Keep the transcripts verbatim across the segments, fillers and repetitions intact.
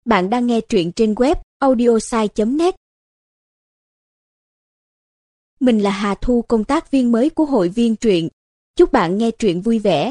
Bạn đang nghe truyện trên web audiosai chấm net. Mình là Hà Thu, công tác viên mới của hội viên truyện. Chúc bạn nghe truyện vui vẻ.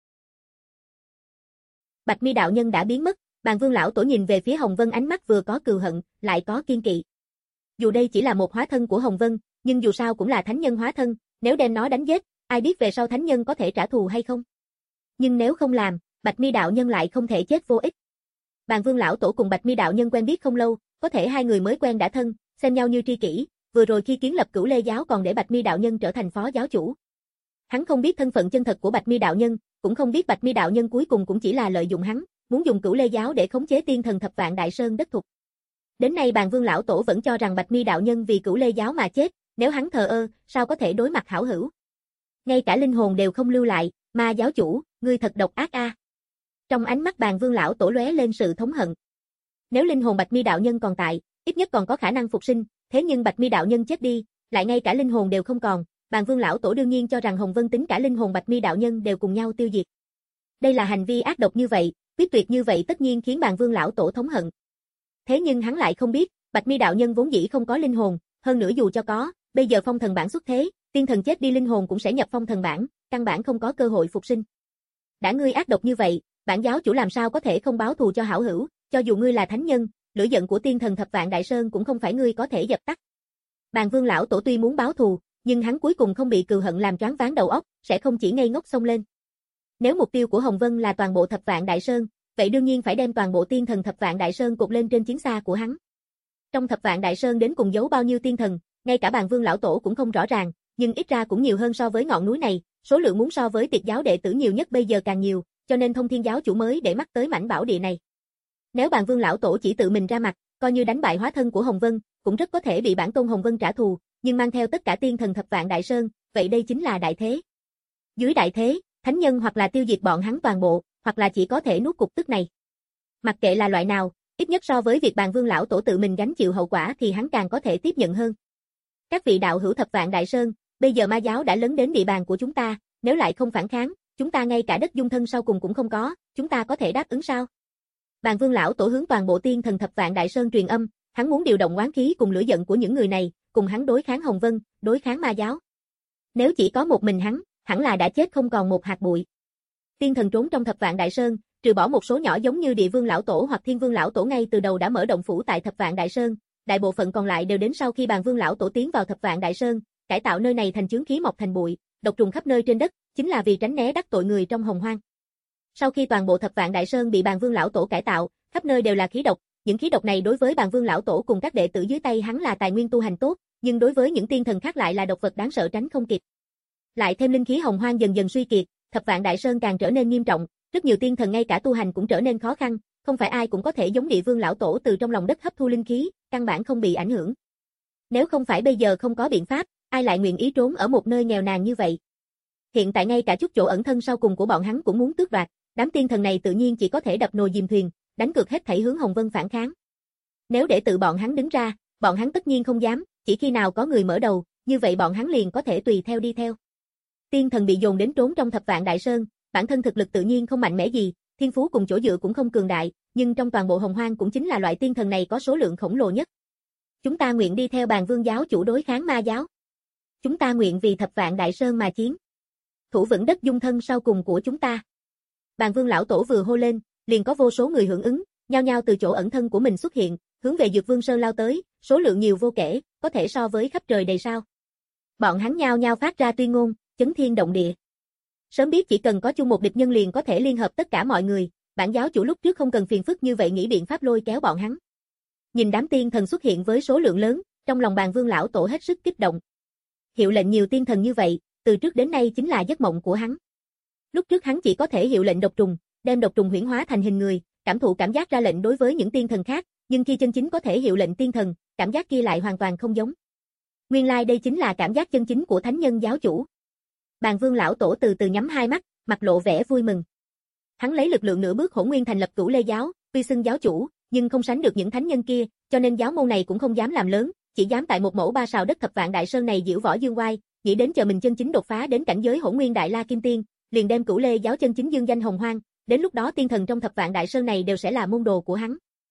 Bạch Mi đạo nhân đã biến mất, Bàn Vương lão tổ nhìn về phía Hồng Vân, ánh mắt vừa có cừu hận, lại có kiên kỵ. Dù đây chỉ là một hóa thân của Hồng Vân, nhưng dù sao cũng là thánh nhân hóa thân, nếu đem nó đánh giết, ai biết về sau thánh nhân có thể trả thù hay không. Nhưng nếu không làm, Bạch Mi đạo nhân lại không thể chết vô ích. Bàn Vương lão tổ cùng Bạch Mi đạo nhân quen biết không lâu, có thể hai người mới quen đã thân, xem nhau như tri kỷ, vừa rồi khi kiến lập Cửu Lê giáo còn để Bạch Mi đạo nhân trở thành phó giáo chủ. Hắn không biết thân phận chân thật của Bạch Mi đạo nhân, cũng không biết Bạch Mi đạo nhân cuối cùng cũng chỉ là lợi dụng hắn, muốn dùng Cửu Lê giáo để khống chế tiên thần thập vạn đại sơn đất thục. Đến nay Bàn Vương lão tổ vẫn cho rằng Bạch Mi đạo nhân vì Cửu Lê giáo mà chết, nếu hắn thờ ơ, sao có thể đối mặt hảo hữu. Ngay cả linh hồn đều không lưu lại, Ma giáo chủ, ngươi thật độc ác a. Trong ánh mắt Bàn Vương lão tổ lóe lên sự thống hận. Nếu linh hồn Bạch Mi đạo nhân còn tại, ít nhất còn có khả năng phục sinh, thế nhưng Bạch Mi đạo nhân chết đi, lại ngay cả linh hồn đều không còn, Bàn Vương lão tổ đương nhiên cho rằng Hồng Vân tính cả linh hồn Bạch Mi đạo nhân đều cùng nhau tiêu diệt. Đây là hành vi ác độc như vậy, quyết tuyệt như vậy tất nhiên khiến Bàn Vương lão tổ thống hận. Thế nhưng hắn lại không biết, Bạch Mi đạo nhân vốn dĩ không có linh hồn, hơn nữa dù cho có, bây giờ phong thần bản xuất thế, tiên thần chết đi linh hồn cũng sẽ nhập phong thần bản, căn bản không có cơ hội phục sinh. Đã ngươi ác độc như vậy, bản giáo chủ làm sao có thể không báo thù cho hảo hữu, cho dù ngươi là thánh nhân, lửa giận của tiên thần thập vạn đại sơn cũng không phải ngươi có thể dập tắt. Bàn Vương lão tổ tuy muốn báo thù, nhưng hắn cuối cùng không bị cừu hận làm choáng váng đầu óc, sẽ không chỉ ngây ngốc xông lên. Nếu mục tiêu của Hồng Vân là toàn bộ thập vạn đại sơn, vậy đương nhiên phải đem toàn bộ tiên thần thập vạn đại sơn cột lên trên chiến xa của hắn. Trong thập vạn đại sơn đến cùng giấu bao nhiêu tiên thần, ngay cả Bàn Vương lão tổ cũng không rõ ràng, nhưng ít ra cũng nhiều hơn so với ngọn núi này, số lượng muốn so với Tiệt giáo đệ tử nhiều nhất bây giờ càng nhiều, cho nên Thông Thiên giáo chủ mới để mắt tới mảnh bảo địa này. Nếu Bàn Vương lão tổ chỉ tự mình ra mặt, coi như đánh bại hóa thân của Hồng Vân, cũng rất có thể bị bản tôn Hồng Vân trả thù, nhưng mang theo tất cả tiên thần thập vạn đại sơn, vậy đây chính là đại thế. Dưới đại thế, thánh nhân hoặc là tiêu diệt bọn hắn toàn bộ, hoặc là chỉ có thể nuốt cục tức này. Mặc kệ là loại nào, ít nhất so với việc Bàn Vương lão tổ tự mình gánh chịu hậu quả thì hắn càng có thể tiếp nhận hơn. Các vị đạo hữu thập vạn đại sơn, bây giờ ma giáo đã lấn đến địa bàn của chúng ta, nếu lại không phản kháng, chúng ta ngay cả đất dung thân sau cùng cũng không có, chúng ta có thể đáp ứng sao? Bàn Vương lão tổ hướng toàn bộ tiên thần thập vạn đại sơn truyền âm, hắn muốn điều động oán khí cùng lửa giận của những người này, cùng hắn đối kháng Hồng Vân, đối kháng ma giáo. Nếu chỉ có một mình hắn, hẳn là đã chết không còn một hạt bụi. Tiên thần trốn trong thập vạn đại sơn, trừ bỏ một số nhỏ giống như Địa Vương lão tổ hoặc Thiên Vương lão tổ ngay từ đầu đã mở động phủ tại thập vạn đại sơn, đại bộ phận còn lại đều đến sau khi Bàn Vương lão tổ tiến vào thập vạn đại sơn, cải tạo nơi này thành chướng khí mọc thành bụi, độc trùng khắp nơi trên đất, chính là vì tránh né đắc tội người trong hồng hoang. Sau khi toàn bộ thập vạn đại sơn bị Bàn Vương lão tổ cải tạo, khắp nơi đều là khí độc, những khí độc này đối với Bàn Vương lão tổ cùng các đệ tử dưới tay hắn là tài nguyên tu hành tốt, nhưng đối với những tiên thần khác lại là độc vật đáng sợ tránh không kịp. Lại thêm linh khí hồng hoang dần dần suy kiệt, thập vạn đại sơn càng trở nên nghiêm trọng, rất nhiều tiên thần ngay cả tu hành cũng trở nên khó khăn, không phải ai cũng có thể giống Địa Vương lão tổ từ trong lòng đất hấp thu linh khí, căn bản không bị ảnh hưởng. Nếu không phải bây giờ không có biện pháp, ai lại nguyện ý trốn ở một nơi nghèo nàn như vậy? Hiện tại ngay cả chút chỗ ẩn thân sau cùng của bọn hắn cũng muốn tước đoạt, đám tiên thần này tự nhiên chỉ có thể đập nồi dìm thuyền, đánh cược hết thảy hướng Hồng Vân phản kháng. Nếu để tự bọn hắn đứng ra, bọn hắn tất nhiên không dám, chỉ khi nào có người mở đầu, như vậy bọn hắn liền có thể tùy theo đi theo. Tiên thần bị dồn đến trốn trong thập vạn đại sơn, bản thân thực lực tự nhiên không mạnh mẽ gì, thiên phú cùng chỗ dựa cũng không cường đại, nhưng trong toàn bộ hồng hoang cũng chính là loại tiên thần này có số lượng khổng lồ nhất. Chúng ta nguyện đi theo Bàn Vương giáo chủ đối kháng ma giáo. Chúng ta nguyện vì thập vạn đại sơn mà chiến. Thủ vững đất dung thân sau cùng của chúng ta. Bàn Vương lão tổ vừa hô lên, liền có vô số người hưởng ứng, nhao nhao từ chỗ ẩn thân của mình xuất hiện, hướng về Dược Vương Sơn lao tới, số lượng nhiều vô kể, có thể so với khắp trời đầy sao. Bọn hắn nhao nhao phát ra tuyên ngôn, chấn thiên động địa. Sớm biết chỉ cần có chung một địch nhân liền có thể liên hợp tất cả mọi người, bản giáo chủ lúc trước không cần phiền phức như vậy nghĩ biện pháp lôi kéo bọn hắn. Nhìn đám tiên thần xuất hiện với số lượng lớn, trong lòng Bàn Vương lão tổ hết sức kích động. Hiệu lệnh nhiều tiên thần như vậy, từ trước đến nay chính là giấc mộng của hắn. Lúc trước hắn chỉ có thể hiệu lệnh độc trùng, đem độc trùng huyễn hóa thành hình người, cảm thụ cảm giác ra lệnh đối với những tiên thần khác, nhưng khi chân chính có thể hiệu lệnh tiên thần, cảm giác kia lại hoàn toàn không giống. Nguyên lai like đây chính là cảm giác chân chính của thánh nhân giáo chủ. Bàn Vương lão tổ từ từ nhắm hai mắt, mặt lộ vẻ vui mừng. Hắn lấy lực lượng nửa bước hỗn nguyên thành lập Cửu Lê giáo, tuy xưng giáo chủ, nhưng không sánh được những thánh nhân kia, cho nên giáo môn này cũng không dám làm lớn, chỉ dám tại một mẫu ba sào đất thập vạn đại sơn này diễu võ dương oai, nghĩ đến chờ mình chân chính đột phá đến cảnh giới hỗn nguyên đại la kim tiên, liền đem Cửu Lê giáo chân chính dương danh hồng hoang, đến lúc đó tiên thần trong thập vạn đại sơn này đều sẽ là môn đồ của hắn.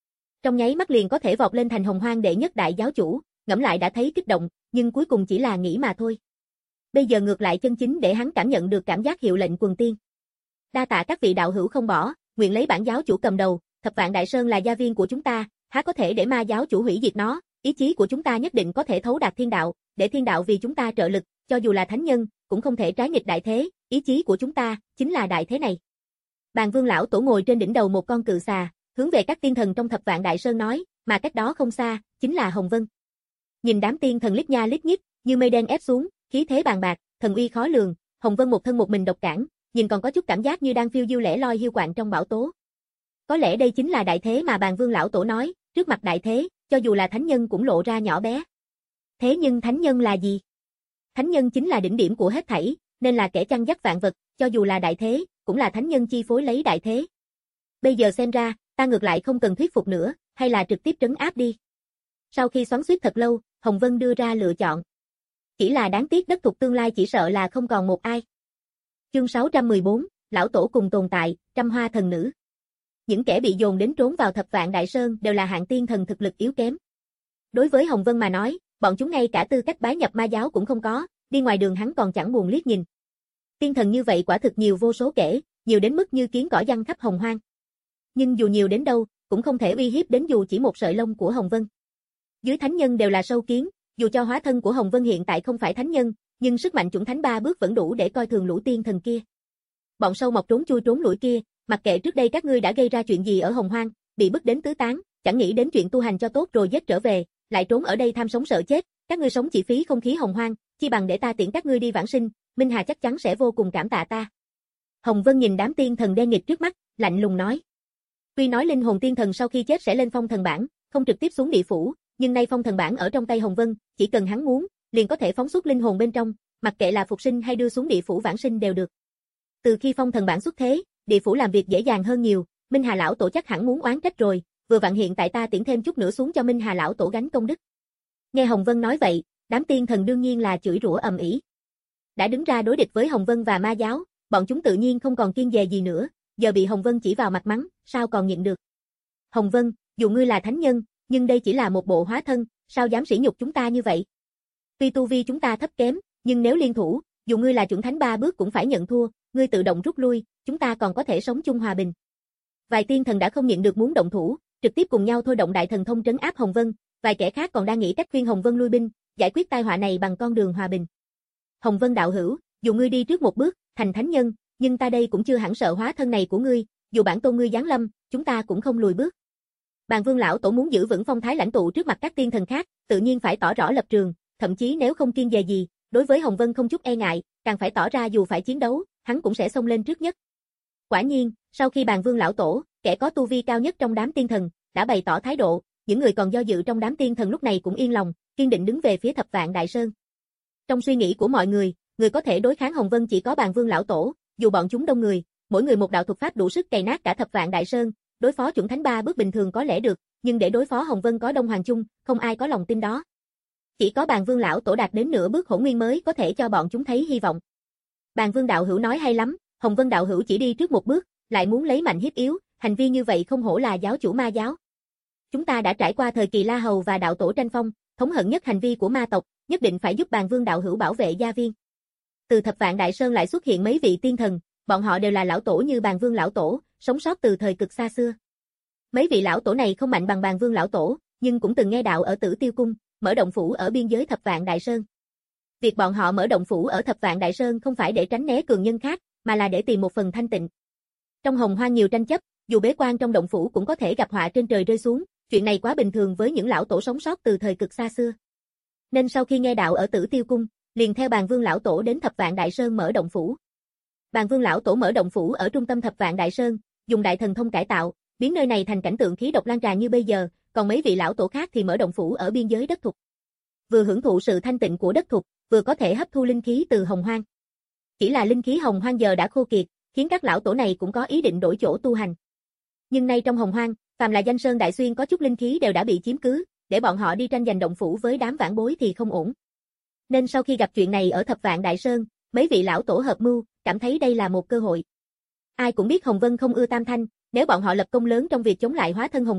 Trong nháy mắt liền có thể vọt lên thành Hồng Hoang đệ nhất đại giáo chủ, ngẫm lại đã thấy kích động, nhưng cuối cùng chỉ là nghĩ mà thôi. Bây giờ ngược lại chân chính để hắn cảm nhận được cảm giác hiệu lệnh quần tiên. Đa tạ các vị đạo hữu không bỏ, nguyện lấy bản giáo chủ cầm đầu, Thập Vạn Đại Sơn là gia viên của chúng ta, há có thể để ma giáo chủ hủy diệt nó, ý chí của chúng ta nhất định có thể thấu đạt thiên đạo, để thiên đạo vì chúng ta trợ lực, cho dù là thánh nhân, cũng không thể trái nghịch đại thế, ý chí của chúng ta, chính là đại thế này. Bàn Vương lão tổ ngồi trên đỉnh đầu một con cự xà, hướng về các tiên thần trong Thập Vạn Đại Sơn nói, mà cách đó không xa, chính là Hồng Vân. Nhìn đám tiên thần lít nha lít nhít, như mây đen ép xuống, khí thế bàn bạc, thần uy khó lường, Hồng Vân một thân một mình độc cản, nhìn còn có chút cảm giác như đang phiêu diêu lẻ loi hiu quạnh trong bão tố. Có lẽ đây chính là đại thế mà Bàn Vương lão tổ nói, trước mặt đại thế, cho dù là thánh nhân cũng lộ ra nhỏ bé. Thế nhưng thánh nhân là gì? Thánh nhân chính là đỉnh điểm của hết thảy, nên là kẻ chăn dắt vạn vật, cho dù là đại thế, cũng là thánh nhân chi phối lấy đại thế. Bây giờ xem ra, ta ngược lại không cần thuyết phục nữa, hay là trực tiếp trấn áp đi. Sau khi xoắn xuýt thật lâu, Hồng Vân đưa ra lựa chọn. Chỉ là đáng tiếc đất thuộc tương lai chỉ sợ là không còn một ai. Chương sáu trăm mười bốn, lão tổ cùng tồn tại, trăm hoa thần nữ. Những kẻ bị dồn đến trốn vào Thập Vạn Đại Sơn đều là hạng tiên thần thực lực yếu kém. Đối với Hồng Vân mà nói, bọn chúng ngay cả tư cách bái nhập ma giáo cũng không có, đi ngoài đường hắn còn chẳng buồn liếc nhìn. Tiên thần như vậy quả thực nhiều vô số kể, nhiều đến mức như kiến cỏ giăng khắp Hồng Hoang. Nhưng dù nhiều đến đâu, cũng không thể uy hiếp đến dù chỉ một sợi lông của Hồng Vân. Dưới thánh nhân đều là sâu kiến, dù cho hóa thân của Hồng Vân hiện tại không phải thánh nhân, nhưng sức mạnh chuẩn thánh ba bước vẫn đủ để coi thường lũ tiên thần kia. Bọn sâu mọc trốn chui trốn lủi kia, mặc kệ trước đây các ngươi đã gây ra chuyện gì ở Hồng Hoang, bị bức đến tứ tán, chẳng nghĩ đến chuyện tu hành cho tốt rồi giết trở về, lại trốn ở đây tham sống sợ chết, các ngươi sống chỉ phí không khí Hồng Hoang, chi bằng để ta tiễn các ngươi đi vãng sinh, Minh Hà chắc chắn sẽ vô cùng cảm tạ ta. Hồng Vân nhìn đám tiên thần đen nghịch trước mắt, lạnh lùng nói. Tuy nói linh hồn tiên thần sau khi chết sẽ lên phong thần bảng, không trực tiếp xuống địa phủ, nhưng nay phong thần bảng ở trong tay Hồng Vân, chỉ cần hắn muốn, liền có thể phóng xuất linh hồn bên trong, mặc kệ là phục sinh hay đưa xuống địa phủ vãng sinh đều được. Từ khi phong thần bảng xuất thế, địa phủ làm việc dễ dàng hơn nhiều, Minh Hà lão tổ chắc hẳn muốn oán trách rồi, vừa vặn hiện tại ta tiễn thêm chút nữa xuống cho Minh Hà lão tổ gánh công đức. Nghe Hồng Vân nói vậy, đám tiên thần đương nhiên là chửi rủa ầm ĩ. Đã đứng ra đối địch với Hồng Vân và ma giáo, bọn chúng tự nhiên không còn kiêng dè gì nữa, giờ bị Hồng Vân chỉ vào mặt mắng, sao còn nhịn được. Hồng Vân, dù ngươi là thánh nhân, nhưng đây chỉ là một bộ hóa thân, sao dám sỉ nhục chúng ta như vậy? Tuy tu vi chúng ta thấp kém, nhưng nếu liên thủ, dù ngươi là chuẩn thánh ba bước cũng phải nhận thua, ngươi tự động rút lui, chúng ta còn có thể sống chung hòa bình. Vài tiên thần đã không nhịn được muốn động thủ, trực tiếp cùng nhau thôi động đại thần thông trấn áp Hồng Vân, vài kẻ khác còn đang nghĩ cách khuyên Hồng Vân lui binh, giải quyết tai họa này bằng con đường hòa bình. Hồng Vân đạo hữu, dù ngươi đi trước một bước, thành thánh nhân, nhưng ta đây cũng chưa hẳn sợ hóa thân này của ngươi, dù bản tôn ngươi giáng lâm, chúng ta cũng không lùi bước. Bàn Vương lão tổ muốn giữ vững phong thái lãnh tụ trước mặt các tiên thần khác, tự nhiên phải tỏ rõ lập trường, thậm chí nếu không kiêng dè gì, đối với Hồng Vân không chút e ngại, càng phải tỏ ra dù phải chiến đấu, hắn cũng sẽ xông lên trước nhất. Quả nhiên, sau khi Bàn Vương lão tổ, kẻ có tu vi cao nhất trong đám tiên thần, đã bày tỏ thái độ, những người còn do dự trong đám tiên thần lúc này cũng yên lòng, kiên định đứng về phía Thập Vạn Đại Sơn. Trong suy nghĩ của mọi người, người có thể đối kháng Hồng Vân chỉ có Bàn Vương lão tổ, dù bọn chúng đông người, mỗi người một đạo thuật pháp đủ sức cày nát cả Thập Vạn Đại Sơn, đối phó chuẩn thánh ba bước bình thường có lẽ được, nhưng để đối phó Hồng Vân có Đông Hoàng chung, không ai có lòng tin đó. Chỉ có Bàn Vương lão tổ đạt đến nửa bước hỗn nguyên mới có thể cho bọn chúng thấy hy vọng. Bàn Vương đạo hữu nói hay lắm, Hồng Vân đạo hữu chỉ đi trước một bước, lại muốn lấy mạnh hiếp yếu, hành vi như vậy không hổ là giáo chủ ma giáo. Chúng ta đã trải qua thời kỳ La Hầu và đạo tổ tranh phong, thống hận nhất hành vi của ma tộc, nhất định phải giúp Bàn Vương đạo hữu bảo vệ gia viên. Từ Thập Vạn Đại Sơn lại xuất hiện mấy vị tiên thần, bọn họ đều là lão tổ như Bàn Vương lão tổ, sống sót từ thời cực xa xưa. Mấy vị lão tổ này không mạnh bằng Bàn Vương lão tổ, nhưng cũng từng nghe đạo ở Tử Tiêu Cung, mở động phủ ở biên giới Thập Vạn Đại Sơn. Việc bọn họ mở động phủ ở Thập Vạn Đại Sơn không phải để tránh né cường nhân khác, mà là để tìm một phần thanh tịnh. Trong Hồng Hoang nhiều tranh chấp, dù bế quan trong động phủ cũng có thể gặp họa trên trời rơi xuống, chuyện này quá bình thường với những lão tổ sống sót từ thời cực xa xưa. Nên sau khi nghe đạo ở Tử Tiêu Cung, liền theo Bàn Vương lão tổ đến Thập Vạn Đại Sơn mở động phủ. Bàn Vương lão tổ mở động phủ ở trung tâm Thập Vạn Đại Sơn, dùng đại thần thông cải tạo, biến nơi này thành cảnh tượng khí độc lan tràn như bây giờ, còn mấy vị lão tổ khác thì mở động phủ ở biên giới đất thục. Vừa hưởng thụ sự thanh tịnh của đất thục, vừa có thể hấp thu linh khí từ Hồng Hoang. Chỉ là linh khí Hồng Hoang giờ đã khô kiệt, khiến các lão tổ này cũng có ý định đổi chỗ tu hành. Nhưng nay trong Hồng Hoang, phàm là danh sơn đại xuyên có chút linh khí đều đã bị chiếm cứ, để bọn họ đi tranh giành động phủ với đám vãn bối thì không ổn. Nên sau khi gặp chuyện này ở Thập Vạn Đại Sơn, mấy vị lão tổ hợp mưu, cảm thấy đây là một cơ hội. Ai cũng biết Hồng Vân không ưa Tam Thanh, nếu bọn họ lập công lớn trong việc chống lại hóa thân Hồng Vân,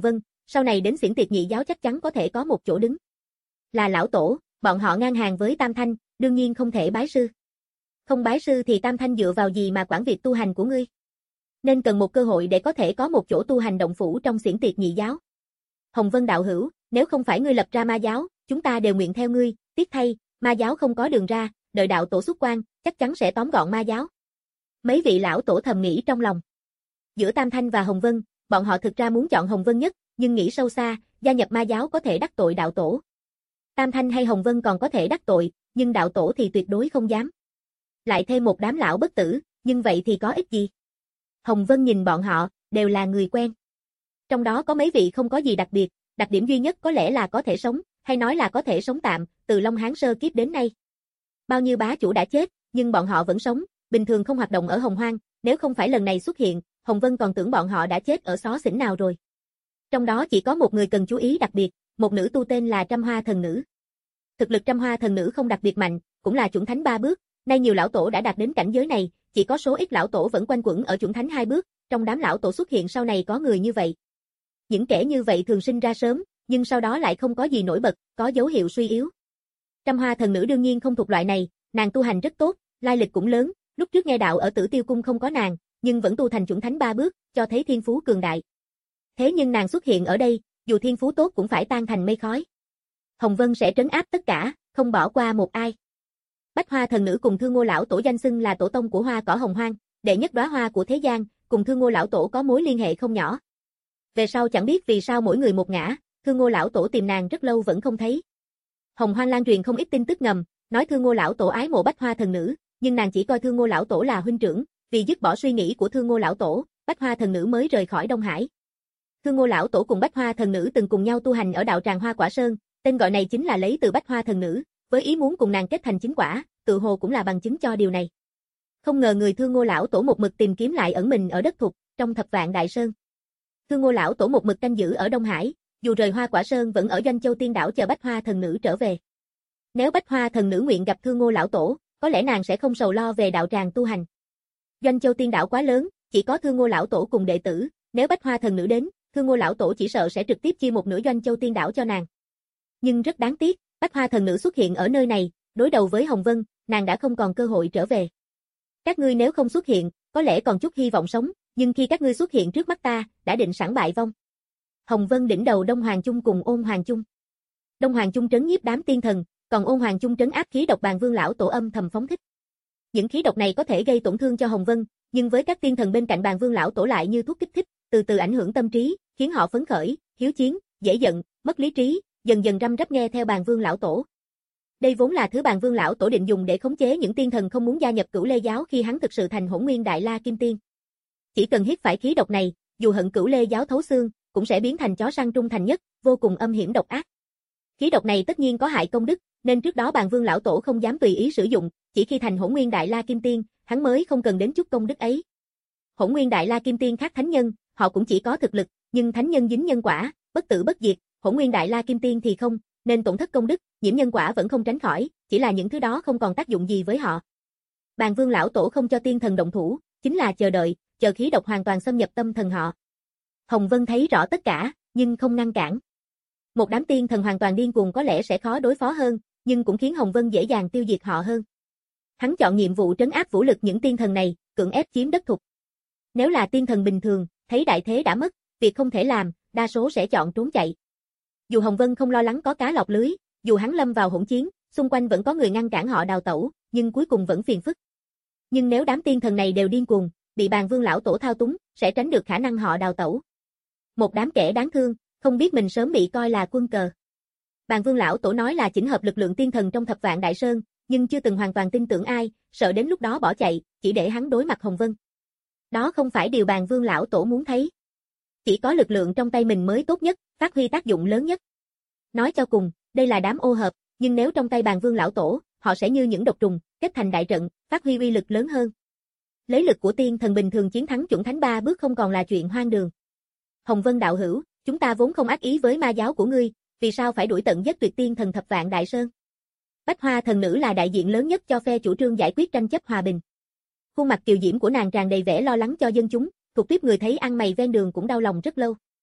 sau này đến xiển tiệt nhị giáo chắc chắn có thể có một chỗ đứng. Là lão tổ, bọn họ ngang hàng với Tam Thanh, đương nhiên không thể bái sư. Không bái sư thì Tam Thanh dựa vào gì mà quản việc tu hành của ngươi? Nên cần một cơ hội để có thể có một chỗ tu hành động phủ trong xiển tiệt nhị giáo. Hồng Vân đạo hữu, nếu không phải ngươi lập ra ma giáo, chúng ta đều nguyện theo ngươi, tiếc thay, ma giáo không có đường ra, đợi đạo tổ xuất quan, chắc chắn sẽ tóm gọn ma giáo. Mấy vị lão tổ thầm nghĩ trong lòng. Giữa Tam Thanh và Hồng Vân, bọn họ thực ra muốn chọn Hồng Vân nhất, nhưng nghĩ sâu xa, gia nhập ma giáo có thể đắc tội đạo tổ. Tam Thanh hay Hồng Vân còn có thể đắc tội, nhưng đạo tổ thì tuyệt đối không dám. Lại thêm một đám lão bất tử, nhưng vậy thì có ích gì? Hồng Vân nhìn bọn họ, đều là người quen. Trong đó có mấy vị không có gì đặc biệt, đặc điểm duy nhất có lẽ là có thể sống, hay nói là có thể sống tạm, từ Long Hán sơ kiếp đến nay. Bao nhiêu bá chủ đã chết, nhưng bọn họ vẫn sống, bình thường không hoạt động ở Hồng Hoang, nếu không phải lần này xuất hiện, Hồng Vân còn tưởng bọn họ đã chết ở xó xỉnh nào rồi. Trong đó chỉ có một người cần chú ý đặc biệt, một nữ tu tên là Trăm Hoa Thần Nữ. Thực lực Trăm Hoa Thần Nữ không đặc biệt mạnh, cũng là chuẩn thánh ba bước, nay nhiều lão tổ đã đạt đến cảnh giới này, chỉ có số ít lão tổ vẫn quanh quẩn ở chuẩn thánh hai bước, trong đám lão tổ xuất hiện sau này có người như vậy. Những kẻ như vậy thường sinh ra sớm, nhưng sau đó lại không có gì nổi bật, có dấu hiệu suy yếu. Trăm Hoa Thần Nữ đương nhiên không thuộc loại này, nàng tu hành rất tốt, lai lịch cũng lớn, lúc trước nghe đạo ở Tử Tiêu Cung không có nàng, nhưng vẫn tu thành chuẩn thánh ba bước, cho thấy thiên phú cường đại. Thế nhưng nàng xuất hiện ở đây, dù thiên phú tốt cũng phải tan thành mây khói. Hồng Vân sẽ trấn áp tất cả, không bỏ qua một ai. Bách Hoa Thần Nữ cùng Thương Ngô lão tổ danh xưng là tổ tông của hoa cỏ Hồng Hoang, đệ nhất đóa hoa của thế gian, cùng Thương Ngô lão tổ có mối liên hệ không nhỏ. Về sau chẳng biết vì sao mỗi người một ngã, Thương Ngô lão tổ tìm nàng rất lâu vẫn không thấy. Hồng Hoang lan truyền không ít tin tức ngầm, nói Thương Ngô lão tổ ái mộ Bách Hoa Thần Nữ, nhưng nàng chỉ coi Thương Ngô lão tổ là huynh trưởng, vì dứt bỏ suy nghĩ của Thương Ngô lão tổ, Bách Hoa Thần Nữ mới rời khỏi Đông Hải. Thương Ngô lão tổ cùng Bách Hoa Thần Nữ từng cùng nhau tu hành ở đạo tràng Hoa Quả Sơn, tên gọi này chính là lấy từ Bách Hoa Thần Nữ, với ý muốn cùng nàng kết thành chính quả, tự hồ cũng là bằng chứng cho điều này. Không ngờ người Thương Ngô lão tổ một mực tìm kiếm lại ẩn mình ở đất thục, trong Thập Vạn Đại Sơn. Thương Ngô lão tổ một mực canh giữ ở Đông Hải, dù rời Hoa Quả Sơn vẫn ở Doanh Châu Tiên đảo chờ Bách Hoa Thần Nữ trở về. Nếu Bách Hoa Thần Nữ nguyện gặp Thương Ngô lão tổ, có lẽ nàng sẽ không sầu lo về đạo tràng tu hành. Doanh Châu Tiên đảo quá lớn, chỉ có Thương Ngô lão tổ cùng đệ tử, nếu Bách Hoa Thần Nữ đến, Thương Ngô lão tổ chỉ sợ sẽ trực tiếp chia một nửa Doanh Châu Tiên đảo cho nàng. Nhưng rất đáng tiếc, Bách Hoa Thần Nữ xuất hiện ở nơi này, đối đầu với Hồng Vân, nàng đã không còn cơ hội trở về. Các ngươi nếu không xuất hiện, có lẽ còn chút hy vọng sống, nhưng khi các ngươi xuất hiện trước mắt ta, đã định sẵn bại vong. Hồng Vân đỉnh đầu Đông Hoàng Chung cùng Ôn Hoàng Chung. Đông Hoàng Chung trấn nhiếp đám tiên thần, còn Ôn Hoàng Chung trấn áp khí độc Bàn Vương lão tổ âm thầm phóng thích. Những khí độc này có thể gây tổn thương cho Hồng Vân, nhưng với các tiên thần bên cạnh Bàn Vương lão tổ lại như thuốc kích thích, từ từ ảnh hưởng tâm trí, khiến họ phấn khởi, hiếu chiến, dễ giận, mất lý trí, dần dần răm rắp nghe theo Bàn Vương lão tổ. Đây vốn là thứ Bàn Vương lão tổ định dùng để khống chế những tiên thần không muốn gia nhập Cửu Lê giáo khi hắn thực sự thành Hỗn Nguyên Đại La Kim Tiên. Chỉ cần hít phải khí độc này, dù hận Cửu Lê giáo thấu xương, cũng sẽ biến thành chó săn trung thành nhất, vô cùng âm hiểm độc ác. Khí độc này tất nhiên có hại công đức, nên trước đó Bàn Vương lão tổ không dám tùy ý sử dụng, chỉ khi thành Hỗn Nguyên Đại La Kim Tiên, hắn mới không cần đến chút công đức ấy. Hỗn Nguyên Đại La Kim Tiên khác thánh nhân, họ cũng chỉ có thực lực, nhưng thánh nhân dính nhân quả, bất tử bất diệt, Hỗn Nguyên Đại La Kim Tiên thì không, nên tổn thất công đức, nhiễm nhân quả vẫn không tránh khỏi, chỉ là những thứ đó không còn tác dụng gì với họ. Bàn Vương lão tổ không cho tiên thần động thủ, chính là chờ đợi, chờ khí độc hoàn toàn xâm nhập tâm thần họ. Hồng Vân thấy rõ tất cả, nhưng không ngăn cản. Một đám tiên thần hoàn toàn điên cuồng có lẽ sẽ khó đối phó hơn, nhưng cũng khiến Hồng Vân dễ dàng tiêu diệt họ hơn. Hắn chọn nhiệm vụ trấn áp vũ lực những tiên thần này, cưỡng ép chiếm đất thục. Nếu là tiên thần bình thường, thấy đại thế đã mất, việc không thể làm, đa số sẽ chọn trốn chạy. Dù Hồng Vân không lo lắng có cá lọt lưới, dù hắn lâm vào hỗn chiến, xung quanh vẫn có người ngăn cản họ đào tẩu, nhưng cuối cùng vẫn phiền phức. Nhưng nếu đám tiên thần này đều điên cuồng, bị Bàn Vương lão tổ thao túng, sẽ tránh được khả năng họ đào tẩu. Một đám kẻ đáng thương, không biết mình sớm bị coi là quân cờ. Bàn Vương lão tổ nói là chỉnh hợp lực lượng tiên thần trong Thập Vạn Đại Sơn, nhưng chưa từng hoàn toàn tin tưởng ai, sợ đến lúc đó bỏ chạy, chỉ để hắn đối mặt Hồng Vân. Đó không phải điều Bàn Vương lão tổ muốn thấy. Chỉ có lực lượng trong tay mình mới tốt nhất, phát huy tác dụng lớn nhất. Nói cho cùng, đây là đám ô hợp, nhưng nếu trong tay Bàn Vương lão tổ, họ sẽ như những độc trùng, kết thành đại trận, phát huy uy lực lớn hơn. Lấy lực của tiên thần bình thường chiến thắng chuẩn thánh ba bước không còn là chuyện hoang đường. Hồng Vân đạo hữu, chúng ta vốn không ác ý với ma giáo của ngươi, vì sao phải đuổi tận giết tuyệt tiên thần Thập Vạn Đại Sơn? Bách Hoa Thần Nữ là đại diện lớn nhất cho phe chủ trương giải quyết tranh chấp hòa bình. Khuôn mặt kiều diễm của nàng tràn đầy vẻ lo lắng cho dân chúng, thuộc tiếp người thấy ăn mày ven đường cũng đau lòng rất lâu.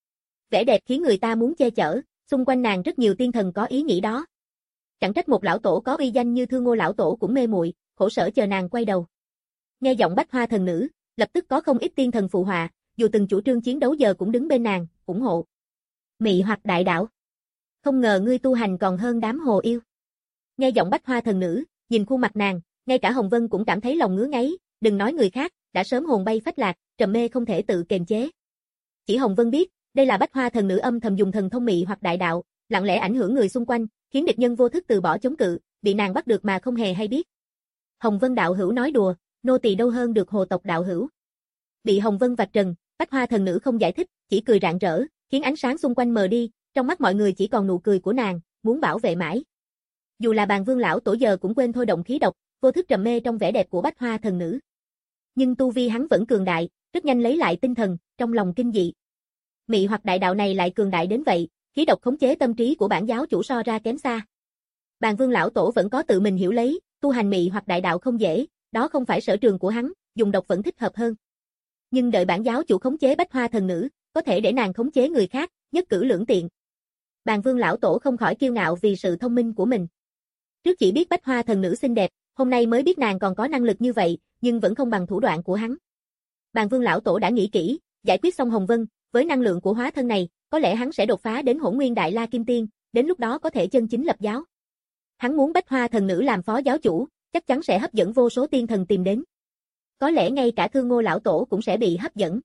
Vẻ đẹp khiến người ta muốn che chở, xung quanh nàng rất nhiều tiên thần có ý nghĩ đó. Chẳng trách một lão tổ có uy danh như Thương Ngô lão tổ cũng mê muội, khổ sở chờ nàng quay đầu. Nghe giọng Bách Hoa thần nữ, lập tức có không ít tiên thần phụ họa, dù từng chủ trương chiến đấu giờ cũng đứng bên nàng, ủng hộ. Mị hoặc đại đạo. Không ngờ ngươi tu hành còn hơn đám hồ yêu. Nghe giọng Bách Hoa thần nữ, nhìn khuôn mặt nàng, ngay cả Hồng Vân cũng cảm thấy lòng ngứa ngáy, đừng nói người khác, đã sớm hồn bay phách lạc, trầm mê không thể tự kiềm chế. Chỉ Hồng Vân biết, đây là Bách Hoa thần nữ âm thầm dùng thần thông mị hoặc đại đạo, lặng lẽ ảnh hưởng người xung quanh, khiến địch nhân vô thức từ bỏ chống cự, bị nàng bắt được mà không hề hay biết. Hồng Vân đạo hữu nói đùa, nô tỳ đâu hơn được hồ tộc đạo hữu. Bị Hồng Vân vạch trần, Bách Hoa thần nữ không giải thích, chỉ cười rạng rỡ, khiến ánh sáng xung quanh mờ đi, trong mắt mọi người chỉ còn nụ cười của nàng, muốn bảo vệ mãi. Dù là Bàn Vương lão tổ giờ cũng quên thôi động khí độc, vô thức trầm mê trong vẻ đẹp của Bách Hoa thần nữ. Nhưng tu vi hắn vẫn cường đại, rất nhanh lấy lại tinh thần, trong lòng kinh dị. Mị hoặc đại đạo này lại cường đại đến vậy, khí độc khống chế tâm trí của bản giáo chủ so ra kém xa. Bàn Vương lão tổ vẫn có tự mình hiểu lấy, tu hành mị hoặc đại đạo không dễ, đó không phải sở trường của hắn, dùng độc vẫn thích hợp hơn. Nhưng đợi bản giáo chủ khống chế Bách Hoa thần nữ, có thể để nàng khống chế người khác, nhất cử lưỡng tiện. Bàn Vương lão tổ không khỏi kiêu ngạo vì sự thông minh của mình. Trước chỉ biết Bách Hoa thần nữ xinh đẹp, hôm nay mới biết nàng còn có năng lực như vậy, nhưng vẫn không bằng thủ đoạn của hắn. Bàn Vương lão tổ đã nghĩ kỹ, giải quyết xong Hồng Vân, với năng lượng của hóa thân này, có lẽ hắn sẽ đột phá đến Hỗn Nguyên Đại La Kim Tiên, đến lúc đó có thể chân chính lập giáo. Hắn muốn Bách Hoa thần nữ làm phó giáo chủ, chắc chắn sẽ hấp dẫn vô số tiên thần tìm đến. Có lẽ ngay cả Thương Ngô lão tổ cũng sẽ bị hấp dẫn.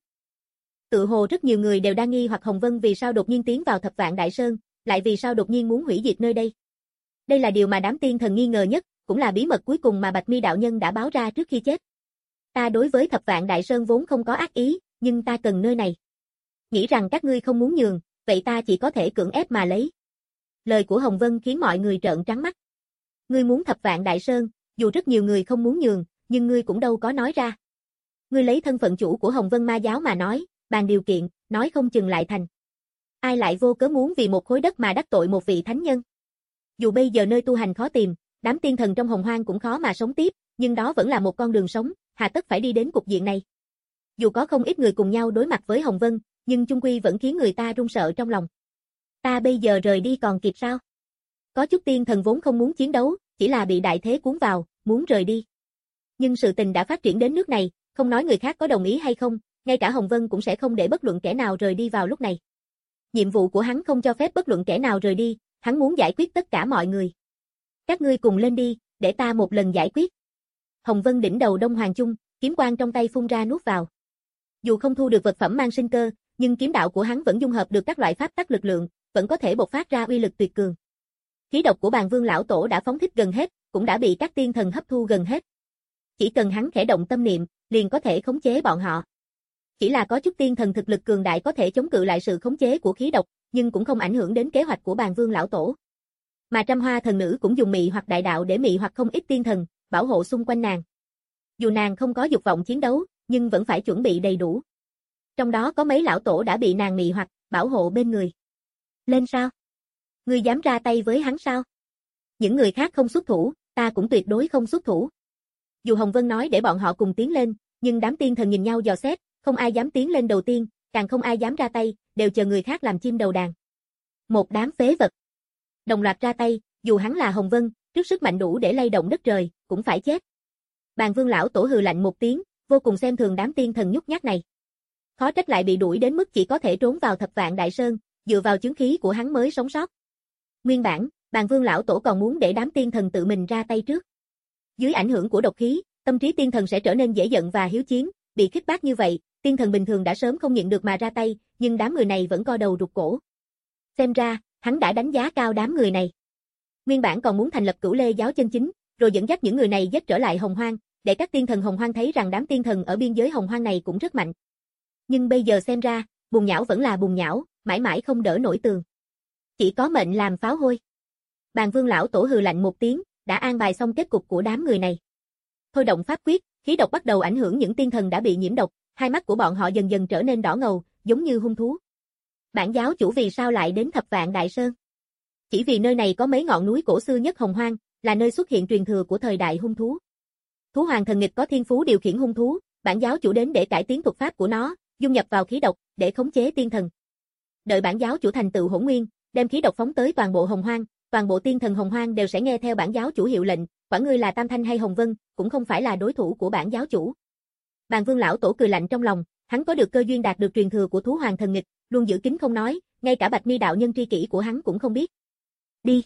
Tự hồ rất nhiều người đều đang nghi hoặc Hồng Vân vì sao đột nhiên tiến vào Thập Vạn Đại Sơn, lại vì sao đột nhiên muốn hủy diệt nơi đây. Đây là điều mà đám tiên thần nghi ngờ nhất, cũng là bí mật cuối cùng mà Bạch Mi đạo nhân đã báo ra trước khi chết. Ta đối với Thập Vạn Đại Sơn vốn không có ác ý, nhưng ta cần nơi này. Nghĩ rằng các ngươi không muốn nhường, vậy ta chỉ có thể cưỡng ép mà lấy. Lời của Hồng Vân khiến mọi người trợn trắng mắt. Ngươi muốn Thập Vạn Đại Sơn, dù rất nhiều người không muốn nhường, nhưng ngươi cũng đâu có nói ra. Ngươi lấy thân phận chủ của Hồng Vân ma giáo mà nói, bàn điều kiện, nói không chừng lại thành. Ai lại vô cớ muốn vì một khối đất mà đắc tội một vị thánh nhân? Dù bây giờ nơi tu hành khó tìm, đám tiên thần trong Hồng Hoang cũng khó mà sống tiếp, nhưng đó vẫn là một con đường sống, hà tất phải đi đến cục diện này. Dù có không ít người cùng nhau đối mặt với Hồng Vân, nhưng chung quy vẫn khiến người ta run sợ trong lòng. Ta bây giờ rời đi còn kịp sao? Có chút tiên thần vốn không muốn chiến đấu, chỉ là bị đại thế cuốn vào, muốn rời đi. Nhưng sự tình đã phát triển đến nước này, không nói người khác có đồng ý hay không, ngay cả Hồng Vân cũng sẽ không để bất luận kẻ nào rời đi vào lúc này. Nhiệm vụ của hắn không cho phép bất luận kẻ nào rời đi, hắn muốn giải quyết tất cả mọi người. Các ngươi cùng lên đi, để ta một lần giải quyết. Hồng Vân đỉnh đầu Đông Hoàng Chung, kiếm quang trong tay phun ra nuốt vào. Dù không thu được vật phẩm mang sinh cơ, nhưng kiếm đạo của hắn vẫn dung hợp được các loại pháp tắc lực lượng, vẫn có thể bộc phát ra uy lực tuyệt cường. Khí độc của Bàn Vương lão tổ đã phóng thích gần hết, cũng đã bị các tiên thần hấp thu gần hết. Chỉ cần hắn khẽ động tâm niệm, liền có thể khống chế bọn họ. Chỉ là có chút tiên thần thực lực cường đại có thể chống cự lại sự khống chế của khí độc, nhưng cũng không ảnh hưởng đến kế hoạch của Bàn Vương lão tổ. Mà Trăm Hoa thần nữ cũng dùng mị hoặc đại đạo để mị hoặc không ít tiên thần, bảo hộ xung quanh nàng. Dù nàng không có dục vọng chiến đấu, nhưng vẫn phải chuẩn bị đầy đủ. Trong đó có mấy lão tổ đã bị nàng mị hoặc, bảo hộ bên người. Lên sao? Ngươi dám ra tay với hắn sao? Những người khác không xuất thủ, ta cũng tuyệt đối không xuất thủ. Dù Hồng Vân nói để bọn họ cùng tiến lên, nhưng đám tiên thần nhìn nhau dò xét, không ai dám tiến lên đầu tiên, càng không ai dám ra tay, đều chờ người khác làm chim đầu đàn. Một đám phế vật. Đồng loạt ra tay, dù hắn là Hồng Vân, trước sức mạnh đủ để lay động đất trời, cũng phải chết. Bàn Vương lão tổ hừ lạnh một tiếng, vô cùng xem thường đám tiên thần nhút nhát này. Khó trách lại bị đuổi đến mức chỉ có thể trốn vào Thập Vạn Đại Sơn, dựa vào chứng khí của hắn mới sống sót. Nguyên bản, Bàn Vương lão tổ còn muốn để đám tiên thần tự mình ra tay trước. Dưới ảnh hưởng của độc khí, tâm trí tiên thần sẽ trở nên dễ giận và hiếu chiến, bị khích bác như vậy, tiên thần bình thường đã sớm không nhịn được mà ra tay, nhưng đám người này vẫn co đầu rụt cổ. Xem ra, hắn đã đánh giá cao đám người này. Nguyên bản còn muốn thành lập Cửu Lê giáo chân chính, rồi dẫn dắt những người này giết trở lại Hồng Hoang, để các tiên thần Hồng Hoang thấy rằng đám tiên thần ở biên giới Hồng Hoang này cũng rất mạnh. Nhưng bây giờ xem ra, bùn nhão vẫn là bùn nhão, mãi mãi không đỡ nổi tường. Chỉ có mệnh làm pháo hôi. Bàn Vương lão tổ hừ lạnh một tiếng, đã an bài xong kết cục của đám người này. Thôi động pháp quyết, khí độc bắt đầu ảnh hưởng những tiên thần đã bị nhiễm độc, hai mắt của bọn họ dần dần trở nên đỏ ngầu, giống như hung thú. Bản giáo chủ vì sao lại đến Thập Vạn Đại Sơn? Chỉ vì nơi này có mấy ngọn núi cổ xưa nhất Hồng Hoang, là nơi xuất hiện truyền thừa của thời đại hung thú. Thú hoàng thần nghịch có thiên phú điều khiển hung thú, bản giáo chủ đến để cải tiến thuật pháp của nó, dung nhập vào khí độc, để khống chế tiên thần. đợi bản giáo chủ thành tựu hỗn nguyên, đem khí độc phóng tới toàn bộ Hồng Hoang, toàn bộ tiên thần Hồng Hoang đều sẽ nghe theo bản giáo chủ hiệu lệnh, quả ngươi là Tam Thanh hay Hồng Vân, cũng không phải là đối thủ của bản giáo chủ. Bàn Vương lão tổ cười lạnh trong lòng, hắn có được cơ duyên đạt được truyền thừa của thú hoàng thần nghịch, luôn giữ kín không nói, ngay cả Bạch Mi đạo nhân tri kỷ của hắn cũng không biết. Đi,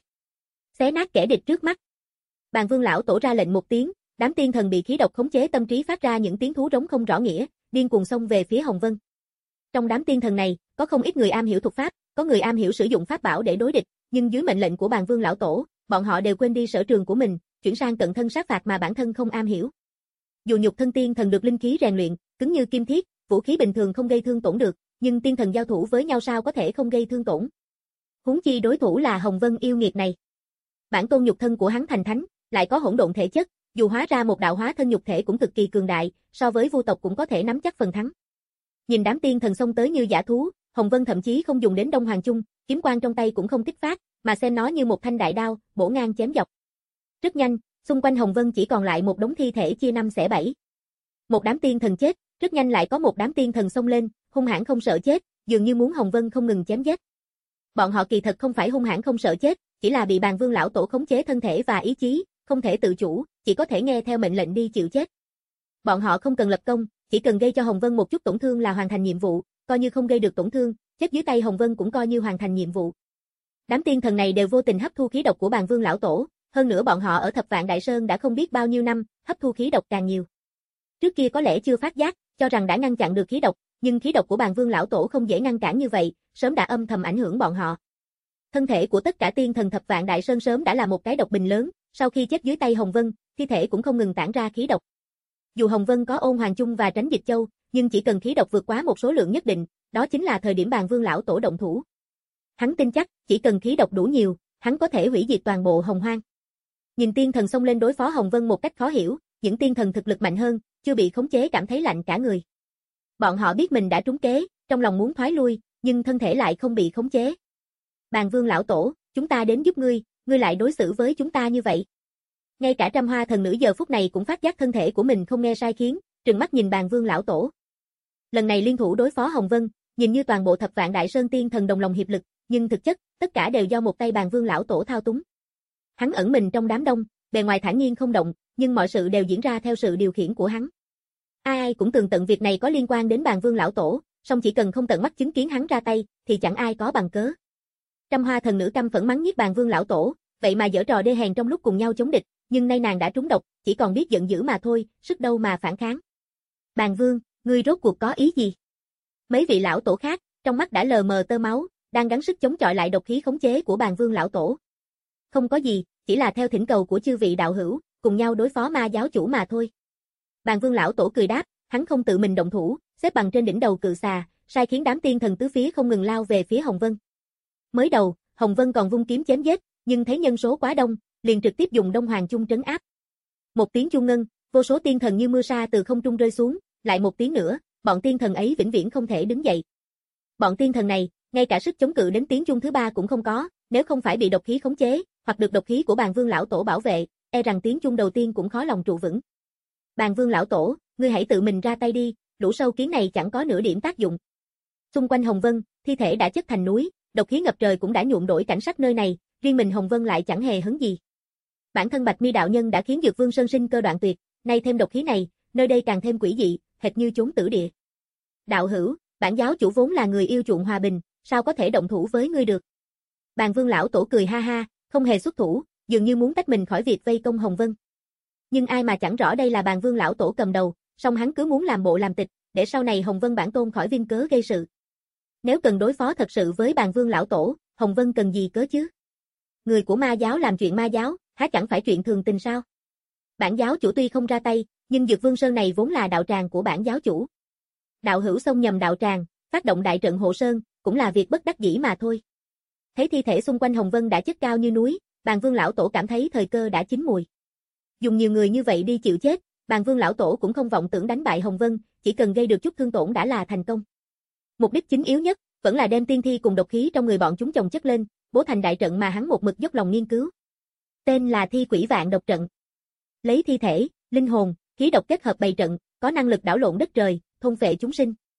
xé nát kẻ địch trước mắt. Bàn Vương lão tổ ra lệnh một tiếng, đám tiên thần bị khí độc khống chế tâm trí phát ra những tiếng thú rống không rõ nghĩa, điên cuồng xông về phía Hồng Vân. Trong đám tiên thần này, có không ít người am hiểu thuật pháp, có người am hiểu sử dụng pháp bảo để đối địch, nhưng dưới mệnh lệnh của Bàn Vương lão tổ, bọn họ đều quên đi sở trường của mình, chuyển sang cận thân sát phạt mà bản thân không am hiểu. Dù nhục thân tiên thần được linh khí rèn luyện, cứng như kim thiết, vũ khí bình thường không gây thương tổn được, nhưng tiên thần giao thủ với nhau sao có thể không gây thương tổn. Huống chi đối thủ là Hồng Vân yêu nghiệt này. Bản tôn nhục thân của hắn thành thánh, lại có hỗn độn thể chất, dù hóa ra một đạo hóa thân nhục thể cũng cực kỳ cường đại, so với vu tộc cũng có thể nắm chắc phần thắng. Nhìn đám tiên thần xông tới như dã thú, Hồng Vân thậm chí không dùng đến Đông Hoàng Chung, kiếm quang trong tay cũng không kích phát, mà xem nó như một thanh đại đao, bổ ngang chém dọc. Rất nhanh, xung quanh Hồng Vân chỉ còn lại một đống thi thể chia năm xẻ bảy. Một đám tiên thần chết, rất nhanh lại có một đám tiên thần xông lên, hung hãn không sợ chết, dường như muốn Hồng Vân không ngừng chém giết. Bọn họ kỳ thật không phải hung hãn không sợ chết, chỉ là bị Bàn Vương lão tổ khống chế thân thể và ý chí, không thể tự chủ, chỉ có thể nghe theo mệnh lệnh đi chịu chết. Bọn họ không cần lập công, chỉ cần gây cho Hồng Vân một chút tổn thương là hoàn thành nhiệm vụ, coi như không gây được tổn thương, chết dưới tay Hồng Vân cũng coi như hoàn thành nhiệm vụ. Đám tiên thần này đều vô tình hấp thu khí độc của Bàn Vương lão tổ, hơn nữa bọn họ ở Thập Vạn Đại Sơn đã không biết bao nhiêu năm, hấp thu khí độc càng nhiều. Trước kia có lẽ chưa phát giác, cho rằng đã ngăn chặn được khí độc, nhưng khí độc của Bàn Vương lão tổ không dễ ngăn cản như vậy, sớm đã âm thầm ảnh hưởng bọn họ. Thân thể của tất cả tiên thần Thập Vạn Đại Sơn sớm đã là một cái độc bình lớn, sau khi chết dưới tay Hồng Vân, thi thể cũng không ngừng tản ra khí độc. Dù Hồng Vân có Ôn Hoàng Chung và Tránh Dịch Châu, nhưng chỉ cần khí độc vượt quá một số lượng nhất định, đó chính là thời điểm Bàn Vương lão tổ động thủ. Hắn tin chắc, chỉ cần khí độc đủ nhiều, hắn có thể hủy diệt toàn bộ Hồng Hoang. Nhìn tiên thần xông lên đối phó Hồng Vân một cách khó hiểu, những tiên thần thực lực mạnh hơn, chưa bị khống chế cảm thấy lạnh cả người. Bọn họ biết mình đã trúng kế, trong lòng muốn thoái lui, nhưng thân thể lại không bị khống chế. Bàn Vương lão tổ, chúng ta đến giúp ngươi, ngươi lại đối xử với chúng ta như vậy. Ngay cả Trăm Hoa thần nữ giờ phút này cũng phát giác thân thể của mình không nghe sai khiến, trừng mắt nhìn Bàn Vương lão tổ. Lần này liên thủ đối phó Hồng Vân, nhìn như toàn bộ Thập Vạn Đại Sơn tiên thần đồng lòng hiệp lực, nhưng thực chất, tất cả đều do một tay Bàn Vương lão tổ thao túng. Hắn ẩn mình trong đám đông, bề ngoài thản nhiên không động, nhưng mọi sự đều diễn ra theo sự điều khiển của hắn. Ai ai cũng tường tận việc này có liên quan đến Bàn Vương lão tổ, song chỉ cần không tận mắt chứng kiến hắn ra tay, thì chẳng ai có bằng cớ. Trăm Hoa thần nữ căm phẫn mắng nhiếc Bàn Vương lão tổ, vậy mà giở trò đê hèn trong lúc cùng nhau chống địch, nhưng nay nàng đã trúng độc, chỉ còn biết giận dữ mà thôi, sức đâu mà phản kháng. Bàn Vương, ngươi rốt cuộc có ý gì? Mấy vị lão tổ khác, trong mắt đã lờ mờ tơ máu, đang gắng sức chống chọi lại độc khí khống chế của Bàn Vương lão tổ. Không có gì, chỉ là theo thỉnh cầu của chư vị đạo hữu, cùng nhau đối phó ma giáo chủ mà thôi. Bàn Vương lão tổ cười đáp, hắn không tự mình động thủ, xếp bằng trên đỉnh đầu cự xà, sai khiến đám tiên thần tứ phía không ngừng lao về phía Hồng Vân. Mới đầu, Hồng Vân còn vung kiếm chém giết, nhưng thấy nhân số quá đông, liền trực tiếp dùng Đông Hoàng Chung trấn áp. Một tiếng chuông ngân, vô số tiên thần như mưa sa từ không trung rơi xuống, lại một tiếng nữa, bọn tiên thần ấy vĩnh viễn không thể đứng dậy. Bọn tiên thần này, ngay cả sức chống cự đến tiếng chuông thứ ba cũng không có, nếu không phải bị độc khí khống chế, hoặc được độc khí của Bàn Vương lão tổ bảo vệ, e rằng tiếng chuông đầu tiên cũng khó lòng trụ vững. Bàn Vương lão tổ, ngươi hãy tự mình ra tay đi, lũ sâu kiến này chẳng có nửa điểm tác dụng. Xung quanh Hồng Vân, thi thể đã chất thành núi, độc khí ngập trời cũng đã nhuộm đổi cảnh sắc nơi này, riêng mình Hồng Vân lại chẳng hề hấn gì. Bản thân Bạch Mi đạo nhân đã khiến Dược Vương Sơn sinh cơ đoạn tuyệt, nay thêm độc khí này, nơi đây càng thêm quỷ dị, hệt như chốn tử địa. Đạo hữu, bản giáo chủ vốn là người yêu chuộng hòa bình, sao có thể động thủ với ngươi được? Bàn Vương lão tổ cười ha ha, không hề xuất thủ, dường như muốn tách mình khỏi việc vây công Hồng Vân. Nhưng ai mà chẳng rõ đây là Bàn Vương lão tổ cầm đầu, song hắn cứ muốn làm bộ làm tịch, để sau này Hồng Vân bản tôn khỏi viên cớ gây sự. Nếu cần đối phó thật sự với Bàn Vương lão tổ, Hồng Vân cần gì cớ chứ? Người của ma giáo làm chuyện ma giáo, há chẳng phải chuyện thường tình sao? Bản giáo chủ tuy không ra tay, nhưng Dược Vương Sơn này vốn là đạo tràng của bản giáo chủ. Đạo hữu xông nhầm đạo tràng, phát động đại trận hộ sơn, cũng là việc bất đắc dĩ mà thôi. Thấy thi thể xung quanh Hồng Vân đã chất cao như núi, Bàn Vương lão tổ cảm thấy thời cơ đã chín mùi. Dùng nhiều người như vậy đi chịu chết, Bàn Vương lão tổ cũng không vọng tưởng đánh bại Hồng Vân, chỉ cần gây được chút thương tổn đã là thành công. Mục đích chính yếu nhất vẫn là đem tiên thi cùng độc khí trong người bọn chúng chồng chất lên, bố thành đại trận mà hắn một mực dốc lòng nghiên cứu. Tên là Thi Quỷ Vạn Độc Trận. Lấy thi thể, linh hồn, khí độc kết hợp bày trận, có năng lực đảo lộn đất trời, thôn phệ chúng sinh.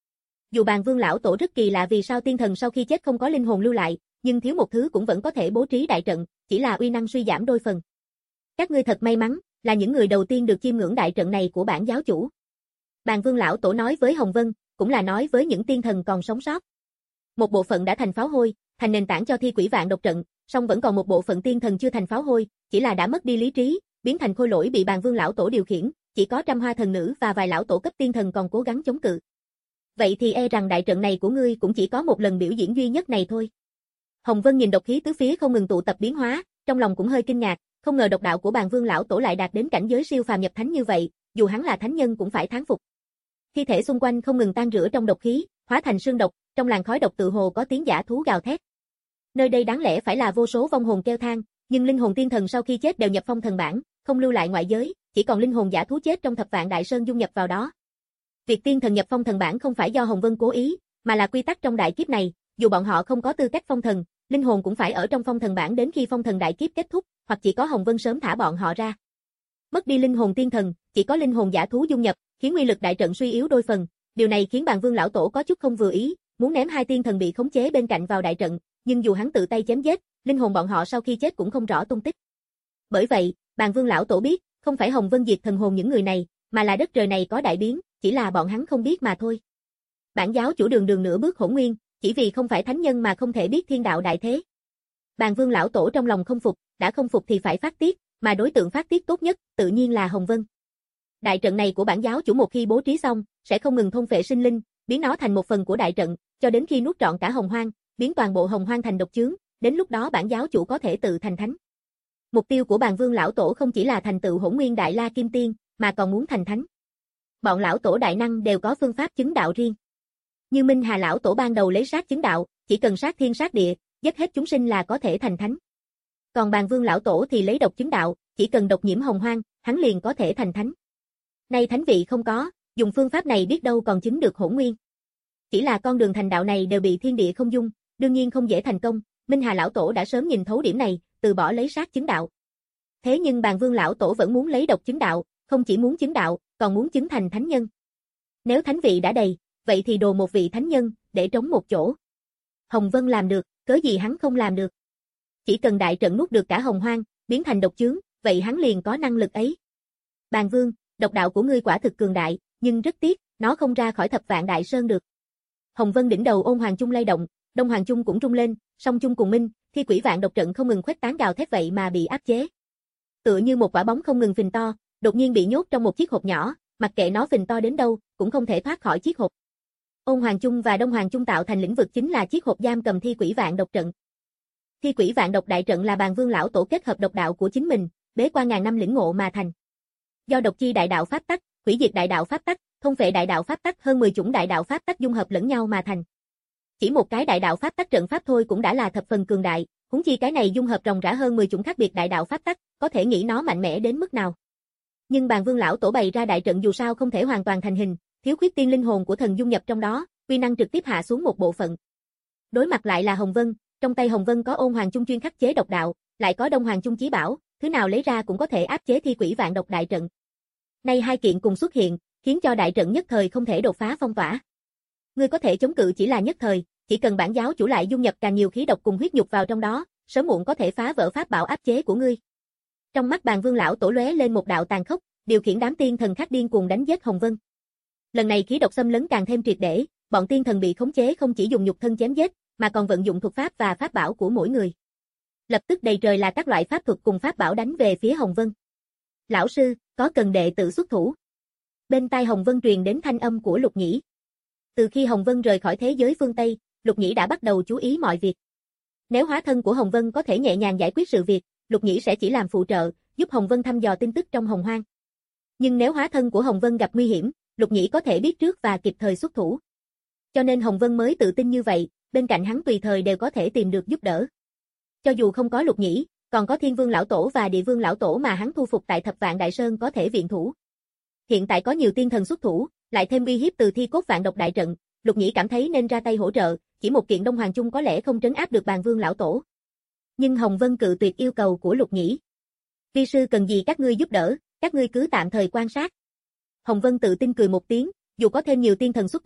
Dù Bàn Vương lão tổ rất kỳ lạ vì sao tiên thần sau khi chết không có linh hồn lưu lại, nhưng thiếu một thứ cũng vẫn có thể bố trí đại trận, chỉ là uy năng suy giảm đôi phần. Các ngươi thật may mắn, là những người đầu tiên được chiêm ngưỡng đại trận này của bản giáo chủ. Bàn Vương lão tổ nói với Hồng Vân, cũng là nói với những tiên thần còn sống sót. Một bộ phận đã thành pháo hôi, thành nền tảng cho thi quỷ vạn độc trận, song vẫn còn một bộ phận tiên thần chưa thành pháo hôi, chỉ là đã mất đi lý trí, biến thành khôi lỗi bị Bàn Vương lão tổ điều khiển, chỉ có trăm hoa thần nữ và vài lão tổ cấp tiên thần còn cố gắng chống cự. Vậy thì e rằng đại trận này của ngươi cũng chỉ có một lần biểu diễn duy nhất này thôi. Hồng Vân nhìn độc khí tứ phía không ngừng tụ tập biến hóa, trong lòng cũng hơi kinh ngạc, không ngờ độc đạo của Bàn Vương lão tổ lại đạt đến cảnh giới siêu phàm nhập thánh như vậy, dù hắn là thánh nhân cũng phải thán phục. Thi thể xung quanh không ngừng tan rã trong độc khí, hóa thành sương độc, trong làn khói độc tự hồ có tiếng dã thú gào thét. Nơi đây đáng lẽ phải là vô số vong hồn kêu than, nhưng linh hồn tiên thần sau khi chết đều nhập phong thần bảng, không lưu lại ngoại giới, chỉ còn linh hồn dã thú chết trong Thập Vạn Đại Sơn dung nhập vào đó. Việc tiên thần nhập phong thần bảng không phải do Hồng Vân cố ý, mà là quy tắc trong đại kiếp này, dù bọn họ không có tư cách phong thần, linh hồn cũng phải ở trong phong thần bảng đến khi phong thần đại kiếp kết thúc, hoặc chỉ có Hồng Vân sớm thả bọn họ ra. Mất đi linh hồn tiên thần, chỉ có linh hồn dã thú dung nhập, khiến uy lực đại trận suy yếu đôi phần. Điều này khiến Bàn Vương lão tổ có chút không vừa ý, muốn ném hai tiên thần bị khống chế bên cạnh vào đại trận, nhưng dù hắn tự tay chém giết, linh hồn bọn họ sau khi chết cũng không rõ tung tích. Bởi vậy, Bàn Vương lão tổ biết, không phải Hồng Vân diệt thần hồn những người này, mà là đất trời này có đại biến, chỉ là bọn hắn không biết mà thôi. Bản giáo chủ đường đường nửa bước hỗn nguyên, chỉ vì không phải thánh nhân mà không thể biết thiên đạo đại thế. Bàn Vương lão tổ trong lòng không phục, đã không phục thì phải phát tiết, mà đối tượng phát tiết tốt nhất, tự nhiên là Hồng Vân. Đại trận này của bản giáo chủ một khi bố trí xong, sẽ không ngừng thôn phệ sinh linh, biến nó thành một phần của đại trận, cho đến khi nuốt trọn cả Hồng Hoang, biến toàn bộ Hồng Hoang thành độc chướng, đến lúc đó bản giáo chủ có thể tự thành thánh. Mục tiêu của Bàn Vương lão tổ không chỉ là thành tựu Hỗn Nguyên Đại La Kim Tiên, mà còn muốn thành thánh. Bọn lão tổ đại năng đều có phương pháp chứng đạo riêng. Như Minh Hà lão tổ ban đầu lấy sát chứng đạo, chỉ cần sát thiên sát địa, giết hết chúng sinh là có thể thành thánh. Còn Bàn Vương lão tổ thì lấy độc chứng đạo, chỉ cần độc nhiễm Hồng Hoang, hắn liền có thể thành thánh. Nay thánh vị không có, dùng phương pháp này biết đâu còn chứng được Hỗn Nguyên. Chỉ là con đường thành đạo này đều bị thiên địa không dung, đương nhiên không dễ thành công, Minh Hà lão tổ đã sớm nhìn thấu điểm này, từ bỏ lấy sát chứng đạo. Thế nhưng Bàn Vương lão tổ vẫn muốn lấy độc chứng đạo, không chỉ muốn chứng đạo, còn muốn chứng thành thánh nhân. Nếu thánh vị đã đầy, vậy thì đồ một vị thánh nhân, để trống một chỗ. Hồng Vân làm được, cớ gì hắn không làm được. Chỉ cần đại trận nuốt được cả Hồng Hoang, biến thành độc chướng, vậy hắn liền có năng lực ấy. Bàn Vương, độc đạo của ngươi quả thực cường đại, nhưng rất tiếc, nó không ra khỏi Thập Vạn Đại Sơn được. Hồng Vân đỉnh đầu Ôn Hoàng Chung lay động, Đông Hoàng Chung cũng rung lên, song chung cùng minh, thi quỷ vạn độc trận không ngừng khuếch tán gào thét vậy mà bị áp chế. Tựa như một quả bóng không ngừng phình to, đột nhiên bị nhốt trong một chiếc hộp nhỏ, mặc kệ nó phình to đến đâu, cũng không thể thoát khỏi chiếc hộp. Ôn Hoàng Chung và Đông Hoàng Chung tạo thành lĩnh vực chính là chiếc hộp giam cầm thi quỷ vạn độc trận. Thi quỷ vạn độc đại trận là Bàn Vương lão tổ kết hợp độc đạo của chính mình, bế quan ngàn năm lĩnh ngộ mà thành. Do độc chi đại đạo pháp tắc, hủy diệt đại đạo pháp tắc, thôn phệ đại đạo pháp tắc hơn mười chủng đại đạo pháp tắc dung hợp lẫn nhau mà thành. Chỉ một cái đại đạo pháp tắc trận pháp thôi cũng đã là thập phần cường đại, huống chi cái này dung hợp ròng rã hơn mười chủng khác biệt đại đạo pháp tắc, có thể nghĩ nó mạnh mẽ đến mức nào. Nhưng Bàn Vương lão tổ bày ra đại trận dù sao không thể hoàn toàn thành hình, thiếu khuyết tiên linh hồn của thần dung nhập trong đó, uy năng trực tiếp hạ xuống một bộ phận. Đối mặt lại là Hồng Vân, trong tay Hồng Vân có Ôn Hoàng Chung chuyên khắc chế độc đạo, lại có Đông Hoàng Chung chí bảo, thứ nào lấy ra cũng có thể áp chế thi quỷ vạn độc đại trận. Nay hai kiện cùng xuất hiện, khiến cho đại trận nhất thời không thể đột phá phong tỏa. Ngươi có thể chống cự chỉ là nhất thời, chỉ cần bản giáo chủ lại dung nhập càng nhiều khí độc cùng huyết nhục vào trong đó, sớm muộn có thể phá vỡ pháp bảo áp chế của ngươi. Trong mắt Bàn Vương lão tổ lóe lên một đạo tàn khốc, điều khiển đám tiên thần khác điên cuồng đánh giết Hồng Vân. Lần này khí độc xâm lấn càng thêm triệt để, bọn tiên thần bị khống chế không chỉ dùng nhục thân chém giết, mà còn vận dụng thuật pháp và pháp bảo của mỗi người. Lập tức đầy trời là các loại pháp thuật cùng pháp bảo đánh về phía Hồng Vân. Lão sư, có cần đệ tử xuất thủ? Bên tai Hồng Vân truyền đến thanh âm của Lục Nhĩ. Từ khi Hồng Vân rời khỏi thế giới phương Tây, Lục Nhĩ đã bắt đầu chú ý mọi việc. Nếu hóa thân của Hồng Vân có thể nhẹ nhàng giải quyết sự việc, Lục Nhĩ sẽ chỉ làm phụ trợ, giúp Hồng Vân thăm dò tin tức trong Hồng Hoang. Nhưng nếu hóa thân của Hồng Vân gặp nguy hiểm, Lục Nhĩ có thể biết trước và kịp thời xuất thủ. Cho nên Hồng Vân mới tự tin như vậy, bên cạnh hắn tùy thời đều có thể tìm được giúp đỡ. Cho dù không có Lục Nhĩ, còn có Thiên Vương lão tổ và Địa Vương lão tổ mà hắn thu phục tại Thập Vạn Đại Sơn có thể viện thủ. Hiện tại có nhiều tiên thần xuất thủ, lại thêm uy hiếp từ thi cốt vạn độc đại trận, Lục Nhĩ cảm thấy nên ra tay hỗ trợ, chỉ một kiện Đông Hoàng Chung có lẽ không trấn áp được Bàn Vương lão tổ. Nhưng Hồng Vân cự tuyệt yêu cầu của Lục Nhĩ. Vi sư cần gì các ngươi giúp đỡ, các ngươi cứ tạm thời quan sát. Hồng Vân tự tin cười một tiếng, dù có thêm nhiều tiên thần xuất thủ,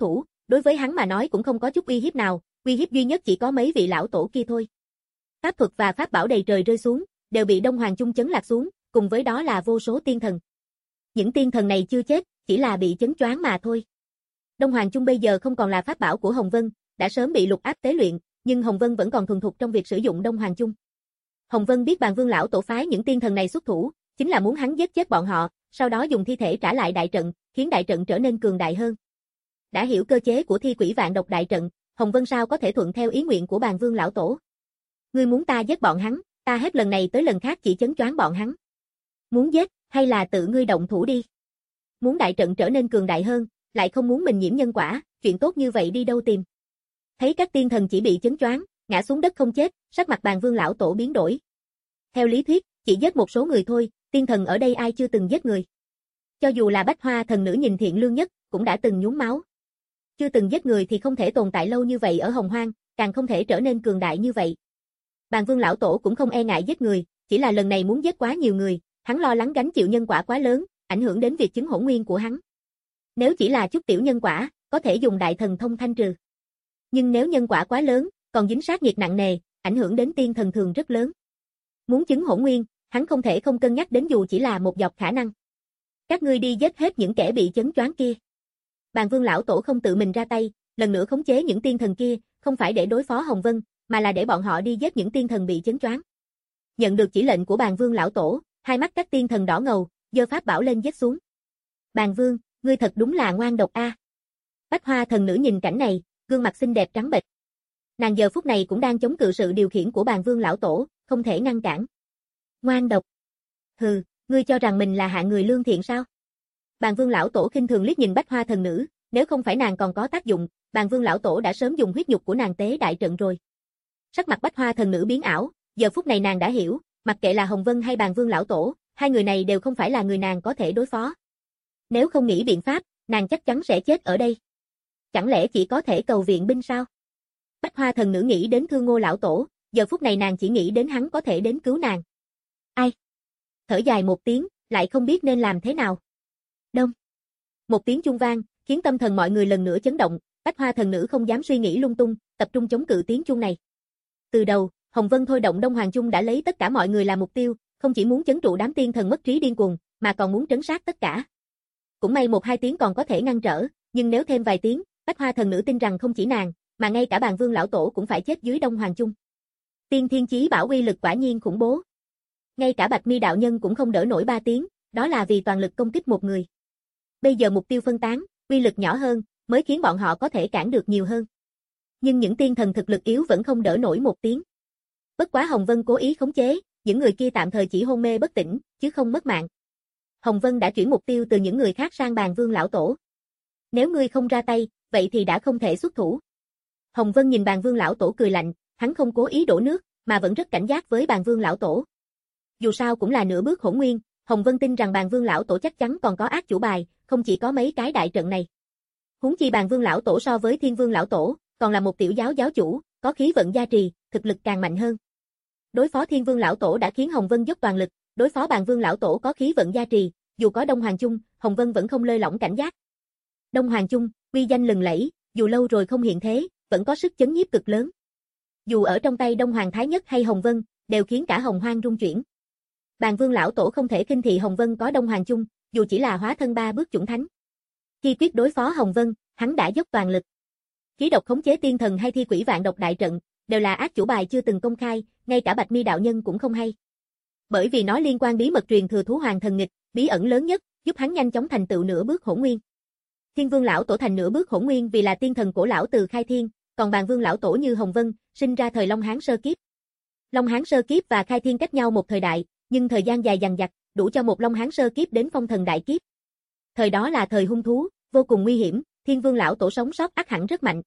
đối với hắn mà nói cũng không có chút uy hiếp nào, uy hiếp duy nhất chỉ có mấy vị lão tổ kia thôi. Pháp thuật và pháp bảo đầy trời rơi xuống, đều bị Đông Hoàng Chung chấn lạc xuống, cùng với đó là vô số tiên thần. Những tiên thần này chưa chết, chỉ là bị chấn choáng mà thôi. Đông Hoàng Chung bây giờ không còn là pháp bảo của Hồng Vân, đã sớm bị lục áp tế luyện, nhưng Hồng Vân vẫn còn thuần thục trong việc sử dụng Đông Hoàng Chung. Hồng Vân biết Bàn Vương lão tổ phái những tiên thần này xuất thủ, chính là muốn hắn giết chết bọn họ, sau đó dùng thi thể trả lại đại trận, khiến đại trận trở nên cường đại hơn. Đã hiểu cơ chế của thi quỷ vạn độc đại trận, Hồng Vân sao có thể thuận theo ý nguyện của Bàn Vương lão tổ. Ngươi muốn ta giết bọn hắn, ta hết lần này tới lần khác chỉ chấn choáng bọn hắn. Muốn giết, hay là tự ngươi động thủ đi. Muốn đại trận trở nên cường đại hơn, lại không muốn mình nhiễm nhân quả, chuyện tốt như vậy đi đâu tìm. Thấy các tiên thần chỉ bị chấn choáng, ngã xuống đất không chết, sắc mặt Bàn Vương lão tổ biến đổi. Theo lý thuyết, chỉ giết một số người thôi, tiên thần ở đây ai chưa từng giết người. Cho dù là Bách Hoa thần nữ nhìn thiện lương nhất, cũng đã từng nhuốm máu. Chưa từng giết người thì không thể tồn tại lâu như vậy ở Hồng Hoang, càng không thể trở nên cường đại như vậy. Bàn Vương lão tổ cũng không e ngại giết người, chỉ là lần này muốn giết quá nhiều người, hắn lo lắng gánh chịu nhân quả quá lớn, ảnh hưởng đến việc chứng hỗn nguyên của hắn. Nếu chỉ là chút tiểu nhân quả, có thể dùng đại thần thông thanh trừ. Nhưng nếu nhân quả quá lớn, còn dính sát nhiệt nặng nề, ảnh hưởng đến tiên thần thường rất lớn. Muốn chứng hỗn nguyên, hắn không thể không cân nhắc đến dù chỉ là một dọc khả năng. Các ngươi đi giết hết những kẻ bị chấn choáng kia. Bàn Vương lão tổ không tự mình ra tay, lần nữa khống chế những tiên thần kia, không phải để đối phó Hồng Vân, mà là để bọn họ đi giết những tiên thần bị chấn choáng. Nhận được chỉ lệnh của Bàn Vương lão tổ, hai mắt các tiên thần đỏ ngầu, giơ pháp bảo lên giết xuống. Bàn Vương, ngươi thật đúng là ngoan độc a. Bách Hoa thần nữ nhìn cảnh này, gương mặt xinh đẹp trắng bệch. Nàng giờ phút này cũng đang chống cự sự điều khiển của Bàn Vương lão tổ, không thể ngăn cản. Ngoan độc. Hừ, ngươi cho rằng mình là hạng người lương thiện sao? Bàn Vương lão tổ khinh thường liếc nhìn Bách Hoa thần nữ, nếu không phải nàng còn có tác dụng, Bàn Vương lão tổ đã sớm dùng huyết nhục của nàng tế đại trận rồi. Sắc mặt Bách Hoa thần nữ biến ảo, giờ phút này nàng đã hiểu, mặc kệ là Hồng Vân hay Bàn Vương lão tổ, hai người này đều không phải là người nàng có thể đối phó. Nếu không nghĩ biện pháp, nàng chắc chắn sẽ chết ở đây. Chẳng lẽ chỉ có thể cầu viện binh sao? Bách Hoa thần nữ nghĩ đến Thương Ngô lão tổ, giờ phút này nàng chỉ nghĩ đến hắn có thể đến cứu nàng. Ai? Thở dài một tiếng, lại không biết nên làm thế nào. Đông. Một tiếng chuông vang, khiến tâm thần mọi người lần nữa chấn động, Bách Hoa thần nữ không dám suy nghĩ lung tung, tập trung chống cự tiếng chuông này. Từ đầu, Hồng Vân thôi động Đông Hoàng Chung đã lấy tất cả mọi người làm mục tiêu, không chỉ muốn chấn trụ đám tiên thần mất trí điên cuồng, mà còn muốn trấn sát tất cả. Cũng may một hai tiếng còn có thể ngăn trở, nhưng nếu thêm vài tiếng, Bách Hoa thần nữ tin rằng không chỉ nàng, mà ngay cả Bàn Vương lão tổ cũng phải chết dưới Đông Hoàng Chung. Tiên Thiên Chí Bảo uy lực quả nhiên khủng bố. Ngay cả Bạch Mi đạo nhân cũng không đỡ nổi ba tiếng, đó là vì toàn lực công kích một người. Bây giờ mục tiêu phân tán, uy lực nhỏ hơn, mới khiến bọn họ có thể cản được nhiều hơn. Nhưng những tiên thần thực lực yếu vẫn không đỡ nổi một tiếng. Bất quá Hồng Vân cố ý khống chế, những người kia tạm thời chỉ hôn mê bất tỉnh, chứ không mất mạng. Hồng Vân đã chuyển mục tiêu từ những người khác sang Bàn Vương lão tổ. Nếu ngươi không ra tay, vậy thì đã không thể xuất thủ. Hồng Vân nhìn Bàn Vương lão tổ cười lạnh, hắn không cố ý đổ nước, mà vẫn rất cảnh giác với Bàn Vương lão tổ. Dù sao cũng là nửa bước hỗn nguyên, Hồng Vân tin rằng Bàn Vương lão tổ chắc chắn còn có ác chủ bài, không chỉ có mấy cái đại trận này. Huống chi Bàn Vương lão tổ so với Thiên Vương lão tổ, còn là một tiểu giáo giáo chủ, có khí vận gia trì, thực lực càng mạnh hơn. Đối phó Thiên Vương lão tổ đã khiến Hồng Vân dốc toàn lực, đối phó Bàn Vương lão tổ có khí vận gia trì, dù có Đông Hoàng Chung, Hồng Vân vẫn không lơi lỏng cảnh giác. Đông Hoàng Chung, uy danh lừng lẫy, dù lâu rồi không hiện thế, vẫn có sức chấn nhiếp cực lớn. Dù ở trong tay Đông Hoàng Thái Nhất hay Hồng Vân, đều khiến cả Hồng Hoang rung chuyển. Bàn Vương lão tổ không thể khinh thị Hồng Vân có Đông Hoàng Chung, dù chỉ là hóa thân ba bước chủng thánh. Khi quyết đối phó Hồng Vân, hắn đã dốc toàn lực. Khí độc khống chế tiên thần hay thi quỷ vạn độc đại trận, đều là ác chủ bài chưa từng công khai, ngay cả Bạch Mi đạo nhân cũng không hay. Bởi vì nó liên quan bí mật truyền thừa thú hoàng thần nghịch, bí ẩn lớn nhất, giúp hắn nhanh chóng thành tựu nửa bước hỗn nguyên. Thiên Vương lão tổ thành nửa bước hỗn nguyên vì là tiên thần cổ lão từ khai thiên, còn Bàn Vương lão tổ như Hồng Vân, sinh ra thời Long Hán sơ kiếp. Long Hán sơ kiếp và khai thiên cách nhau một thời đại, nhưng thời gian dài dằng dặc, đủ cho một Long Hán sơ kiếp đến phong thần đại kiếp. Thời đó là thời hung thú, vô cùng nguy hiểm, Thiên Vương lão tổ sống sót ắt hẳn rất mạnh.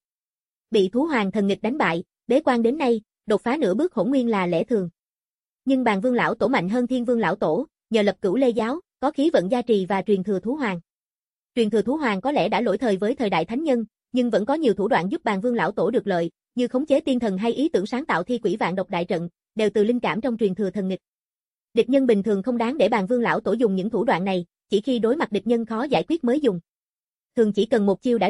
Bị thú hoàng thần nghịch đánh bại, bế quan đến nay, đột phá nửa bước hỗn nguyên là lẽ thường. Nhưng Bàn Vương lão tổ mạnh hơn Thiên Vương lão tổ, nhờ lập Cửu Lê giáo, có khí vận gia trì và truyền thừa thú hoàng. Truyền thừa thú hoàng có lẽ đã lỗi thời với thời đại thánh nhân, nhưng vẫn có nhiều thủ đoạn giúp Bàn Vương lão tổ được lợi, như khống chế tiên thần hay ý tưởng sáng tạo thi quỷ vạn độc đại trận, đều từ linh cảm trong truyền thừa thần nghịch. Địch nhân bình thường không đáng để Bàn Vương lão tổ dùng những thủ đoạn này, chỉ khi đối mặt địch nhân khó giải quyết mới dùng. Thường chỉ cần một chiêu đã đủ,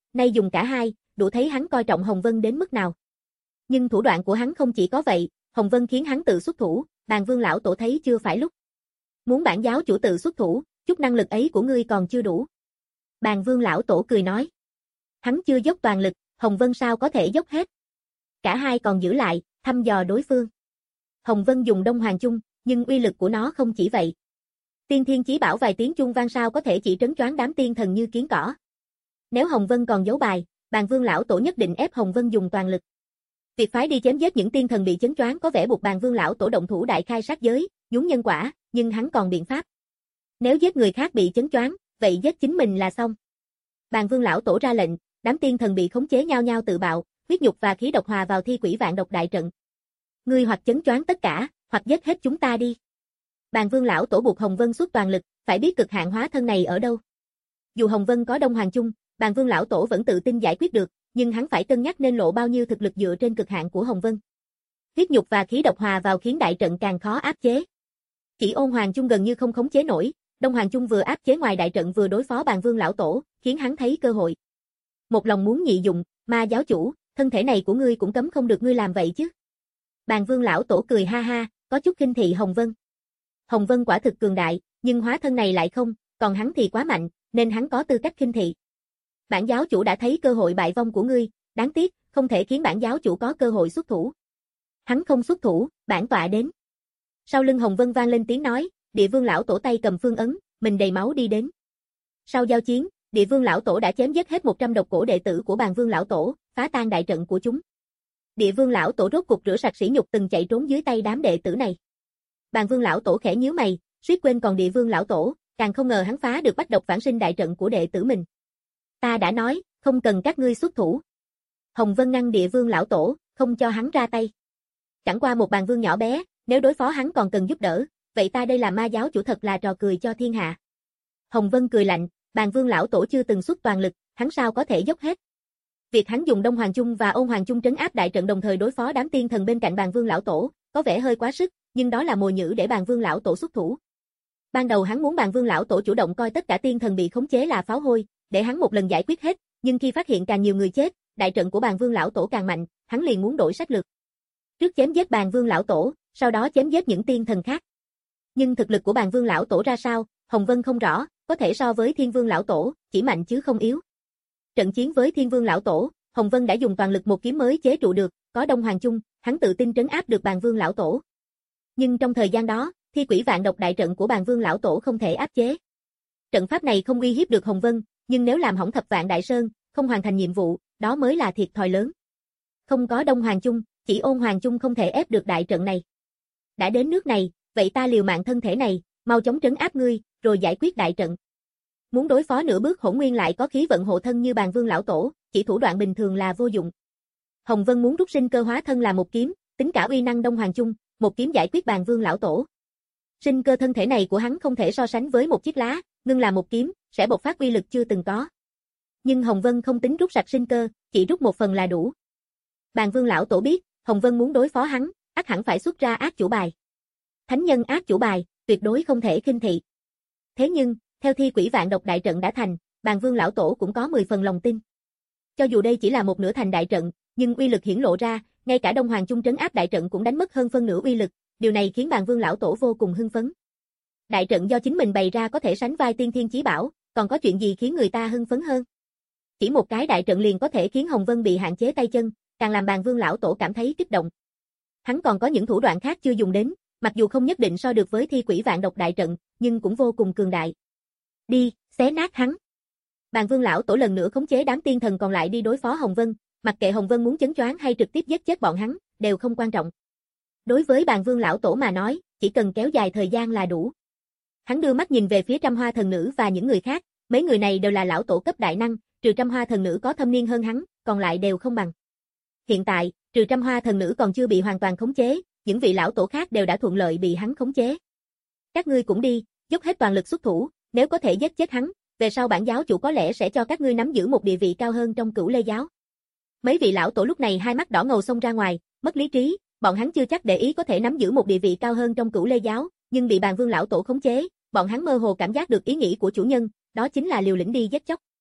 nay dùng cả hai, đủ thấy hắn coi trọng Hồng Vân đến mức nào. Nhưng thủ đoạn của hắn không chỉ có vậy, Hồng Vân khiến hắn tự xuất thủ, Bàn Vương lão tổ thấy chưa phải lúc. Muốn bản giáo chủ tự xuất thủ, chút năng lực ấy của ngươi còn chưa đủ. Bàn Vương lão tổ cười nói. Hắn chưa dốc toàn lực, Hồng Vân sao có thể dốc hết. Cả hai còn giữ lại, thăm dò đối phương. Hồng Vân dùng Đông Hoàng Chung, nhưng uy lực của nó không chỉ vậy. Tiên Thiên Chí Bảo vài tiếng chung vang sao có thể chỉ trấn choáng đám tiên thần như kiến cỏ. Nếu Hồng Vân còn giấu bài, Bàn Vương lão tổ nhất định ép Hồng Vân dùng toàn lực. Việc phái đi chém giết những tiên thần bị chấn choáng có vẻ buộc Bàn Vương lão tổ động thủ đại khai sát giới, nhúng nhân quả, nhưng hắn còn biện pháp. Nếu giết người khác bị chấn choáng, vậy giết chính mình là xong. Bàn Vương lão tổ ra lệnh, đám tiên thần bị khống chế nhau nhau tự bạo, huyết nhục và khí độc hòa vào thi quỷ vạn độc đại trận. Ngươi hoặc chấn choáng tất cả, hoặc giết hết chúng ta đi. Bàn Vương lão tổ buộc Hồng Vân xuất toàn lực, phải biết cực hạn hóa thân này ở đâu. Dù Hồng Vân có Đông Hoàng Chung, Bàn Vương lão tổ vẫn tự tin giải quyết được, nhưng hắn phải cân nhắc nên lộ bao nhiêu thực lực dựa trên cực hạn của Hồng Vân. Huyết nhục và khí độc hòa vào khiến đại trận càng khó áp chế. Chỉ Ôn Hoàng Chung gần như không khống chế nổi, Đông Hoàng Chung vừa áp chế ngoài đại trận vừa đối phó Bàn Vương lão tổ, khiến hắn thấy cơ hội. Một lòng muốn nhị dụng, Ma giáo chủ, thân thể này của ngươi cũng cấm không được ngươi làm vậy chứ. Bàn Vương lão tổ cười ha ha, có chút khinh thị Hồng Vân. Hồng Vân quả thực cường đại, nhưng hóa thân này lại không, còn hắn thì quá mạnh, nên hắn có tư cách khinh thị. Bản giáo chủ đã thấy cơ hội bại vong của ngươi, đáng tiếc, không thể khiến bản giáo chủ có cơ hội xuất thủ. Hắn không xuất thủ, bản tọa đến. Sau lưng Hồng Vân vang lên tiếng nói, Địa Vương lão tổ tay cầm phương ấn, mình đầy máu đi đến. Sau giao chiến, Địa Vương lão tổ đã chém giết hết một trăm độc cổ đệ tử của Bàn Vương lão tổ, phá tan đại trận của chúng. Địa Vương lão tổ rốt cục rửa sạch sỉ nhục từng chạy trốn dưới tay đám đệ tử này. Bàn Vương lão tổ khẽ nhíu mày, suýt quên còn Địa Vương lão tổ, càng không ngờ hắn phá được bách độc vãng sinh đại trận của đệ tử mình. Ta đã nói, không cần các ngươi xuất thủ. Hồng Vân ngăn Địa Vương lão tổ, không cho hắn ra tay. Chẳng qua một Bàn Vương nhỏ bé, nếu đối phó hắn còn cần giúp đỡ, vậy ta đây là Ma giáo chủ thật là trò cười cho thiên hạ. Hồng Vân cười lạnh, Bàn Vương lão tổ chưa từng xuất toàn lực, hắn sao có thể dốc hết. Việc hắn dùng Đông Hoàng Chung và Ôn Hoàng Chung trấn áp đại trận đồng thời đối phó đám tiên thần bên cạnh Bàn Vương lão tổ, có vẻ hơi quá sức, nhưng đó là mồi nhử để Bàn Vương lão tổ xuất thủ. Ban đầu hắn muốn Bàn Vương lão tổ chủ động coi tất cả tiên thần bị khống chế là pháo hôi, để hắn một lần giải quyết hết, nhưng khi phát hiện càng nhiều người chết, đại trận của Bàn Vương lão tổ càng mạnh, hắn liền muốn đổi sách lược. Trước chém giết Bàn Vương lão tổ, sau đó chém giết những tiên thần khác. Nhưng thực lực của Bàn Vương lão tổ ra sao, Hồng Vân không rõ, có thể so với Thiên Vương lão tổ, chỉ mạnh chứ không yếu. Trận chiến với Thiên Vương lão tổ, Hồng Vân đã dùng toàn lực một kiếm mới chế trụ được, có Đông Hoàng Chung, hắn tự tin trấn áp được Bàn Vương lão tổ. Nhưng trong thời gian đó, thi quỷ vạn độc đại trận của Bàn Vương lão tổ không thể áp chế. Trận pháp này không uy hiếp được Hồng Vân, nhưng nếu làm hỏng Thập Vạn Đại Sơn, không hoàn thành nhiệm vụ, đó mới là thiệt thòi lớn. Không có Đông Hoàng Chung, chỉ Ôn Hoàng Chung không thể ép được đại trận này. Đã đến nước này, vậy ta liều mạng thân thể này, mau chóng trấn áp ngươi, rồi giải quyết đại trận. Muốn đối phó nửa bước Hỗn Nguyên lại có khí vận hộ thân như Bàn Vương lão tổ, chỉ thủ đoạn bình thường là vô dụng. Hồng Vân muốn rút sinh cơ hóa thân là một kiếm, tính cả uy năng Đông Hoàng Chung, một kiếm giải quyết Bàn Vương lão tổ. Sinh cơ thân thể này của hắn không thể so sánh với một chiếc lá, ngưng là một kiếm, sẽ bộc phát uy lực chưa từng có. Nhưng Hồng Vân không tính rút sạch sinh cơ, chỉ rút một phần là đủ. Bàn Vương lão tổ biết, Hồng Vân muốn đối phó hắn, ắt hẳn phải xuất ra ác chủ bài. Thánh nhân ác chủ bài, tuyệt đối không thể khinh thị. Thế nhưng, theo thi quỷ vạn độc đại trận đã thành, Bàn Vương lão tổ cũng có mười phần lòng tin. Cho dù đây chỉ là một nửa thành đại trận, nhưng uy lực hiển lộ ra, ngay cả Đông Hoàng Chung trấn áp đại trận cũng đánh mất hơn phân nửa uy lực, điều này khiến Bàn Vương lão tổ vô cùng hưng phấn. Đại trận do chính mình bày ra có thể sánh vai Tiên Thiên Chí Bảo, còn có chuyện gì khiến người ta hưng phấn hơn? Chỉ một cái đại trận liền có thể khiến Hồng Vân bị hạn chế tay chân, càng làm Bàn Vương lão tổ cảm thấy kích động. Hắn còn có những thủ đoạn khác chưa dùng đến, mặc dù không nhất định so được với thi quỷ vạn độc đại trận, nhưng cũng vô cùng cường đại. Đi, xé nát hắn. Bàn Vương lão tổ lần nữa khống chế đám tiên thần còn lại đi đối phó Hồng Vân, mặc kệ Hồng Vân muốn chấn choáng hay trực tiếp giết chết bọn hắn, đều không quan trọng. Đối với Bàn Vương lão tổ mà nói, chỉ cần kéo dài thời gian là đủ. Hắn đưa mắt nhìn về phía Trăm Hoa thần nữ và những người khác, mấy người này đều là lão tổ cấp đại năng, trừ Trăm Hoa thần nữ có thâm niên hơn hắn, còn lại đều không bằng. Hiện tại, trừ Trăm Hoa thần nữ còn chưa bị hoàn toàn khống chế, những vị lão tổ khác đều đã thuận lợi bị hắn khống chế. Các ngươi cũng đi, dốc hết toàn lực xuất thủ, nếu có thể giết chết hắn, về sau bản giáo chủ có lẽ sẽ cho các ngươi nắm giữ một địa vị cao hơn trong Cửu Lê giáo. Mấy vị lão tổ lúc này hai mắt đỏ ngầu xông ra ngoài, mất lý trí, bọn hắn chưa chắc để ý có thể nắm giữ một địa vị cao hơn trong Cửu Lê giáo, nhưng bị Bàn Vương lão tổ khống chế, bọn hắn mơ hồ cảm giác được ý nghĩ của chủ nhân, đó chính là liều lĩnh đi giết chóc.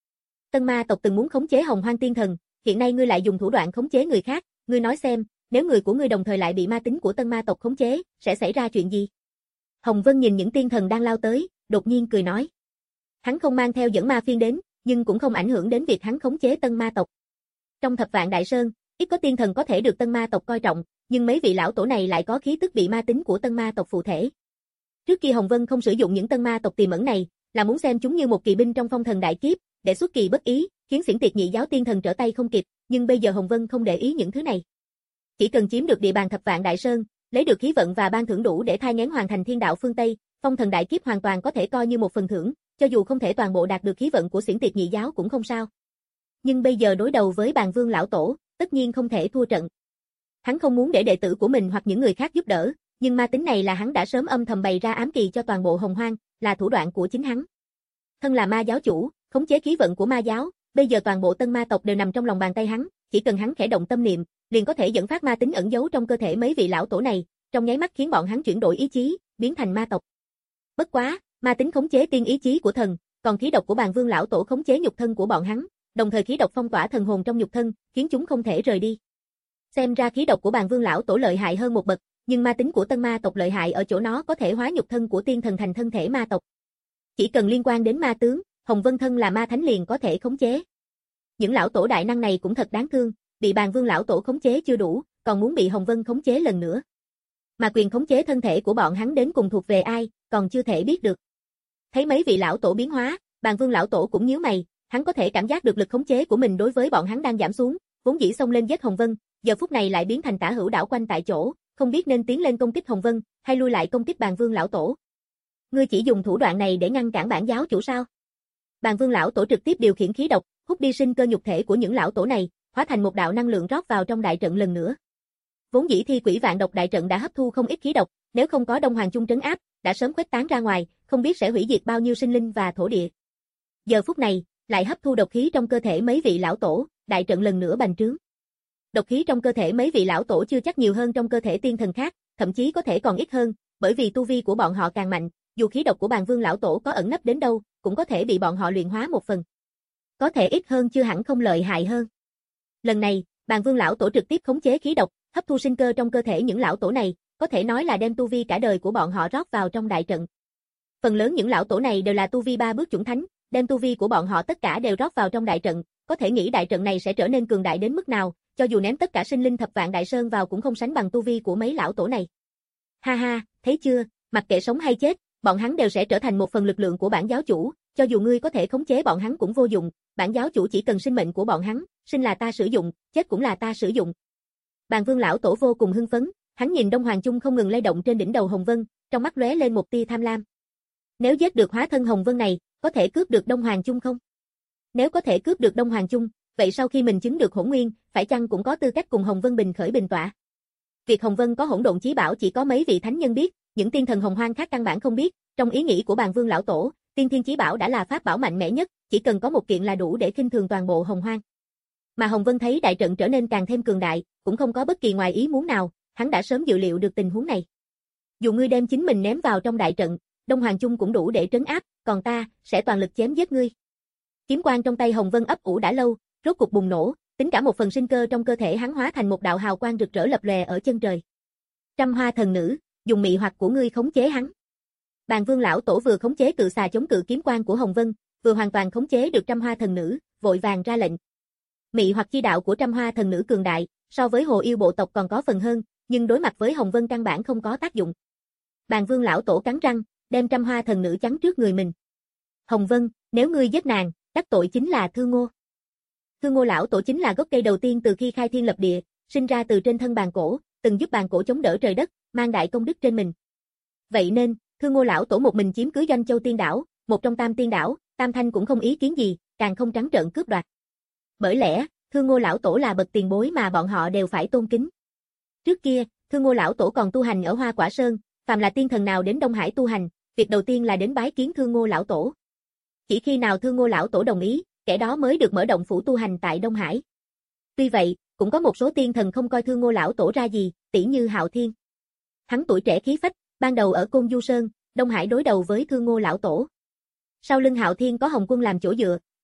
Tân Ma tộc từng muốn khống chế Hồng Hoang Tiên Thần, hiện nay ngươi lại dùng thủ đoạn khống chế người khác, ngươi nói xem, nếu người của ngươi đồng thời lại bị ma tính của Tân Ma tộc khống chế, sẽ xảy ra chuyện gì? Hồng Vân nhìn những tiên thần đang lao tới, đột nhiên cười nói. Hắn không mang theo dẫn ma phiên đến, nhưng cũng không ảnh hưởng đến việc hắn khống chế Tân Ma tộc. Trong Thập Vạn Đại Sơn, ít có tiên thần có thể được Tân Ma tộc coi trọng, nhưng mấy vị lão tổ này lại có khí tức bị ma tính của Tân Ma tộc phụ thể. Trước kia Hồng Vân không sử dụng những Tân Ma tộc tiềm ẩn này, là muốn xem chúng như một kỳ binh trong phong thần đại kiếp, để xuất kỳ bất ý, khiến Xiển Tiệt Nhị giáo tiên thần trở tay không kịp, nhưng bây giờ Hồng Vân không để ý những thứ này. Chỉ cần chiếm được địa bàn Thập Vạn Đại Sơn, lấy được khí vận và ban thưởng đủ để thai nghén hoàn thành thiên đạo phương Tây, phong thần đại kiếp hoàn toàn có thể coi như một phần thưởng, cho dù không thể toàn bộ đạt được khí vận của Xiển Tiệt Nhị giáo cũng không sao. Nhưng bây giờ đối đầu với Bàn Vương lão tổ, tất nhiên không thể thua trận. Hắn không muốn để đệ tử của mình hoặc những người khác giúp đỡ, nhưng ma tính này là hắn đã sớm âm thầm bày ra ám kỳ cho toàn bộ Hồng Hoang, là thủ đoạn của chính hắn. Thân là ma giáo chủ, khống chế khí vận của ma giáo, bây giờ toàn bộ Tân Ma tộc đều nằm trong lòng bàn tay hắn, chỉ cần hắn khẽ động tâm niệm, liền có thể dẫn phát ma tính ẩn giấu trong cơ thể mấy vị lão tổ này, trong nháy mắt khiến bọn hắn chuyển đổi ý chí, biến thành ma tộc. Bất quá, ma tính khống chế tiên ý chí của thần, còn khí độc của Bàn Vương lão tổ khống chế nhục thân của bọn hắn, đồng thời khí độc phong tỏa thần hồn trong nhục thân, khiến chúng không thể rời đi. Xem ra khí độc của Bàn Vương lão tổ lợi hại hơn một bậc, nhưng ma tính của Tân Ma tộc lợi hại ở chỗ nó có thể hóa nhục thân của tiên thần thành thân thể ma tộc. Chỉ cần liên quan đến ma tướng, Hồng Vân thân là ma thánh liền có thể khống chế. Những lão tổ đại năng này cũng thật đáng thương, bị Bàn Vương lão tổ khống chế chưa đủ, còn muốn bị Hồng Vân khống chế lần nữa. Mà quyền khống chế thân thể của bọn hắn đến cùng thuộc về ai, còn chưa thể biết được. Thấy mấy vị lão tổ biến hóa, Bàn Vương lão tổ cũng nhíu mày, hắn có thể cảm giác được lực khống chế của mình đối với bọn hắn đang giảm xuống, vốn dĩ xông lên giết Hồng Vân, giờ phút này lại biến thành tả hữu đảo quanh tại chỗ, không biết nên tiến lên công kích Hồng Vân, hay lui lại công kích Bàn Vương lão tổ. Ngươi chỉ dùng thủ đoạn này để ngăn cản bản giáo chủ sao? Bàn Vương lão tổ trực tiếp điều khiển khí độc, hút đi sinh cơ nhục thể của những lão tổ này, hóa thành một đạo năng lượng rót vào trong đại trận lần nữa. Vốn dĩ Thi Quỷ Vạn Độc đại trận đã hấp thu không ít khí độc, nếu không có Đông Hoàng Chung trấn áp, đã sớm khuếch tán ra ngoài, không biết sẽ hủy diệt bao nhiêu sinh linh và thổ địa. Giờ phút này, lại hấp thu độc khí trong cơ thể mấy vị lão tổ, đại trận lần nữa bành trướng. Độc khí trong cơ thể mấy vị lão tổ chưa chắc nhiều hơn trong cơ thể tiên thần khác, thậm chí có thể còn ít hơn, bởi vì tu vi của bọn họ càng mạnh, dù khí độc của Bàn Vương lão tổ có ẩn nấp đến đâu, cũng có thể bị bọn họ luyện hóa một phần. Có thể ít hơn chưa hẳn không lợi hại hơn. Lần này, Bàn Vương lão tổ trực tiếp khống chế khí độc, hấp thu sinh cơ trong cơ thể những lão tổ này, có thể nói là đem tu vi cả đời của bọn họ rót vào trong đại trận. Phần lớn những lão tổ này đều là tu vi ba bước chuẩn thánh, đem tu vi của bọn họ tất cả đều rót vào trong đại trận, có thể nghĩ đại trận này sẽ trở nên cường đại đến mức nào, cho dù ném tất cả sinh linh Thập Vạn Đại Sơn vào cũng không sánh bằng tu vi của mấy lão tổ này. Ha ha, thấy chưa, mặc kệ sống hay chết, bọn hắn đều sẽ trở thành một phần lực lượng của bản giáo chủ, cho dù ngươi có thể khống chế bọn hắn cũng vô dụng, bản giáo chủ chỉ cần sinh mệnh của bọn hắn, sinh là ta sử dụng, chết cũng là ta sử dụng. Bàn Vương lão tổ vô cùng hưng phấn, hắn nhìn Đông Hoàng Chung không ngừng lay động trên đỉnh đầu Hồng Vân, trong mắt lóe lên một tia tham lam. Nếu giết được hóa thân Hồng Vân này, có thể cướp được Đông Hoàng Chung không? Nếu có thể cướp được Đông Hoàng Chung, vậy sau khi mình chứng được hỗn nguyên, phải chăng cũng có tư cách cùng Hồng Vân bình khởi bình tọa? Việc Hồng Vân có hỗn độn chí bảo chỉ có mấy vị thánh nhân biết, những tiên thần Hồng Hoang khác căn bản không biết, trong ý nghĩ của Bàn Vương lão tổ, tiên thiên chí bảo đã là pháp bảo mạnh mẽ nhất, chỉ cần có một kiện là đủ để khinh thường toàn bộ Hồng Hoang. Mà Hồng Vân thấy đại trận trở nên càng thêm cường đại, cũng không có bất kỳ ngoài ý muốn nào, hắn đã sớm dự liệu được tình huống này. Dù ngươi đem chính mình ném vào trong đại trận, Đông Hoàng Chung cũng đủ để trấn áp, còn ta sẽ toàn lực chém giết ngươi. Kiếm quang trong tay Hồng Vân ấp ủ đã lâu, rốt cục bùng nổ, tính cả một phần sinh cơ trong cơ thể hắn hóa thành một đạo hào quang rực rỡ lập lòe ở chân trời. Trăm Hoa thần nữ, dùng mị hoặc của ngươi khống chế hắn. Bàn Vương lão tổ vừa khống chế cự xà chống cự kiếm quang của Hồng Vân, vừa hoàn toàn khống chế được Trăm Hoa thần nữ, vội vàng ra lệnh. Mị hoặc chi đạo của Trăm Hoa thần nữ cường đại, so với Hồ Yêu bộ tộc còn có phần hơn, nhưng đối mặt với Hồng Vân căn bản không có tác dụng. Bàn Vương lão tổ cắn răng, đem Trăm Hoa thần nữ chắn trước người mình. Hồng Vân, nếu ngươi giết nàng, đắc tội chính là Thương Ngô. Thương Ngô lão tổ chính là gốc cây đầu tiên từ khi khai thiên lập địa, sinh ra từ trên thân Bàn Cổ, từng giúp Bàn Cổ chống đỡ trời đất, mang đại công đức trên mình. Vậy nên, Thương Ngô lão tổ một mình chiếm cứ Doanh Châu Tiên đảo, một trong Tam Tiên đảo, Tam Thanh cũng không ý kiến gì, càng không trắng trợn cướp đoạt. Bởi lẽ, Thương Ngô lão tổ là bậc tiền bối mà bọn họ đều phải tôn kính. Trước kia, Thương Ngô lão tổ còn tu hành ở Hoa Quả Sơn, phàm là tiên thần nào đến Đông Hải tu hành, việc đầu tiên là đến bái kiến Thương Ngô lão tổ. Chỉ khi nào Thương Ngô lão tổ đồng ý, kẻ đó mới được mở động phủ tu hành tại Đông Hải. Tuy vậy, cũng có một số tiên thần không coi Thương Ngô lão tổ ra gì, tỷ như Hạo Thiên. Hắn tuổi trẻ khí phách, ban đầu ở Côn Du Sơn, Đông Hải đối đầu với Thương Ngô lão tổ. Sau lưng Hạo Thiên có Hồng Quân làm chỗ dựa,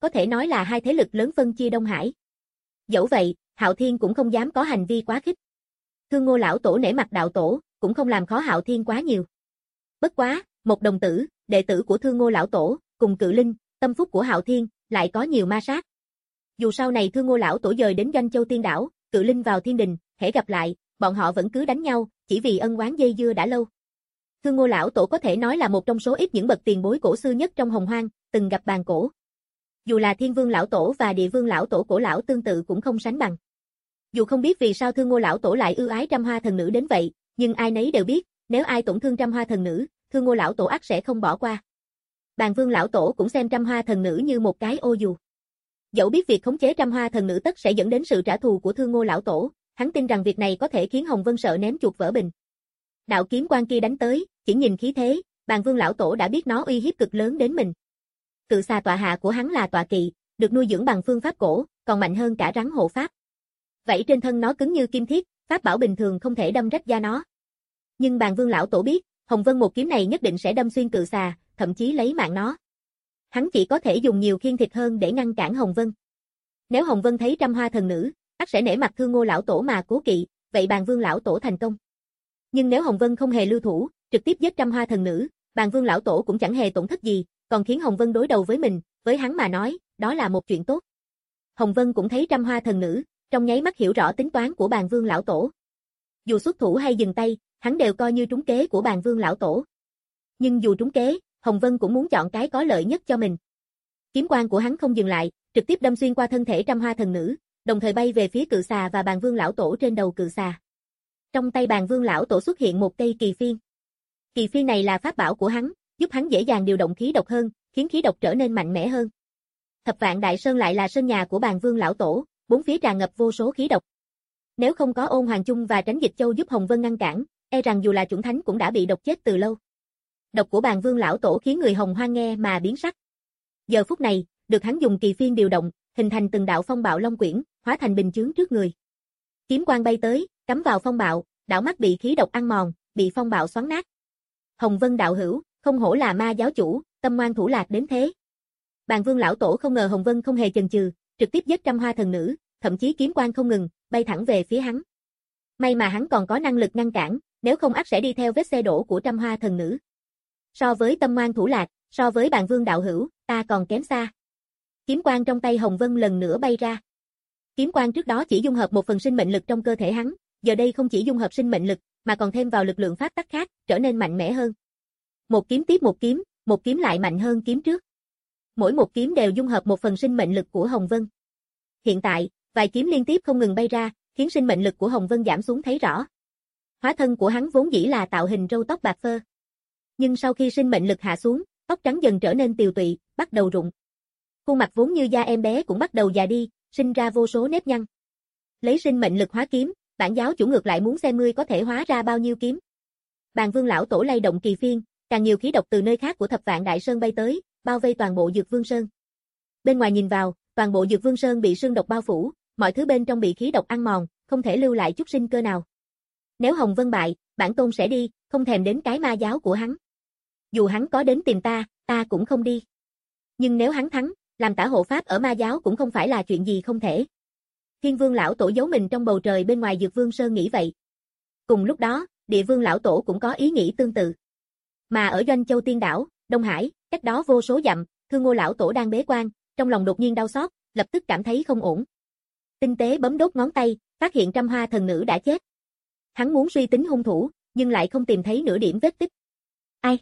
có thể nói là hai thế lực lớn phân chia Đông Hải. Dẫu vậy, Hạo Thiên cũng không dám có hành vi quá khích. Thương Ngô lão tổ nể mặt đạo tổ, cũng không làm khó Hạo Thiên quá nhiều. Bất quá, một đồng tử, đệ tử của Thương Ngô lão tổ, cùng Cự Linh, tâm phúc của Hạo Thiên, lại có nhiều ma sát. Dù sau này Thương Ngô lão tổ dời đến Doanh Châu Tiên đảo, Cự Linh vào Thiên Đình, hễ gặp lại, bọn họ vẫn cứ đánh nhau, chỉ vì ân oán dây dưa đã lâu. Thương Ngô lão tổ có thể nói là một trong số ít những bậc tiền bối cổ xưa nhất trong Hồng Hoang, từng gặp bàn cổ. Dù là Thiên Vương lão tổ và Địa Vương lão tổ cổ lão tương tự cũng không sánh bằng. Dù không biết vì sao Thương Ngô lão tổ lại ưu ái Trăm Hoa thần nữ đến vậy, nhưng ai nấy đều biết, nếu ai tổn thương Trăm Hoa thần nữ, Thương Ngô lão tổ ắt sẽ không bỏ qua. Bàn Vương lão tổ cũng xem Trăm Hoa thần nữ như một cái ô dù. Dẫu biết việc khống chế Trăm Hoa thần nữ tất sẽ dẫn đến sự trả thù của Thương Ngô lão tổ, hắn tin rằng việc này có thể khiến Hồng Vân sợ ném chuột vỡ bình. Đạo kiếm quang kia đánh tới, chỉ nhìn khí thế, Bàn Vương lão tổ đã biết nó uy hiếp cực lớn đến mình. Cự xà tọa hạ của hắn là tọa kỵ, được nuôi dưỡng bằng phương pháp cổ, còn mạnh hơn cả rắn hộ pháp. Vậy trên thân nó cứng như kim thiết, pháp bảo bình thường không thể đâm rách da nó. Nhưng Bàn Vương lão tổ biết, Hồng Vân một kiếm này nhất định sẽ đâm xuyên cự xà, thậm chí lấy mạng nó. Hắn chỉ có thể dùng nhiều khiên thịt hơn để ngăn cản Hồng Vân. Nếu Hồng Vân thấy Trăm Hoa thần nữ, ắt sẽ nể mặt Thương Ngô lão tổ mà cố kỵ, vậy Bàn Vương lão tổ thành công. Nhưng nếu Hồng Vân không hề lưu thủ, trực tiếp giết Trăm Hoa thần nữ, Bàn Vương lão tổ cũng chẳng hề tổn thất gì, còn khiến Hồng Vân đối đầu với mình, với hắn mà nói, đó là một chuyện tốt. Hồng Vân cũng thấy Trăm Hoa thần nữ, trong nháy mắt hiểu rõ tính toán của Bàn Vương lão tổ. Dù xuất thủ hay dừng tay, hắn đều coi như trúng kế của Bàn Vương lão tổ. Nhưng dù trúng kế, Hồng Vân cũng muốn chọn cái có lợi nhất cho mình. Kiếm quang của hắn không dừng lại, trực tiếp đâm xuyên qua thân thể Trăm Hoa thần nữ, đồng thời bay về phía cự xà và Bàn Vương lão tổ trên đầu cự xà. Trong tay Bàn Vương lão tổ xuất hiện một cây kỳ phiên. Kỳ phiên này là pháp bảo của hắn, giúp hắn dễ dàng điều động khí độc hơn, khiến khí độc trở nên mạnh mẽ hơn. Thập Vạn Đại Sơn lại là sân nhà của Bàn Vương lão tổ, bốn phía tràn ngập vô số khí độc. Nếu không có Ôn Hoàng Chung và Tránh Dịch Châu giúp Hồng Vân ngăn cản, e rằng dù là chuẩn thánh cũng đã bị độc chết từ lâu. Độc của Bàn Vương lão tổ khiến người Hồng Hoang nghe mà biến sắc. Giờ phút này, được hắn dùng kỳ phiên điều động, hình thành từng đạo phong bạo long quyển, hóa thành bình chướng trước người. Kiếm quang bay tới, cắm vào phong bạo, đảo mắt bị khí độc ăn mòn, bị phong bạo xoắn nát. Hồng Vân đạo hữu, không hổ là ma giáo chủ, tâm ngoan thủ lạc đến thế. Bàn Vương lão tổ không ngờ Hồng Vân không hề chần chừ, trực tiếp giết Trăm Hoa thần nữ, thậm chí kiếm quang không ngừng, bay thẳng về phía hắn. May mà hắn còn có năng lực ngăn cản, nếu không ắt sẽ đi theo vết xe đổ của Trăm Hoa thần nữ. So với tâm ngoan thủ lạc, so với Bàn Vương đạo hữu, ta còn kém xa. Kiếm quang trong tay Hồng Vân lần nữa bay ra. Kiếm quang trước đó chỉ dung hợp một phần sinh mệnh lực trong cơ thể hắn, giờ đây không chỉ dung hợp sinh mệnh lực, mà còn thêm vào lực lượng pháp tắc khác, trở nên mạnh mẽ hơn. Một kiếm tiếp một kiếm, một kiếm lại mạnh hơn kiếm trước. Mỗi một kiếm đều dung hợp một phần sinh mệnh lực của Hồng Vân. Hiện tại, vài kiếm liên tiếp không ngừng bay ra, khiến sinh mệnh lực của Hồng Vân giảm xuống thấy rõ. Hóa thân của hắn vốn dĩ là tạo hình râu tóc bạc phơ. Nhưng sau khi sinh mệnh lực hạ xuống, tóc trắng dần trở nên tiều tụy, bắt đầu rụng. Khuôn mặt vốn như da em bé cũng bắt đầu già đi, sinh ra vô số nếp nhăn. Lấy sinh mệnh lực hóa kiếm, bản giáo chủ ngược lại muốn xem ngươi có thể hóa ra bao nhiêu kiếm. Bàn Vương lão tổ lay động kỳ phiên, càng nhiều khí độc từ nơi khác của Thập Vạn Đại Sơn bay tới, bao vây toàn bộ Dược Vương Sơn. Bên ngoài nhìn vào, toàn bộ Dược Vương Sơn bị sương độc bao phủ, mọi thứ bên trong bị khí độc ăn mòn, không thể lưu lại chút sinh cơ nào. Nếu Hồng Vân bại, bản tôn sẽ đi, không thèm đến cái ma giáo của hắn. Dù hắn có đến tìm ta, ta cũng không đi. Nhưng nếu hắn thắng, làm tả hộ pháp ở ma giáo cũng không phải là chuyện gì không thể. Thiên Vương lão tổ giấu mình trong bầu trời bên ngoài Dược Vương Sơn nghĩ vậy. Cùng lúc đó, Địa Vương lão tổ cũng có ý nghĩ tương tự. Mà ở Doanh Châu Tiên đảo, Đông Hải, cách đó vô số dặm, Thương Ngô lão tổ đang bế quan, trong lòng đột nhiên đau xót, lập tức cảm thấy không ổn. Tinh tế bấm đốt ngón tay, phát hiện Trăm Hoa thần nữ đã chết. Hắn muốn suy tính hung thủ, nhưng lại không tìm thấy nửa điểm vết tích. Ai?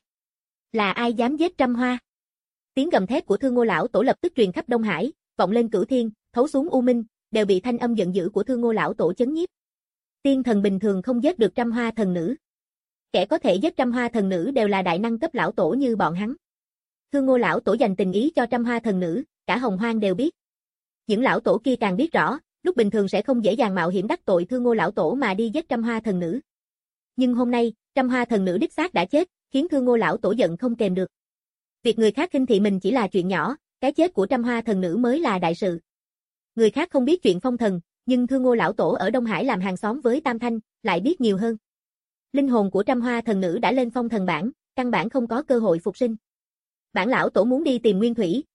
Là ai dám giết Trăm Hoa? Tiếng gầm thét của Thương Ngô lão tổ lập tức truyền khắp Đông Hải, vọng lên cửu thiên, thấu xuống u minh, đều bị thanh âm giận dữ của Thương Ngô lão tổ chấn nhiếp. Tiên thần bình thường không giết được Trăm Hoa thần nữ. Kẻ có thể giết Trăm Hoa thần nữ đều là đại năng cấp lão tổ như bọn hắn. Thương Ngô lão tổ dành tình ý cho Trăm Hoa thần nữ, cả Hồng Hoang đều biết. Những lão tổ kia càng biết rõ, lúc bình thường sẽ không dễ dàng mạo hiểm đắc tội Thương Ngô lão tổ mà đi giết Trăm Hoa thần nữ. Nhưng hôm nay, Trăm Hoa thần nữ đích xác đã chết, khiến Thương Ngô lão tổ giận không kềm được. Việc người khác khinh thị mình chỉ là chuyện nhỏ, cái chết của Trăm Hoa thần nữ mới là đại sự. Người khác không biết chuyện phong thần, nhưng Thương Ngô lão tổ ở Đông Hải làm hàng xóm với Tam Thanh, lại biết nhiều hơn. Linh hồn của Trăm Hoa thần nữ đã lên phong thần bảng, căn bản không có cơ hội phục sinh. Bản lão tổ muốn đi tìm nguyên thủy,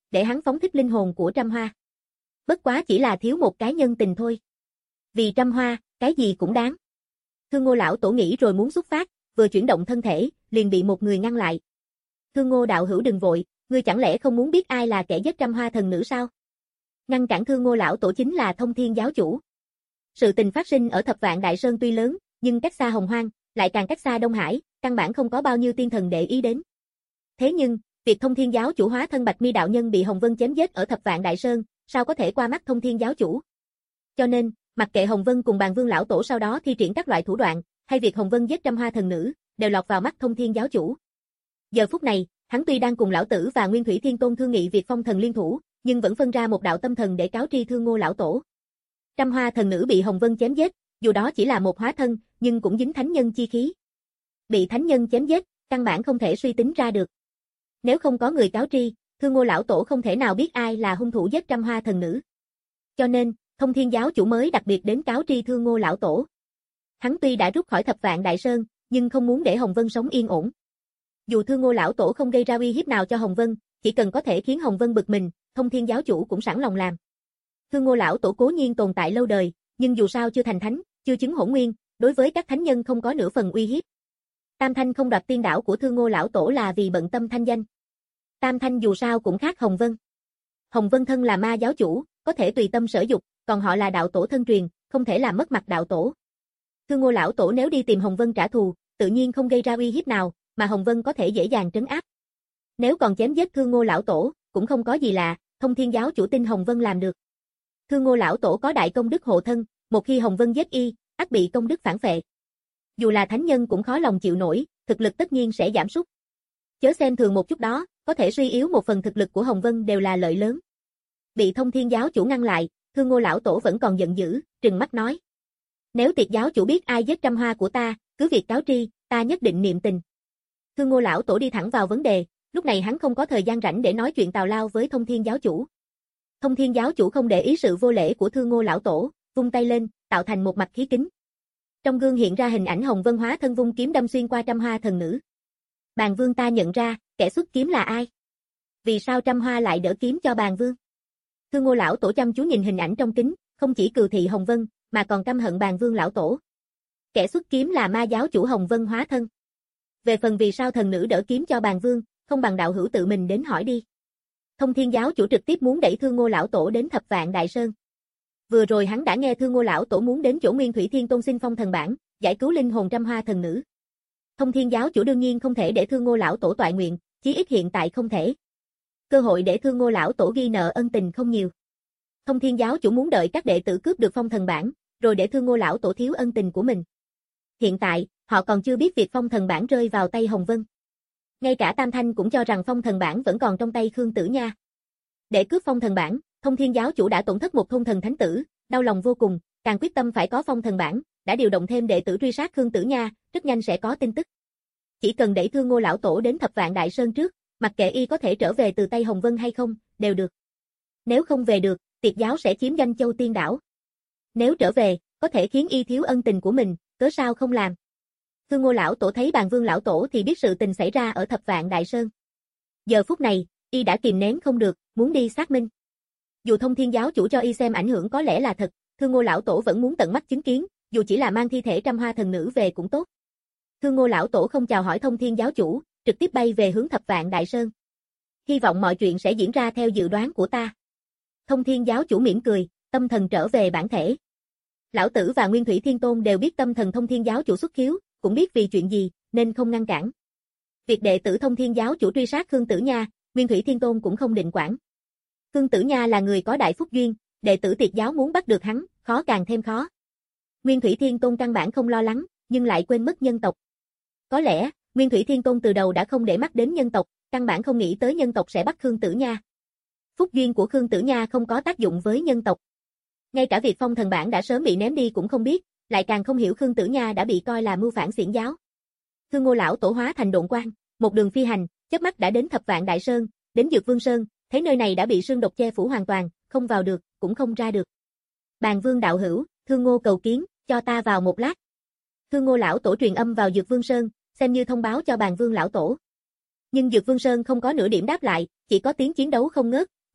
để hắn phóng thích linh hồn của Trăm Hoa. Bất quá chỉ là thiếu một cái nhân tình thôi. Vì Trăm Hoa, cái gì cũng đáng. Thương Ngô lão tổ nghĩ rồi muốn xuất phát, vừa chuyển động thân thể, liền bị một người ngăn lại. Thương Ngô đạo hữu đừng vội, ngươi chẳng lẽ không muốn biết ai là kẻ giết Trăm Hoa thần nữ sao? Ngăn cản Thương Ngô lão tổ chính là Thông Thiên giáo chủ. Sự tình phát sinh ở Thập Vạn Đại Sơn tuy lớn, nhưng cách xa Hồng Hoang, lại càng cách xa Đông Hải, căn bản không có bao nhiêu tiên thần để ý đến. Thế nhưng, việc Thông Thiên giáo chủ hóa thân Bạch Mi đạo nhân bị Hồng Vân chém giết ở Thập Vạn Đại Sơn, sao có thể qua mắt Thông Thiên giáo chủ? Cho nên, mặc kệ Hồng Vân cùng Bàn Vương lão tổ sau đó thi triển các loại thủ đoạn, hay việc Hồng Vân giết Trăm Hoa thần nữ, đều lọt vào mắt Thông Thiên giáo chủ. Giờ phút này, hắn tuy đang cùng lão tử và Nguyên Thủy Thiên Tôn thương nghị việc phong thần liên thủ, nhưng vẫn phân ra một đạo tâm thần để cáo tri Thương Ngô lão tổ. Trăm Hoa thần nữ bị Hồng Vân chém giết, dù đó chỉ là một hóa thân, nhưng cũng dính thánh nhân chi khí. Bị thánh nhân chém giết, căn bản không thể suy tính ra được. Nếu không có người cáo tri, Thương Ngô lão tổ không thể nào biết ai là hung thủ giết Trăm Hoa thần nữ. Cho nên, Thông Thiên giáo chủ mới đặc biệt đến cáo tri Thương Ngô lão tổ. Hắn tuy đã rút khỏi Thập Vạn Đại Sơn, nhưng không muốn để Hồng Vân sống yên ổn. Dù Thương Ngô lão tổ không gây ra uy hiếp nào cho Hồng Vân, chỉ cần có thể khiến Hồng Vân bực mình, Thông Thiên giáo chủ cũng sẵn lòng làm. Thương Ngô lão tổ cố nhiên tồn tại lâu đời, nhưng dù sao chưa thành thánh, chưa chứng hỗn nguyên, đối với các thánh nhân không có nửa phần uy hiếp. Tam Thanh không đoạt tiên đảo của Thương Ngô lão tổ là vì bận tâm thanh danh. Tam Thanh dù sao cũng khác Hồng Vân. Hồng Vân thân là ma giáo chủ, có thể tùy tâm sở dục, còn họ là đạo tổ thân truyền, không thể làm mất mặt đạo tổ. Thương Ngô lão tổ nếu đi tìm Hồng Vân trả thù, tự nhiên không gây ra uy hiếp nào, mà Hồng Vân có thể dễ dàng trấn áp. Nếu còn chém giết Thương Ngô lão tổ, cũng không có gì lạ, Thông Thiên giáo chủ tin Hồng Vân làm được. Thương Ngô lão tổ có đại công đức hộ thân, một khi Hồng Vân giết y, ắt bị công đức phản phệ. Dù là thánh nhân cũng khó lòng chịu nổi, thực lực tất nhiên sẽ giảm sút. Chớ xem thường một chút đó, có thể suy yếu một phần thực lực của Hồng Vân đều là lợi lớn. Bị Thông Thiên giáo chủ ngăn lại, Thương Ngô lão tổ vẫn còn giận dữ, trừng mắt nói: "Nếu Tiệt giáo chủ biết ai giết Trăm Hoa của ta, cứ việc cáo tri, ta nhất định niệm tình." Thương Ngô lão tổ đi thẳng vào vấn đề, lúc này hắn không có thời gian rảnh để nói chuyện tào lao với Thông Thiên giáo chủ. Thông Thiên giáo chủ không để ý sự vô lễ của Thương Ngô lão tổ, vung tay lên, tạo thành một mặt khí kính. Trong gương hiện ra hình ảnh Hồng Vân hóa thân vung kiếm đâm xuyên qua Trăm Hoa thần nữ. Bàn Vương ta nhận ra, kẻ xuất kiếm là ai? Vì sao Trăm Hoa lại đỡ kiếm cho Bàn Vương? Thương Ngô lão tổ chăm chú nhìn hình ảnh trong kính, không chỉ cừu thị Hồng Vân, mà còn căm hận Bàn Vương lão tổ. Kẻ xuất kiếm là ma giáo chủ Hồng Vân hóa thân. Về phần vì sao thần nữ đỡ kiếm cho Bàn Vương, không bằng đạo hữu tự mình đến hỏi đi. Thông Thiên giáo chủ trực tiếp muốn đẩy Thương Ngô lão tổ đến Thập Vạn Đại Sơn. Vừa rồi hắn đã nghe Thương Ngô lão tổ muốn đến chỗ Nguyên Thủy Thiên Tôn xin phong thần bản, giải cứu linh hồn Trăm Hoa thần nữ. Thông Thiên giáo chủ đương nhiên không thể để Thương Ngô lão tổ toại nguyện, chí ít hiện tại không thể. Cơ hội để Thương Ngô lão tổ ghi nợ ân tình không nhiều. Thông Thiên giáo chủ muốn đợi các đệ tử cướp được phong thần bản, rồi để Thương Ngô lão tổ thiếu ân tình của mình. Hiện tại, họ còn chưa biết việc phong thần bản rơi vào tay Hồng Vân. Ngay cả Tam Thanh cũng cho rằng phong thần bản vẫn còn trong tay Khương Tử Nha. Để cướp phong thần bản, Thông Thiên giáo chủ đã tổn thất một thôn thần thánh tử, đau lòng vô cùng, càng quyết tâm phải có phong thần bản, đã điều động thêm đệ tử truy sát Khương Tử Nha, rất nhanh sẽ có tin tức. Chỉ cần đẩy Thương Ngô lão tổ đến Thập Vạn Đại Sơn trước, mặc kệ y có thể trở về từ tay Hồng Vân hay không, đều được. Nếu không về được, Tiệt giáo sẽ chiếm Doanh Châu Tiên đảo. Nếu trở về, có thể khiến y thiếu ân tình của mình, cớ sao không làm? Thương Ngô lão tổ thấy Bàn Vương lão tổ thì biết sự tình xảy ra ở Thập Vạn Đại Sơn. Giờ phút này, y đã kìm nén không được, muốn đi xác minh. Dù Thông Thiên giáo chủ cho y xem ảnh hưởng có lẽ là thật, Thương Ngô lão tổ vẫn muốn tận mắt chứng kiến, dù chỉ là mang thi thể Trăm Hoa thần nữ về cũng tốt. Thương Ngô lão tổ không chào hỏi Thông Thiên giáo chủ, trực tiếp bay về hướng Thập Vạn Đại Sơn. Hy vọng mọi chuyện sẽ diễn ra theo dự đoán của ta. Thông Thiên giáo chủ mỉm cười, tâm thần trở về bản thể. Lão tử và Nguyên Thủy Thiên Tôn đều biết tâm thần Thông Thiên giáo chủ xuất khiếu, cũng biết vì chuyện gì, nên không ngăn cản. Việc đệ tử Thông Thiên giáo chủ truy sát Khương Tử Nha, Nguyên Thủy Thiên Tôn cũng không định quản. Khương Tử Nha là người có đại phúc duyên, đệ tử Tiệt giáo muốn bắt được hắn, khó càng thêm khó. Nguyên Thủy Thiên Tôn căn bản không lo lắng, nhưng lại quên mất nhân tộc. Có lẽ, Nguyên Thủy Thiên Tôn từ đầu đã không để mắt đến nhân tộc, căn bản không nghĩ tới nhân tộc sẽ bắt Khương Tử Nha. Phúc duyên của Khương Tử Nha không có tác dụng với nhân tộc. Ngay cả việc phong thần bản đã sớm bị ném đi cũng không biết, lại càng không hiểu Khương Tử Nha đã bị coi là mưu phản xiển giáo. Thương Ngô lão tổ hóa thành độn quang, một đường phi hành, chớp mắt đã đến Thập Vạn Đại Sơn, đến Dược Vương Sơn, thấy nơi này đã bị sương độc che phủ hoàn toàn, không vào được, cũng không ra được. Bàn Vương đạo hữu, Thương Ngô cầu kiến, cho ta vào một lát. Thương Ngô lão tổ truyền âm vào Dược Vương Sơn, xem như thông báo cho Bàn Vương lão tổ. Nhưng Dược Vương Sơn không có nửa điểm đáp lại, chỉ có tiếng chiến đấu không ngớt,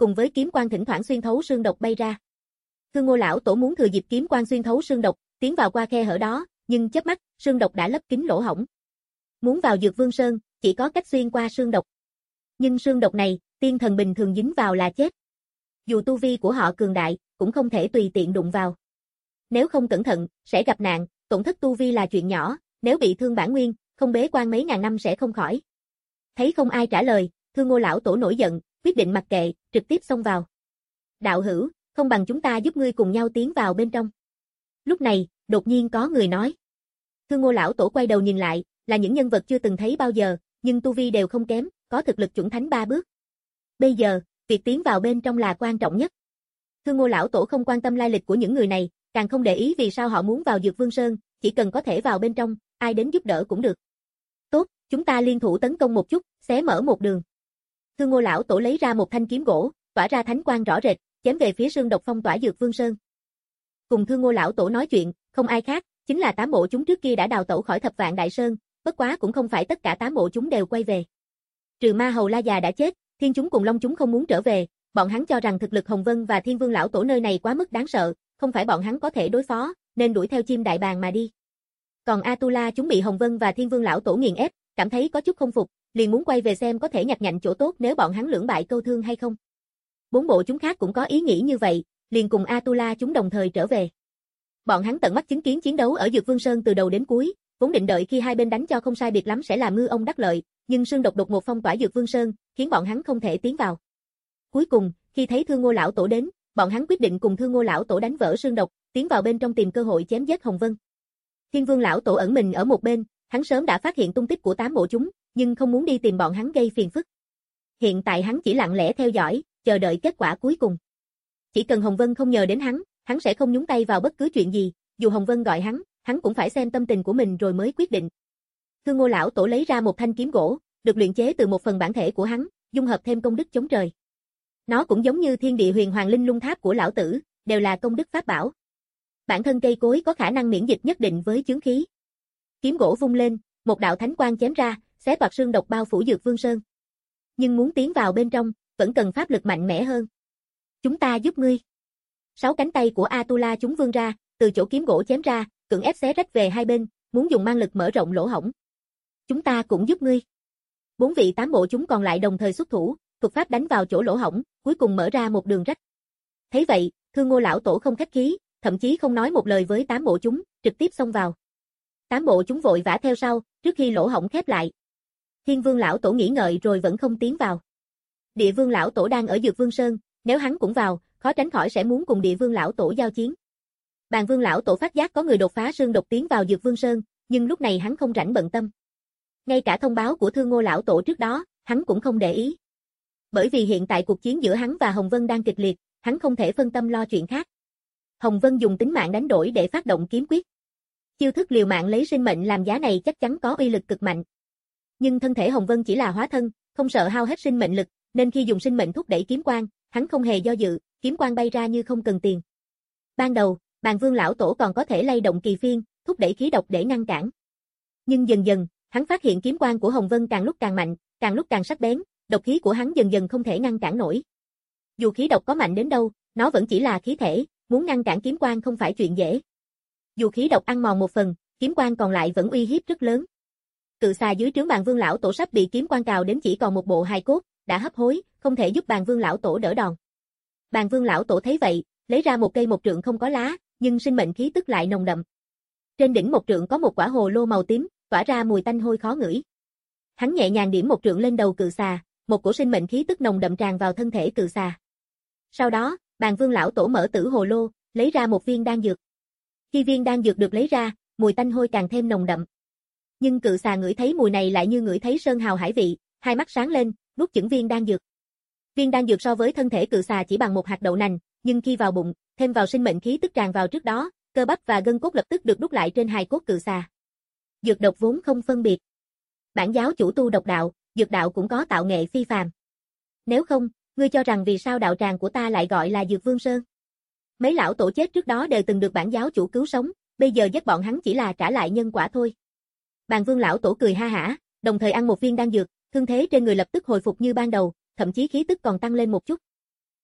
cùng với kiếm quang thỉnh thoảng xuyên thấu xương độc bay ra. Thương Ngô lão tổ muốn thừa dịp kiếm quang xuyên thấu xương độc, tiến vào qua khe hở đó, nhưng chớp mắt, xương độc đã lấp kín lỗ hổng. Muốn vào Dược Vương Sơn, chỉ có cách xuyên qua xương độc. Nhưng xương độc này, tiên thần bình thường dính vào là chết. Dù tu vi của họ cường đại, cũng không thể tùy tiện đụng vào. Nếu không cẩn thận, sẽ gặp nạn, tổn thất tu vi là chuyện nhỏ, nếu bị thương bản nguyên, không bế quan mấy ngàn năm sẽ không khỏi. Thấy không ai trả lời, Thương Ngô lão tổ nổi giận, quyết định mặc kệ, trực tiếp xông vào. Đạo hữu, không bằng chúng ta giúp ngươi cùng nhau tiến vào bên trong. Lúc này, đột nhiên có người nói. Thương Ngô lão tổ quay đầu nhìn lại, là những nhân vật chưa từng thấy bao giờ, nhưng tu vi đều không kém, có thực lực chuẩn thánh ba bước. Bây giờ, việc tiến vào bên trong là quan trọng nhất. Thương Ngô lão tổ không quan tâm lai lịch của những người này, càng không để ý vì sao họ muốn vào Dược Vương Sơn, chỉ cần có thể vào bên trong, ai đến giúp đỡ cũng được. Tốt, chúng ta liên thủ tấn công một chút, xé mở một đường. Thương Ngô lão tổ lấy ra một thanh kiếm gỗ, tỏa ra thánh quang rõ rệt, chém về phía xương độc phong tỏa Dược Vương Sơn. Cùng Thương Ngô lão tổ nói chuyện, không ai khác, chính là tám bộ chúng trước kia đã đào tẩu khỏi Thập Vạn Đại Sơn, bất quá cũng không phải tất cả tám bộ chúng đều quay về. Trừ Ma Hầu La già đã chết, Thiên chúng cùng Long chúng không muốn trở về, bọn hắn cho rằng thực lực Hồng Vân và Thiên Vương lão tổ nơi này quá mức đáng sợ, không phải bọn hắn có thể đối phó, nên đuổi theo chim đại bàng mà đi. Còn Atula chúng bị Hồng Vân và Thiên Vương lão tổ nghiền ép, cảm thấy có chút không phục, liền muốn quay về xem có thể nhặt nhạnh chỗ tốt nếu bọn hắn lưỡng bại câu thương hay không. Bốn bộ chúng khác cũng có ý nghĩ như vậy, liền cùng Atula chúng đồng thời trở về. Bọn hắn tận mắt chứng kiến chiến đấu ở Dược Vương Sơn từ đầu đến cuối, vốn định đợi khi hai bên đánh cho không sai biệt lắm sẽ làm ngư ông đắc lợi, nhưng xương độc đột ngột phong tỏa Dược Vương Sơn, khiến bọn hắn không thể tiến vào. Cuối cùng, khi thấy Thương Ngô lão tổ đến, bọn hắn quyết định cùng Thương Ngô lão tổ đánh vỡ xương độc, tiến vào bên trong tìm cơ hội chém giết Hồng Vân. Thiên Vương lão tổ ẩn mình ở một bên, hắn sớm đã phát hiện tung tích của tám bộ chúng, nhưng không muốn đi tìm bọn hắn gây phiền phức. Hiện tại hắn chỉ lặng lẽ theo dõi, chờ đợi kết quả cuối cùng. Chỉ cần Hồng Vân không nhờ đến hắn, hắn sẽ không nhúng tay vào bất cứ chuyện gì, dù Hồng Vân gọi hắn, hắn cũng phải xem tâm tình của mình rồi mới quyết định. Thương Ngô lão tổ lấy ra một thanh kiếm gỗ, được luyện chế từ một phần bản thể của hắn, dung hợp thêm công đức chống trời. Nó cũng giống như Thiên Địa Huyền Hoàng Linh Lung Tháp của lão tử, đều là công đức pháp bảo. Bản thân cây cối có khả năng miễn dịch nhất định với chướng khí. Kiếm gỗ vung lên, một đạo thánh quang chém ra, xé toạc xương độc bao phủ Dược Vương Sơn. Nhưng muốn tiến vào bên trong, vẫn cần pháp lực mạnh mẽ hơn. Chúng ta giúp ngươi. Sáu cánh tay của Atula chúng vươn ra, từ chỗ kiếm gỗ chém ra, cưỡng ép xé rách về hai bên, muốn dùng mang lực mở rộng lỗ hổng. Chúng ta cũng giúp ngươi. Bốn vị tám bộ chúng còn lại đồng thời xuất thủ, thuật pháp đánh vào chỗ lỗ hổng, cuối cùng mở ra một đường rách. Thấy vậy, Thương Ngô lão tổ không khách khí, thậm chí không nói một lời với tám bộ chúng, trực tiếp xông vào. Tám bộ chúng vội vã theo sau, trước khi lỗ hổng khép lại. Thiên Vương lão tổ nghĩ ngợi rồi vẫn không tiến vào. Địa Vương lão tổ đang ở Dược Vương Sơn, nếu hắn cũng vào, khó tránh khỏi sẽ muốn cùng Địa Vương lão tổ giao chiến. Bàn Vương lão tổ phát giác có người đột phá xương độc tiến vào Dược Vương Sơn, nhưng lúc này hắn không rảnh bận tâm. Ngay cả thông báo của Thương Ngô lão tổ trước đó, hắn cũng không để ý. Bởi vì hiện tại cuộc chiến giữa hắn và Hồng Vân đang kịch liệt, hắn không thể phân tâm lo chuyện khác. Hồng Vân dùng tính mạng đánh đổi để phát động kiếm quyết. Chiêu thức liều mạng lấy sinh mệnh làm giá này chắc chắn có uy lực cực mạnh. Nhưng thân thể Hồng Vân chỉ là hóa thân, không sợ hao hết sinh mệnh lực, nên khi dùng sinh mệnh thúc đẩy kiếm quang, hắn không hề do dự, kiếm quang bay ra như không cần tiền. Ban đầu, Bàn Vương lão tổ còn có thể lay động kỳ phiên, thúc đẩy khí độc để ngăn cản. Nhưng dần dần, hắn phát hiện kiếm quang của Hồng Vân càng lúc càng mạnh, càng lúc càng sắc bén, độc khí của hắn dần dần không thể ngăn cản nổi. Dù khí độc có mạnh đến đâu, nó vẫn chỉ là khí thể, muốn ngăn cản kiếm quang không phải chuyện dễ. Dù khí độc ăn mòn một phần, kiếm quang còn lại vẫn uy hiếp rất lớn. Cự xà dưới trướng Bàn Vương lão tổ sắp bị kiếm quang cào đến chỉ còn một bộ hài cốt, đã hấp hối, không thể giúp Bàn Vương lão tổ đỡ đòn. Bàn Vương lão tổ thấy vậy, lấy ra một cây một trượng không có lá, nhưng sinh mệnh khí tức lại nồng đậm. Trên đỉnh một trượng có một quả hồ lô màu tím, tỏa ra mùi tanh hôi khó ngửi. Hắn nhẹ nhàng điểm một trượng lên đầu cự xà, một cổ sinh mệnh khí tức nồng đậm tràn vào thân thể cự xà. Sau đó, Bàn Vương lão tổ mở tử hồ lô, lấy ra một viên đan dược. Khi viên đan dược được lấy ra, mùi tanh hôi càng thêm nồng đậm. Nhưng cự xà ngửi thấy mùi này lại như ngửi thấy sơn hào hải vị, hai mắt sáng lên, nuốt chửng viên đan dược. Viên đan dược so với thân thể cự xà chỉ bằng một hạt đậu nành, nhưng khi vào bụng, thêm vào sinh mệnh khí tức tràn vào trước đó, cơ bắp và gân cốt lập tức được đúc lại trên hài cốt cự xà. Dược độc vốn không phân biệt. Bản giáo chủ tu độc đạo, dược đạo cũng có tạo nghệ phi phàm. Nếu không, ngươi cho rằng vì sao đạo tràng của ta lại gọi là Dược Vương Sơn? Mấy lão tổ chết trước đó đều từng được bản giáo chủ cứu sống, bây giờ giết bọn hắn chỉ là trả lại nhân quả thôi. Bàn Vương lão tổ cười ha hả, đồng thời ăn một viên đan dược, thương thế trên người lập tức hồi phục như ban đầu, thậm chí khí tức còn tăng lên một chút.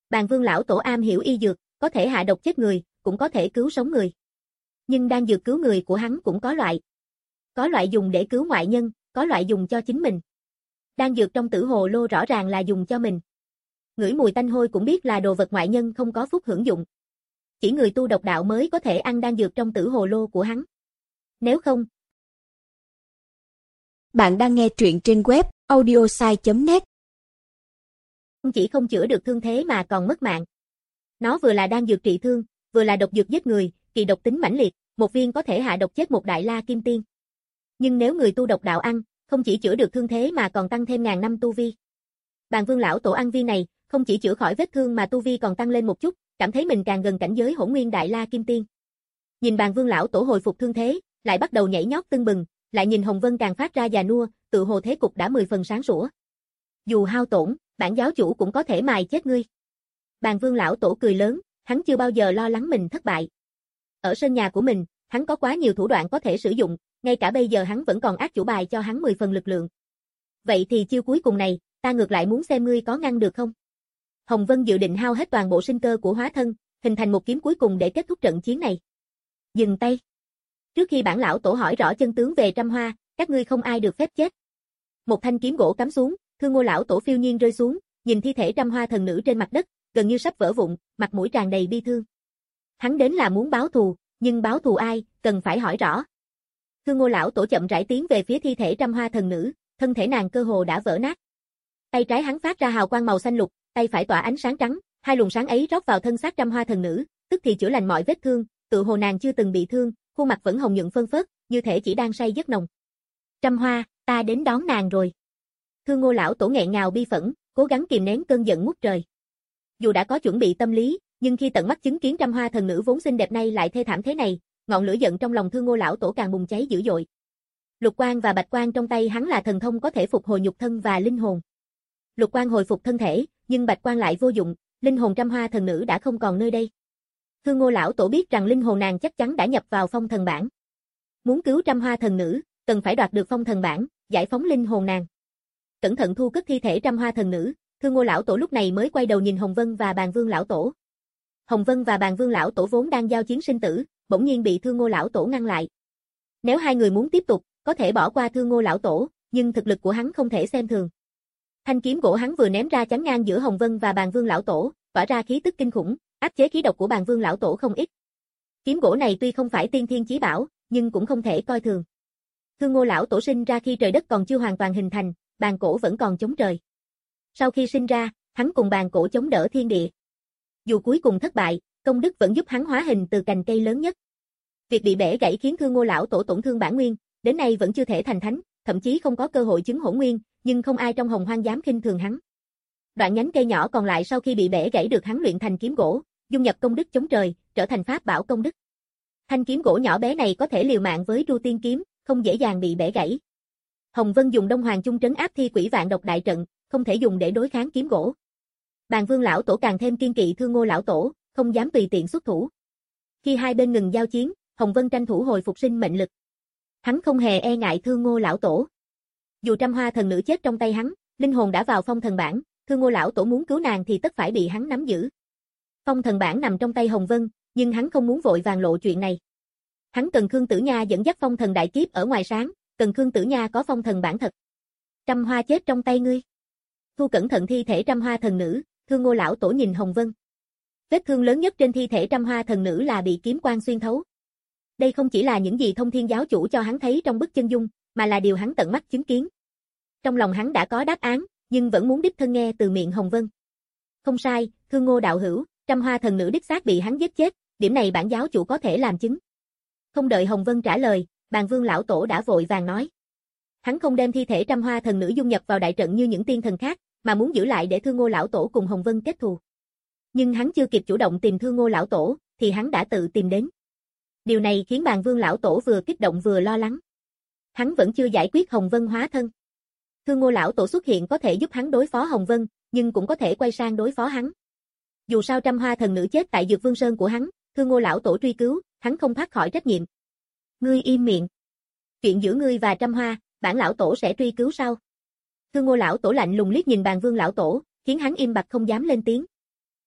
Bàn Vương lão tổ am hiểu y dược, có thể hạ độc chết người, cũng có thể cứu sống người. Nhưng đan dược cứu người của hắn cũng có loại. Có loại dùng để cứu ngoại nhân, có loại dùng cho chính mình. Đan dược trong tử hồ lô rõ ràng là dùng cho mình. Ngửi mùi tanh hôi cũng biết là đồ vật ngoại nhân không có phúc hưởng dụng. Chỉ người tu độc đạo mới có thể ăn đan dược trong tử hồ lô của hắn. Nếu không... Bạn đang nghe truyện trên web audiosai chấm net. Không chỉ không chữa được thương thế mà còn mất mạng. Nó vừa là đan dược trị thương, vừa là độc dược giết người, kỳ độc tính mãnh liệt, một viên có thể hạ độc chết một đại la kim tiên. Nhưng nếu người tu độc đạo ăn, không chỉ chữa được thương thế mà còn tăng thêm ngàn năm tu vi. Bàn Vương lão tổ ăn viên này, không chỉ chữa khỏi vết thương mà tu vi còn tăng lên một chút, cảm thấy mình càng gần cảnh giới hỗn nguyên đại la kim tiên. Nhìn Bàn Vương lão tổ hồi phục thương thế, lại bắt đầu nhảy nhót tưng bừng, lại nhìn Hồng Vân càng phát ra già nua, tự hồ thế cục đã mười phần sáng sủa. Dù hao tổn, bản giáo chủ cũng có thể mài chết ngươi. Bàn Vương lão tổ cười lớn, hắn chưa bao giờ lo lắng mình thất bại. Ở sân nhà của mình, hắn có quá nhiều thủ đoạn có thể sử dụng, ngay cả bây giờ hắn vẫn còn ác chủ bài cho hắn mười phần lực lượng. Vậy thì chiêu cuối cùng này, ta ngược lại muốn xem ngươi có ngăn được không? Hồng Vân dự định hao hết toàn bộ sinh cơ của hóa thân, hình thành một kiếm cuối cùng để kết thúc trận chiến này. Dừng tay. Trước khi bản lão tổ hỏi rõ chân tướng về Trăm Hoa, các ngươi không ai được phép chết. Một thanh kiếm gỗ cắm xuống, Thương Ngô lão tổ phiêu nhiên rơi xuống, nhìn thi thể Trăm Hoa thần nữ trên mặt đất, gần như sắp vỡ vụn, mặt mũi tràn đầy bi thương. Hắn đến là muốn báo thù, nhưng báo thù ai, cần phải hỏi rõ. Thương Ngô lão tổ chậm rãi tiến về phía thi thể Trăm Hoa thần nữ, thân thể nàng cơ hồ đã vỡ nát. Tay trái hắn phát ra hào quang màu xanh lục, tay phải tỏa ánh sáng trắng, hai luồng sáng ấy rót vào thân xác Trăm Hoa thần nữ, tức thì chữa lành mọi vết thương, tự hồ nàng chưa từng bị thương, khuôn mặt vẫn hồng nhuận phơn phớt, như thể chỉ đang say giấc nồng. Trăm Hoa, ta đến đón nàng rồi. Thương Ngô lão tổ nghẹn ngào bi phẫn, cố gắng kìm nén cơn giận ngút trời. Dù đã có chuẩn bị tâm lý, nhưng khi tận mắt chứng kiến Trăm Hoa thần nữ vốn xinh đẹp nay lại thê thảm thế này, ngọn lửa giận trong lòng Thương Ngô lão tổ càng bùng cháy dữ dội. Lục quang và bạch quang trong tay hắn là thần thông có thể phục hồi nhục thân và linh hồn. Lục quang hồi phục thân thể, nhưng bạch quang lại vô dụng, linh hồn Trăm Hoa thần nữ đã không còn nơi đây. Thương Ngô lão tổ biết rằng linh hồn nàng chắc chắn đã nhập vào phong thần bảng. Muốn cứu Trăm Hoa thần nữ, cần phải đoạt được phong thần bảng, giải phóng linh hồn nàng. Cẩn thận thu cất thi thể Trăm Hoa thần nữ, Thương Ngô lão tổ lúc này mới quay đầu nhìn Hồng Vân và Bàn Vương lão tổ. Hồng Vân và Bàn Vương lão tổ vốn đang giao chiến sinh tử, bỗng nhiên bị Thương Ngô lão tổ ngăn lại. Nếu hai người muốn tiếp tục, có thể bỏ qua Thương Ngô lão tổ, nhưng thực lực của hắn không thể xem thường. Thanh kiếm gỗ hắn vừa ném ra chắn ngang giữa Hồng Vân và Bàn Vương lão tổ, tỏa ra khí tức kinh khủng, áp chế khí độc của Bàn Vương lão tổ không ít. Kiếm gỗ này tuy không phải tiên thiên chí bảo, nhưng cũng không thể coi thường. Thương Ngô lão tổ sinh ra khi trời đất còn chưa hoàn toàn hình thành, bàn cổ vẫn còn chống trời. Sau khi sinh ra, hắn cùng bàn cổ chống đỡ thiên địa. Dù cuối cùng thất bại, công đức vẫn giúp hắn hóa hình từ cành cây lớn nhất. Việc bị bẻ gãy khiến Thương Ngô lão tổ tổn thương bản nguyên, đến nay vẫn chưa thể thành thánh, thậm chí không có cơ hội chứng hỗn nguyên, nhưng không ai trong Hồng Hoang dám khinh thường hắn. Đoạn nhánh cây nhỏ còn lại sau khi bị bẻ gãy được hắn luyện thành kiếm gỗ, dung nhập công đức chống trời, trở thành pháp bảo công đức. Thanh kiếm gỗ nhỏ bé này có thể liều mạng với Tru Tiên kiếm, không dễ dàng bị bẻ gãy. Hồng Vân dùng Đông Hoàng Chung trấn áp thi quỷ vạn độc đại trận, không thể dùng để đối kháng kiếm gỗ. Bàn Vương lão tổ càng thêm kiên kỵ Thương Ngô lão tổ, không dám tùy tiện xuất thủ. Khi hai bên ngừng giao chiến, Hồng Vân tranh thủ hồi phục sinh mệnh lực. Hắn không hề e ngại Thương Ngô lão tổ. Dù Trăm Hoa thần nữ chết trong tay hắn, linh hồn đã vào phong thần bảng, Thương Ngô lão tổ muốn cứu nàng thì tất phải bị hắn nắm giữ. Phong thần bảng nằm trong tay Hồng Vân, nhưng hắn không muốn vội vàng lộ chuyện này. Hắn cần Khương Tử Nha dẫn dắt phong thần đại kiếp ở ngoài sáng, cần Khương Tử Nha có phong thần bản thật. Trăm Hoa chết trong tay ngươi. Thu cẩn thận thi thể Trăm Hoa thần nữ, Thương Ngô lão tổ nhìn Hồng Vân. Vết thương lớn nhất trên thi thể Trăm Hoa thần nữ là bị kiếm quang xuyên thấu. Đây không chỉ là những gì Thông Thiên giáo chủ cho hắn thấy trong bức chân dung, mà là điều hắn tận mắt chứng kiến. Trong lòng hắn đã có đáp án, nhưng vẫn muốn đích thân nghe từ miệng Hồng Vân. Không sai, Thương Ngô đạo hữu, Trăm Hoa thần nữ đích xác bị hắn giết chết, điểm này bản giáo chủ có thể làm chứng. Không đợi Hồng Vân trả lời, Bàn Vương lão tổ đã vội vàng nói. Hắn không đem thi thể Trăm Hoa thần nữ dung nhập vào đại trận như những tiên thần khác, mà muốn giữ lại để Thương Ngô lão tổ cùng Hồng Vân kết thù. Nhưng hắn chưa kịp chủ động tìm Thương Ngô lão tổ, thì hắn đã tự tìm đến. Điều này khiến Bàn Vương lão tổ vừa kích động vừa lo lắng. Hắn vẫn chưa giải quyết Hồng Vân hóa thân. Thương Ngô lão tổ xuất hiện có thể giúp hắn đối phó Hồng Vân, nhưng cũng có thể quay sang đối phó hắn. Dù sao Trăm Hoa thần nữ chết tại Dược Vương Sơn của hắn, Thương Ngô lão tổ truy cứu, hắn không thoát khỏi trách nhiệm. Ngươi im miệng. Chuyện giữa ngươi và Trăm Hoa, bản lão tổ sẽ truy cứu sau. Thương Ngô lão tổ lạnh lùng liếc nhìn Bàn Vương lão tổ, khiến hắn im bặt không dám lên tiếng.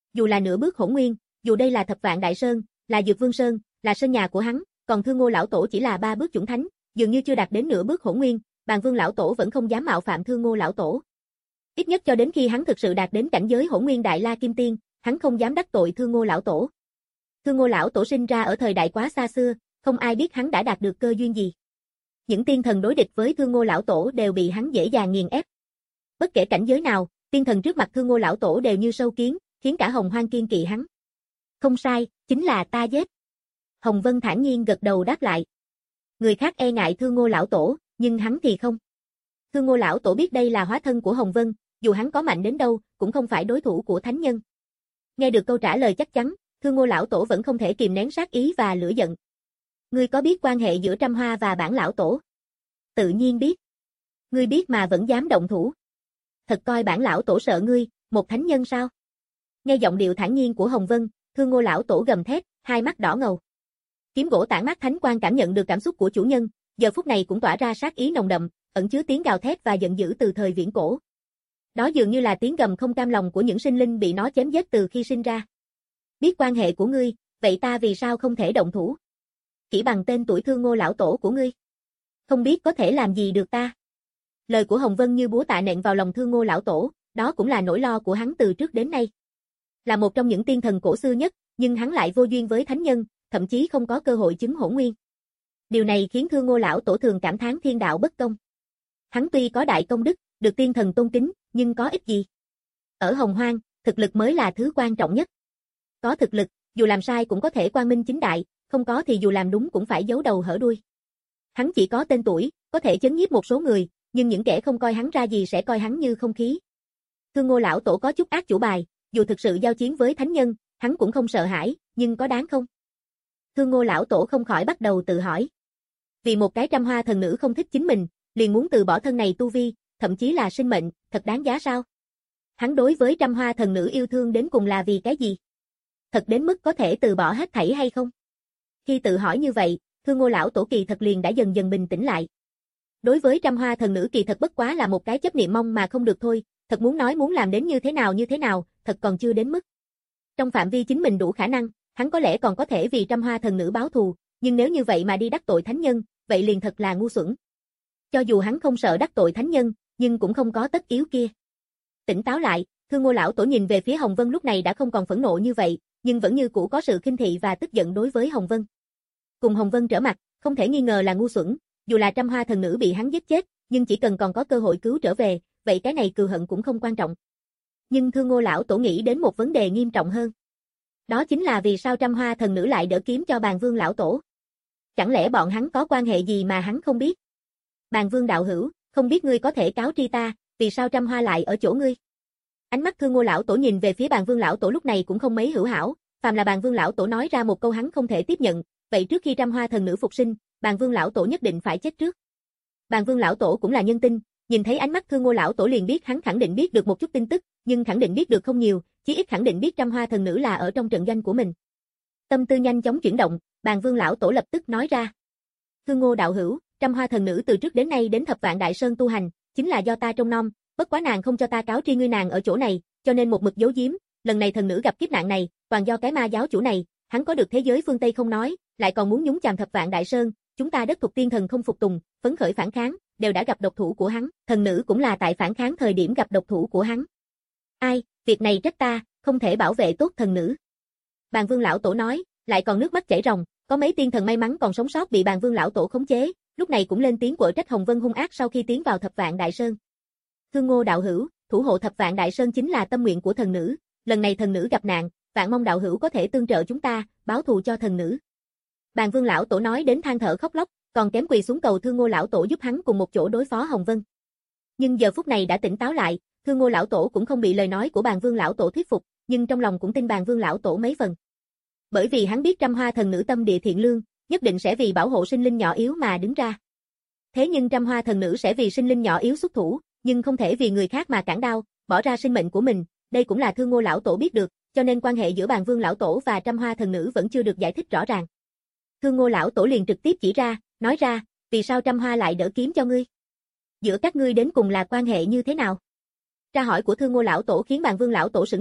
Dù là nửa bước hỗn nguyên, dù đây là Thập Vạn Đại Sơn, là Dược Vương Sơn, là sân nhà của hắn, còn Thương Ngô lão tổ chỉ là ba bước chuẩn thánh, dường như chưa đạt đến nửa bước hỗn nguyên, Bàn Vương lão tổ vẫn không dám mạo phạm Thương Ngô lão tổ. Ít nhất cho đến khi hắn thực sự đạt đến cảnh giới hỗn nguyên đại la kim tiên, hắn không dám đắc tội Thương Ngô lão tổ. Thương Ngô lão tổ sinh ra ở thời đại quá xa xưa, không ai biết hắn đã đạt được cơ duyên gì. Những tiên thần đối địch với Thương Ngô lão tổ đều bị hắn dễ dàng nghiền ép. Bất kể cảnh giới nào, tiên thần trước mặt Thương Ngô lão tổ đều như sâu kiến, khiến cả Hồng Hoang kiên kỵ hắn. Không sai, chính là ta giết. Hồng Vân thản nhiên gật đầu đáp lại. Người khác e ngại Thương Ngô lão tổ, nhưng hắn thì không. Thương Ngô lão tổ biết đây là hóa thân của Hồng Vân, dù hắn có mạnh đến đâu, cũng không phải đối thủ của thánh nhân. Nghe được câu trả lời chắc chắn, Thương Ngô lão tổ vẫn không thể kìm nén sát ý và lửa giận. Ngươi có biết quan hệ giữa Trăm Hoa và bản lão tổ? Tự nhiên biết. Ngươi biết mà vẫn dám động thủ. Thật coi bản lão tổ sợ ngươi, một thánh nhân sao? Nghe giọng điệu thản nhiên của Hồng Vân, Thương Ngô lão tổ gầm thét, hai mắt đỏ ngầu. Kiếm gỗ tản mát thánh quang cảm nhận được cảm xúc của chủ nhân, giờ phút này cũng tỏa ra sát ý nồng đậm, ẩn chứa tiếng gào thét và giận dữ từ thời viễn cổ. Đó dường như là tiếng gầm không cam lòng của những sinh linh bị nó chém giết từ khi sinh ra. Biết quan hệ của ngươi, vậy ta vì sao không thể động thủ? Chỉ bằng tên tuổi Thương Ngô lão tổ của ngươi, không biết có thể làm gì được ta. Lời của Hồng Vân như búa tạ nện vào lòng Thương Ngô lão tổ, đó cũng là nỗi lo của hắn từ trước đến nay. Là một trong những tiên thần cổ xưa nhất, nhưng hắn lại vô duyên với thánh nhân, thậm chí không có cơ hội chứng hỗn nguyên. Điều này khiến Thương Ngô lão tổ thường cảm thán thiên đạo bất công. Hắn tuy có đại công đức, được tiên thần tôn kính, nhưng có ích gì? Ở Hồng Hoang, thực lực mới là thứ quan trọng nhất. Có thực lực, dù làm sai cũng có thể quang minh chính đại, không có thì dù làm đúng cũng phải giấu đầu hở đuôi. Hắn chỉ có tên tuổi, có thể chấn nhiếp một số người, nhưng những kẻ không coi hắn ra gì sẽ coi hắn như không khí. Thương Ngô lão tổ có chút ác chủ bài, dù thực sự giao chiến với thánh nhân, hắn cũng không sợ hãi, nhưng có đáng không? Thương Ngô lão tổ không khỏi bắt đầu tự hỏi. Vì một cái Trăm Hoa thần nữ không thích chính mình, liền muốn từ bỏ thân này tu vi, thậm chí là sinh mệnh, thật đáng giá sao? Hắn đối với Trăm Hoa thần nữ yêu thương đến cùng là vì cái gì? Thật đến mức có thể từ bỏ hết thảy hay không? Khi tự hỏi như vậy, Thương Ngô lão tổ kỳ thật liền đã dần dần bình tĩnh lại. Đối với Trăm Hoa thần nữ kỳ thật bất quá là một cái chấp niệm mong mà không được thôi, thật muốn nói muốn làm đến như thế nào như thế nào, thật còn chưa đến mức. Trong phạm vi chính mình đủ khả năng, hắn có lẽ còn có thể vì Trăm Hoa thần nữ báo thù, nhưng nếu như vậy mà đi đắc tội thánh nhân, vậy liền thật là ngu xuẩn. Cho dù hắn không sợ đắc tội thánh nhân, nhưng cũng không có tất yếu kia. Tỉnh táo lại, Thương Ngô lão tổ nhìn về phía Hồng Vân lúc này đã không còn phẫn nộ như vậy, nhưng vẫn như cũ có sự khinh thị và tức giận đối với Hồng Vân. Cùng Hồng Vân trở mặt, không thể nghi ngờ là ngu xuẩn, dù là Trăm Hoa thần nữ bị hắn giết chết, nhưng chỉ cần còn có cơ hội cứu trở về, vậy cái này cừu hận cũng không quan trọng. Nhưng Thương Ngô lão tổ nghĩ đến một vấn đề nghiêm trọng hơn. Đó chính là vì sao Trăm Hoa thần nữ lại đỡ kiếm cho Bàn Vương lão tổ? Chẳng lẽ bọn hắn có quan hệ gì mà hắn không biết? Bàn Vương đạo hữu, không biết ngươi có thể cáo tri ta, vì sao Trăm Hoa lại ở chỗ ngươi? Ánh mắt Thương Ngô lão tổ nhìn về phía Bàn Vương lão tổ lúc này cũng không mấy hữu hảo, phàm là Bàn Vương lão tổ nói ra một câu hắn không thể tiếp nhận, vậy trước khi Trăm Hoa thần nữ phục sinh, Bàn Vương lão tổ nhất định phải chết trước. Bàn Vương lão tổ cũng là nhân tinh, nhìn thấy ánh mắt Thương Ngô lão tổ liền biết hắn khẳng định biết được một chút tin tức, nhưng khẳng định biết được không nhiều, chí ít khẳng định biết Trăm Hoa thần nữ là ở trong trận doanh của mình. Tâm tư nhanh chóng chuyển động, Bàn Vương lão tổ lập tức nói ra: "Thương Ngô đạo hữu, Trăm Hoa thần nữ từ trước đến nay đến Thập Vạn Đại Sơn tu hành, chính là do ta trông nom, bất quá nàng không cho ta cáo tri ngươi nàng ở chỗ này, cho nên một mực giấu giếm, lần này thần nữ gặp kiếp nạn này, toàn do cái ma giáo chủ này, hắn có được thế giới phương Tây không nói, lại còn muốn nhúng chàm Thập Vạn Đại Sơn, chúng ta đất thuộc tiên thần không phục tùng, phấn khởi phản kháng, đều đã gặp độc thủ của hắn, thần nữ cũng là tại phản kháng thời điểm gặp độc thủ của hắn. Ai, việc này trách ta, không thể bảo vệ tốt thần nữ." Bàn Vương lão tổ nói, lại còn nước mắt chảy ròng, có mấy tiên thần may mắn còn sống sót bị Bàn Vương lão tổ khống chế, lúc này cũng lên tiếng quở trách Hồng Vân hung ác sau khi tiến vào Thập Vạn Đại Sơn. "Thương Ngô đạo hữu, thủ hộ Thập Vạn Đại Sơn chính là tâm nguyện của thần nữ, lần này thần nữ gặp nạn, vạn mong đạo hữu có thể tương trợ chúng ta, báo thù cho thần nữ." Bàn Vương lão tổ nói đến than thở khóc lóc, còn kém quỳ xuống cầu Thương Ngô lão tổ giúp hắn cùng một chỗ đối phó Hồng Vân. Nhưng giờ phút này đã tỉnh táo lại, Thương Ngô lão tổ cũng không bị lời nói của Bàn Vương lão tổ thuyết phục, nhưng trong lòng cũng tin Bàn Vương lão tổ mấy phần. Bởi vì hắn biết Trăm Hoa thần nữ tâm địa thiện lương, nhất định sẽ vì bảo hộ sinh linh nhỏ yếu mà đứng ra. Thế nhưng Trăm Hoa thần nữ sẽ vì sinh linh nhỏ yếu xuất thủ, nhưng không thể vì người khác mà cản đao, bỏ ra sinh mệnh của mình, đây cũng là Thương Ngô lão tổ biết được, cho nên quan hệ giữa Bàn Vương lão tổ và Trăm Hoa thần nữ vẫn chưa được giải thích rõ ràng. Thương Ngô lão tổ liền trực tiếp chỉ ra, nói ra, vì sao Trăm Hoa lại đỡ kiếm cho ngươi? Giữa các ngươi đến cùng là quan hệ như thế nào? Tra hỏi của Thương Ngô lão tổ khiến Bàn Vương lão tổ sững sờ,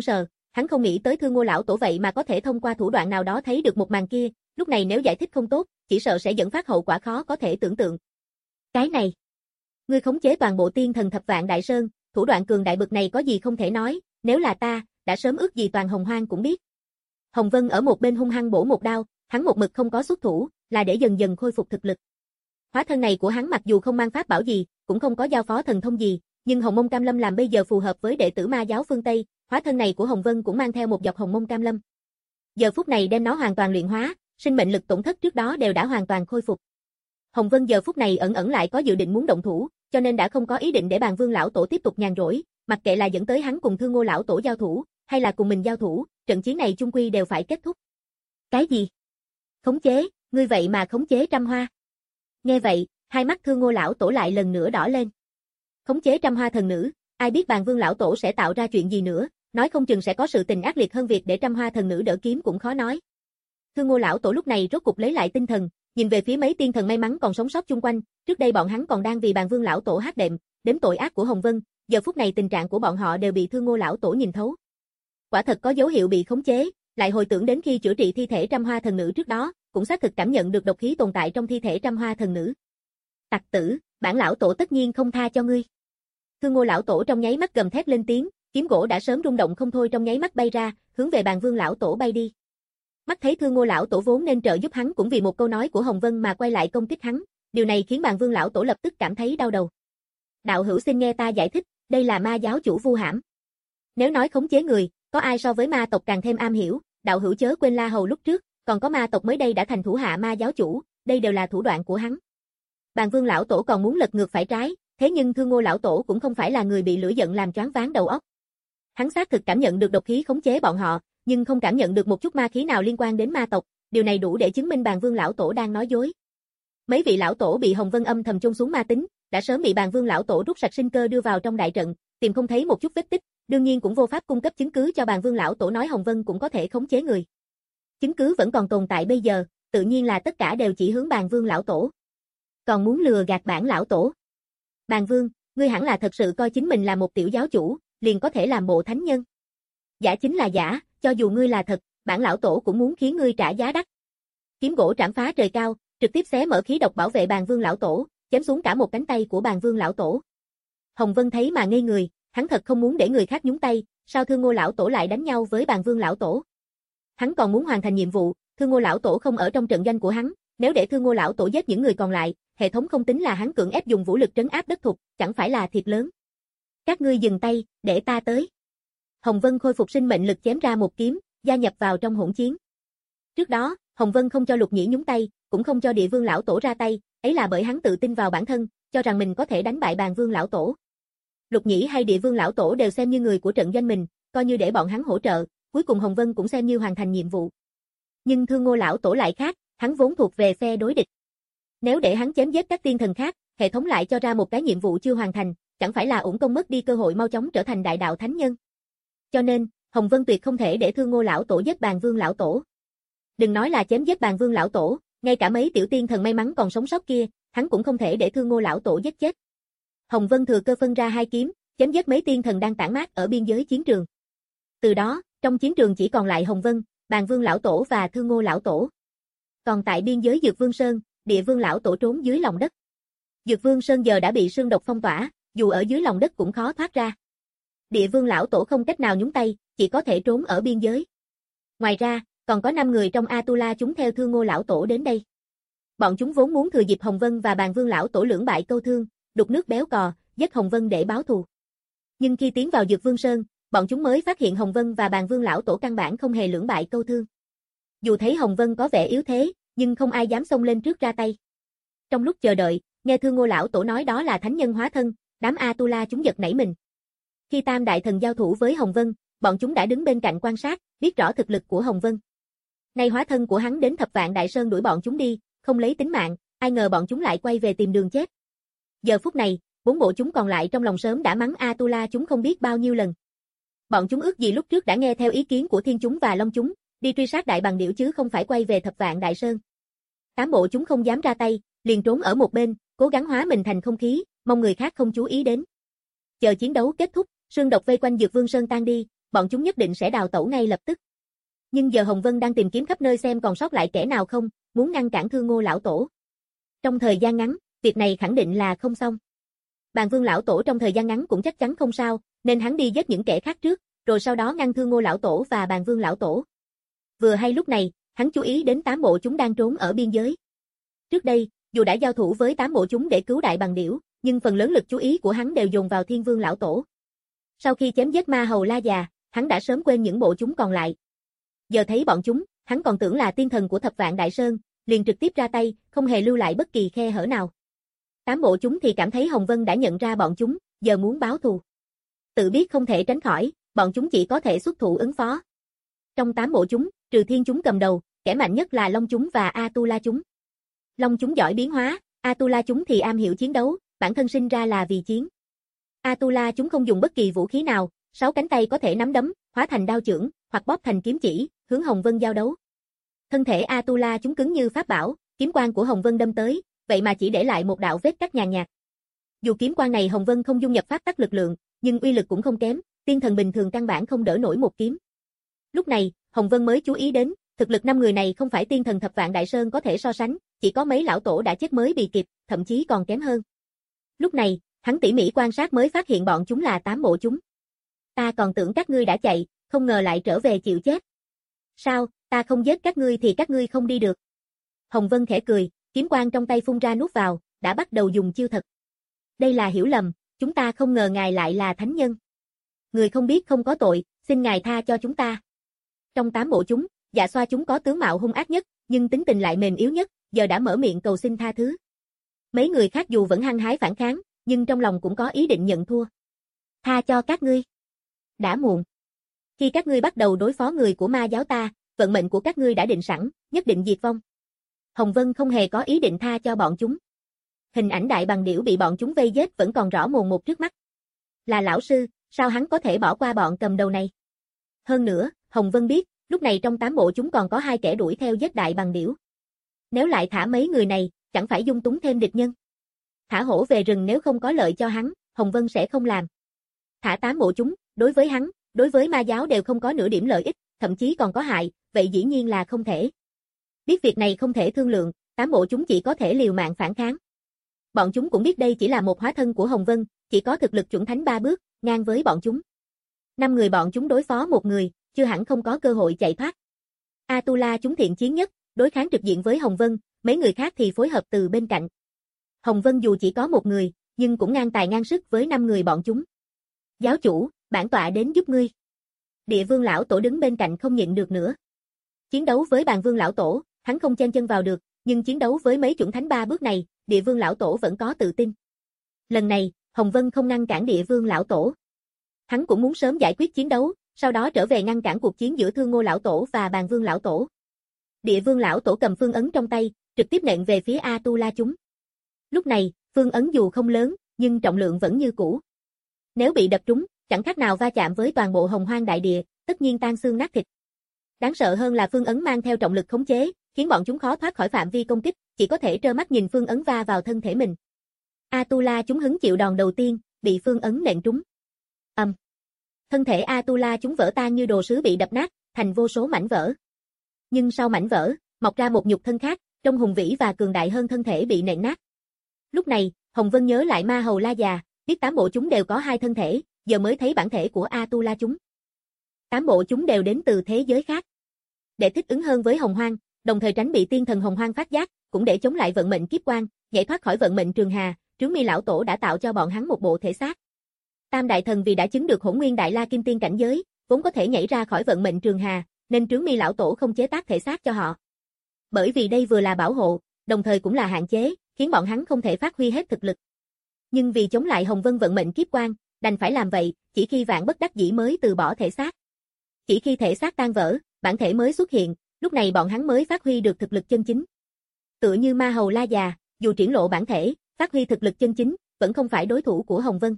Hắn không nghĩ tới Thương Ngô lão tổ vậy mà có thể thông qua thủ đoạn nào đó thấy được một màn kia, lúc này nếu giải thích không tốt, chỉ sợ sẽ dẫn phát hậu quả khó có thể tưởng tượng. Cái này, ngươi khống chế toàn bộ tiên thần thập vạn đại sơn, thủ đoạn cường đại bực này có gì không thể nói, nếu là ta, đã sớm ước gì toàn Hồng Hoang cũng biết. Hồng Vân ở một bên hung hăng bổ một đao, hắn một mực không có xuất thủ, là để dần dần khôi phục thực lực. Hóa thân này của hắn mặc dù không mang pháp bảo gì, cũng không có giao phó thần thông gì, nhưng Hồng Mông Cam Lâm làm bây giờ phù hợp với đệ tử ma giáo phương Tây, hóa thân này của Hồng Vân cũng mang theo một dọc Hồng Mông Cam Lâm. Giờ phút này đem nó hoàn toàn luyện hóa, sinh mệnh lực tổn thất trước đó đều đã hoàn toàn khôi phục. Hồng Vân giờ phút này ẩn ẩn lại có dự định muốn động thủ, cho nên đã không có ý định để Bàn Vương lão tổ tiếp tục nhàn rỗi, mặc kệ là dẫn tới hắn cùng Thương Ngô lão tổ giao thủ, hay là cùng mình giao thủ, trận chiến này chung quy đều phải kết thúc. Cái gì? Khống chế, ngươi vậy mà khống chế trăm hoa? Nghe vậy, hai mắt Thương Ngô lão tổ lại lần nữa đỏ lên. Khống chế trăm hoa thần nữ, ai biết Bàn Vương lão tổ sẽ tạo ra chuyện gì nữa, nói không chừng sẽ có sự tình ác liệt hơn việc để trăm hoa thần nữ đỡ kiếm cũng khó nói. Thương Ngô lão tổ lúc này rốt cục lấy lại tinh thần, nhìn về phía mấy tiên thần may mắn còn sống sót chung quanh, trước đây bọn hắn còn đang vì Bàn Vương lão tổ hát đệm, đến tội ác của Hồng Vân, giờ phút này tình trạng của bọn họ đều bị Thương Ngô lão tổ nhìn thấu. Quả thật có dấu hiệu bị khống chế, lại hồi tưởng đến khi chữa trị thi thể trăm hoa thần nữ trước đó, cũng xác thực cảm nhận được độc khí tồn tại trong thi thể trăm hoa thần nữ. Tặc tử, bản lão tổ tất nhiên không tha cho ngươi. Thương Ngô lão tổ trong nháy mắt gầm thét lên tiếng, kiếm gỗ đã sớm rung động không thôi trong nháy mắt bay ra, hướng về Bàn Vương lão tổ bay đi. Mắt thấy Thương Ngô lão tổ vốn nên trợ giúp hắn cũng vì một câu nói của Hồng Vân mà quay lại công kích hắn, điều này khiến Bàn Vương lão tổ lập tức cảm thấy đau đầu. Đạo hữu xin nghe ta giải thích, đây là ma giáo chủ Vu Hãm. Nếu nói khống chế người, có ai so với ma tộc càng thêm am hiểu, đạo hữu chớ quên La Hầu lúc trước, còn có ma tộc mới đây đã thành thủ hạ ma giáo chủ, đây đều là thủ đoạn của hắn. Bàn Vương lão tổ còn muốn lật ngược phải trái, thế nhưng Thương Ngô lão tổ cũng không phải là người bị lửa giận làm choáng váng đầu óc. Hắn xác thực cảm nhận được độc khí khống chế bọn họ, nhưng không cảm nhận được một chút ma khí nào liên quan đến ma tộc, điều này đủ để chứng minh Bàn Vương lão tổ đang nói dối. Mấy vị lão tổ bị Hồng Vân âm thầm chôn xuống ma tính, đã sớm bị Bàn Vương lão tổ rút sạch sinh cơ đưa vào trong đại trận, tìm không thấy một chút vết tích, đương nhiên cũng vô pháp cung cấp chứng cứ cho Bàn Vương lão tổ nói Hồng Vân cũng có thể khống chế người. Chứng cứ vẫn còn tồn tại bây giờ, tự nhiên là tất cả đều chỉ hướng Bàn Vương lão tổ. Còn muốn lừa gạt bản lão tổ. Bàn Vương, ngươi hẳn là thật sự coi chính mình là một tiểu giáo chủ, liền có thể làm bộ thánh nhân. Giả chính là giả, cho dù ngươi là thật, bản lão tổ cũng muốn khiến ngươi trả giá đắt. Kiếm gỗ trảm phá trời cao, trực tiếp xé mở khí độc bảo vệ Bàn Vương lão tổ, chém xuống cả một cánh tay của Bàn Vương lão tổ. Hồng Vân thấy mà ngây người, hắn thật không muốn để người khác nhúng tay, sao Thương Ngô lão tổ lại đánh nhau với Bàn Vương lão tổ? Hắn còn muốn hoàn thành nhiệm vụ, Thương Ngô lão tổ không ở trong trận doanh của hắn, nếu để Thương Ngô lão tổ giết những người còn lại, hệ thống không tính là hắn cưỡng ép dùng vũ lực trấn áp đất thục, chẳng phải là thiệt lớn. Các ngươi dừng tay, để ta tới. Hồng Vân khôi phục sinh mệnh lực chém ra một kiếm, gia nhập vào trong hỗn chiến. Trước đó, Hồng Vân không cho Lục Nhĩ nhúng tay, cũng không cho Địa Vương lão tổ ra tay, ấy là bởi hắn tự tin vào bản thân, cho rằng mình có thể đánh bại Bàn Vương lão tổ. Lục Nhĩ hay Địa Vương lão tổ đều xem như người của trận doanh mình, coi như để bọn hắn hỗ trợ, cuối cùng Hồng Vân cũng xem như hoàn thành nhiệm vụ. Nhưng Thương Ngô lão tổ lại khác, hắn vốn thuộc về phe đối địch. Nếu để hắn chém giết các tiên thần khác, hệ thống lại cho ra một cái nhiệm vụ chưa hoàn thành, chẳng phải là uổng công mất đi cơ hội mau chóng trở thành đại đạo thánh nhân. Cho nên, Hồng Vân tuyệt không thể để Thương Ngô lão tổ giết Bàn Vương lão tổ. Đừng nói là chém giết Bàn Vương lão tổ, ngay cả mấy tiểu tiên thần may mắn còn sống sót kia, hắn cũng không thể để Thương Ngô lão tổ giết chết. Hồng Vân thừa cơ phân ra hai kiếm, chém giết mấy tiên thần đang tản mát ở biên giới chiến trường. Từ đó, trong chiến trường chỉ còn lại Hồng Vân, Bàn Vương lão tổ và Thương Ngô lão tổ. Còn tại biên giới Dược Vương Sơn, Địa Vương lão tổ trốn dưới lòng đất. Dược Vương Sơn giờ đã bị sương độc phong tỏa, dù ở dưới lòng đất cũng khó thoát ra. Địa Vương lão tổ không cách nào nhúng tay, chỉ có thể trốn ở biên giới. Ngoài ra, còn có năm người trong Atula chúng theo Thương Ngô lão tổ đến đây. Bọn chúng vốn muốn thừa dịp Hồng Vân và Bàn Vương lão tổ lưỡng bại câu thương, đục nước béo cò, giết Hồng Vân để báo thù. Nhưng khi tiến vào Dược Vương Sơn, bọn chúng mới phát hiện Hồng Vân và Bàn Vương lão tổ căn bản không hề lưỡng bại câu thương. Dù thấy Hồng Vân có vẻ yếu thế, nhưng không ai dám xông lên trước ra tay. Trong lúc chờ đợi, nghe Thương Ngô lão tổ nói đó là thánh nhân hóa thân, đám Atula chúng giật nảy mình. Khi Tam đại thần giao thủ với Hồng Vân, bọn chúng đã đứng bên cạnh quan sát, biết rõ thực lực của Hồng Vân. Nay hóa thân của hắn đến Thập Vạn Đại Sơn đuổi bọn chúng đi, không lấy tính mạng, ai ngờ bọn chúng lại quay về tìm đường chết. Giờ phút này, bốn bộ chúng còn lại trong lòng sớm đã mắng Atula chúng không biết bao nhiêu lần. Bọn chúng ước gì lúc trước đã nghe theo ý kiến của Thiên chúng và Long chúng, đi truy sát Đại Bằng Điểu chứ không phải quay về Thập Vạn Đại Sơn. Tám bộ chúng không dám ra tay, liền trốn ở một bên, cố gắng hóa mình thành không khí, mong người khác không chú ý đến. Chờ chiến đấu kết thúc, sương độc vây quanh Dược Vương Sơn tan đi, bọn chúng nhất định sẽ đào tẩu ngay lập tức. Nhưng giờ Hồng Vân đang tìm kiếm khắp nơi xem còn sót lại kẻ nào không, muốn ngăn cản Thương Ngô lão tổ. Trong thời gian ngắn, việc này khẳng định là không xong. Bàn Vương lão tổ trong thời gian ngắn cũng chắc chắn không sao, nên hắn đi giết những kẻ khác trước, rồi sau đó ngăn Thương Ngô lão tổ và Bàn Vương lão tổ. Vừa hay lúc này, hắn chú ý đến tám bộ chúng đang trốn ở biên giới. Trước đây, dù đã giao thủ với tám bộ chúng để cứu Đại Bằng Điểu, nhưng phần lớn lực chú ý của hắn đều dồn vào Thiên Vương lão tổ. Sau khi chém giết Ma Hầu La già, hắn đã sớm quên những bộ chúng còn lại. Giờ thấy bọn chúng, hắn còn tưởng là tiên thần của Thập Vạn Đại Sơn, liền trực tiếp ra tay, không hề lưu lại bất kỳ khe hở nào. Tám bộ chúng thì cảm thấy Hồng Vân đã nhận ra bọn chúng, giờ muốn báo thù. Tự biết không thể tránh khỏi, bọn chúng chỉ có thể xuất thủ ứng phó. Trong tám bộ chúng, trừ Thiên chúng cầm đầu, kẻ mạnh nhất là Long chúng và Atula chúng. Long chúng giỏi biến hóa, Atula chúng thì am hiểu chiến đấu, bản thân sinh ra là vì chiến. Atula chúng không dùng bất kỳ vũ khí nào, sáu cánh tay có thể nắm đấm, hóa thành đao chưởng, hoặc bóp thành kiếm chỉ, hướng Hồng Vân giao đấu. Thân thể Atula chúng cứng như pháp bảo, kiếm quang của Hồng Vân đâm tới, vậy mà chỉ để lại một đạo vết cắt nhàn nhạt. Dù kiếm quang này Hồng Vân không dung nhập pháp tắc lực lượng, nhưng uy lực cũng không kém, tiên thần bình thường căn bản không đỡ nổi một kiếm. Lúc này, Hồng Vân mới chú ý đến, thực lực năm người này không phải tiên thần Thập Vạn Đại Sơn có thể so sánh, chỉ có mấy lão tổ đã chết mới bị kịp, thậm chí còn kém hơn. Lúc này, hắn tỉ mỉ quan sát mới phát hiện bọn chúng là tám bộ chúng. Ta còn tưởng các ngươi đã chạy, không ngờ lại trở về chịu chết. Sao, ta không giết các ngươi thì các ngươi không đi được. Hồng Vân khẽ cười, kiếm quang trong tay phun ra nuốt vào, đã bắt đầu dùng chiêu thật. Đây là hiểu lầm, chúng ta không ngờ ngài lại là thánh nhân. Người không biết không có tội, xin ngài tha cho chúng ta. Trong tám bộ chúng, Dạ Xoa chúng có tướng mạo hung ác nhất, nhưng tính tình lại mềm yếu nhất, giờ đã mở miệng cầu xin tha thứ. Mấy người khác dù vẫn hăng hái phản kháng, nhưng trong lòng cũng có ý định nhận thua. Tha cho các ngươi. Đã muộn. Khi các ngươi bắt đầu đối phó người của ma giáo ta, vận mệnh của các ngươi đã định sẵn, nhất định diệt vong. Hồng Vân không hề có ý định tha cho bọn chúng. Hình ảnh Đại Bằng Điểu bị bọn chúng vây giết vẫn còn rõ mồn một trước mắt. Là lão sư, sao hắn có thể bỏ qua bọn cầm đầu này? Hơn nữa, Hồng Vân biết, lúc này trong tám bộ chúng còn có hai kẻ đuổi theo giết Đại Bằng Điểu. Nếu lại thả mấy người này, chẳng phải dung túng thêm địch nhân. Thả hổ về rừng nếu không có lợi cho hắn, Hồng Vân sẽ không làm. Thả tám bộ chúng, đối với hắn, đối với ma giáo đều không có nửa điểm lợi ích, thậm chí còn có hại, vậy dĩ nhiên là không thể. Biết việc này không thể thương lượng, tám bộ chúng chỉ có thể liều mạng phản kháng. Bọn chúng cũng biết đây chỉ là một hóa thân của Hồng Vân, chỉ có thực lực chuẩn thánh ba bước, ngang với bọn chúng. Năm người bọn chúng đối phó một người, chưa hẳn không có cơ hội chạy thoát. Atula chúng thiện chiến nhất, đối kháng trực diện với Hồng Vân, mấy người khác thì phối hợp từ bên cạnh. Hồng Vân dù chỉ có một người, nhưng cũng ngang tài ngang sức với năm người bọn chúng. Giáo chủ, bản tọa đến giúp ngươi. Địa Vương lão tổ đứng bên cạnh không nhịn được nữa. Chiến đấu với Bàn Vương lão tổ, hắn không chen chân vào được, nhưng chiến đấu với mấy chuẩn thánh ba bước này, Địa Vương lão tổ vẫn có tự tin. Lần này, Hồng Vân không ngăn cản Địa Vương lão tổ. Hắn cũng muốn sớm giải quyết chiến đấu, sau đó trở về ngăn cản cuộc chiến giữa Thương Ngô lão tổ và Bàn Vương lão tổ. Địa Vương lão tổ cầm phương ấn trong tay, trực tiếp nện về phía Atula chúng. Lúc này, phương ấn dù không lớn, nhưng trọng lượng vẫn như cũ. Nếu bị đập trúng, chẳng khác nào va chạm với toàn bộ Hồng Hoang đại địa, tất nhiên tan xương nát thịt. Đáng sợ hơn là phương ấn mang theo trọng lực khống chế, khiến bọn chúng khó thoát khỏi phạm vi công kích, chỉ có thể trơ mắt nhìn phương ấn va vào thân thể mình. Atula chúng hứng chịu đòn đầu tiên, bị phương ấn nện trúng. Ầm. Um. Thân thể Atula chúng vỡ tan như đồ sứ bị đập nát, thành vô số mảnh vỡ. Nhưng sau mảnh vỡ, mọc ra một nhục thân khác, trông hùng vĩ và cường đại hơn thân thể bị nện nát. Lúc này, Hồng Vân nhớ lại Ma Hầu La già, biết tám bộ chúng đều có hai thân thể, giờ mới thấy bản thể của Atula chúng. Tám bộ chúng đều đến từ thế giới khác. Để thích ứng hơn với Hồng Hoang, đồng thời tránh bị tiên thần Hồng Hoang phát giác, cũng để chống lại vận mệnh kiếp quan, giải thoát khỏi vận mệnh trường hà, Trướng Mi lão tổ đã tạo cho bọn hắn một bộ thể xác. Tam đại thần vì đã chứng được Hỗn Nguyên Đại La Kim Tiên cảnh giới, vốn có thể nhảy ra khỏi vận mệnh trường hà, nên Trướng Mi lão tổ không chế tác thể xác cho họ. Bởi vì đây vừa là bảo hộ, đồng thời cũng là hạn chế, khiến bọn hắn không thể phát huy hết thực lực. Nhưng vì chống lại Hồng Vân vận mệnh kiếp quan, đành phải làm vậy, chỉ khi vạn bất đắc dĩ mới từ bỏ thể xác. Chỉ khi thể xác tan vỡ, bản thể mới xuất hiện, lúc này bọn hắn mới phát huy được thực lực chân chính. Tựa như Ma Hầu La già, dù triển lộ bản thể, phát huy thực lực chân chính, vẫn không phải đối thủ của Hồng Vân.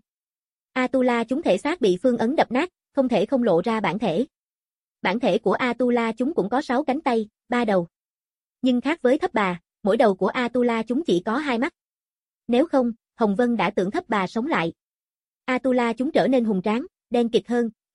Atula chúng thể xác bị phương ấn đập nát, không thể không lộ ra bản thể. Bản thể của Atula chúng cũng có sáu cánh tay, ba đầu. Nhưng khác với Thấp Bà, mỗi đầu của Atula chúng chỉ có hai mắt. Nếu không, Hồng Vân đã tưởng Thấp Bà sống lại. Atula chúng trở nên hùng tráng, đen kịt hơn,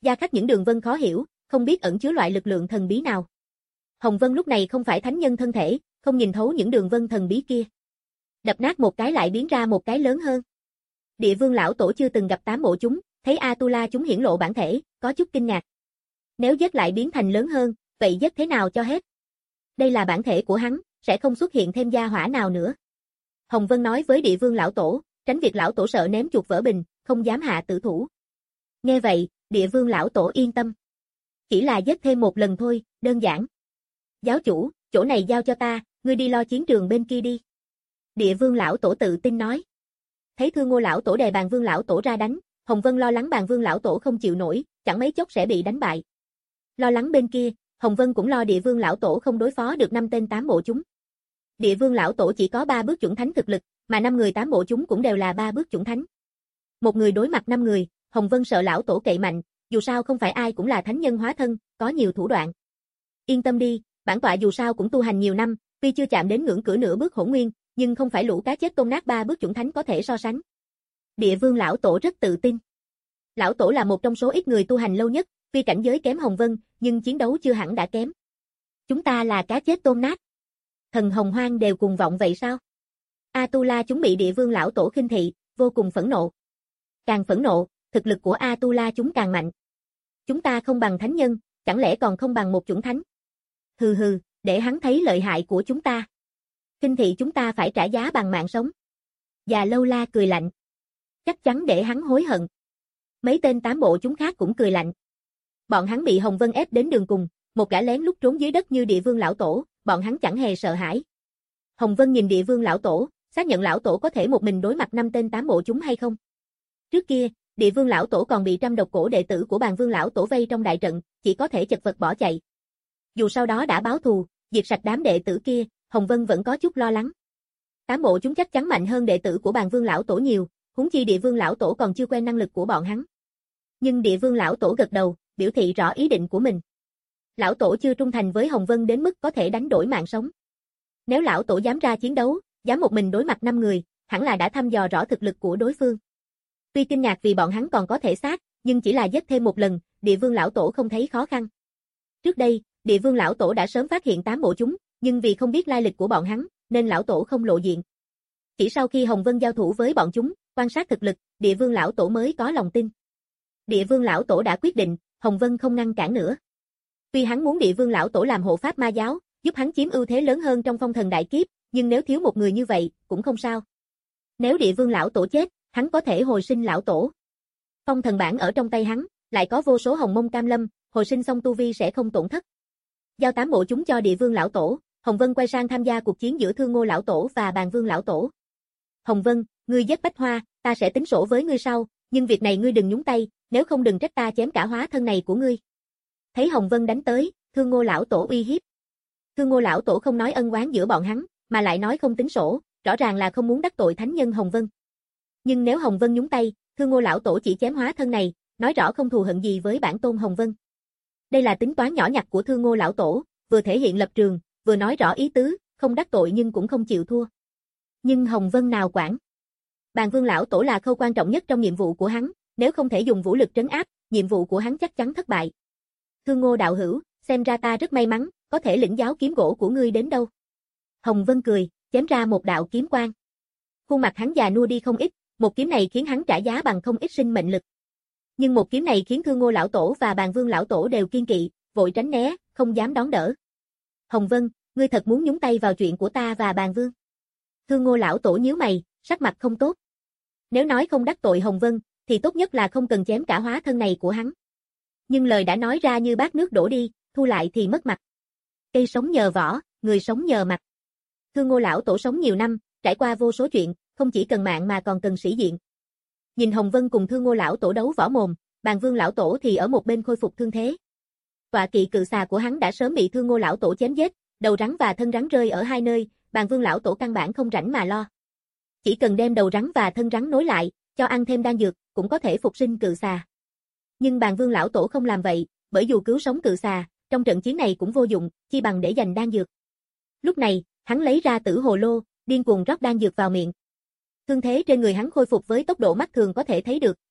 Da khắc những đường vân khó hiểu, không biết ẩn chứa loại lực lượng thần bí nào. Hồng Vân lúc này không phải thánh nhân thân thể, không nhìn thấu những đường vân thần bí kia. Đập nát một cái lại biến ra một cái lớn hơn. Địa Vương lão tổ chưa từng gặp tám bộ chúng, thấy Atula chúng hiển lộ bản thể, có chút kinh ngạc. Nếu giết lại biến thành lớn hơn, vậy giết thế nào cho hết? Đây là bản thể của hắn, sẽ không xuất hiện thêm gia hỏa nào nữa. Hồng Vân nói với Địa Vương lão tổ, tránh việc lão tổ sợ ném chuột vỡ bình, không dám hạ tử thủ. Nghe vậy, Địa Vương lão tổ yên tâm. Chỉ là giết thêm một lần thôi, đơn giản. Giáo chủ, chỗ này giao cho ta, ngươi đi lo chiến trường bên kia đi. Địa Vương lão tổ tự tin nói. Thấy Thương Ngô lão tổ đè Bàn Vương lão tổ ra đánh, Hồng Vân lo lắng Bàn Vương lão tổ không chịu nổi, chẳng mấy chốc sẽ bị đánh bại. Lo lắng bên kia, Hồng Vân cũng lo Địa Vương lão tổ không đối phó được năm tên tám bộ chúng. Địa Vương lão tổ chỉ có ba bước chuẩn thánh thực lực, mà năm người tám bộ chúng cũng đều là ba bước chuẩn thánh. Một người đối mặt năm người, Hồng Vân sợ lão tổ cậy mạnh, dù sao không phải ai cũng là thánh nhân hóa thân, có nhiều thủ đoạn. Yên tâm đi, bản tọa dù sao cũng tu hành nhiều năm, tuy chưa chạm đến ngưỡng cửa nửa bước hỗn nguyên, nhưng không phải lũ cá chết tôm nát ba bước chuẩn thánh có thể so sánh. Địa Vương lão tổ rất tự tin. Lão tổ là một trong số ít người tu hành lâu nhất, tuy cảnh giới kém Hồng Vân, nhưng chiến đấu chưa hẳn đã kém. Chúng ta là cá chết tôm nát. Thần Hồng Hoang đều cùng vọng vậy sao? Atula chúng bị Địa Vương lão tổ khinh thị, vô cùng phẫn nộ. Càng phẫn nộ, thực lực của Atula chúng càng mạnh. Chúng ta không bằng thánh nhân, chẳng lẽ còn không bằng một chuẩn thánh? Hừ hừ, để hắn thấy lợi hại của chúng ta. Khinh thị chúng ta phải trả giá bằng mạng sống. Già Lâu La cười lạnh. Chắc chắn để hắn hối hận. Mấy tên tám bộ chúng khác cũng cười lạnh. Bọn hắn bị Hồng Vân ép đến đường cùng, một gã lén lút trốn dưới đất như Địa Vương lão tổ, bọn hắn chẳng hề sợ hãi. Hồng Vân nhìn Địa Vương lão tổ, xác nhận lão tổ có thể một mình đối mặt năm tên tám bộ chúng hay không. Trước kia, Địa Vương lão tổ còn bị trăm độc cổ đệ tử của Bàn Vương lão tổ vây trong đại trận, chỉ có thể chật vật bỏ chạy. Dù sau đó đã báo thù, diệt sạch đám đệ tử kia, Hồng Vân vẫn có chút lo lắng. Tám bộ chúng chắc chắn mạnh hơn đệ tử của Bàn Vương lão tổ nhiều, huống chi Địa Vương lão tổ còn chưa quen năng lực của bọn hắn. Nhưng Địa Vương lão tổ gật đầu, biểu thị rõ ý định của mình. Lão tổ chưa trung thành với Hồng Vân đến mức có thể đánh đổi mạng sống. Nếu lão tổ dám ra chiến đấu, dám một mình đối mặt năm người, hẳn là đã thăm dò rõ thực lực của đối phương. Tuy kinh ngạc vì bọn hắn còn có thể xác, nhưng chỉ là giết thêm một lần, Địa Vương lão tổ không thấy khó khăn. Trước đây, Địa Vương lão tổ đã sớm phát hiện tám bộ chúng, nhưng vì không biết lai lịch của bọn hắn, nên lão tổ không lộ diện. Chỉ sau khi Hồng Vân giao thủ với bọn chúng, quan sát thực lực, Địa Vương lão tổ mới có lòng tin. Địa Vương lão tổ đã quyết định, Hồng Vân không ngăn cản nữa. Tuy hắn muốn Địa Vương lão tổ làm hộ pháp ma giáo, giúp hắn chiếm ưu thế lớn hơn trong phong thần đại kiếp, nhưng nếu thiếu một người như vậy, cũng không sao. Nếu Địa Vương lão tổ chết, hắn có thể hồi sinh lão tổ. Phong thần bản ở trong tay hắn, lại có vô số hồng mông cam lâm, hồi sinh xong tu vi sẽ không tổn thất. Giao tám bộ chúng cho Địa Vương lão tổ, Hồng Vân quay sang tham gia cuộc chiến giữa Thương Ngô lão tổ và Bàn Vương lão tổ. Hồng Vân, ngươi giết Bách Hoa, ta sẽ tính sổ với ngươi sau, nhưng việc này ngươi đừng nhúng tay, nếu không đừng trách ta chém cả hóa thân này của ngươi. Thấy Hồng Vân đánh tới, Thương Ngô lão tổ uy hiếp. Thương Ngô lão tổ không nói ân oán giữa bọn hắn, mà lại nói không tính sổ, rõ ràng là không muốn đắc tội thánh nhân Hồng Vân. Nhưng nếu Hồng Vân nhúng tay, Thương Ngô lão tổ chỉ chém hóa thân này, nói rõ không thù hận gì với bản tôn Hồng Vân. Đây là tính toán nhỏ nhặt của Thương Ngô lão tổ, vừa thể hiện lập trường, vừa nói rõ ý tứ, không đắc tội nhưng cũng không chịu thua. Nhưng Hồng Vân nào quản. Bàn Vương lão tổ là khâu quan trọng nhất trong nhiệm vụ của hắn, nếu không thể dùng vũ lực trấn áp, nhiệm vụ của hắn chắc chắn thất bại. Thương Ngô đạo hữu, xem ra ta rất may mắn, có thể lĩnh giáo kiếm gỗ của ngươi đến đâu. Hồng Vân cười, chém ra một đạo kiếm quang. Khuôn mặt hắn già nua đi không ít, một kiếm này khiến hắn trả giá bằng không ít sinh mệnh lực. Nhưng một kiếm này khiến Thương Ngô lão tổ và Bàn Vương lão tổ đều kiên kỵ, vội tránh né, không dám đón đỡ. Hồng Vân, ngươi thật muốn nhúng tay vào chuyện của ta và Bàn Vương? Thương Ngô lão tổ nhíu mày, sắc mặt không tốt. Nếu nói không đắc tội Hồng Vân, thì tốt nhất là không cần chém cả hóa thân này của hắn. Nhưng lời đã nói ra như bát nước đổ đi, thu lại thì mất mặt. Cây sống nhờ vỏ, người sống nhờ mặt. Thương Ngô lão tổ sống nhiều năm, trải qua vô số chuyện, không chỉ cần mạng mà còn cần sĩ diện. Nhìn Hồng Vân cùng Thương Ngô lão tổ đấu võ mồm, Bàn Vương lão tổ thì ở một bên khôi phục thương thế. Tọa kỵ cự xà của hắn đã sớm bị Thương Ngô lão tổ chém giết, đầu rắn và thân rắn rơi ở hai nơi, Bàn Vương lão tổ căn bản không rảnh mà lo. Chỉ cần đem đầu rắn và thân rắn nối lại, cho ăn thêm đan dược, cũng có thể phục sinh cự xà. Nhưng Bàn Vương lão tổ không làm vậy, bởi dù cứu sống cự xà, trong trận chiến này cũng vô dụng, chi bằng để dành đan dược. Lúc này, hắn lấy ra tử hồ lô, điên cuồng rót đan dược vào miệng. Thương thế trên người hắn khôi phục với tốc độ mắt thường có thể thấy được,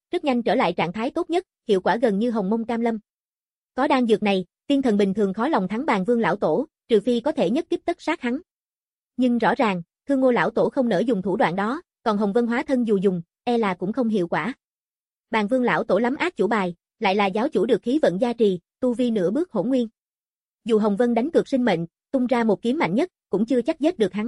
rất nhanh trở lại trạng thái tốt nhất, hiệu quả gần như hồng mông cam lâm. Có đan dược này, tiên thần bình thường khó lòng thắng Bàn Vương lão tổ, trừ phi có thể nhất kích tất sát hắn. Nhưng rõ ràng, Thương Ngô lão tổ không nỡ dùng thủ đoạn đó, còn Hồng Vân hóa thân dù dùng, e là cũng không hiệu quả. Bàn Vương lão tổ lắm ác chủ bài, lại là giáo chủ được khí vận gia trì, tu vi nửa bước hỗn nguyên. Dù Hồng Vân đánh cược sinh mệnh, tung ra một kiếm mạnh nhất, cũng chưa chắc giết được hắn.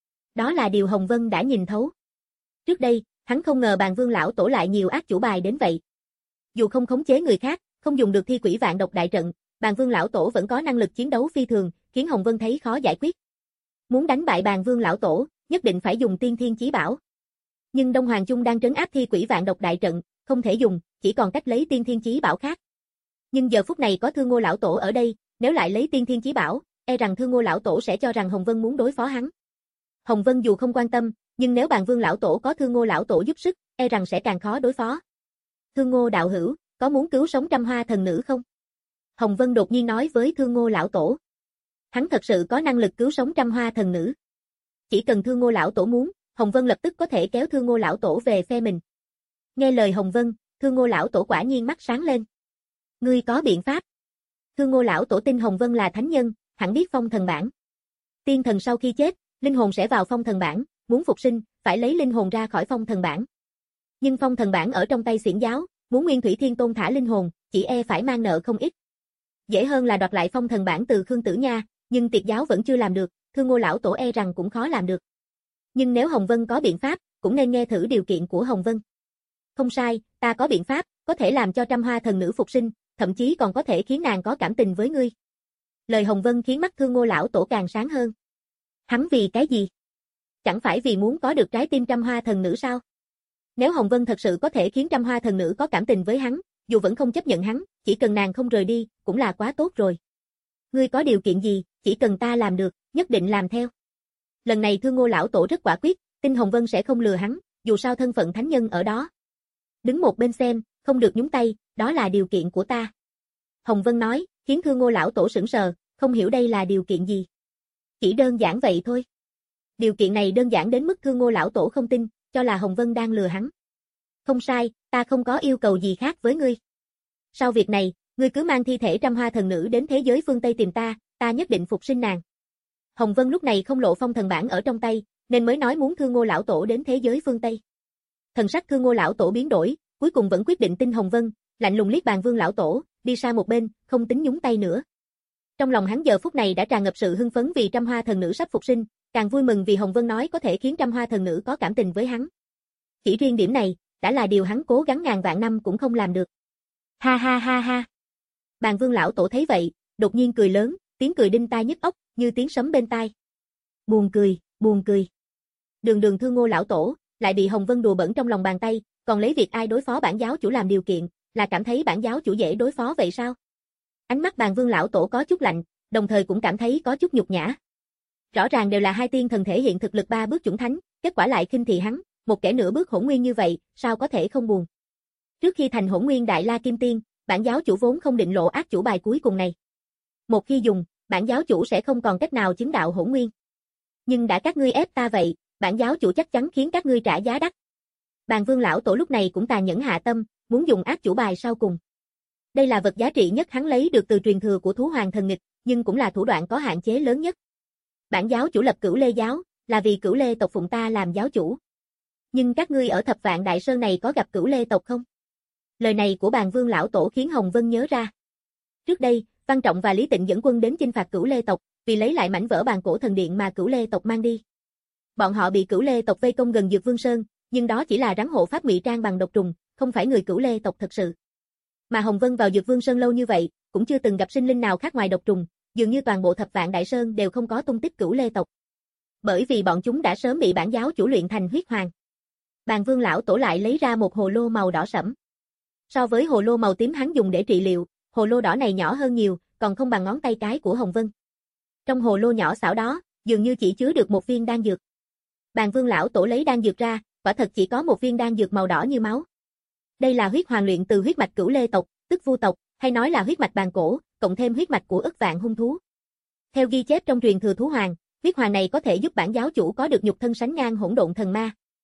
Đó là điều Hồng Vân đã nhìn thấu. Trước đây, hắn không ngờ Bàn Vương lão tổ lại nhiều ác chủ bài đến vậy. Dù không khống chế người khác, không dùng được thi quỷ vạn độc đại trận, Bàn Vương lão tổ vẫn có năng lực chiến đấu phi thường, khiến Hồng Vân thấy khó giải quyết. Muốn đánh bại Bàn Vương lão tổ, nhất định phải dùng tiên thiên chí bảo. Nhưng Đông Hoàng Trung đang trấn áp thi quỷ vạn độc đại trận, không thể dùng, chỉ còn cách lấy tiên thiên chí bảo khác. Nhưng giờ phút này có Thương Ngô lão tổ ở đây, nếu lại lấy tiên thiên chí bảo, e rằng Thương Ngô lão tổ sẽ cho rằng Hồng Vân muốn đối phó hắn. Hồng Vân dù không quan tâm, nhưng nếu Bàn Vương lão tổ có Thương Ngô lão tổ giúp sức, e rằng sẽ càng khó đối phó. Thương Ngô đạo hữu, có muốn cứu sống Trăm Hoa thần nữ không? Hồng Vân đột nhiên nói với Thương Ngô lão tổ. Hắn thật sự có năng lực cứu sống Trăm Hoa thần nữ. Chỉ cần Thương Ngô lão tổ muốn, Hồng Vân lập tức có thể kéo Thương Ngô lão tổ về phe mình. Nghe lời Hồng Vân, Thương Ngô lão tổ quả nhiên mắt sáng lên. Ngươi có biện pháp? Thương Ngô lão tổ tin Hồng Vân là thánh nhân, hẳn biết phong thần bảng. Tiên thần sau khi chết, linh hồn sẽ vào phong thần bảng, muốn phục sinh, phải lấy linh hồn ra khỏi phong thần bảng. Nhưng phong thần bảng ở trong tay xiển giáo, muốn Nguyên Thủy Thiên Tôn thả linh hồn, chỉ e phải mang nợ không ít. Dễ hơn là đoạt lại phong thần bảng từ Khương Tử Nha, nhưng Tiệt giáo vẫn chưa làm được, Thương Ngô lão tổ e rằng cũng khó làm được. Nhưng nếu Hồng Vân có biện pháp, cũng nên nghe thử điều kiện của Hồng Vân. Không sai, ta có biện pháp, có thể làm cho Trăm Hoa thần nữ phục sinh, thậm chí còn có thể khiến nàng có cảm tình với ngươi. Lời Hồng Vân khiến mắt Thương Ngô lão tổ càng sáng hơn. Hắn vì cái gì? Chẳng phải vì muốn có được trái tim Trăm Hoa thần nữ sao? Nếu Hồng Vân thật sự có thể khiến Trăm Hoa thần nữ có cảm tình với hắn, dù vẫn không chấp nhận hắn, chỉ cần nàng không rời đi, cũng là quá tốt rồi. Ngươi có điều kiện gì, chỉ cần ta làm được, nhất định làm theo. Lần này Thương Ngô lão tổ rất quả quyết, tin Hồng Vân sẽ không lừa hắn, dù sao thân phận thánh nhân ở đó. Đứng một bên xem, không được nhúng tay, đó là điều kiện của ta. Hồng Vân nói, khiến Thương Ngô lão tổ sững sờ, không hiểu đây là điều kiện gì. Chỉ đơn giản vậy thôi. Điều kiện này đơn giản đến mức Thương Ngô lão tổ không tin, cho là Hồng Vân đang lừa hắn. Không sai, ta không có yêu cầu gì khác với ngươi. Sau việc này, ngươi cứ mang thi thể Trăm Hoa thần nữ đến thế giới phương Tây tìm ta, ta nhất định phục sinh nàng. Hồng Vân lúc này không lộ phong thần bảng ở trong tay, nên mới nói muốn Thương Ngô lão tổ đến thế giới phương Tây. Thần sắc Thương Ngô lão tổ biến đổi, cuối cùng vẫn quyết định tin Hồng Vân, lạnh lùng liếc Bàn Vương lão tổ, đi sang một bên, không tính nhúng tay nữa. Trong lòng hắn giờ phút này đã tràn ngập sự hưng phấn vì Trăm Hoa thần nữ sắp phục sinh, càng vui mừng vì Hồng Vân nói có thể khiến Trăm Hoa thần nữ có cảm tình với hắn. Chỉ riêng điểm này, đã là điều hắn cố gắng ngàn vạn năm cũng không làm được. Ha ha ha ha. Bàn Vương lão tổ thấy vậy, đột nhiên cười lớn, tiếng cười đinh tai nhức óc, như tiếng sấm bên tai. Buồn cười, buồn cười. Đường đường Thương Ngô lão tổ, lại bị Hồng Vân đùa bẩn trong lòng bàn tay, còn lấy việc ai đối phó bản giáo chủ làm điều kiện, là cảm thấy bản giáo chủ dễ đối phó vậy sao? Ánh mắt Bàn Vương lão tổ có chút lạnh, đồng thời cũng cảm thấy có chút nhục nhã. Rõ ràng đều là hai tiên thần thể hiện thực lực ba bước chuẩn thánh, kết quả lại khinh thị hắn, một kẻ nửa bước hỗn nguyên như vậy, sao có thể không buồn? Trước khi thành hỗn nguyên đại la kim tiên, bản giáo chủ vốn không định lộ ác chủ bài cuối cùng này. Một khi dùng, bản giáo chủ sẽ không còn cách nào chứng đạo hỗn nguyên. Nhưng đã các ngươi ép ta vậy, bản giáo chủ chắc chắn khiến các ngươi trả giá đắt. Bàn Vương lão tổ lúc này cũng tàn nhẫn hạ tâm, muốn dùng ác chủ bài sau cùng. Đây là vật giá trị nhất hắn lấy được từ truyền thừa của thú hoàng thần nghịch, nhưng cũng là thủ đoạn có hạn chế lớn nhất. Bản giáo chủ lập Cửu Lê giáo, là vì Cửu Lê tộc phụng ta làm giáo chủ. Nhưng các ngươi ở Thập Vạn Đại Sơn này có gặp Cửu Lê tộc không? Lời này của Bàn Vương lão tổ khiến Hồng Vân nhớ ra. Trước đây, Văn Trọng và Lý Tịnh dẫn quân đến chinh phạt Cửu Lê tộc, vì lấy lại mảnh vỡ bàn cổ thần điện mà Cửu Lê tộc mang đi. Bọn họ bị Cửu Lê tộc vây công gần Dược Vương Sơn, nhưng đó chỉ là rắn hộ pháp ngụy trang bằng độc trùng, không phải người Cửu Lê tộc thật sự. Mà Hồng Vân vào Dược Vương Sơn lâu như vậy, cũng chưa từng gặp sinh linh nào khác ngoài độc trùng, dường như toàn bộ Thập Vạn Đại Sơn đều không có tung tích Cửu Lê tộc. Bởi vì bọn chúng đã sớm bị bản giáo chủ luyện thành huyết hoàng. Bàn Vương lão tổ lại lấy ra một hồ lô màu đỏ sẫm. So với hồ lô màu tím hắn dùng để trị liệu, hồ lô đỏ này nhỏ hơn nhiều, còn không bằng ngón tay cái của Hồng Vân. Trong hồ lô nhỏ xảo đó, dường như chỉ chứa được một viên đan dược. Bàn Vương lão tổ lấy đan dược ra, quả thật chỉ có một viên đan dược màu đỏ như máu. Đây là huyết hoàng luyện từ huyết mạch Cửu Lê tộc, tức Vu tộc, hay nói là huyết mạch bàn cổ, cộng thêm huyết mạch của ức vạn hung thú. Theo ghi chép trong truyền thừa thú hoàng, huyết hoàng này có thể giúp bản giáo chủ có được nhục thân sánh ngang hỗn độn thần ma.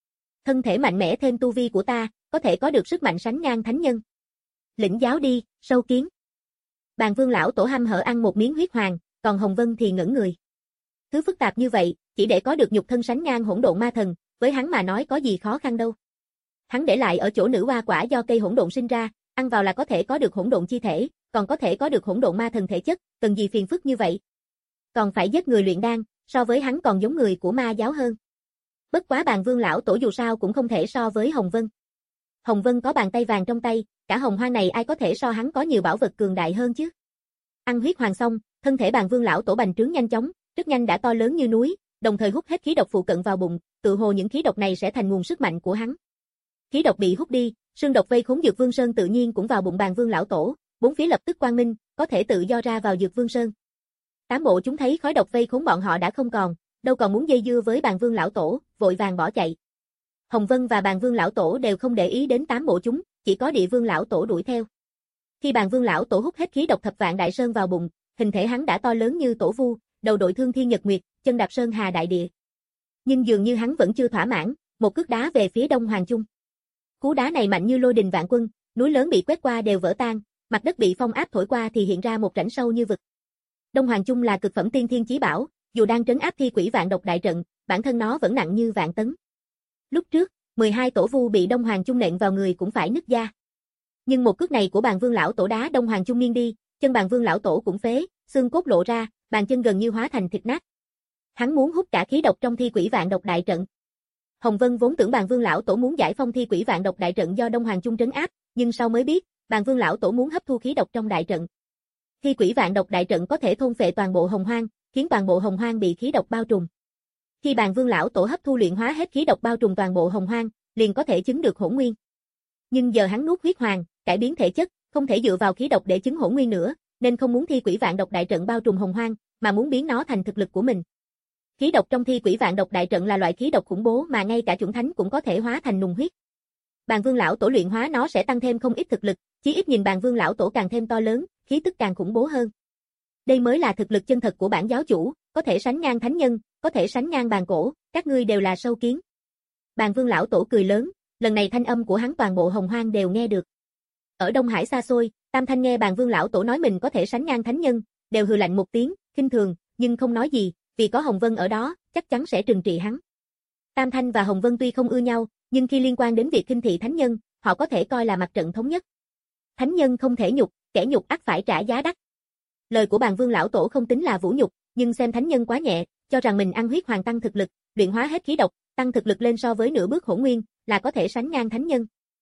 thân thể mạnh mẽ thêm tu vi của ta, có thể có được sức mạnh sánh ngang thánh nhân. Lĩnh giáo đi, sâu kiến. Bàn Vương lão tổ hăm hở ăn một miếng huyết hoàng, còn Hồng Vân thì ngẩn người. Thứ phức tạp như vậy, chỉ để có được nhục thân sánh ngang hỗn độn ma thần, với hắn mà nói có gì khó khăn đâu. Hắn để lại ở chỗ nữ hoa quả do cây hỗn độn sinh ra, ăn vào là có thể có được hỗn độn chi thể, còn có thể có được hỗn độn ma thần thể chất, cần gì phiền phức như vậy. Còn phải giết người luyện đan, so với hắn còn giống người của ma giáo hơn. Bất quá Bàn Vương lão tổ dù sao cũng không thể so với Hồng Vân. Hồng Vân có bàn tay vàng trong tay, cả hồng hoang này ai có thể so hắn có nhiều bảo vật cường đại hơn chứ. Ăn huyết hoàng xong, thân thể Bàn Vương lão tổ bành trướng nhanh chóng, rất nhanh đã to lớn như núi, đồng thời hút hết khí độc phụ cận vào bụng, tự hồ những khí độc này sẽ thành nguồn sức mạnh của hắn. Khí độc bị hút đi, xương độc vây khốn Dược Vương Sơn tự nhiên cũng vào bụng Bàn Vương lão tổ, bốn phía lập tức quang minh, có thể tự do ra vào Dược Vương Sơn. Tám bộ chúng thấy khói độc vây khốn bọn họ đã không còn, đâu còn muốn dây dưa với Bàn Vương lão tổ, vội vàng bỏ chạy. Hồng Vân và Bàn Vương lão tổ đều không để ý đến tám bộ chúng, chỉ có Địa Vương lão tổ đuổi theo. Khi Bàn Vương lão tổ hút hết khí độc thập vạn đại sơn vào bụng, hình thể hắn đã to lớn như tổ vu, đầu đội thương thiên nhật nguyệt, chân đạp sơn hà đại địa. Nhưng dường như hắn vẫn chưa thỏa mãn, một cước đá về phía Đông Hoàng Trung. Cú đá này mạnh như lôi đình vạn quân, núi lớn bị quét qua đều vỡ tan, mặt đất bị phong áp thổi qua thì hiện ra một rãnh sâu như vực. Đông Hoàng Trung là cực phẩm tiên thiên chí bảo, dù đang trấn áp thi quỷ vạn độc đại trận, bản thân nó vẫn nặng như vạn tấn. Lúc trước, mười hai tổ vu bị Đông Hoàng Trung nện vào người cũng phải nứt da. Nhưng một cước này của Bàn Vương lão tổ đá Đông Hoàng Trung nghiêng đi, chân Bàn Vương lão tổ cũng phế, xương cốt lộ ra, bàn chân gần như hóa thành thịt nát. Hắn muốn hút cả khí độc trong thi quỷ vạn độc đại trận. Hồng Vân vốn tưởng Bàn Vương lão tổ muốn giải phong thi quỷ vạn độc đại trận do Đông Hoàng Trung trấn áp, nhưng sau mới biết, Bàn Vương lão tổ muốn hấp thu khí độc trong đại trận. Thi quỷ vạn độc đại trận có thể thôn phệ toàn bộ hồng hoang, khiến toàn bộ hồng hoang bị khí độc bao trùm. Khi Bàn Vương lão tổ hấp thu luyện hóa hết khí độc bao trùm toàn bộ hồng hoang, liền có thể chứng được hỗn nguyên. Nhưng giờ hắn nuốt huyết hoàng, cải biến thể chất, không thể dựa vào khí độc để chứng hỗn nguyên nữa, nên không muốn thi quỷ vạn độc đại trận bao trùm hồng hoang, mà muốn biến nó thành thực lực của mình. Khí độc trong thi quỷ vạn độc đại trận là loại khí độc khủng bố mà ngay cả chuẩn thánh cũng có thể hóa thành nùng huyết. Bàn Vương lão tổ luyện hóa nó sẽ tăng thêm không ít thực lực, chí ít nhìn Bàn Vương lão tổ càng thêm to lớn, khí tức càng khủng bố hơn. Đây mới là thực lực chân thật của bản giáo chủ, có thể sánh ngang thánh nhân, có thể sánh ngang bàn cổ, các ngươi đều là sâu kiến. Bàn Vương lão tổ cười lớn, lần này thanh âm của hắn toàn bộ hồng hoang đều nghe được. Ở Đông Hải xa xôi, Tam Thanh nghe Bàn Vương lão tổ nói mình có thể sánh ngang thánh nhân, đều hừ lạnh một tiếng, khinh thường, nhưng không nói gì, vì có Hồng Vân ở đó, chắc chắn sẽ trừng trị hắn. Tam Thanh và Hồng Vân tuy không ưa nhau, nhưng khi liên quan đến việc khinh thị thánh nhân, họ có thể coi là mặt trận thống nhất. Thánh nhân không thể nhục, kẻ nhục ắt phải trả giá đắt. Lời của Bàn Vương lão tổ không tính là vũ nhục, nhưng xem thánh nhân quá nhẹ, cho rằng mình ăn huyết hoàng tăng thực lực, luyện hóa hết khí độc, tăng thực lực lên so với nửa bước hỗn nguyên, là có thể sánh ngang thánh nhân.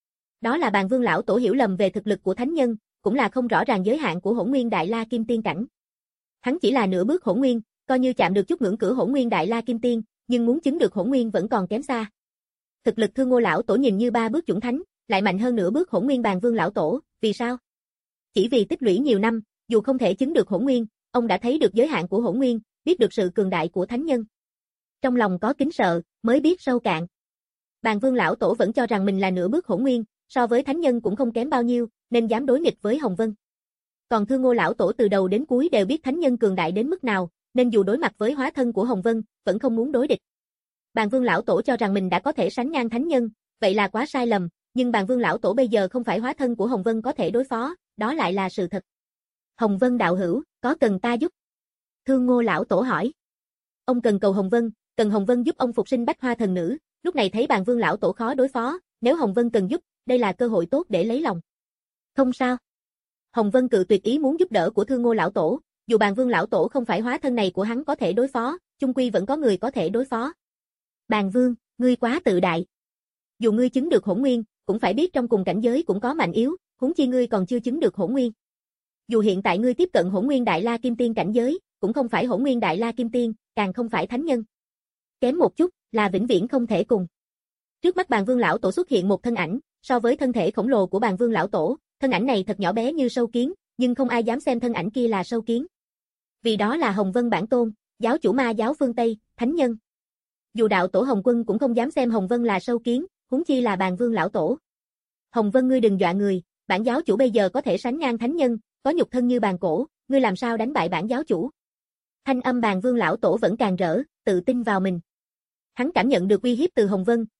Đó là Bàn Vương lão tổ hiểu lầm về thực lực của thánh nhân, cũng là không rõ ràng giới hạn của hỗn nguyên đại la kim tiên cảnh. Hắn chỉ là nửa bước hỗn nguyên, coi như chạm được chút ngưỡng cửa hỗn nguyên đại la kim tiên, nhưng muốn chứng được hỗn nguyên vẫn còn kém xa. Thực lực Thương Ngô lão tổ nhìn như ba bước chuẩn thánh, lại mạnh hơn nửa bước hỗn nguyên Bàn Vương lão tổ, vì sao? Chỉ vì tích lũy nhiều năm, dù không thể chứng được hỗn nguyên, ông đã thấy được giới hạn của hỗn nguyên, biết được sự cường đại của thánh nhân. Trong lòng có kính sợ, mới biết sâu cạn. Bàn Vương lão tổ vẫn cho rằng mình là nửa bước hỗn nguyên, so với thánh nhân cũng không kém bao nhiêu, nên dám đối nghịch với Hồng Vân. Còn Thương Ngô lão tổ từ đầu đến cuối đều biết thánh nhân cường đại đến mức nào, nên dù đối mặt với hóa thân của Hồng Vân, vẫn không muốn đối địch. Bàn Vương lão tổ cho rằng mình đã có thể sánh ngang thánh nhân, vậy là quá sai lầm, nhưng Bàn Vương lão tổ bây giờ không phải hóa thân của Hồng Vân có thể đối phó, đó lại là sự thật. Hồng Vân đạo hữu, có cần ta giúp? Thương Ngô lão tổ hỏi. Ông cần cầu Hồng Vân, cần Hồng Vân giúp ông phục sinh Bách Hoa thần nữ, lúc này thấy Bàn Vương lão tổ khó đối phó, nếu Hồng Vân cần giúp, đây là cơ hội tốt để lấy lòng. Không sao. Hồng Vân cự tuyệt ý muốn giúp đỡ của Thương Ngô lão tổ, dù Bàn Vương lão tổ không phải hóa thân này của hắn có thể đối phó, chung quy vẫn có người có thể đối phó. Bàn Vương, ngươi quá tự đại. Dù ngươi chứng được hỗn nguyên, cũng phải biết trong cùng cảnh giới cũng có mạnh yếu, huống chi ngươi còn chưa chứng được hỗn nguyên. Dù hiện tại ngươi tiếp cận hỗn nguyên đại la kim tiên cảnh giới, cũng không phải hỗn nguyên đại la kim tiên, càng không phải thánh nhân. Kém một chút, là vĩnh viễn không thể cùng. Trước mắt Bàn Vương lão tổ xuất hiện một thân ảnh, so với thân thể khổng lồ của Bàn Vương lão tổ, thân ảnh này thật nhỏ bé như sâu kiến, nhưng không ai dám xem thân ảnh kia là sâu kiến. Vì đó là Hồng Vân bản tôn, giáo chủ ma giáo phương Tây, thánh nhân. Dù đạo tổ Hồng Quân cũng không dám xem Hồng Vân là sâu kiến, huống chi là Bàn Vương lão tổ. Hồng Vân ngươi đừng dọa người, bản giáo chủ bây giờ có thể sánh ngang thánh nhân, có nhục thân như bàn cổ, ngươi làm sao đánh bại bản giáo chủ? Thanh âm Bàn Vương lão tổ vẫn càng rỡ, tự tin vào mình. Hắn cảm nhận được uy hiếp từ Hồng Vân,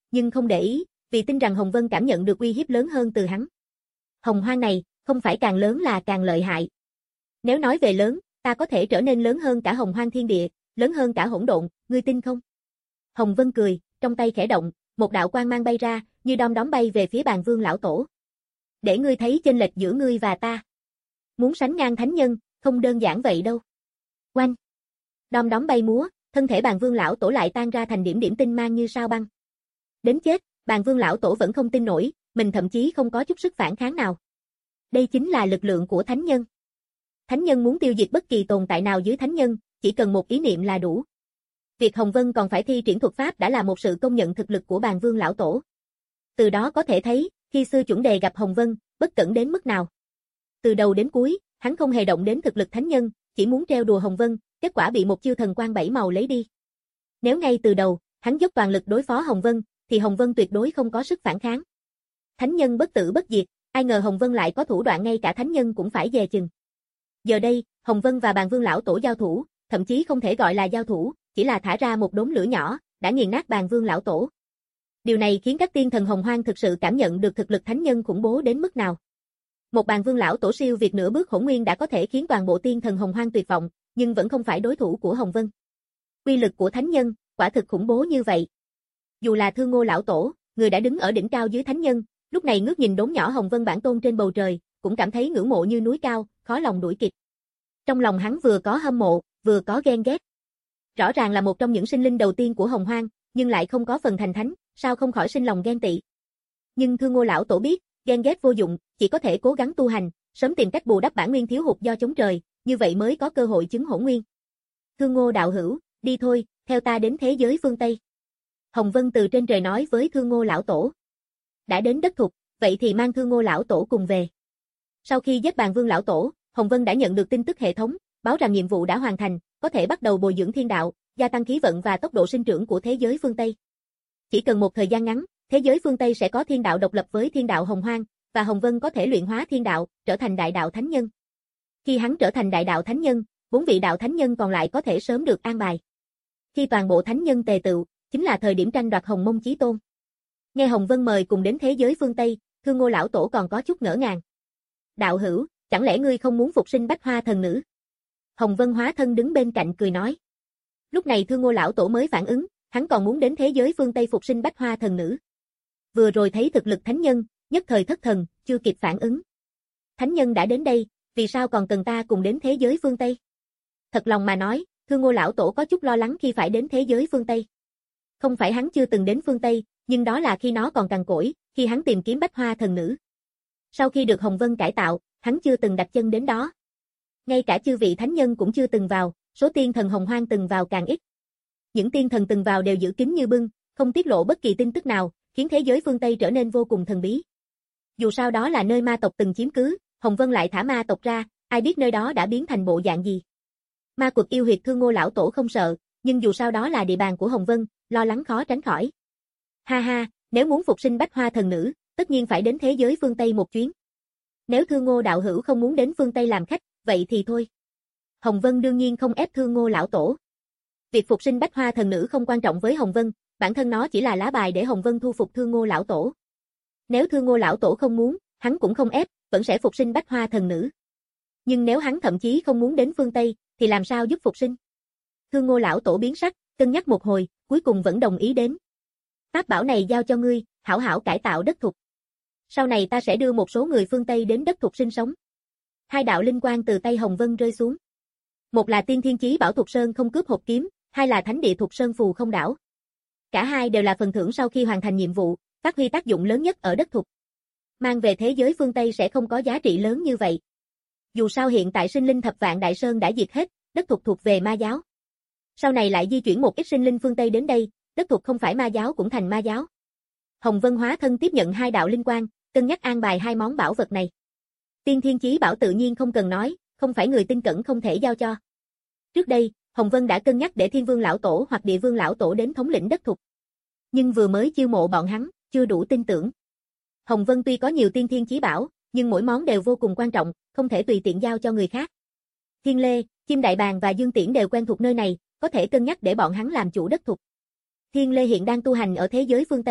nhưng không để ý, vì tin rằng Hồng Vân cảm nhận được uy hiếp lớn hơn từ hắn. Hồng Hoang này, không phải càng lớn là càng lợi hại. Nếu nói về lớn, ta có thể trở nên lớn hơn cả Hồng Hoang thiên địa, lớn hơn cả hỗn độn, ngươi tin không? Hồng Vân cười, trong tay khẽ động, một đạo quang mang bay ra, như đom đóm bay về phía Bàn Vương lão tổ. Để ngươi thấy chênh lệch giữa ngươi và ta. Muốn sánh ngang thánh nhân, không đơn giản vậy đâu. Oanh! Đom đóm bay múa, thân thể Bàn Vương lão tổ lại tan ra thành điểm điểm tinh mang như sao băng. Đến chết, Bàn Vương lão tổ vẫn không tin nổi, mình thậm chí không có chút sức phản kháng nào. Đây chính là lực lượng của thánh nhân. Thánh nhân muốn tiêu diệt bất kỳ tồn tại nào dưới thánh nhân, chỉ cần một ý niệm là đủ. Việc Hồng Vân còn phải thi triển thuật pháp đã là một sự công nhận thực lực của Bàn Vương lão tổ. Từ đó có thể thấy, khi Sư Chuẩn Đề gặp Hồng Vân, bất cẩn đến mức nào. Từ đầu đến cuối, hắn không hề động đến thực lực thánh nhân, chỉ muốn trêu đùa Hồng Vân, kết quả bị một chiêu thần quang bảy màu lấy đi. Nếu ngay từ đầu, hắn dốc toàn lực đối phó Hồng Vân, thì Hồng Vân tuyệt đối không có sức phản kháng. Thánh nhân bất tử bất diệt, ai ngờ Hồng Vân lại có thủ đoạn ngay cả thánh nhân cũng phải dè chừng. Giờ đây, Hồng Vân và Bàn Vương lão tổ giao thủ, thậm chí không thể gọi là giao thủ, chỉ là thả ra một đốm lửa nhỏ, đã nghiền nát Bàn Vương lão tổ. Điều này khiến các tiên thần Hồng Hoang thực sự cảm nhận được thực lực thánh nhân khủng bố đến mức nào. Một Bàn Vương lão tổ siêu việt nửa bước hỗn nguyên đã có thể khiến toàn bộ tiên thần Hồng Hoang tuyệt vọng, nhưng vẫn không phải đối thủ của Hồng Vân. Uy lực của thánh nhân, quả thực khủng bố như vậy. Dù là Thương Ngô lão tổ, người đã đứng ở đỉnh cao dưới thánh nhân, lúc này ngước nhìn đốm nhỏ Hồng Vân bản tôn trên bầu trời, cũng cảm thấy ngưỡng mộ như núi cao, khó lòng đuổi kịp. Trong lòng hắn vừa có hâm mộ, vừa có ghen ghét. Rõ ràng là một trong những sinh linh đầu tiên của Hồng Hoang, nhưng lại không có phần thành thánh, sao không khỏi sinh lòng ghen tị. Nhưng Thương Ngô lão tổ biết, ghen ghét vô dụng, chỉ có thể cố gắng tu hành, sớm tìm cách bù đắp bản nguyên thiếu hụt do chống trời, như vậy mới có cơ hội chứng hỗn nguyên. Thương Ngô đạo hữu, đi thôi, theo ta đến thế giới phương Tây. Hồng Vân từ trên trời nói với Thương Ngô lão tổ. Đã đến đất Thục, vậy thì mang Thương Ngô lão tổ cùng về. Sau khi giết Bàn Vương lão tổ, Hồng Vân đã nhận được tin tức hệ thống, báo rằng nhiệm vụ đã hoàn thành, có thể bắt đầu bồi dưỡng thiên đạo, gia tăng khí vận và tốc độ sinh trưởng của thế giới phương Tây. Chỉ cần một thời gian ngắn, thế giới phương Tây sẽ có thiên đạo độc lập với thiên đạo Hồng Hoang, và Hồng Vân có thể luyện hóa thiên đạo, trở thành đại đạo thánh nhân. Khi hắn trở thành đại đạo thánh nhân, bốn vị đạo thánh nhân còn lại có thể sớm được an bài. Khi toàn bộ thánh nhân tề tựu, chính là thời điểm tranh đoạt Hồng Mông Chí Tôn. Nghe Hồng Vân mời cùng đến thế giới phương Tây, Thương Ngô lão tổ còn có chút ngỡ ngàng. Đạo hữu, chẳng lẽ ngươi không muốn phục sinh Bách Hoa thần nữ? Hồng Vân hóa thân đứng bên cạnh cười nói. Lúc này Thương Ngô lão tổ mới phản ứng, hắn còn muốn đến thế giới phương Tây phục sinh Bách Hoa thần nữ. Vừa rồi thấy thực lực thánh nhân, nhất thời thất thần, chưa kịp phản ứng. Thánh nhân đã đến đây, vì sao còn cần ta cùng đến thế giới phương Tây? Thật lòng mà nói, Thương Ngô lão tổ có chút lo lắng khi phải đến thế giới phương Tây. Không phải hắn chưa từng đến phương Tây, nhưng đó là khi nó còn cằn cỗi, khi hắn tìm kiếm Bách Hoa thần nữ. Sau khi được Hồng Vân cải tạo, hắn chưa từng đặt chân đến đó. Ngay cả chư vị thánh nhân cũng chưa từng vào, số tiên thần Hồng Hoang từng vào càng ít. Những tiên thần từng vào đều giữ kín như bưng, không tiết lộ bất kỳ tin tức nào, khiến thế giới phương Tây trở nên vô cùng thần bí. Dù sao đó là nơi ma tộc từng chiếm cứ, Hồng Vân lại thả ma tộc ra, ai biết nơi đó đã biến thành bộ dạng gì. Ma quật yêu huyệt Thương Ngô lão tổ không sợ, nhưng dù sao đó là địa bàn của Hồng Vân, lo lắng khó tránh khỏi. Ha ha, nếu muốn phục sinh Bách Hoa thần nữ, tất nhiên phải đến thế giới phương Tây một chuyến. Nếu Thương Ngô đạo hữu không muốn đến phương Tây làm khách, vậy thì thôi. Hồng Vân đương nhiên không ép Thương Ngô lão tổ. Việc phục sinh Bách Hoa thần nữ không quan trọng với Hồng Vân, bản thân nó chỉ là lá bài để Hồng Vân thu phục Thương Ngô lão tổ. Nếu Thương Ngô lão tổ không muốn, hắn cũng không ép, vẫn sẽ phục sinh Bách Hoa thần nữ. Nhưng nếu hắn thậm chí không muốn đến phương Tây, thì làm sao giúp phục sinh? Thương Ngô lão tổ biến sắc, cân nhắc một hồi, cuối cùng vẫn đồng ý đến. Pháp bảo này giao cho ngươi, hảo hảo cải tạo đất Thục. Sau này ta sẽ đưa một số người phương Tây đến đất Thục sinh sống. Hai đạo linh quang từ tay Hồng Vân rơi xuống. Một là Tiên Thiên Chí Bảo Thục Sơn không cướp hộp kiếm, hai là Thánh Địa Thục Sơn phù không đảo. Cả hai đều là phần thưởng sau khi hoàn thành nhiệm vụ, phát huy tác dụng lớn nhất ở đất Thục. Mang về thế giới phương Tây sẽ không có giá trị lớn như vậy. Dù sao hiện tại sinh linh thập vạn Đại Sơn đã diệt hết, đất Thục thuộc về ma giáo. Sau này lại di chuyển một ít sinh linh phương Tây đến đây, đất Thục không phải ma giáo cũng thành ma giáo. Hồng Vân hóa thân tiếp nhận hai đạo linh quang, cân nhắc an bài hai món bảo vật này. Tiên Thiên Chí Bảo tự nhiên không cần nói, không phải người tinh cẩn không thể giao cho. Trước đây, Hồng Vân đã cân nhắc để Thiên Vương lão tổ hoặc Địa Vương lão tổ đến thống lĩnh đất Thục. Nhưng vừa mới chiêu mộ bọn hắn, chưa đủ tin tưởng. Hồng Vân tuy có nhiều Tiên Thiên Chí Bảo, nhưng mỗi món đều vô cùng quan trọng, không thể tùy tiện giao cho người khác. Thiên Lê, Chim Đại Bàng và Dương Tiễn đều quen thuộc nơi này, có thể cân nhắc để bọn hắn làm chủ đất Thục. Thiên Lê hiện đang tu hành ở thế giới phương Tây,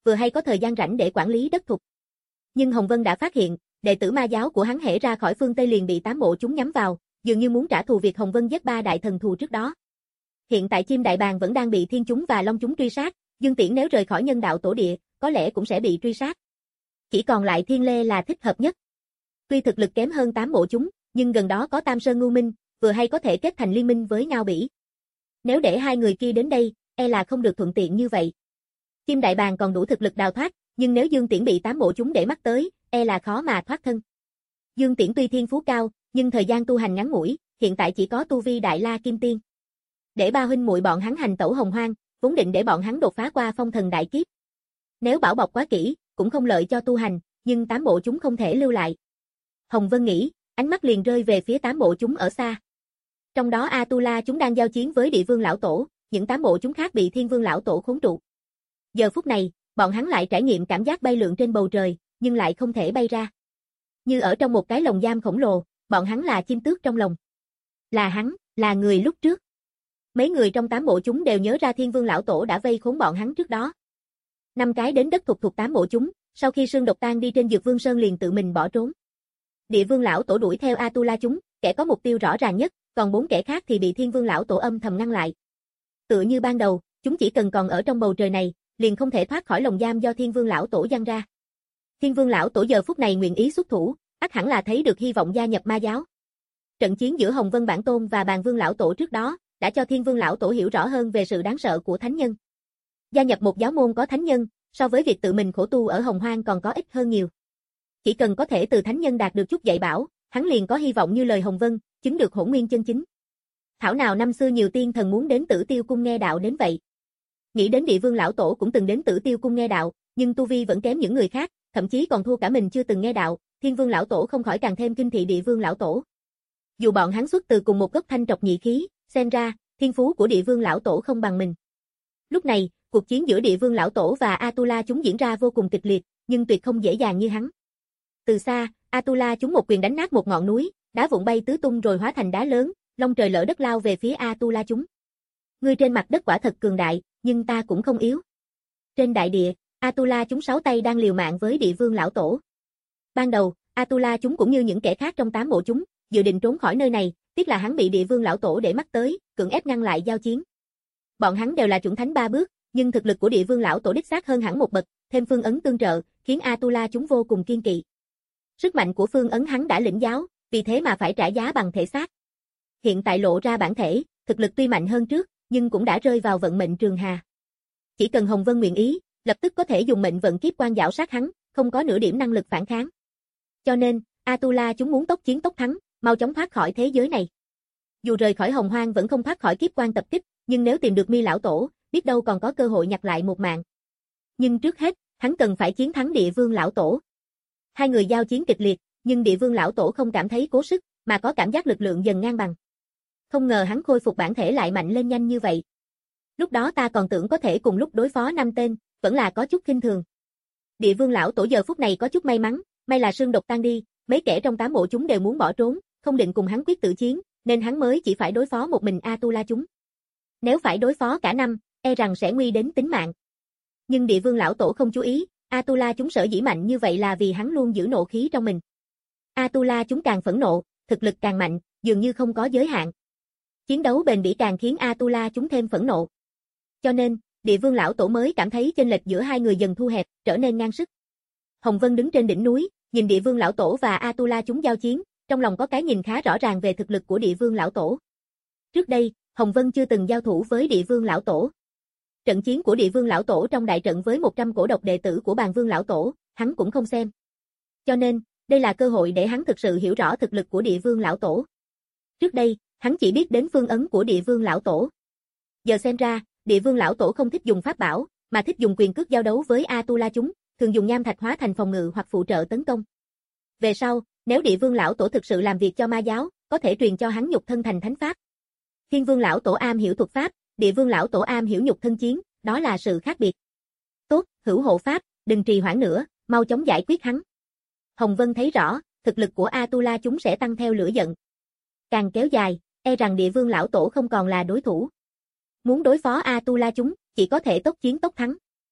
vừa hay có thời gian rảnh để quản lý đất thục. Nhưng Hồng Vân đã phát hiện, đệ tử ma giáo của hắn hễ ra khỏi phương Tây liền bị tám bộ chúng nhắm vào, dường như muốn trả thù việc Hồng Vân giết ba đại thần thù trước đó. Hiện tại chim đại bàng vẫn đang bị thiên chúng và long chúng truy sát, Dương Tiễn nếu rời khỏi nhân đạo tổ địa, có lẽ cũng sẽ bị truy sát. Chỉ còn lại Thiên Lê là thích hợp nhất. Tuy thực lực kém hơn tám bộ chúng, nhưng gần đó có Tam Sơn Ngưu Minh, vừa hay có thể kết thành liên minh với Ngao Bỉ. Nếu để hai người kia đến đây, e là không được thuận tiện như vậy. Chim đại bàng còn đủ thực lực đào thoát, nhưng nếu Dương Tiễn bị tám bộ chúng để mắt tới, e là khó mà thoát thân. Dương Tiễn tuy thiên phú cao, nhưng thời gian tu hành ngắn ngủi, hiện tại chỉ có tu vi Đại La Kim Tiên. Để ba huynh muội bọn hắn hành tẩu hồng hoang, vốn định để bọn hắn đột phá qua phong thần đại kiếp. Nếu bảo bọc quá kỹ, cũng không lợi cho tu hành, nhưng tám bộ chúng không thể lưu lại. Hồng Vân nghĩ, ánh mắt liền rơi về phía tám bộ chúng ở xa. Trong đó Atula chúng đang giao chiến với Địa Vương lão tổ, những tám bộ chúng khác bị Thiên Vương lão tổ khốn trụ. Giờ phút này, bọn hắn lại trải nghiệm cảm giác bay lượn trên bầu trời, nhưng lại không thể bay ra. Như ở trong một cái lồng giam khổng lồ, bọn hắn là chim tước trong lồng. Là hắn, là người lúc trước. Mấy người trong tám bộ chúng đều nhớ ra Thiên Vương lão tổ đã vây khốn bọn hắn trước đó. Năm cái đến đất thuộc thuộc tám bộ chúng, sau khi Sương Độc Tan đi trên Dược Vương Sơn liền tự mình bỏ trốn. Địa Vương lão tổ đuổi theo Atula chúng, kẻ có mục tiêu rõ ràng nhất, còn bốn kẻ khác thì bị Thiên Vương lão tổ âm thầm ngăn lại. Tựa như ban đầu, chúng chỉ cần còn ở trong bầu trời này, liền không thể thoát khỏi lồng giam do Thiên Vương lão tổ giăng ra. Thiên Vương lão tổ giờ phút này nguyện ý xuất thủ, ắt hẳn là thấy được hy vọng gia nhập ma giáo. Trận chiến giữa Hồng Vân Bản Tôn và Bàn Vương lão tổ trước đó, đã cho Thiên Vương lão tổ hiểu rõ hơn về sự đáng sợ của thánh nhân. Gia nhập một giáo môn có thánh nhân, so với việc tự mình khổ tu ở Hồng Hoang còn có ích hơn nhiều. Chỉ cần có thể từ thánh nhân đạt được chút dạy bảo, hắn liền có hy vọng như lời Hồng Vân, chứng được hỗn nguyên chân chính. Thảo nào năm xưa nhiều tiên thần muốn đến Tử Tiêu cung nghe đạo đến vậy. Nghĩ đến Địa Vương lão tổ cũng từng đến Tử Tiêu cung nghe đạo, nhưng tu vi vẫn kém những người khác, thậm chí còn thua cả mình chưa từng nghe đạo, Thiên Vương lão tổ không khỏi càng thêm kinh thị Địa Vương lão tổ. Dù bọn hắn xuất từ cùng một gốc thanh trọc nhị khí, xem ra, thiên phú của Địa Vương lão tổ không bằng mình. Lúc này, cuộc chiến giữa Địa Vương lão tổ và Atula chúng diễn ra vô cùng kịch liệt, nhưng tuyệt không dễ dàng như hắn. Từ xa, Atula chúng một quyền đánh nát một ngọn núi, đá vụn bay tứ tung rồi hóa thành đá lớn, long trời lở đất lao về phía Atula chúng. Ngươi trên mặt đất quả thật cường đại, nhưng ta cũng không yếu. Trên đại địa, Atula chúng sáu tay đang liều mạng với Địa Vương lão tổ. Ban đầu, Atula chúng cũng như những kẻ khác trong tám bộ chúng, dự định trốn khỏi nơi này, tiếc là hắn bị Địa Vương lão tổ để mắt tới, cưỡng ép ngăn lại giao chiến. Bọn hắn đều là chuẩn thánh ba bước, nhưng thực lực của Địa Vương lão tổ đích xác hơn hẳn một bậc, thêm phương ấn tương trợ, khiến Atula chúng vô cùng kiên kỵ. Sức mạnh của phương ấn hắn đã lĩnh giáo, vì thế mà phải trả giá bằng thể xác. Hiện tại lộ ra bản thể, thực lực tuy mạnh hơn trước, nhưng cũng đã rơi vào vận mệnh trường hà. Chỉ cần Hồng Vân nguyện ý, lập tức có thể dùng mệnh vận kiếp quan giảo sát hắn, không có nửa điểm năng lực phản kháng. Cho nên, Atula chúng muốn tốc chiến tốc thắng, mau chóng thoát khỏi thế giới này. Dù rời khỏi Hồng Hoang vẫn không thoát khỏi kiếp quan tập kích, nhưng nếu tìm được Mi lão tổ, biết đâu còn có cơ hội nhặt lại một mạng. Nhưng trước hết, hắn cần phải chiến thắng Địa Vương lão tổ. Hai người giao chiến kịch liệt, nhưng Địa Vương lão tổ không cảm thấy cố sức, mà có cảm giác lực lượng dần ngang bằng. Không ngờ hắn khôi phục bản thể lại mạnh lên nhanh như vậy. Lúc đó ta còn tưởng có thể cùng lúc đối phó năm tên, vẫn là có chút khinh thường. Địa Vương lão tổ giờ phút này có chút may mắn, may là Sương Độc tan đi, mấy kẻ trong tám bộ chúng đều muốn bỏ trốn, không định cùng hắn quyết tử chiến, nên hắn mới chỉ phải đối phó một mình Atula chúng. Nếu phải đối phó cả năm, e rằng sẽ nguy đến tính mạng. Nhưng Địa Vương lão tổ không chú ý, Atula chúng sở dĩ mạnh như vậy là vì hắn luôn giữ nộ khí trong mình. Atula chúng càng phẫn nộ, thực lực càng mạnh, dường như không có giới hạn. Chiến đấu bền bỉ càng khiến Atula chúng thêm phẫn nộ. Cho nên, Địa Vương lão tổ mới cảm thấy chênh lệch giữa hai người dần thu hẹp, trở nên ngang sức. Hồng Vân đứng trên đỉnh núi, nhìn Địa Vương lão tổ và Atula chúng giao chiến, trong lòng có cái nhìn khá rõ ràng về thực lực của Địa Vương lão tổ. Trước đây, Hồng Vân chưa từng giao thủ với Địa Vương lão tổ. Trận chiến của Địa Vương lão tổ trong đại trận với một trăm cổ độc đệ tử của Bàn Vương lão tổ, hắn cũng không xem. Cho nên, đây là cơ hội để hắn thực sự hiểu rõ thực lực của Địa Vương lão tổ. Trước đây, hắn chỉ biết đến phương ấn của Địa Vương lão tổ. Giờ xem ra, Địa Vương lão tổ không thích dùng pháp bảo, mà thích dùng quyền cước giao đấu với Atula chúng, thường dùng nham thạch hóa thành phòng ngự hoặc phụ trợ tấn công. Về sau, nếu Địa Vương lão tổ thực sự làm việc cho ma giáo, có thể truyền cho hắn nhục thân thành thánh pháp. Thiên Vương lão tổ am hiểu thuật pháp, Địa Vương lão tổ am hiểu nhục thân chiến, đó là sự khác biệt. Tốt, hữu hộ pháp, đừng trì hoãn nữa, mau chóng giải quyết hắn. Hồng Vân thấy rõ, thực lực của Atula chúng sẽ tăng theo lửa giận. Càng kéo dài, e rằng Địa Vương lão tổ không còn là đối thủ. Muốn đối phó Atula chúng, chỉ có thể tốc chiến tốc thắng.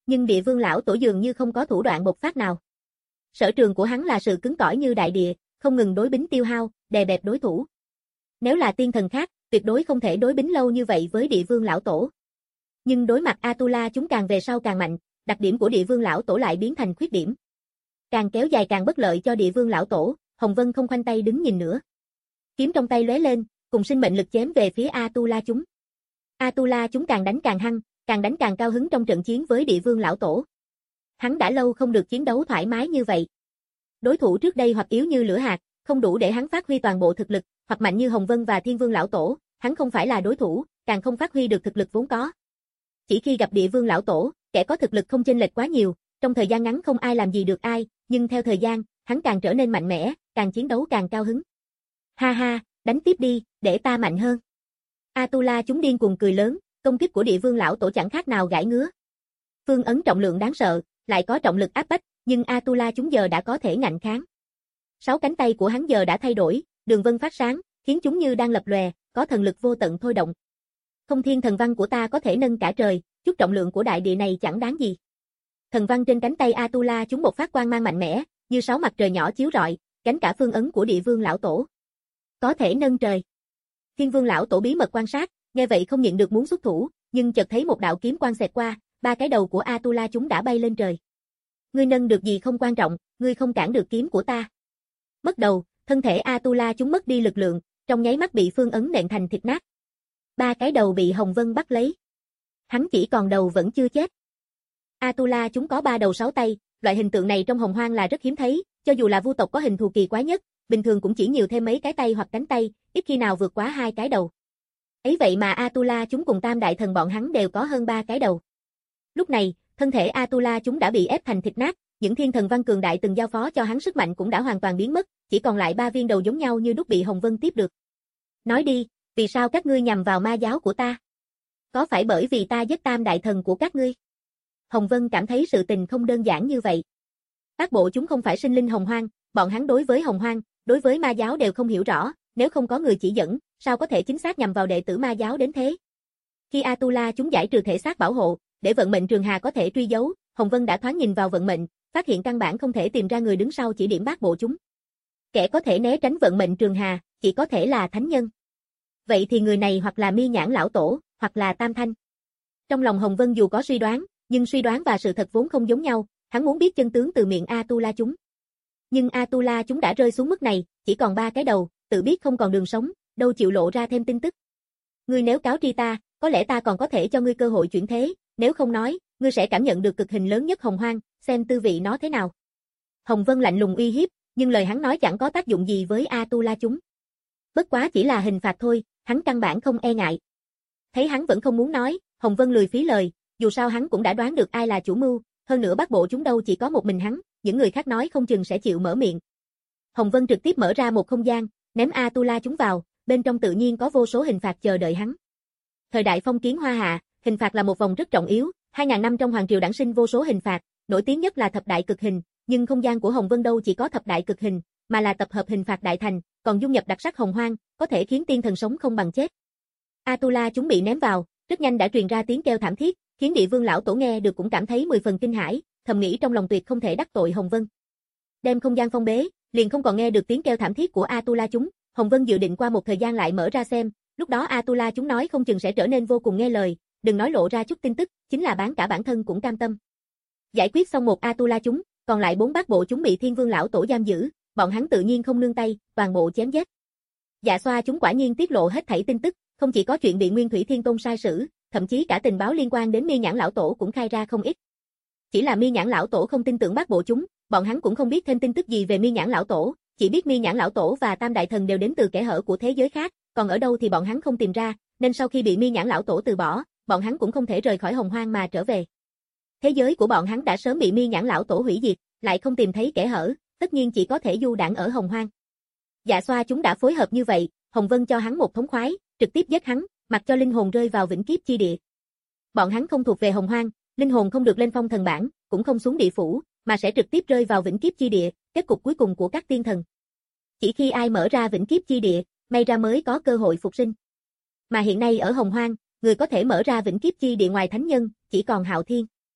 Nhưng địa vương lão tổ dường như không có thủ đoạn bộc phát nào. Sở trường của hắn là sự cứng cỏi như đại địa, không ngừng đối bính tiêu hao, đè bẹp đối thủ. Nếu là tiên thần khác, tuyệt đối không thể đối bính lâu như vậy với địa vương lão tổ. Nhưng đối mặt Atula chúng càng về sau càng mạnh, đặc điểm của địa vương lão tổ lại biến thành khuyết điểm. Càng kéo dài càng bất lợi cho địa vương lão tổ, Hồng Vân không khoanh tay đứng nhìn nữa. Kiếm trong tay lóe lên, cùng sinh mệnh lực chém về phía Atula chúng. Atula chúng càng đánh càng hăng, càng đánh càng cao hứng trong trận chiến với địa vương lão tổ. Hắn đã lâu không được chiến đấu thoải mái như vậy. Đối thủ trước đây hoặc yếu như lửa hạt, không đủ để hắn phát huy toàn bộ thực lực, hoặc mạnh như Hồng Vân và Thiên Vương lão tổ, hắn không phải là đối thủ, càng không phát huy được thực lực vốn có. Chỉ khi gặp địa vương lão tổ, kẻ có thực lực không chênh lệch quá nhiều, trong thời gian ngắn không ai làm gì được ai, nhưng theo thời gian, hắn càng trở nên mạnh mẽ, càng chiến đấu càng cao hứng. Ha ha, đánh tiếp đi, để ta mạnh hơn. Atula chúng điên cuồng cười lớn, công kích của địa vương lão tổ chẳng khác nào gãi ngứa. Phương ấn trọng lượng đáng sợ, lại có trọng lực áp bách, nhưng Atula chúng giờ đã có thể ngạnh kháng. Sáu cánh tay của hắn giờ đã thay đổi, đường vân phát sáng, khiến chúng như đang lập lòe, có thần lực vô tận thôi động. Không thiên thần văn của ta có thể nâng cả trời, chút trọng lượng của đại địa này chẳng đáng gì. Thần văn trên cánh tay Atula chúng bộc phát quang mang mạnh mẽ, như sáu mặt trời nhỏ chiếu rọi, gánh cả phương ấn của địa vương lão tổ. Có thể nâng trời. Thiên vương lão tổ bí mật quan sát, nghe vậy không nhịn được muốn xuất thủ, nhưng chợt thấy một đạo kiếm quang xẹt qua, ba cái đầu của Atula chúng đã bay lên trời. Ngươi nâng được gì không quan trọng, ngươi không cản được kiếm của ta. Mất đầu, thân thể Atula chúng mất đi lực lượng, trong nháy mắt bị phương ấn nện thành thịt nát. Ba cái đầu bị Hồng Vân bắt lấy. Hắn chỉ còn đầu vẫn chưa chết. Atula chúng có ba đầu sáu tay, loại hình tượng này trong Hồng Hoang là rất hiếm thấy, cho dù là vu tộc có hình thù kỳ quái nhất, bình thường cũng chỉ nhiều thêm mấy cái tay hoặc cánh tay, ít khi nào vượt quá hai cái đầu. Ấy vậy mà Atula chúng cùng Tam Đại Thần bọn hắn đều có hơn ba cái đầu. Lúc này, thân thể Atula chúng đã bị ép thành thịt nát, những thiên thần văn cường đại từng giao phó cho hắn sức mạnh cũng đã hoàn toàn biến mất, chỉ còn lại ba viên đầu giống nhau như đúc bị Hồng Vân tiếp được. Nói đi, vì sao các ngươi nhằm vào ma giáo của ta? Có phải bởi vì ta giết Tam Đại Thần của các ngươi? Hồng Vân cảm thấy sự tình không đơn giản như vậy. Bát bộ chúng không phải sinh linh Hồng Hoang, bọn hắn đối với Hồng Hoang, đối với ma giáo đều không hiểu rõ, nếu không có người chỉ dẫn, sao có thể chính xác nhằm vào đệ tử ma giáo đến thế? Khi Atula chúng giải trừ thể xác bảo hộ, để vận mệnh Trường Hà có thể truy dấu, Hồng Vân đã thoáng nhìn vào vận mệnh, phát hiện căn bản không thể tìm ra người đứng sau chỉ điểm bát bộ chúng. Kẻ có thể né tránh vận mệnh Trường Hà, chỉ có thể là thánh nhân. Vậy thì người này hoặc là Mi Nhãn lão tổ, hoặc là Tam Thanh. Trong lòng Hồng Vân dù có suy đoán, nhưng suy đoán và sự thật vốn không giống nhau, hắn muốn biết chân tướng từ miệng Atula chúng. Nhưng Atula chúng đã rơi xuống mức này, chỉ còn ba cái đầu, tự biết không còn đường sống, đâu chịu lộ ra thêm tin tức. Ngươi nếu cáo tri ta, có lẽ ta còn có thể cho ngươi cơ hội chuyển thế, nếu không nói, ngươi sẽ cảm nhận được cực hình lớn nhất Hồng Hoang, xem tư vị nó thế nào. Hồng Vân lạnh lùng uy hiếp, nhưng lời hắn nói chẳng có tác dụng gì với Atula chúng. Bất quá chỉ là hình phạt thôi, hắn căn bản không e ngại. Thấy hắn vẫn không muốn nói, Hồng Vân lười phí lời, dù sao hắn cũng đã đoán được ai là chủ mưu, hơn nữa bát bộ chúng đâu chỉ có một mình hắn, những người khác nói không chừng sẽ chịu mở miệng. Hồng Vân trực tiếp mở ra một không gian, ném Atula chúng vào, bên trong tự nhiên có vô số hình phạt chờ đợi hắn. Thời đại phong kiến Hoa Hạ, hình phạt là một vòng rất trọng yếu, hai ngàn năm trong hoàng triều đản sinh vô số hình phạt, nổi tiếng nhất là thập đại cực hình, nhưng không gian của Hồng Vân đâu chỉ có thập đại cực hình, mà là tập hợp hình phạt đại thành, còn dung nhập đặc sắc Hồng Hoang, có thể khiến tiên thần sống không bằng chết. Atula chúng bị ném vào, rất nhanh đã truyền ra tiếng kêu thảm thiết, khiến địa vương lão tổ nghe được cũng cảm thấy mười phần kinh hãi, thầm nghĩ trong lòng tuyệt không thể đắc tội Hồng Vân. Đem không gian phong bế, liền không còn nghe được tiếng kêu thảm thiết của Atula chúng, Hồng Vân dự định qua một thời gian lại mở ra xem, lúc đó Atula chúng nói không chừng sẽ trở nên vô cùng nghe lời, đừng nói lộ ra chút tin tức, chính là bán cả bản thân cũng cam tâm. Giải quyết xong một Atula chúng, còn lại bốn bát bộ chúng bị Thiên Vương lão tổ giam giữ, bọn hắn tự nhiên không nương tay, toàn bộ chém giết. Dạ xoa chúng quả nhiên tiết lộ hết thảy tin tức, không chỉ có chuyện bị Nguyên Thủy Thiên Tôn sai sử, thậm chí cả tình báo liên quan đến Mi Nhãn lão tổ cũng khai ra không ít. Chỉ là Mi Nhãn lão tổ không tin tưởng bát bộ chúng, bọn hắn cũng không biết thêm tin tức gì về Mi Nhãn lão tổ, chỉ biết Mi Nhãn lão tổ và Tam Đại Thần đều đến từ kẽ hở của thế giới khác, còn ở đâu thì bọn hắn không tìm ra, nên sau khi bị Mi Nhãn lão tổ từ bỏ, bọn hắn cũng không thể rời khỏi Hồng Hoang mà trở về. Thế giới của bọn hắn đã sớm bị Mi Nhãn lão tổ hủy diệt, lại không tìm thấy kẽ hở, tất nhiên chỉ có thể du đãng ở Hồng Hoang. Dạ xoa chúng đã phối hợp như vậy, Hồng Vân cho hắn một thống khoái, trực tiếp giết hắn, mặc cho linh hồn rơi vào vĩnh kiếp chi địa. Bọn hắn không thuộc về Hồng Hoang, linh hồn không được lên phong thần bảng, cũng không xuống địa phủ, mà sẽ trực tiếp rơi vào vĩnh kiếp chi địa, kết cục cuối cùng của các tiên thần. Chỉ khi ai mở ra vĩnh kiếp chi địa, may ra mới có cơ hội phục sinh. Mà hiện nay ở Hồng Hoang, người có thể mở ra vĩnh kiếp chi địa ngoài thánh nhân, chỉ còn Hạo Thiên.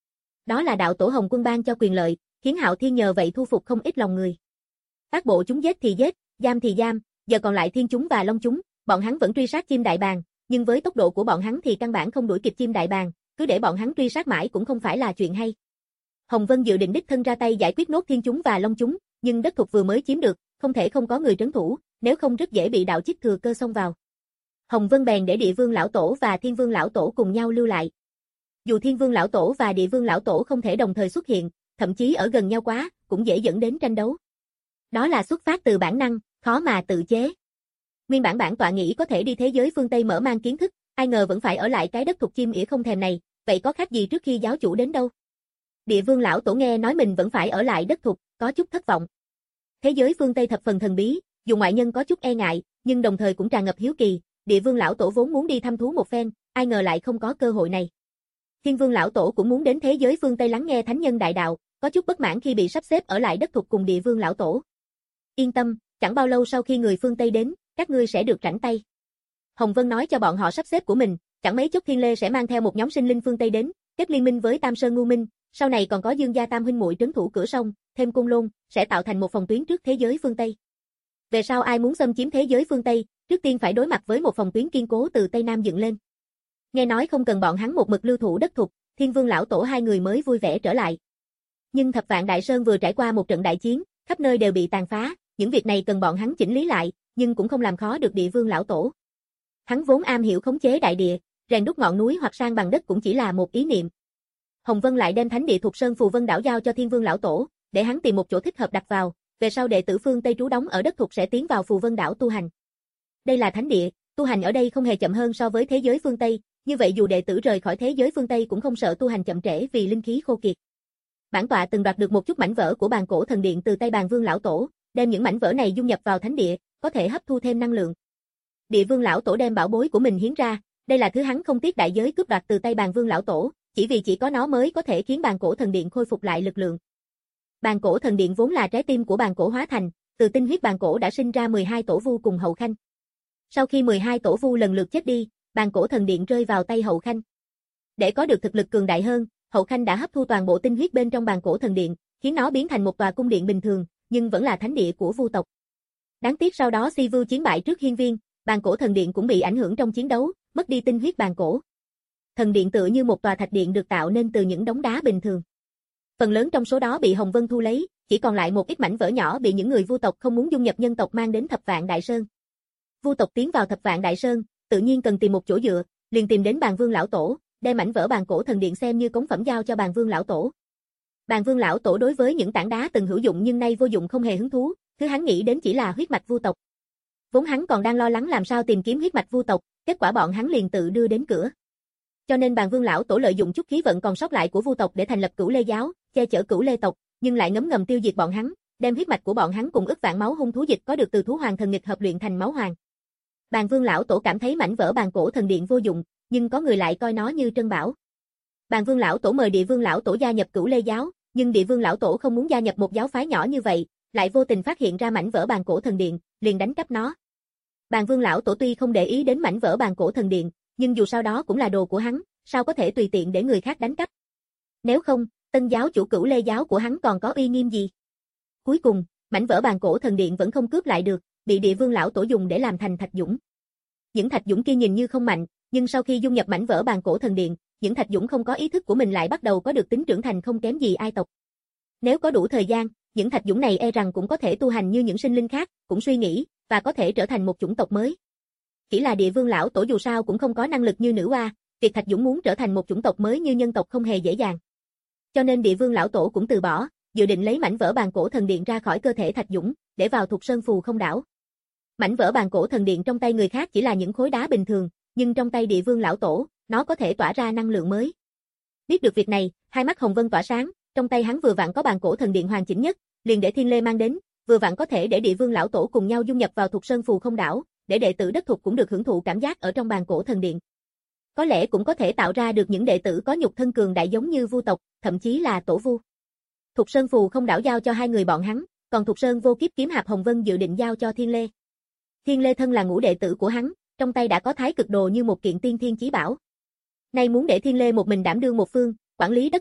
Đó là đạo tổ Hồng Quân ban cho quyền lợi, khiến Hạo Thiên nhờ vậy thu phục không ít lòng người. Bác bộ chúng giết thì giết, giam thì giam, giờ còn lại thiên chúng và long chúng, bọn hắn vẫn truy sát chim đại bàng, nhưng với tốc độ của bọn hắn thì căn bản không đuổi kịp chim đại bàng, cứ để bọn hắn truy sát mãi cũng không phải là chuyện hay. Hồng Vân dự định đích thân ra tay giải quyết nốt thiên chúng và long chúng, nhưng đất thục vừa mới chiếm được, không thể không có người trấn thủ, nếu không rất dễ bị đạo chích thừa cơ xông vào. Hồng Vân bèn để Địa Vương lão tổ và Thiên Vương lão tổ cùng nhau lưu lại. Dù Thiên Vương lão tổ và Địa Vương lão tổ không thể đồng thời xuất hiện, thậm chí ở gần nhau quá, cũng dễ dẫn đến tranh đấu. Đó là xuất phát từ bản năng, khó mà tự chế. Nguyên bản bản tọa nghĩ có thể đi thế giới phương Tây mở mang kiến thức, ai ngờ vẫn phải ở lại cái đất thục chim ỉa không thèm này, vậy có khác gì trước khi giáo chủ đến đâu. Địa Vương lão tổ nghe nói mình vẫn phải ở lại đất thục, có chút thất vọng. Thế giới phương Tây thập phần thần bí, dù ngoại nhân có chút e ngại, nhưng đồng thời cũng tràn ngập hiếu kỳ, Địa Vương lão tổ vốn muốn đi thăm thú một phen, ai ngờ lại không có cơ hội này. Thiên Vương lão tổ cũng muốn đến thế giới phương Tây lắng nghe thánh nhân đại đạo, có chút bất mãn khi bị sắp xếp ở lại đất thục cùng Địa Vương lão tổ. Yên tâm, chẳng bao lâu sau khi người phương Tây đến, các ngươi sẽ được rảnh tay. Hồng Vân nói cho bọn họ sắp xếp của mình, chẳng mấy chốc Thiên Lê sẽ mang theo một nhóm sinh linh phương Tây đến, kết liên minh với Tam Sơn Ngu Minh, sau này còn có Dương gia tam huynh muội trấn thủ cửa sông, thêm Côn Lôn, sẽ tạo thành một phòng tuyến trước thế giới phương Tây. Về sau ai muốn xâm chiếm thế giới phương Tây, trước tiên phải đối mặt với một phòng tuyến kiên cố từ Tây Nam dựng lên. Nghe nói không cần bọn hắn một mực lưu thủ đất thục, Thiên Vương lão tổ hai người mới vui vẻ trở lại. Nhưng Thập Vạn Đại Sơn vừa trải qua một trận đại chiến, khắp nơi đều bị tàn phá, những việc này cần bọn hắn chỉnh lý lại, nhưng cũng không làm khó được Địa Vương lão tổ. Hắn vốn am hiểu khống chế đại địa, rèn đúc ngọn núi hoặc san bằng đất cũng chỉ là một ý niệm. Hồng Vân lại đem thánh địa thuộc Sơn Phù Vân đảo giao cho Thiên Vương lão tổ, để hắn tìm một chỗ thích hợp đặt vào, về sau đệ tử phương Tây trú đóng ở đất thuộc sẽ tiến vào Phù Vân đảo tu hành. Đây là thánh địa, tu hành ở đây không hề chậm hơn so với thế giới phương Tây, như vậy dù đệ tử rời khỏi thế giới phương Tây cũng không sợ tu hành chậm trễ vì linh khí khô kiệt. Bản tọa từng đoạt được một chút mảnh vỡ của bàn cổ thần điện từ tay Bàn Vương lão tổ, đem những mảnh vỡ này dung nhập vào thánh địa, có thể hấp thu thêm năng lượng. Địa Vương lão tổ đem bảo bối của mình hiến ra, đây là thứ hắn không tiếc đại giới cướp đoạt từ tay Bàn Vương lão tổ, chỉ vì chỉ có nó mới có thể khiến bàn cổ thần điện khôi phục lại lực lượng. Bàn cổ thần điện vốn là trái tim của bàn cổ hóa thành, từ tinh huyết bàn cổ đã sinh ra mười hai tổ vu cùng Hậu Khanh. Sau khi mười hai tổ vu lần lượt chết đi, bàn cổ thần điện rơi vào tay Hậu Khanh. Để có được thực lực cường đại hơn, Hậu Khanh đã hấp thu toàn bộ tinh huyết bên trong bàn cổ thần điện, khiến nó biến thành một tòa cung điện bình thường, nhưng vẫn là thánh địa của vu tộc. Đáng tiếc sau đó Si Vưu chiến bại trước Hiên Viên, bàn cổ thần điện cũng bị ảnh hưởng trong chiến đấu, mất đi tinh huyết bàn cổ. Thần điện tựa như một tòa thạch điện được tạo nên từ những đống đá bình thường. Phần lớn trong số đó bị Hồng Vân thu lấy, chỉ còn lại một ít mảnh vỡ nhỏ bị những người vu tộc không muốn dung nhập nhân tộc mang đến Thập Vạn Đại Sơn. Vu tộc tiến vào Thập Vạn Đại Sơn, tự nhiên cần tìm một chỗ dựa, liền tìm đến Bàn Vương lão tổ, đem mảnh vỡ bàn cổ thần điện xem như cống phẩm giao cho Bàn Vương lão tổ. Bàn Vương lão tổ đối với những tảng đá từng hữu dụng nhưng nay vô dụng không hề hứng thú, thứ hắn nghĩ đến chỉ là huyết mạch vu tộc. Vốn hắn còn đang lo lắng làm sao tìm kiếm huyết mạch vu tộc, kết quả bọn hắn liền tự đưa đến cửa. Cho nên Bàn Vương lão tổ lợi dụng chút khí vận còn sót lại của vu tộc để thành lập Cửu Lê giáo, che chở Cửu Lê tộc, nhưng lại ngấm ngầm tiêu diệt bọn hắn, đem huyết mạch của bọn hắn cùng ức vạn máu hung thú dịch có được từ thú hoàng thần nghịch hợp luyện thành máu hoàng. Bàn Vương lão tổ cảm thấy mảnh vỡ bàn cổ thần điện vô dụng, nhưng có người lại coi nó như trân bảo. Bàn Vương lão tổ mời Địa Vương lão tổ gia nhập Cửu Lê giáo, nhưng Địa Vương lão tổ không muốn gia nhập một giáo phái nhỏ như vậy, lại vô tình phát hiện ra mảnh vỡ bàn cổ thần điện, liền đánh cắp nó. Bàn Vương lão tổ tuy không để ý đến mảnh vỡ bàn cổ thần điện, nhưng dù sao đó cũng là đồ của hắn, sao có thể tùy tiện để người khác đánh cắp. Nếu không, tân giáo chủ Cửu Lê giáo của hắn còn có uy nghiêm gì? Cuối cùng, mảnh vỡ bàn cổ thần điện vẫn không cướp lại được, bị Địa Vương lão tổ dùng để làm thành thạch dũng. Những thạch dũng kia nhìn như không mạnh, nhưng sau khi dung nhập mảnh vỡ bàn cổ thần điện, những thạch dũng không có ý thức của mình lại bắt đầu có được tính trưởng thành không kém gì ai tộc. Nếu có đủ thời gian, những thạch dũng này e rằng cũng có thể tu hành như những sinh linh khác, cũng suy nghĩ, và có thể trở thành một chủng tộc mới. Chỉ là Địa Vương lão tổ dù sao cũng không có năng lực như nữ oa, việc thạch dũng muốn trở thành một chủng tộc mới như nhân tộc không hề dễ dàng. Cho nên Địa Vương lão tổ cũng từ bỏ, dự định lấy mảnh vỡ bàn cổ thần điện ra khỏi cơ thể thạch dũng, để vào thuộc Sơn Phù Không đảo. Mảnh vỡ bàn cổ thần điện trong tay người khác chỉ là những khối đá bình thường, nhưng trong tay Địa Vương lão tổ, nó có thể tỏa ra năng lượng mới. Biết được việc này, hai mắt Hồng Vân tỏa sáng, trong tay hắn vừa vặn có bàn cổ thần điện hoàn chỉnh nhất, liền để Thiên Lê mang đến, vừa vặn có thể để Địa Vương lão tổ cùng nhau dung nhập vào thuộc Sơn Phù Không đảo, để đệ tử đất thuộc cũng được hưởng thụ cảm giác ở trong bàn cổ thần điện. Có lẽ cũng có thể tạo ra được những đệ tử có nhục thân cường đại giống như vu tộc, thậm chí là tổ vu. Thuộc Sơn Phù Không đảo giao cho hai người bọn hắn, còn thuộc Sơn Vô Kiếp kiếm hạp Hồng Vân dự định giao cho Thiên Lê. Thiên Lê thân là ngũ đệ tử của hắn, trong tay đã có Thái Cực Đồ như một kiện tiên thiên chí bảo. Nay muốn để Thiên Lê một mình đảm đương một phương, quản lý đất thục,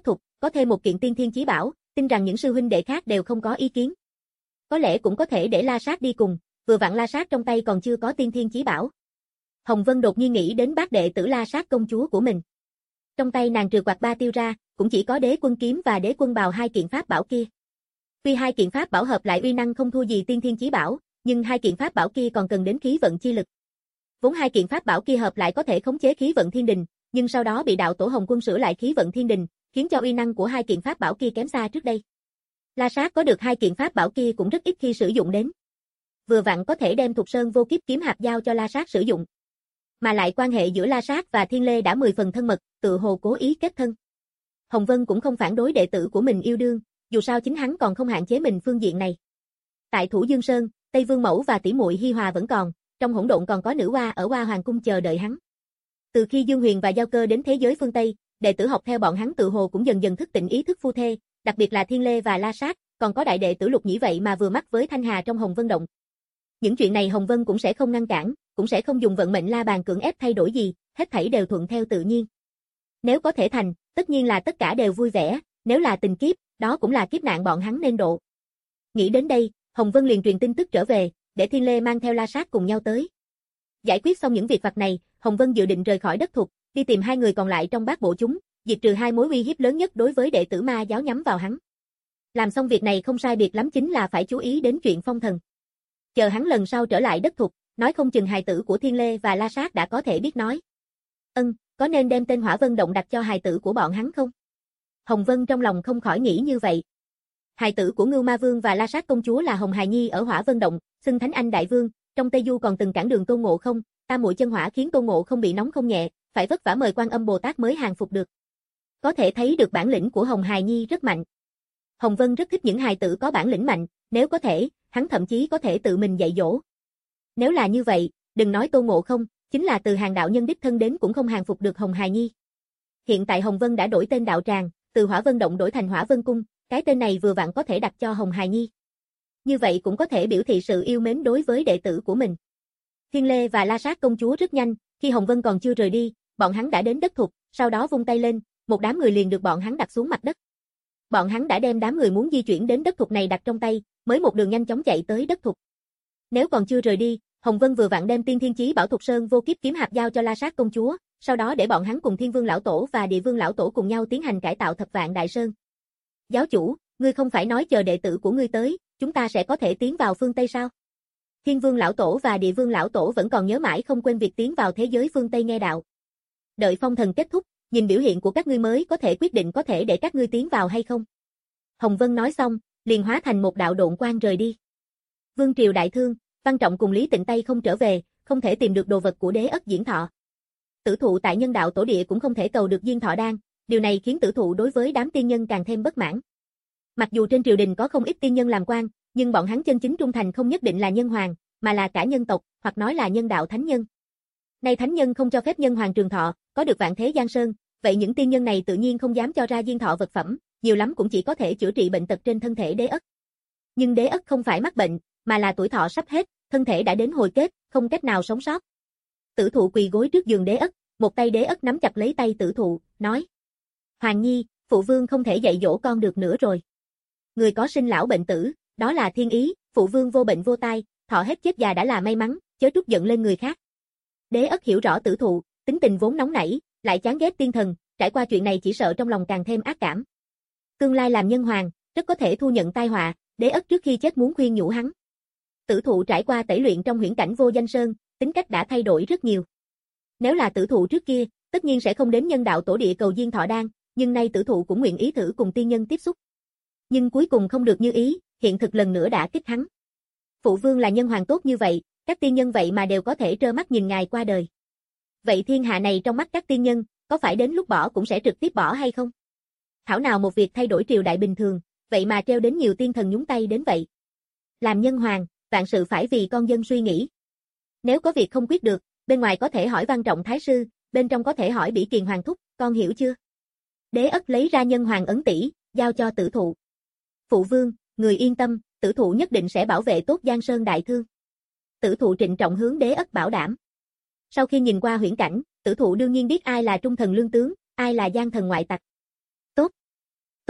có thêm một kiện tiên thiên chí bảo, tin rằng những sư huynh đệ khác đều không có ý kiến. Có lẽ cũng có thể để La Sát đi cùng, vừa vặn La Sát trong tay còn chưa có tiên thiên chí bảo. Hồng Vân đột nhiên nghĩ đến bác đệ tử La Sát công chúa của mình. Trong tay nàng trừ quạt ba tiêu ra, cũng chỉ có đế quân kiếm và đế quân bào hai kiện pháp bảo kia. Tuy hai kiện pháp bảo hợp lại uy năng không thua gì tiên thiên chí bảo, nhưng hai kiện pháp bảo kia còn cần đến khí vận chi lực. Vốn hai kiện pháp bảo kia hợp lại có thể khống chế khí vận thiên đình, nhưng sau đó bị đạo tổ Hồng Quân sửa lại khí vận thiên đình, khiến cho uy năng của hai kiện pháp bảo kia kém xa trước đây. La Sát có được hai kiện pháp bảo kia cũng rất ít khi sử dụng đến. Vừa vặn có thể đem Thục Sơn Vô Kiếp kiếm hạp giao cho La Sát sử dụng. Mà lại quan hệ giữa La Sát và Thiên Lê đã mười phần thân mật, tự hồ cố ý kết thân. Hồng Vân cũng không phản đối đệ tử của mình yêu đương, dù sao chính hắn còn không hạn chế mình phương diện này. Tại Thủ Dương Sơn, Tây Vương Mẫu và tỷ muội Hi Hòa vẫn còn, trong hỗn độn còn có nữ oa ở Hoa Hoàng cung chờ đợi hắn. Từ khi Dương Huyền và Giao Cơ đến thế giới phương Tây, đệ tử học theo bọn hắn tự hồ cũng dần dần thức tỉnh ý thức phu thê, đặc biệt là Thiên Lê và La Sát, còn có đại đệ tử Lục Nhĩ vậy mà vừa mắt với Thanh Hà trong Hồng Vân động. Những chuyện này Hồng Vân cũng sẽ không ngăn cản, cũng sẽ không dùng vận mệnh la bàn cưỡng ép thay đổi gì, hết thảy đều thuận theo tự nhiên. Nếu có thể thành, tất nhiên là tất cả đều vui vẻ, nếu là tình kiếp, đó cũng là kiếp nạn bọn hắn nên độ. Nghĩ đến đây, Hồng Vân liền truyền tin tức trở về, để Thiên Lê mang theo La Sát cùng nhau tới. Giải quyết xong những việc vặt này, Hồng Vân dự định rời khỏi đất Thục, đi tìm hai người còn lại trong bát bộ chúng, diệt trừ hai mối uy hiếp lớn nhất đối với đệ tử ma giáo nhắm vào hắn. Làm xong việc này không sai biệt lắm chính là phải chú ý đến chuyện phong thần. Chờ hắn lần sau trở lại đất Thục, nói không chừng hài tử của Thiên Lê và La Sát đã có thể biết nói. Ân, có nên đem tên Hỏa Vân Động đặt cho hài tử của bọn hắn không? Hồng Vân trong lòng không khỏi nghĩ như vậy. Hài tử của Ngưu Ma Vương và La Sát công chúa là Hồng Hài Nhi ở Hỏa Vân Động, xưng Thánh Anh Đại Vương, trong Tây Du còn từng cản đường Tôn Ngộ Không, tam muội chân hỏa khiến Tôn Ngộ Không bị nóng không nhẹ, phải vất vả mời Quan Âm Bồ Tát mới hàng phục được. Có thể thấy được bản lĩnh của Hồng Hài Nhi rất mạnh. Hồng Vân rất thích những hài tử có bản lĩnh mạnh, nếu có thể, hắn thậm chí có thể tự mình dạy dỗ. Nếu là như vậy, đừng nói Tôn Ngộ Không, chính là từ hàng đạo nhân đích thân đến cũng không hàng phục được Hồng Hài Nhi. Hiện tại Hồng Vân đã đổi tên đạo tràng, từ Hỏa Vân Động đổi thành Hỏa Vân Cung, cái tên này vừa vặn có thể đặt cho Hồng Hài Nhi. Như vậy cũng có thể biểu thị sự yêu mến đối với đệ tử của mình. Thiên Lê và La Sát công chúa rất nhanh, khi Hồng Vân còn chưa rời đi, bọn hắn đã đến đất Thục, sau đó vung tay lên, một đám người liền được bọn hắn đặt xuống mặt đất. Bọn hắn đã đem đám người muốn di chuyển đến đất Thục này đặt trong tay, mới một đường nhanh chóng chạy tới đất Thục. Nếu còn chưa rời đi, Hồng Vân vừa vặn đem Tiên Thiên Chí Bảo Thục Sơn Vô Kiếp kiếm hạp giao cho La Sát công chúa, sau đó để bọn hắn cùng Thiên Vương lão tổ và Địa Vương lão tổ cùng nhau tiến hành cải tạo Thập Vạn Đại Sơn. Giáo chủ, ngươi không phải nói chờ đệ tử của ngươi tới, chúng ta sẽ có thể tiến vào phương Tây sao? Thiên Vương lão tổ và Địa Vương lão tổ vẫn còn nhớ mãi không quên việc tiến vào thế giới phương Tây nghe đạo. Đợi phong thần kết thúc, nhìn biểu hiện của các ngươi mới có thể quyết định có thể để các ngươi tiến vào hay không. Hồng Vân nói xong, liền hóa thành một đạo độn quang rời đi. Vương triều đại thương, Văn Trọng cùng Lý Tịnh Tây không trở về, không thể tìm được đồ vật của Đế Ất Diễn Thọ. Tử thụ tại Nhân Đạo Tổ Địa cũng không thể cầu được Diên Thọ Đan, điều này khiến tử thụ đối với đám tiên nhân càng thêm bất mãn. Mặc dù trên triều đình có không ít tiên nhân làm quan, nhưng bọn hắn chân chính trung thành không nhất định là nhân hoàng, mà là cả nhân tộc, hoặc nói là nhân đạo thánh nhân. Nay thánh nhân không cho phép nhân hoàng trường thọ, có được vạn thế giang sơn, vậy những tiên nhân này tự nhiên không dám cho ra Diên Thọ vật phẩm, nhiều lắm cũng chỉ có thể chữa trị bệnh tật trên thân thể Đế Ất. Nhưng Đế Ất không phải mắc bệnh, mà là tuổi thọ sắp hết, thân thể đã đến hồi kết, không cách nào sống sót. Tử thụ quỳ gối trước giường Đế Ất, một tay Đế Ất nắm chặt lấy tay tử thụ, nói: Hoàng Nhi, phụ vương không thể dạy dỗ con được nữa rồi. Người có sinh lão bệnh tử, đó là thiên ý, phụ vương vô bệnh vô tai, thọ hết chết già đã là may mắn, chớ trút giận lên người khác. Đế Ất hiểu rõ tử thụ, tính tình vốn nóng nảy, lại chán ghét tiên thần, trải qua chuyện này chỉ sợ trong lòng càng thêm ác cảm. Tương lai làm nhân hoàng, rất có thể thu nhận tai họa, Đế Ất trước khi chết muốn khuyên nhủ hắn. Tử thụ trải qua tẩy luyện trong huyễn cảnh Vô Danh Sơn, tính cách đã thay đổi rất nhiều. Nếu là tử thụ trước kia, tất nhiên sẽ không đến Nhân Đạo Tổ Địa cầu Diên Thọ Đan, nhưng nay tử thụ cũng nguyện ý thử cùng tiên nhân tiếp xúc. Nhưng cuối cùng không được như ý, hiện thực lần nữa đã kích hắn. Phụ vương là nhân hoàng tốt như vậy, các tiên nhân vậy mà đều có thể trơ mắt nhìn ngài qua đời. Vậy thiên hạ này trong mắt các tiên nhân, có phải đến lúc bỏ cũng sẽ trực tiếp bỏ hay không? Thảo nào một việc thay đổi triều đại bình thường, vậy mà treo đến nhiều tiên thần nhúng tay đến vậy. Làm nhân hoàng, vạn sự phải vì con dân suy nghĩ. Nếu có việc không quyết được, bên ngoài có thể hỏi Văn Trọng Thái Sư, bên trong có thể hỏi Bỉ Kiền Hoàng Thúc, con hiểu chưa? Đế Ất lấy ra nhân hoàng ấn tỷ, giao cho tử thụ. Phụ vương, người yên tâm, tử thụ nhất định sẽ bảo vệ tốt Giang Sơn đại thương. Tử thụ trịnh trọng hướng Đế Ất bảo đảm. Sau khi nhìn qua huyễn cảnh, tử thụ đương nhiên biết ai là trung thần lương tướng, ai là gian thần ngoại tặc. Tốt.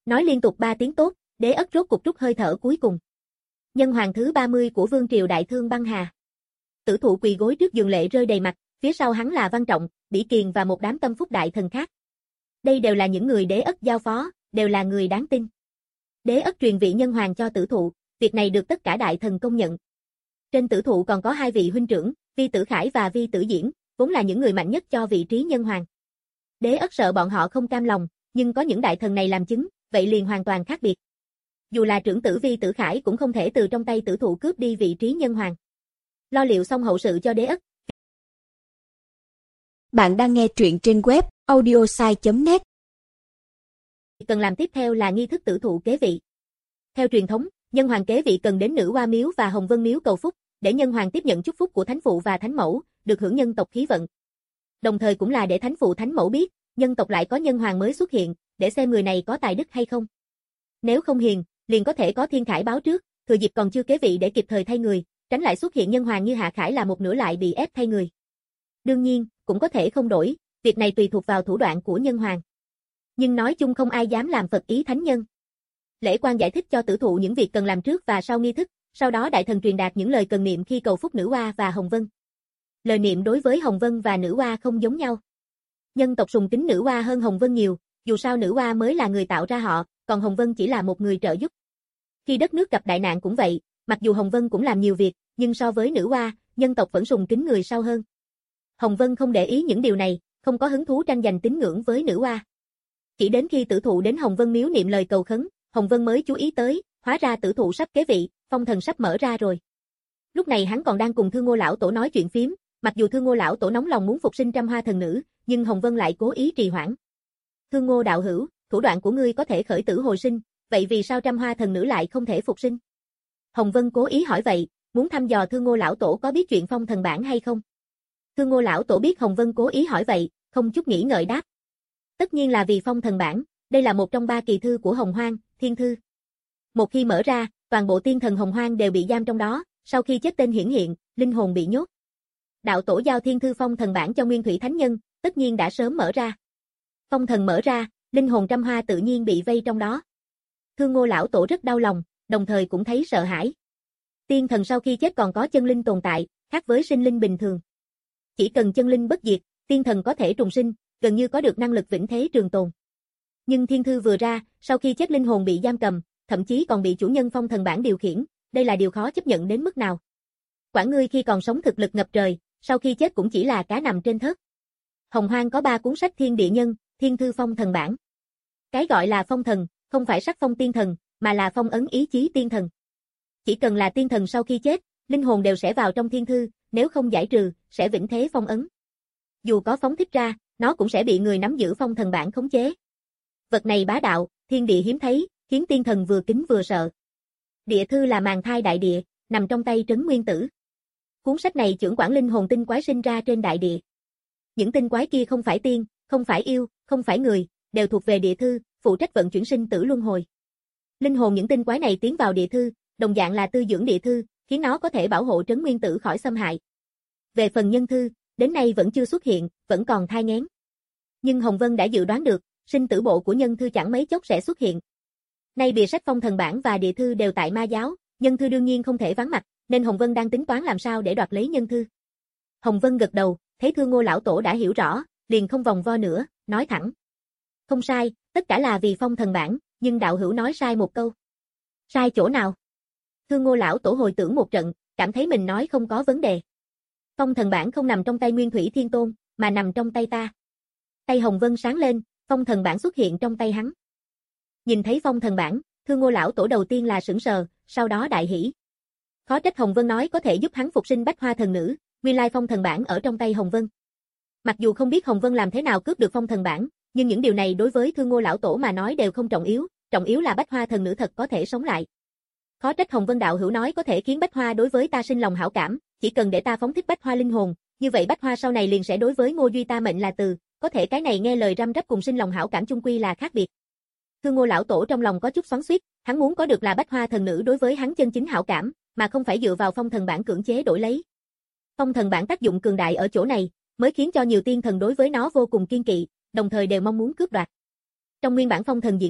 Nói liên tục ba tiếng tốt, Đế Ất rốt cục trút hơi thở cuối cùng. Nhân hoàng thứ ba mươi của Vương triều Đại Thương băng hà. Tử thụ quỳ gối trước giường lệ rơi đầy mặt, phía sau hắn là Văn Trọng, Bỉ Kiền và một đám tâm phúc đại thần khác. Đây đều là những người Đế Ất giao phó, đều là người đáng tin. Đế Ất truyền vị nhân hoàng cho Tử thụ, việc này được tất cả đại thần công nhận. Trên Tử thụ còn có hai vị huynh trưởng, Vi Tử Khải và Vi Tử Diễn, vốn là những người mạnh nhất cho vị trí nhân hoàng. Đế Ất sợ bọn họ không cam lòng, nhưng có những đại thần này làm chứng, vậy liền hoàn toàn khác biệt. Dù là trưởng tử Vi Tử Khải cũng không thể từ trong tay Tử thụ cướp đi vị trí nhân hoàng. Lo liệu xong hậu sự cho Đế Ất. Bạn đang nghe truyện trên web audiosai chấm net. Cần làm tiếp theo là nghi thức tử thụ kế vị. Theo truyền thống, nhân hoàng kế vị cần đến Nữ Hoa miếu và Hồng Vân miếu cầu phúc, để nhân hoàng tiếp nhận chúc phúc của thánh phụ và thánh mẫu, được hưởng nhân tộc khí vận. Đồng thời cũng là để thánh phụ thánh mẫu biết, nhân tộc lại có nhân hoàng mới xuất hiện, để xem người này có tài đức hay không. Nếu không hiền, liền có thể có thiên khải báo trước, thừa dịp còn chưa kế vị để kịp thời thay người, tránh lại xuất hiện nhân hoàng như Hạ Khải là một nửa lại bị ép thay người. Đương nhiên, cũng có thể không đổi, việc này tùy thuộc vào thủ đoạn của nhân hoàng. Nhưng nói chung không ai dám làm phật ý thánh nhân. Lễ quan giải thích cho tử thụ những việc cần làm trước và sau nghi thức, sau đó đại thần truyền đạt những lời cần niệm khi cầu phúc Nữ Hoa và Hồng Vân. Lời niệm đối với Hồng Vân và Nữ Hoa không giống nhau. Nhân tộc sùng kính Nữ Hoa hơn Hồng Vân nhiều, dù sao Nữ Hoa mới là người tạo ra họ, còn Hồng Vân chỉ là một người trợ giúp. Khi đất nước gặp đại nạn cũng vậy, mặc dù Hồng Vân cũng làm nhiều việc, nhưng so với Nữ Hoa, nhân tộc vẫn sùng kính người sau hơn. Hồng Vân không để ý những điều này, không có hứng thú tranh giành tín ngưỡng với Nữ Hoa. Chỉ đến khi tử thụ đến Hồng Vân miếu niệm lời cầu khấn, Hồng Vân mới chú ý tới, hóa ra tử thụ sắp kế vị, phong thần sắp mở ra rồi. Lúc này hắn còn đang cùng Thương Ngô lão tổ nói chuyện phiếm, mặc dù Thương Ngô lão tổ nóng lòng muốn phục sinh Trăm Hoa thần nữ, nhưng Hồng Vân lại cố ý trì hoãn. Thương Ngô đạo hữu, thủ đoạn của ngươi có thể khởi tử hồi sinh, vậy vì sao Trăm Hoa thần nữ lại không thể phục sinh? Hồng Vân cố ý hỏi vậy, muốn thăm dò Thương Ngô lão tổ có biết chuyện phong thần bản hay không. Thương Ngô lão tổ biết Hồng Vân cố ý hỏi vậy, không chút nghĩ ngợi đáp. Tất nhiên là vì phong thần bản, đây là một trong ba kỳ thư của Hồng Hoang, Thiên Thư. Một khi mở ra, toàn bộ tiên thần Hồng Hoang đều bị giam trong đó, sau khi chết tên hiển hiện, linh hồn bị nhốt. Đạo tổ giao Thiên Thư phong thần bản cho Nguyên Thủy Thánh Nhân, tất nhiên đã sớm mở ra. Phong thần mở ra, linh hồn Trăm Hoa tự nhiên bị vây trong đó. Thương Ngô lão tổ rất đau lòng, đồng thời cũng thấy sợ hãi. Tiên thần sau khi chết còn có chân linh tồn tại, khác với sinh linh bình thường. Chỉ cần chân linh bất diệt, tiên thần có thể trùng sinh, gần như có được năng lực vĩnh thế trường tồn. Nhưng Thiên Thư vừa ra, sau khi chết linh hồn bị giam cầm, thậm chí còn bị chủ nhân phong thần bản điều khiển, đây là điều khó chấp nhận đến mức nào. Quản ngươi khi còn sống thực lực ngập trời, sau khi chết cũng chỉ là cá nằm trên thớt. Hồng Hoang có ba cuốn sách Thiên Địa Nhân, Thiên Thư phong thần bản. Cái gọi là phong thần, không phải sắc phong tiên thần, mà là phong ấn ý chí tiên thần. Chỉ cần là tiên thần sau khi chết, linh hồn đều sẽ vào trong Thiên Thư, nếu không giải trừ, sẽ vĩnh thế phong ấn. Dù có phóng thích ra, nó cũng sẽ bị người nắm giữ phong thần bản khống chế. Vật này bá đạo, thiên địa hiếm thấy, khiến tiên thần vừa kính vừa sợ. Địa thư là màn thai đại địa, nằm trong tay Trấn Nguyên Tử. Cuốn sách này chưởng quản linh hồn tinh quái sinh ra trên đại địa. Những tinh quái kia không phải tiên, không phải yêu, không phải người, đều thuộc về địa thư, phụ trách vận chuyển sinh tử luân hồi. Linh hồn những tinh quái này tiến vào địa thư, đồng dạng là tư dưỡng địa thư, khiến nó có thể bảo hộ Trấn Nguyên Tử khỏi xâm hại. Về phần nhân thư, đến nay vẫn chưa xuất hiện, vẫn còn thai nghén. Nhưng Hồng Vân đã dự đoán được, sinh tử bộ của nhân thư chẳng mấy chốc sẽ xuất hiện. Nay bìa sách phong thần bản và địa thư đều tại ma giáo, nhân thư đương nhiên không thể vắng mặt, nên Hồng Vân đang tính toán làm sao để đoạt lấy nhân thư. Hồng Vân gật đầu, thấy Thương Ngô lão tổ đã hiểu rõ, liền không vòng vo nữa, nói thẳng. Không sai, tất cả là vì phong thần bản, nhưng đạo hữu nói sai một câu. Sai chỗ nào? Thương Ngô lão tổ hồi tưởng một trận, cảm thấy mình nói không có vấn đề. Phong thần bản không nằm trong tay Nguyên Thủy Thiên Tôn, mà nằm trong tay ta. Tay Hồng Vân sáng lên, phong thần bản xuất hiện trong tay hắn. Nhìn thấy phong thần bản, Thương Ngô lão tổ đầu tiên là sững sờ, sau đó đại hỉ. Khó trách Hồng Vân nói có thể giúp hắn phục sinh Bách Hoa thần nữ, nguyên lai phong thần bản ở trong tay Hồng Vân. Mặc dù không biết Hồng Vân làm thế nào cướp được phong thần bản, nhưng những điều này đối với Thương Ngô lão tổ mà nói đều không trọng yếu, trọng yếu là Bách Hoa thần nữ thật có thể sống lại. Khó trách Hồng Vân đạo hữu nói có thể khiến Bách Hoa đối với ta sinh lòng hảo cảm, chỉ cần để ta phóng thích Bách Hoa linh hồn, như vậy Bách Hoa sau này liền sẽ đối với Ngô Duy ta mệnh là từ, có thể cái này nghe lời răm rắp cùng sinh lòng hảo cảm chung quy là khác biệt. Thương Ngô lão tổ trong lòng có chút xoắn xuýt, hắn muốn có được là Bách Hoa thần nữ đối với hắn chân chính hảo cảm, mà không phải dựa vào phong thần bản cưỡng chế đổi lấy. Phong thần bản tác dụng cường đại ở chỗ này, mới khiến cho nhiều tiên thần đối với nó vô cùng kiên kỵ, đồng thời đều mong muốn cướp đoạt. Trong nguyên bản phong thần diễn nghĩa,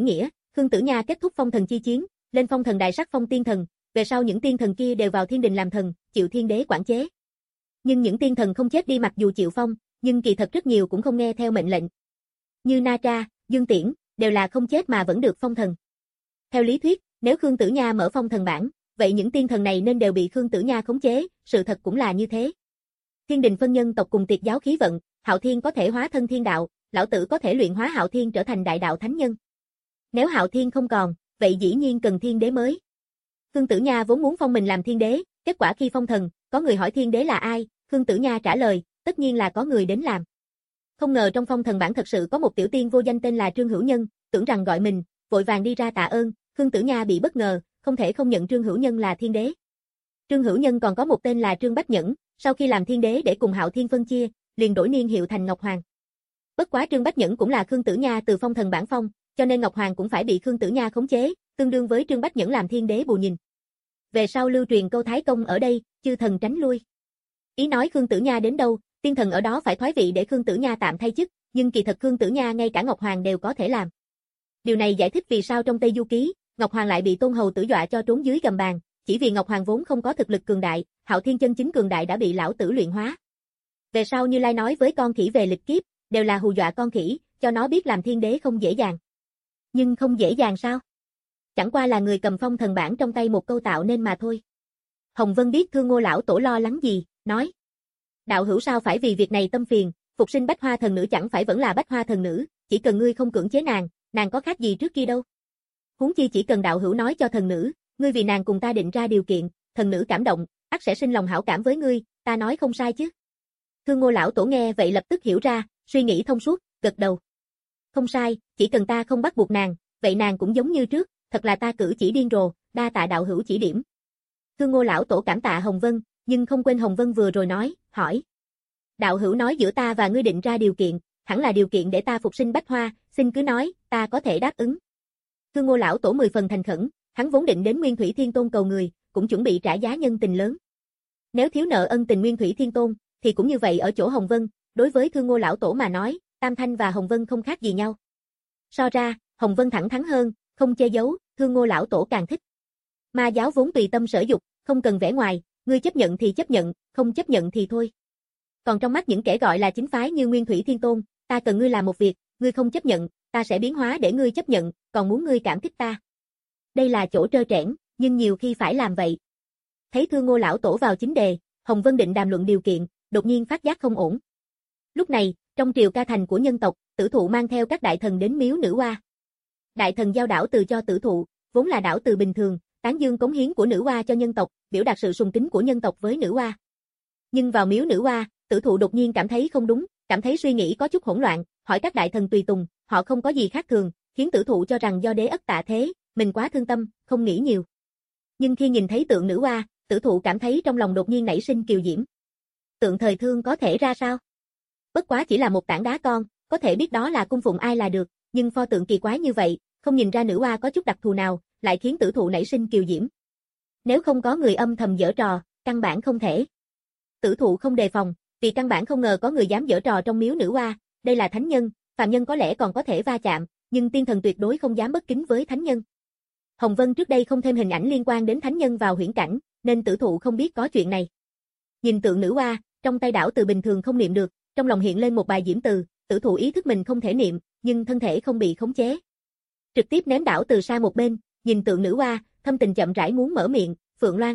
Khương Tử Nha kết thúc phong thần chi chiến, lên phong thần đại sắc phong tiên thần, về sau những tiên thần kia đều vào thiên đình làm thần, chịu thiên đế quản chế. Nhưng những tiên thần không chết đi mặc dù chịu phong, nhưng kỳ thật rất nhiều cũng không nghe theo mệnh lệnh. Như Na Tra, Dương Tiễn, đều là không chết mà vẫn được phong thần. Theo lý thuyết, nếu Khương Tử Nha mở phong thần bảng, vậy những tiên thần này nên đều bị Khương Tử Nha khống chế, sự thật cũng là như thế. Thiên đình phân nhân tộc cùng tiệt giáo khí vận, Hạo Thiên có thể hóa thân thiên đạo, lão tử có thể luyện hóa Hạo Thiên trở thành đại đạo thánh nhân. Nếu Hạo Thiên không còn, vậy dĩ nhiên cần thiên đế mới. Khương Tử Nha vốn muốn phong mình làm thiên đế, kết quả khi phong thần, có người hỏi thiên đế là ai, Khương Tử Nha trả lời, tất nhiên là có người đến làm. Không ngờ trong phong thần bảng thật sự có một tiểu tiên vô danh tên là Trương Hữu Nhân, tưởng rằng gọi mình, vội vàng đi ra tạ ơn, Khương Tử Nha bị bất ngờ, không thể không nhận Trương Hữu Nhân là thiên đế. Trương Hữu Nhân còn có một tên là Trương Bách Nhẫn, sau khi làm thiên đế để cùng Hạo Thiên phân chia, liền đổi niên hiệu thành Ngọc Hoàng. Bất quá Trương Bách Nhẫn cũng là Khương Tử Nha từ phong thần bảng phong, cho nên Ngọc Hoàng cũng phải bị Khương Tử Nha khống chế, tương đương với Trương Bách Nhẫn làm thiên đế bù nhìn. Về sau lưu truyền câu Thái Công ở đây, chư thần tránh lui. Ý nói Khương Tử Nha đến đâu, tiên thần ở đó phải thoái vị để Khương Tử Nha tạm thay chức, nhưng kỳ thật Khương Tử Nha ngay cả Ngọc Hoàng đều có thể làm. Điều này giải thích vì sao trong Tây Du Ký, Ngọc Hoàng lại bị Tôn Hầu Tử dọa cho trốn dưới gầm bàn, chỉ vì Ngọc Hoàng vốn không có thực lực cường đại, Hạo Thiên chân chính cường đại đã bị lão tử luyện hóa. Về sau Như Lai nói với con khỉ về lịch kiếp, đều là hù dọa con khỉ, cho nó biết làm thiên đế không dễ dàng. Nhưng không dễ dàng sao? Chẳng qua là người cầm phong thần bảng trong tay một câu tạo nên mà thôi. Hồng Vân biết Thương Ngô lão tổ lo lắng gì, nói: đạo hữu sao phải vì việc này tâm phiền, phục sinh Bách Hoa thần nữ chẳng phải vẫn là Bách Hoa thần nữ, chỉ cần ngươi không cưỡng chế nàng, nàng có khác gì trước kia đâu. Huống chi chỉ cần đạo hữu nói cho thần nữ, ngươi vì nàng cùng ta định ra điều kiện, thần nữ cảm động, ắt sẽ sinh lòng hảo cảm với ngươi, ta nói không sai chứ. Thương Ngô lão tổ nghe vậy lập tức hiểu ra, suy nghĩ thông suốt, gật đầu. Không sai, chỉ cần ta không bắt buộc nàng, vậy nàng cũng giống như trước, thật là ta cử chỉ điên rồ, đa tạ đạo hữu chỉ điểm. Thương Ngô lão tổ cảm tạ Hồng Vân, nhưng không quên Hồng Vân vừa rồi nói, hỏi: đạo hữu nói giữa ta và ngươi định ra điều kiện, hẳn là điều kiện để ta phục sinh Bách Hoa, xin cứ nói, ta có thể đáp ứng. Thương Ngô lão tổ mười phần thành khẩn, hắn vốn định đến Nguyên Thủy Thiên Tôn cầu người, cũng chuẩn bị trả giá nhân tình lớn. Nếu thiếu nợ ân tình Nguyên Thủy Thiên Tôn, thì cũng như vậy ở chỗ Hồng Vân, đối với Thương Ngô lão tổ mà nói, Tam Thanh và Hồng Vân không khác gì nhau. So ra, Hồng Vân thẳng thắn hơn, không che giấu, Thương Ngô lão tổ càng thích. Ma giáo vốn tùy tâm sở dục, không cần vẻ ngoài, ngươi chấp nhận thì chấp nhận, không chấp nhận thì thôi. Còn trong mắt những kẻ gọi là chính phái như Nguyên Thủy Thiên Tôn, ta cần ngươi làm một việc, ngươi không chấp nhận, ta sẽ biến hóa để ngươi chấp nhận, còn muốn ngươi cảm kích ta. Đây là chỗ trơ trẽn, nhưng nhiều khi phải làm vậy. Thấy Thương Ngô lão tổ vào chính đề, Hồng Vân định đàm luận điều kiện, đột nhiên phát giác không ổn. Lúc này, trong triều ca thành của nhân tộc, Tử Thụ mang theo các đại thần đến miếu nữ hoa. Đại thần giao đảo từ cho Tử Thụ, vốn là đảo từ bình thường, tán dương cống hiến của nữ hoa cho nhân tộc, biểu đạt sự sùng kính của nhân tộc với nữ hoa. Nhưng vào miếu nữ hoa, Tử Thụ đột nhiên cảm thấy không đúng, cảm thấy suy nghĩ có chút hỗn loạn, hỏi các đại thần tùy tùng, họ không có gì khác thường, khiến Tử Thụ cho rằng do đế ất tạ thế, mình quá thương tâm, không nghĩ nhiều. Nhưng khi nhìn thấy tượng nữ hoa, Tử Thụ cảm thấy trong lòng đột nhiên nảy sinh kiều diễm. Tượng thời thương có thể ra sao? Bất quá chỉ là một tảng đá con, có thể biết đó là cung phụng ai là được, nhưng pho tượng kỳ quái như vậy, không nhìn ra nữ hoa có chút đặc thù nào, lại khiến Tử Thụ nảy sinh kiều diễm. Nếu không có người âm thầm giở trò, căn bản không thể. Tử Thụ không đề phòng, vì căn bản không ngờ có người dám giở trò trong miếu nữ hoa, đây là thánh nhân, phàm nhân có lẽ còn có thể va chạm, nhưng tiên thần tuyệt đối không dám bất kính với thánh nhân. Hồng Vân trước đây không thêm hình ảnh liên quan đến thánh nhân vào huyễn cảnh, nên Tử Thụ không biết có chuyện này. Nhìn tượng nữ hoa, trong tay đảo từ bình thường không niệm được, trong lòng hiện lên một bài diễm từ, Tử Thụ ý thức mình không thể niệm, nhưng thân thể không bị khống chế. Trực tiếp ném đảo từ xa một bên, nhìn tượng nữ hoa, thâm tình chậm rãi muốn mở miệng, Phượng Loan.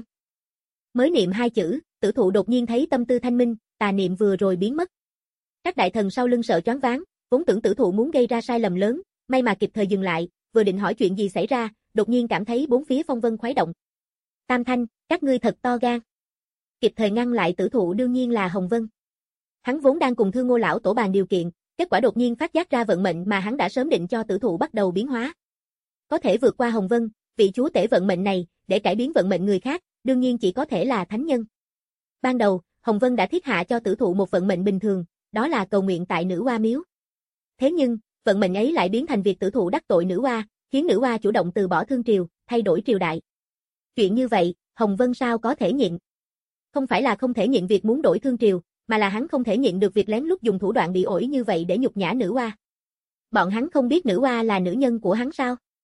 Mới niệm hai chữ, Tử Thụ đột nhiên thấy tâm tư thanh minh, tà niệm vừa rồi biến mất. Các đại thần sau lưng sợ choáng váng, vốn tưởng Tử Thụ muốn gây ra sai lầm lớn, may mà kịp thời dừng lại, vừa định hỏi chuyện gì xảy ra, đột nhiên cảm thấy bốn phía phong vân khuấy động. Tam Thanh, các ngươi thật to gan. Kịp thời ngăn lại Tử Thụ đương nhiên là Hồng Vân. Hắn vốn đang cùng Thương Ngô lão tổ bàn điều kiện, kết quả đột nhiên phát giác ra vận mệnh mà hắn đã sớm định cho Tử Thụ bắt đầu biến hóa. Có thể vượt qua Hồng Vân, vị chúa tể vận mệnh này, để cải biến vận mệnh người khác, đương nhiên chỉ có thể là thánh nhân. Ban đầu, Hồng Vân đã thiết hạ cho Tử Thụ một vận mệnh bình thường, đó là cầu nguyện tại nữ hoa miếu. Thế nhưng, vận mệnh ấy lại biến thành việc Tử Thụ đắc tội nữ hoa, khiến nữ hoa chủ động từ bỏ thương triều, thay đổi triều đại. Chuyện như vậy, Hồng Vân sao có thể nhịn? Không phải là không thể nhịn việc muốn đổi thương triều, mà là hắn không thể nhịn được việc lén lút dùng thủ đoạn bị ổi như vậy để nhục nhã nữ hoa. Bọn hắn không biết nữ hoa là nữ nhân của hắn sao?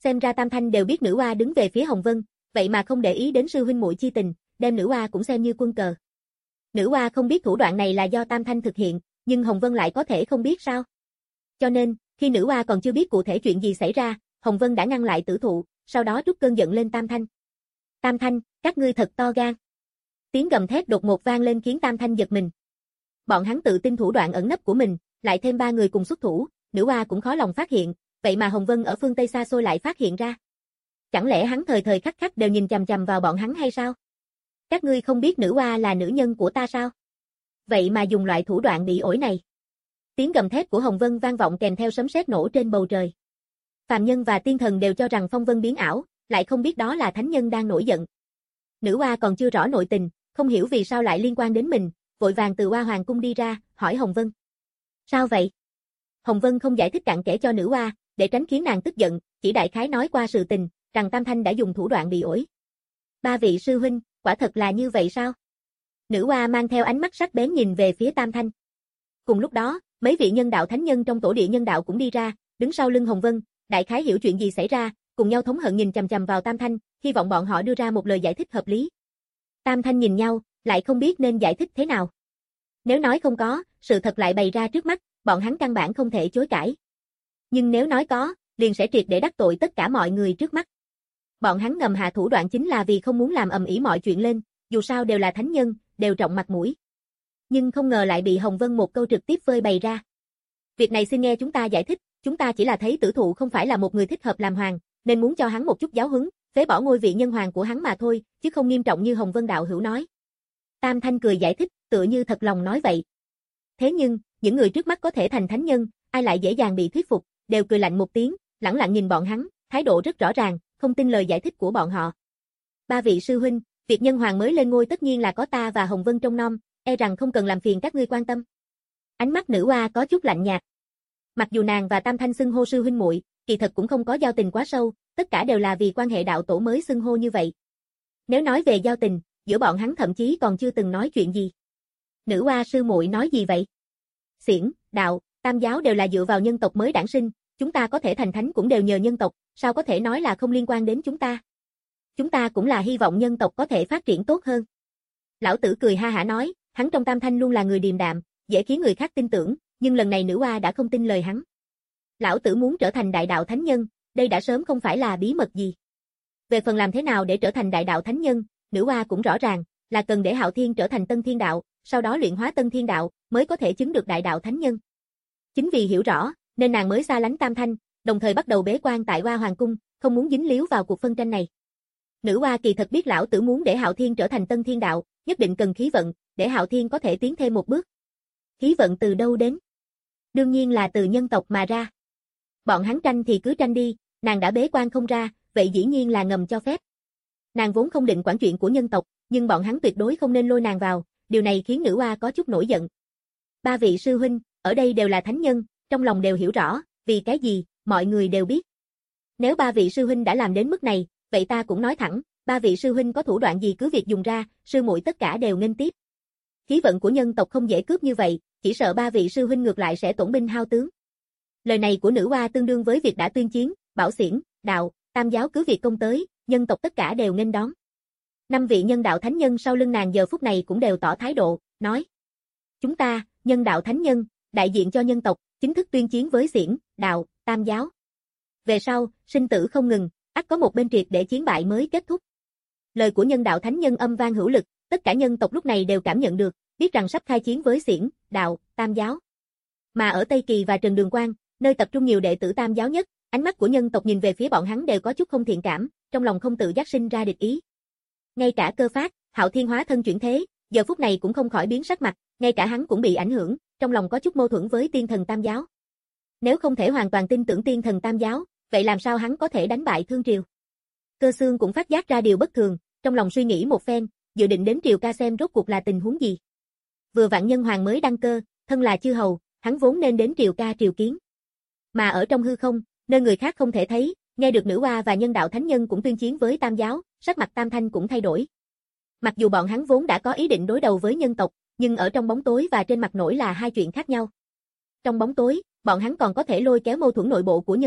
Xem ra Tam Thanh đều biết nữ oa đứng về phía Hồng Vân, vậy mà không để ý đến sư huynh muội chi tình, đem nữ oa cũng xem như quân cờ. Nữ oa không biết thủ đoạn này là do Tam Thanh thực hiện, nhưng Hồng Vân lại có thể không biết sao? Cho nên, khi nữ oa còn chưa biết cụ thể chuyện gì xảy ra, Hồng Vân đã ngăn lại Tử Thụ, sau đó trút cơn giận lên Tam Thanh. Tam Thanh, các ngươi thật to gan. Tiếng gầm thét đột ngột vang lên khiến Tam Thanh giật mình. Bọn hắn tự tin thủ đoạn ẩn nấp của mình, lại thêm ba người cùng xuất thủ, nữ oa cũng khó lòng phát hiện, vậy mà Hồng Vân ở phương Tây xa xôi lại phát hiện ra. Chẳng lẽ hắn thời thời khắc khắc đều nhìn chằm chằm vào bọn hắn hay sao? Các ngươi không biết nữ oa là nữ nhân của ta sao? Vậy mà dùng loại thủ đoạn bị ổi này. Tiếng gầm thét của Hồng Vân vang vọng kèm theo sấm sét nổ trên bầu trời. Phàm nhân và tiên thần đều cho rằng phong vân biến ảo, lại không biết đó là thánh nhân đang nổi giận. Nữ oa còn chưa rõ nội tình, không hiểu vì sao lại liên quan đến mình, vội vàng từ Oa Hoàng cung đi ra, hỏi Hồng Vân. Sao vậy? Hồng Vân không giải thích cặn kẽ cho nữ oa, để tránh khiến nàng tức giận, chỉ đại khái nói qua sự tình, rằng Tam Thanh đã dùng thủ đoạn bị ổi. Ba vị sư huynh, quả thật là như vậy sao? Nữ oa mang theo ánh mắt sắc bén nhìn về phía Tam Thanh. Cùng lúc đó, mấy vị nhân đạo thánh nhân trong tổ địa nhân đạo cũng đi ra, đứng sau lưng Hồng Vân, đại khái hiểu chuyện gì xảy ra, cùng nhau thống hận nhìn chằm chằm vào Tam Thanh, hy vọng bọn họ đưa ra một lời giải thích hợp lý. Tam Thanh nhìn nhau, lại không biết nên giải thích thế nào. Nếu nói không có, sự thật lại bày ra trước mắt, bọn hắn căn bản không thể chối cãi. Nhưng nếu nói có, liền sẽ triệt để đắc tội tất cả mọi người trước mắt. Bọn hắn ngầm hạ thủ đoạn chính là vì không muốn làm ầm ĩ mọi chuyện lên, dù sao đều là thánh nhân, đều trọng mặt mũi. Nhưng không ngờ lại bị Hồng Vân một câu trực tiếp phơi bày ra. Việc này xin nghe chúng ta giải thích, chúng ta chỉ là thấy Tử Thụ không phải là một người thích hợp làm hoàng, nên muốn cho hắn một chút giáo huấn, phế bỏ ngôi vị nhân hoàng của hắn mà thôi, chứ không nghiêm trọng như Hồng Vân đạo hữu nói. Tam Thanh cười giải thích, tựa như thật lòng nói vậy. Thế nhưng, những người trước mắt có thể thành thánh nhân, ai lại dễ dàng bị thuyết phục, đều cười lạnh một tiếng, lẳng lặng nhìn bọn hắn, thái độ rất rõ ràng, không tin lời giải thích của bọn họ. Ba vị sư huynh, việc nhân hoàng mới lên ngôi tất nhiên là có ta và Hồng Vân trông nom, e rằng không cần làm phiền các ngươi quan tâm. Ánh mắt nữ oa có chút lạnh nhạt. Mặc dù nàng và Tam Thanh xưng hô sư huynh muội, kỳ thật cũng không có giao tình quá sâu, tất cả đều là vì quan hệ đạo tổ mới xưng hô như vậy. Nếu nói về giao tình, giữa bọn hắn thậm chí còn chưa từng nói chuyện gì. Nữ oa sư muội nói gì vậy? Xiển, đạo, tam giáo đều là dựa vào nhân tộc mới đản sinh, chúng ta có thể thành thánh cũng đều nhờ nhân tộc, sao có thể nói là không liên quan đến chúng ta? Chúng ta cũng là hy vọng nhân tộc có thể phát triển tốt hơn. Lão tử cười ha hả nói, hắn trong Tam Thanh luôn là người điềm đạm, dễ khiến người khác tin tưởng, nhưng lần này nữ oa đã không tin lời hắn. Lão tử muốn trở thành đại đạo thánh nhân, đây đã sớm không phải là bí mật gì. Về phần làm thế nào để trở thành đại đạo thánh nhân, nữ oa cũng rõ ràng, là cần để Hạo Thiên trở thành Tân Thiên Đạo, sau đó luyện hóa Tân Thiên Đạo, mới có thể chứng được đại đạo thánh nhân. Chính vì hiểu rõ, nên nàng mới xa lánh Tam Thanh, đồng thời bắt đầu bế quan tại Oa Hoàng cung, không muốn dính líu vào cuộc phân tranh này. Nữ oa kỳ thật biết lão tử muốn để Hạo Thiên trở thành Tân Thiên Đạo, nhất định cần khí vận, để Hạo Thiên có thể tiến thêm một bước. Khí vận từ đâu đến? Đương nhiên là từ nhân tộc mà ra. Bọn hắn tranh thì cứ tranh đi, nàng đã bế quan không ra, vậy dĩ nhiên là ngầm cho phép. Nàng vốn không định quản chuyện của nhân tộc, nhưng bọn hắn tuyệt đối không nên lôi nàng vào, điều này khiến nữ oa có chút nổi giận. Ba vị sư huynh, ở đây đều là thánh nhân, trong lòng đều hiểu rõ, vì cái gì, mọi người đều biết. Nếu ba vị sư huynh đã làm đến mức này, vậy ta cũng nói thẳng, ba vị sư huynh có thủ đoạn gì cứ việc dùng ra, sư muội tất cả đều nghênh tiếp. Khí vận của nhân tộc không dễ cướp như vậy, chỉ sợ ba vị sư huynh ngược lại sẽ tổn binh hao tướng. Lời này của nữ oa tương đương với việc đã tuyên chiến, bảo xiển, đạo, tam giáo cứ việc công tới, nhân tộc tất cả đều nghênh đón. Năm vị nhân đạo thánh nhân sau lưng nàng giờ phút này cũng đều tỏ thái độ, nói: chúng ta, nhân đạo thánh nhân, đại diện cho nhân tộc, chính thức tuyên chiến với xiển, đạo, tam giáo. Về sau, sinh tử không ngừng, ắt có một bên triệt để chiến bại mới kết thúc. Lời của nhân đạo thánh nhân âm vang hữu lực, tất cả nhân tộc lúc này đều cảm nhận được, biết rằng sắp khai chiến với xiển, đạo, tam giáo. Mà ở Tây Kỳ và Trần Đường Quan, nơi tập trung nhiều đệ tử tam giáo nhất, ánh mắt của nhân tộc nhìn về phía bọn hắn đều có chút không thiện cảm, trong lòng không tự giác sinh ra địch ý. Ngay cả Cơ Phát, Hạo Thiên hóa thân chuyển thế, giờ phút này cũng không khỏi biến sắc mặt, ngay cả hắn cũng bị ảnh hưởng, trong lòng có chút mâu thuẫn với tiên thần tam giáo. Nếu không thể hoàn toàn tin tưởng tiên thần tam giáo, vậy làm sao hắn có thể đánh bại Thương Triều? Cơ Xương cũng phát giác ra điều bất thường, trong lòng suy nghĩ một phen, dự định đến Triều Ca xem rốt cuộc là tình huống gì. Vừa vạn nhân hoàng mới đăng cơ, thân là chư hầu, hắn vốn nên đến Triều Ca triều kiến. Mà ở trong hư không, nơi người khác không thể thấy, nghe được nữ oa và nhân đạo thánh nhân cũng tuyên chiến với tam giáo, sắc mặt Tam Thanh cũng thay đổi. Mặc dù bọn hắn vốn đã có ý định đối đầu với nhân tộc, nhưng ở trong bóng tối và trên mặt nổi là hai chuyện khác nhau. Trong bóng tối, bọn hắn còn có thể lôi kéo mâu thuẫn nội bộ của nhân tộc,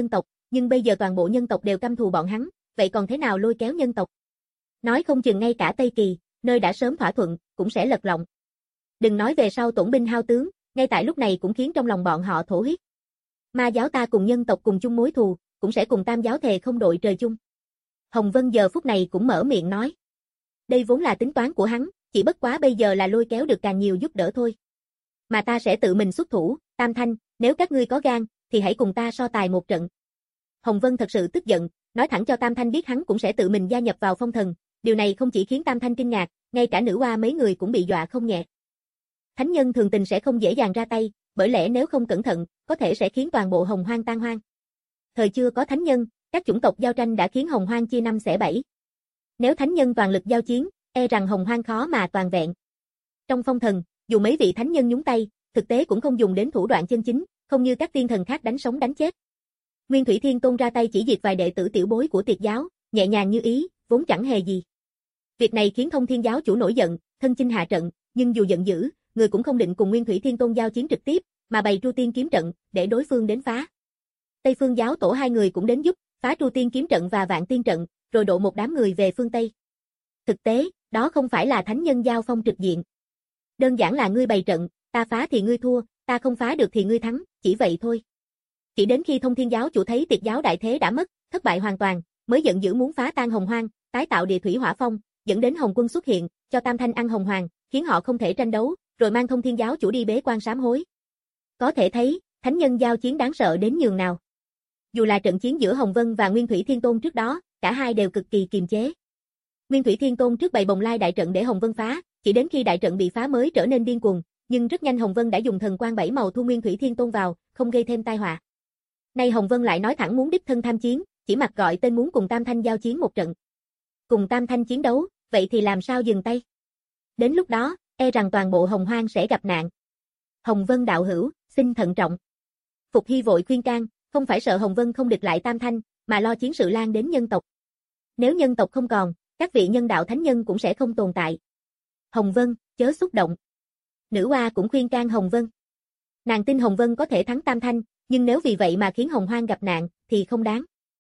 nhưng bây giờ toàn bộ nhân tộc đều căm thù bọn hắn, vậy còn thế nào lôi kéo nhân tộc? Nói không chừng ngay cả Tây Kỳ, nơi đã sớm thỏa thuận, cũng sẽ lật lọng. Đừng nói về sau tổn binh hao tướng, ngay tại lúc này cũng khiến trong lòng bọn họ thổ huyết. Ma giáo ta cùng nhân tộc cùng chung mối thù, cũng sẽ cùng Tam giáo thề không đội trời chung. Hồng Vân giờ phút này cũng mở miệng nói. Đây vốn là tính toán của hắn, chỉ bất quá bây giờ là lôi kéo được càng nhiều giúp đỡ thôi. Mà ta sẽ tự mình xuất thủ, Tam Thanh, nếu các ngươi có gan, thì hãy cùng ta so tài một trận. Hồng Vân thật sự tức giận, nói thẳng cho Tam Thanh biết hắn cũng sẽ tự mình gia nhập vào phong thần, điều này không chỉ khiến Tam Thanh kinh ngạc, ngay cả nữ hoa mấy người cũng bị dọa không nhẹ. Thánh nhân thường tình sẽ không dễ dàng ra tay, bởi lẽ nếu không cẩn thận, có thể sẽ khiến toàn bộ Hồng Hoang tan hoang. Thời chưa có thánh nhân, các chủng tộc giao tranh đã khiến Hồng Hoang chia năm xẻ bảy. Nếu thánh nhân toàn lực giao chiến, e rằng Hồng Hoang khó mà toàn vẹn. Trong phong thần, dù mấy vị thánh nhân nhúng tay, thực tế cũng không dùng đến thủ đoạn chân chính, không như các tiên thần khác đánh sống đánh chết. Nguyên Thủy Thiên Tôn ra tay chỉ diệt vài đệ tử tiểu bối của Tiệt giáo, nhẹ nhàng như ý, vốn chẳng hề gì. Việc này khiến Thông Thiên giáo chủ nổi giận, thân chinh hạ trận, nhưng dù giận dữ, người cũng không định cùng Nguyên Thủy Thiên Tôn giao chiến trực tiếp, mà bày Tru Tiên kiếm trận để đối phương đến phá. Tây Phương giáo tổ hai người cũng đến giúp, phá Tru Tiên kiếm trận và Vạn Tiên trận, rồi độ một đám người về phương Tây. Thực tế, đó không phải là thánh nhân giao phong trực diện. Đơn giản là ngươi bày trận, ta phá thì ngươi thua, ta không phá được thì ngươi thắng, chỉ vậy thôi. Chỉ đến khi Thông Thiên giáo chủ thấy Tiệt giáo đại thế đã mất, thất bại hoàn toàn, mới giận dữ muốn phá tan Hồng Hoang, tái tạo địa thủy hỏa phong, dẫn đến Hồng Quân xuất hiện, cho Tam Thanh ăn Hồng Hoàng, khiến họ không thể tranh đấu, rồi mang Thông Thiên giáo chủ đi bế quan sám hối. Có thể thấy, thánh nhân giao chiến đáng sợ đến nhường nào. Dù là trận chiến giữa Hồng Vân và Nguyên Thủy Thiên Tôn trước đó, cả hai đều cực kỳ kiềm chế. Nguyên Thủy Thiên Tôn trước bày bồng lai đại trận để Hồng Vân phá, chỉ đến khi đại trận bị phá mới trở nên điên cuồng, nhưng rất nhanh Hồng Vân đã dùng thần quang bảy màu thu Nguyên Thủy Thiên Tôn vào, không gây thêm tai họa. Nay Hồng Vân lại nói thẳng muốn đích thân tham chiến, chỉ mặc gọi tên muốn cùng Tam Thanh giao chiến một trận. Cùng Tam Thanh chiến đấu, vậy thì làm sao dừng tay? Đến lúc đó, e rằng toàn bộ Hồng Hoang sẽ gặp nạn. Hồng Vân đạo hữu, xin thận trọng. Phục Hy vội khuyên can, không phải sợ Hồng Vân không địch lại Tam Thanh, mà lo chiến sự lan đến nhân tộc. Nếu nhân tộc không còn, các vị nhân đạo thánh nhân cũng sẽ không tồn tại. Hồng Vân, chớ xúc động. Nữ hoa cũng khuyên can Hồng Vân. Nàng tin Hồng Vân có thể thắng Tam Thanh, nhưng nếu vì vậy mà khiến Hồng Hoang gặp nạn, thì không đáng.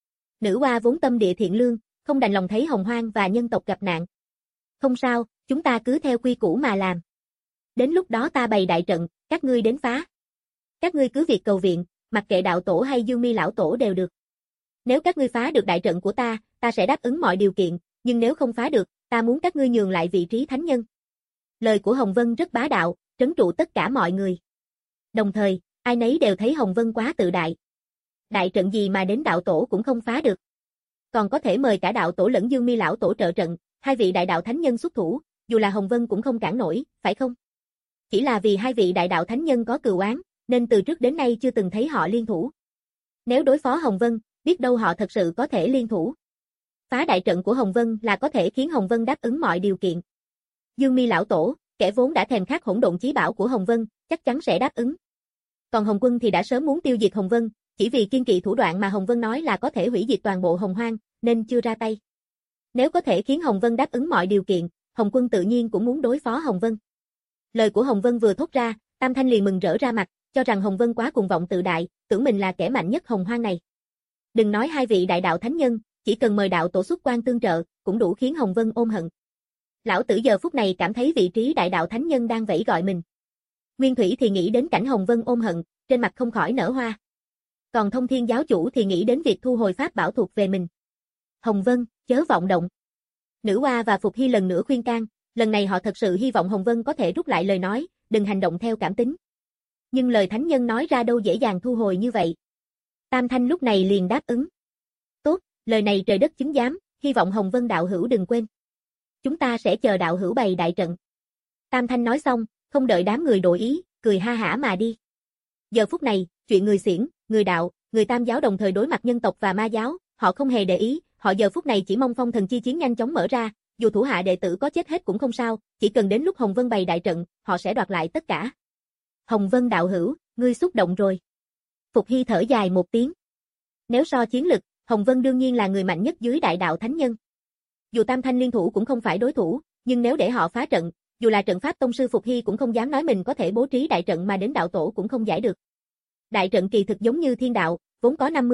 Nữ hoa vốn tâm địa thiện lương, không đành lòng thấy Hồng Hoang và nhân tộc gặp nạn. Không sao, chúng ta cứ theo quy củ mà làm. Đến lúc đó ta bày đại trận, các ngươi đến phá. Các ngươi cứ việc cầu viện, mặc kệ đạo tổ hay Dương Mi lão tổ đều được. Nếu các ngươi phá được đại trận của ta, ta sẽ đáp ứng mọi điều kiện, nhưng nếu không phá được, ta muốn các ngươi nhường lại vị trí thánh nhân. Lời của Hồng Vân rất bá đạo, trấn trụ tất cả mọi người. Đồng thời, ai nấy đều thấy Hồng Vân quá tự đại. Đại trận gì mà đến đạo tổ cũng không phá được. Còn có thể mời cả đạo tổ lẫn Dương Mi lão tổ trợ trận, hai vị đại đạo thánh nhân xuất thủ, dù là Hồng Vân cũng không cản nổi, phải không? Chỉ là vì hai vị đại đạo thánh nhân có cừu oán, nên từ trước đến nay chưa từng thấy họ liên thủ. Nếu đối phó Hồng Vân, biết đâu họ thật sự có thể liên thủ. Phá đại trận của Hồng Vân là có thể khiến Hồng Vân đáp ứng mọi điều kiện. Dương Mi lão tổ, kẻ vốn đã thèm khát hỗn độn chí bảo của Hồng Vân, chắc chắn sẽ đáp ứng. Còn Hồng Quân thì đã sớm muốn tiêu diệt Hồng Vân, chỉ vì kiên kỵ thủ đoạn mà Hồng Vân nói là có thể hủy diệt toàn bộ Hồng Hoang, nên chưa ra tay. Nếu có thể khiến Hồng Vân đáp ứng mọi điều kiện, Hồng Quân tự nhiên cũng muốn đối phó Hồng Vân. Lời của Hồng Vân vừa thốt ra, Tam Thanh liền mừng rỡ ra mặt, cho rằng Hồng Vân quá cuồng vọng tự đại, tưởng mình là kẻ mạnh nhất Hồng Hoang này. Đừng nói hai vị đại đạo thánh nhân, chỉ cần mời đạo tổ xuất quan tương trợ, cũng đủ khiến Hồng Vân ôm hận. Lão tử giờ phút này cảm thấy vị trí đại đạo thánh nhân đang vẫy gọi mình. Nguyên Thủy thì nghĩ đến cảnh Hồng Vân ôm hận, trên mặt không khỏi nở hoa. Còn Thông Thiên giáo chủ thì nghĩ đến việc thu hồi pháp bảo thuộc về mình. Hồng Vân, chớ vọng động. Nữ hoa và Phục Hy lần nữa khuyên can, lần này họ thật sự hy vọng Hồng Vân có thể rút lại lời nói, đừng hành động theo cảm tính. Nhưng lời thánh nhân nói ra đâu dễ dàng thu hồi như vậy. Tam Thanh lúc này liền đáp ứng. Tốt, lời này trời đất chứng giám, hy vọng Hồng Vân đạo hữu đừng quên. Chúng ta sẽ chờ đạo hữu bày đại trận. Tam Thanh nói xong, không đợi đám người đổi ý, cười ha hả mà đi. Giờ phút này, chuyện người xiển, người đạo, người Tam giáo đồng thời đối mặt nhân tộc và ma giáo, họ không hề để ý, họ giờ phút này chỉ mong phong thần chi chiến nhanh chóng mở ra, dù thủ hạ đệ tử có chết hết cũng không sao, chỉ cần đến lúc Hồng Vân bày đại trận, họ sẽ đoạt lại tất cả. Hồng Vân đạo hữu, ngươi xúc động rồi. Phục Hy thở dài một tiếng. Nếu so chiến lực, Hồng Vân đương nhiên là người mạnh nhất dưới đại đạo thánh nhân. Dù Tam Thanh liên thủ cũng không phải đối thủ, nhưng nếu để họ phá trận, dù là trận pháp tông sư Phục Hy cũng không dám nói mình có thể bố trí đại trận mà đến đạo tổ cũng không giải được. Đại trận kỳ thực giống như thiên đạo, vốn có năm mươi,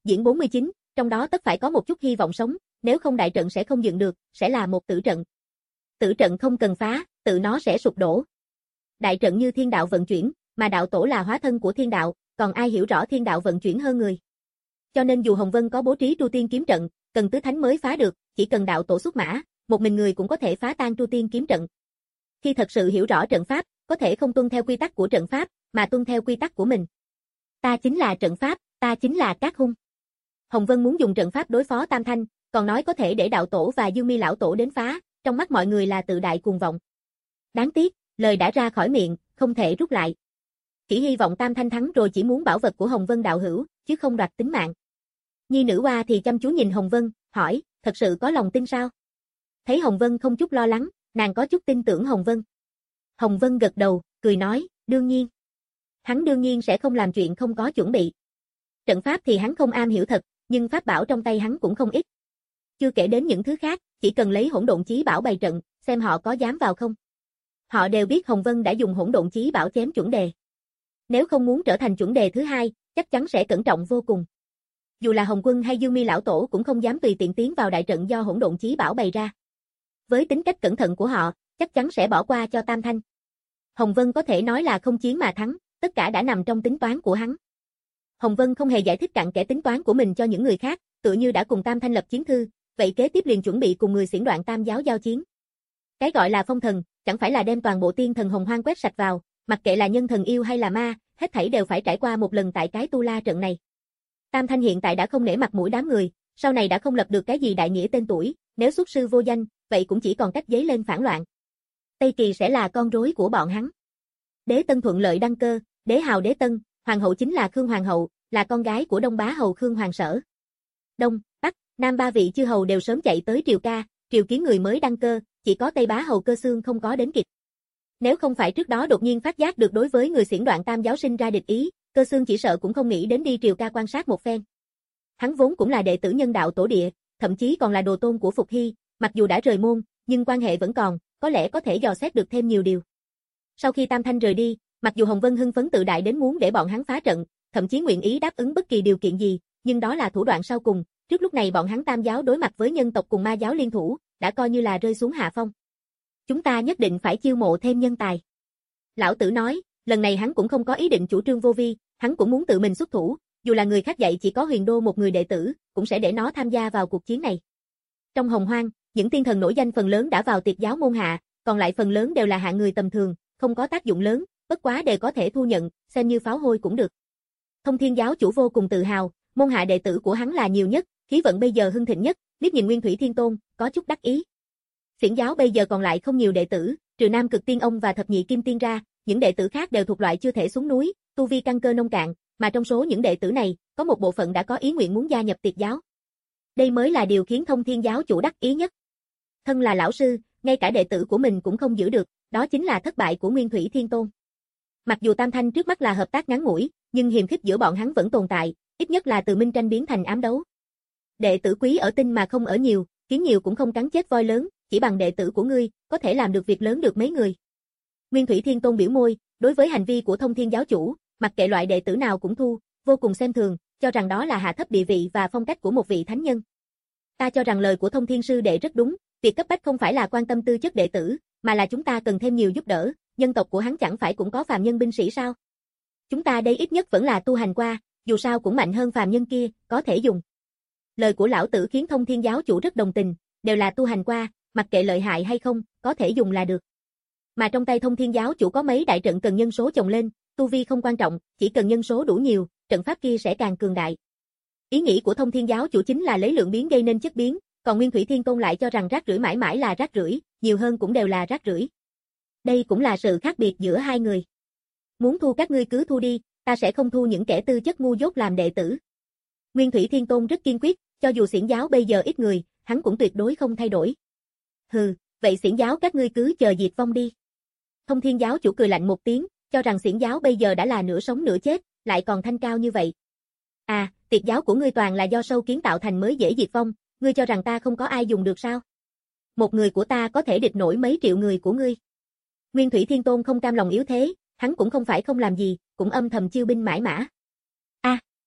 Diễn bốn mươi chín, trong đó tất phải có một chút hy vọng sống, nếu không đại trận sẽ không dựng được, sẽ là một tử trận. Tử trận không cần phá, tự nó sẽ sụp đổ. Đại trận như thiên đạo vận chuyển, mà đạo tổ là hóa thân của thiên đạo, còn ai hiểu rõ thiên đạo vận chuyển hơn người. Cho nên dù Hồng Vân có bố trí Tru Tiên kiếm trận, cần tứ thánh mới phá được, chỉ cần đạo tổ xuất mã, một mình người cũng có thể phá tan Tru Tiên kiếm trận. Khi thật sự hiểu rõ trận pháp, có thể không tuân theo quy tắc của trận pháp, mà tuân theo quy tắc của mình. Ta chính là trận pháp, ta chính là Cát Hung. Hồng Vân muốn dùng trận pháp đối phó Tam Thanh, còn nói có thể để đạo tổ và Dương Mi lão tổ đến phá, trong mắt mọi người là tự đại cuồng vọng. Đáng tiếc, lời đã ra khỏi miệng, không thể rút lại. Chỉ hy vọng Tam Thanh thắng rồi chỉ muốn bảo vật của Hồng Vân đạo hữu, chứ không đoạt tính mạng. Nhi nữ Hoa thì chăm chú nhìn Hồng Vân, hỏi, thật sự có lòng tin sao? Thấy Hồng Vân không chút lo lắng, nàng có chút tin tưởng Hồng Vân. Hồng Vân gật đầu, cười nói, đương nhiên. Hắn đương nhiên sẽ không làm chuyện không có chuẩn bị. Trận pháp thì hắn không am hiểu thật, nhưng pháp bảo trong tay hắn cũng không ít. Chưa kể đến những thứ khác, chỉ cần lấy hỗn độn chí bảo bày trận, xem họ có dám vào không. Họ đều biết Hồng Vân đã dùng hỗn độn chí bảo chém chuẩn đề. Nếu không muốn trở thành chuẩn đề thứ hai, chắc chắn sẽ cẩn trọng vô cùng. Dù là Hồng Quân hay Dương Mi lão tổ cũng không dám tùy tiện tiến vào đại trận do hỗn độn chí bảo bày ra. Với tính cách cẩn thận của họ, chắc chắn sẽ bỏ qua cho Tam Thanh. Hồng Vân có thể nói là không chiến mà thắng, tất cả đã nằm trong tính toán của hắn. Hồng Vân không hề giải thích cặn kẽ tính toán của mình cho những người khác, tựa như đã cùng Tam Thanh lập chiến thư, vậy kế tiếp liền chuẩn bị cùng người xiển đoạn Tam giáo giao chiến. Cái gọi là phong thần, chẳng phải là đem toàn bộ tiên thần hồng hoang quét sạch vào, mặc kệ là nhân thần yêu hay là ma, hết thảy đều phải trải qua một lần tại cái tu la trận này. Tam Thanh hiện tại đã không nể mặt mũi đám người, sau này đã không lập được cái gì đại nghĩa tên tuổi, nếu xuất sư vô danh, vậy cũng chỉ còn cách giấy lên phản loạn. Tây Kỳ sẽ là con rối của bọn hắn. Đế Tân thuận lợi đăng cơ, đế hào đế Tân, hoàng hậu chính là Khương hoàng hậu, là con gái của Đông bá hầu Khương Hoàng Sở. Đông, Bắc, Nam ba vị chư hầu đều sớm chạy tới triều ca, triều kiến người mới đăng cơ, chỉ có Tây bá hầu Cơ Xương không có đến kịp. Nếu không phải trước đó đột nhiên phát giác được đối với người xiển đoạn Tam giáo sinh ra địch ý, Cơ Xương chỉ sợ cũng không nghĩ đến đi triều ca quan sát một phen. Hắn vốn cũng là đệ tử nhân đạo tổ địa, thậm chí còn là đồ tôn của Phục Hy, mặc dù đã rời môn, nhưng quan hệ vẫn còn, có lẽ có thể dò xét được thêm nhiều điều. Sau khi Tam Thanh rời đi, mặc dù Hồng Vân hưng phấn tự đại đến muốn để bọn hắn phá trận, thậm chí nguyện ý đáp ứng bất kỳ điều kiện gì, nhưng đó là thủ đoạn sau cùng, trước lúc này bọn hắn Tam giáo đối mặt với nhân tộc cùng ma giáo liên thủ, đã coi như là rơi xuống hạ phong. Chúng ta nhất định phải chiêu mộ thêm nhân tài. Lão Tử nói, lần này hắn cũng không có ý định chủ trương vô vi, hắn cũng muốn tự mình xuất thủ, dù là người khác dạy chỉ có Huyền Đô một người đệ tử, cũng sẽ để nó tham gia vào cuộc chiến này. Trong Hồng Hoang, những tiên thần nổi danh phần lớn đã vào Tiệt giáo môn hạ, còn lại phần lớn đều là hạng người tầm thường, không có tác dụng lớn, bất quá đều có thể thu nhận, xem như pháo hôi cũng được. Thông Thiên giáo chủ vô cùng tự hào, môn hạ đệ tử của hắn là nhiều nhất, khí vận bây giờ hưng thịnh nhất, liếc nhìn Nguyên Thủy Thiên Tôn, có chút đắc ý. Xiển giáo bây giờ còn lại không nhiều đệ tử, trừ Nam Cực Tiên Ông và Thập Nhị Kim Tiên ra, những đệ tử khác đều thuộc loại chưa thể xuống núi, tu vi căn cơ nông cạn, mà trong số những đệ tử này, có một bộ phận đã có ý nguyện muốn gia nhập Tiệt giáo. Đây mới là điều khiến Thông Thiên giáo chủ đắc ý nhất. Thân là lão sư, ngay cả đệ tử của mình cũng không giữ được, đó chính là thất bại của Nguyên Thủy Thiên Tôn. Mặc dù Tam Thanh trước mắt là hợp tác ngắn ngủi, nhưng hiềm khích giữa bọn hắn vẫn tồn tại, ít nhất là từ minh tranh biến thành ám đấu. Đệ tử quý ở tinh mà không ở nhiều, kiến nhiều cũng không cắn chết voi lớn, chỉ bằng đệ tử của ngươi, có thể làm được việc lớn được mấy người. Nguyên Thủy Thiên Tôn biểu môi, đối với hành vi của Thông Thiên giáo chủ, mặc kệ loại đệ tử nào cũng thu, vô cùng xem thường, cho rằng đó là hạ thấp địa vị và phong cách của một vị thánh nhân. Ta cho rằng lời của Thông Thiên sư đệ rất đúng, việc cấp bách không phải là quan tâm tư chất đệ tử, mà là chúng ta cần thêm nhiều giúp đỡ, nhân tộc của hắn chẳng phải cũng có phàm nhân binh sĩ sao? Chúng ta đây ít nhất vẫn là tu hành qua, dù sao cũng mạnh hơn phàm nhân kia, có thể dùng. Lời của lão tử khiến Thông Thiên giáo chủ rất đồng tình, đều là tu hành qua, mặc kệ lợi hại hay không, có thể dùng là được. Mà trong tay Thông Thiên giáo chủ có mấy đại trận cần nhân số chồng lên, tu vi không quan trọng, chỉ cần nhân số đủ nhiều, trận pháp kia sẽ càng cường đại. Ý nghĩ của Thông Thiên giáo chủ chính là lấy lượng biến gây nên chất biến, còn Nguyên Thủy Thiên Tôn lại cho rằng rác rưởi mãi mãi là rác rưởi, nhiều hơn cũng đều là rác rưởi. Đây cũng là sự khác biệt giữa hai người. Muốn thu các ngươi cứ thu đi, ta sẽ không thu những kẻ tư chất ngu dốt làm đệ tử. Nguyên Thủy Thiên Tôn rất kiên quyết, cho dù xiển giáo bây giờ ít người, hắn cũng tuyệt đối không thay đổi. Hừ, vậy xiển giáo các ngươi cứ chờ diệt vong đi. Thông Thiên giáo chủ cười lạnh một tiếng, cho rằng xiển giáo bây giờ đã là nửa sống nửa chết, lại còn thanh cao như vậy. À, Tiệt giáo của ngươi toàn là do sâu kiến tạo thành mới dễ diệt vong, ngươi cho rằng ta không có ai dùng được sao? Một người của ta có thể địch nổi mấy triệu người của ngươi. Nguyên Thủy Thiên Tôn không cam lòng yếu thế, hắn cũng không phải không làm gì, cũng âm thầm chiêu binh mãi mã. A,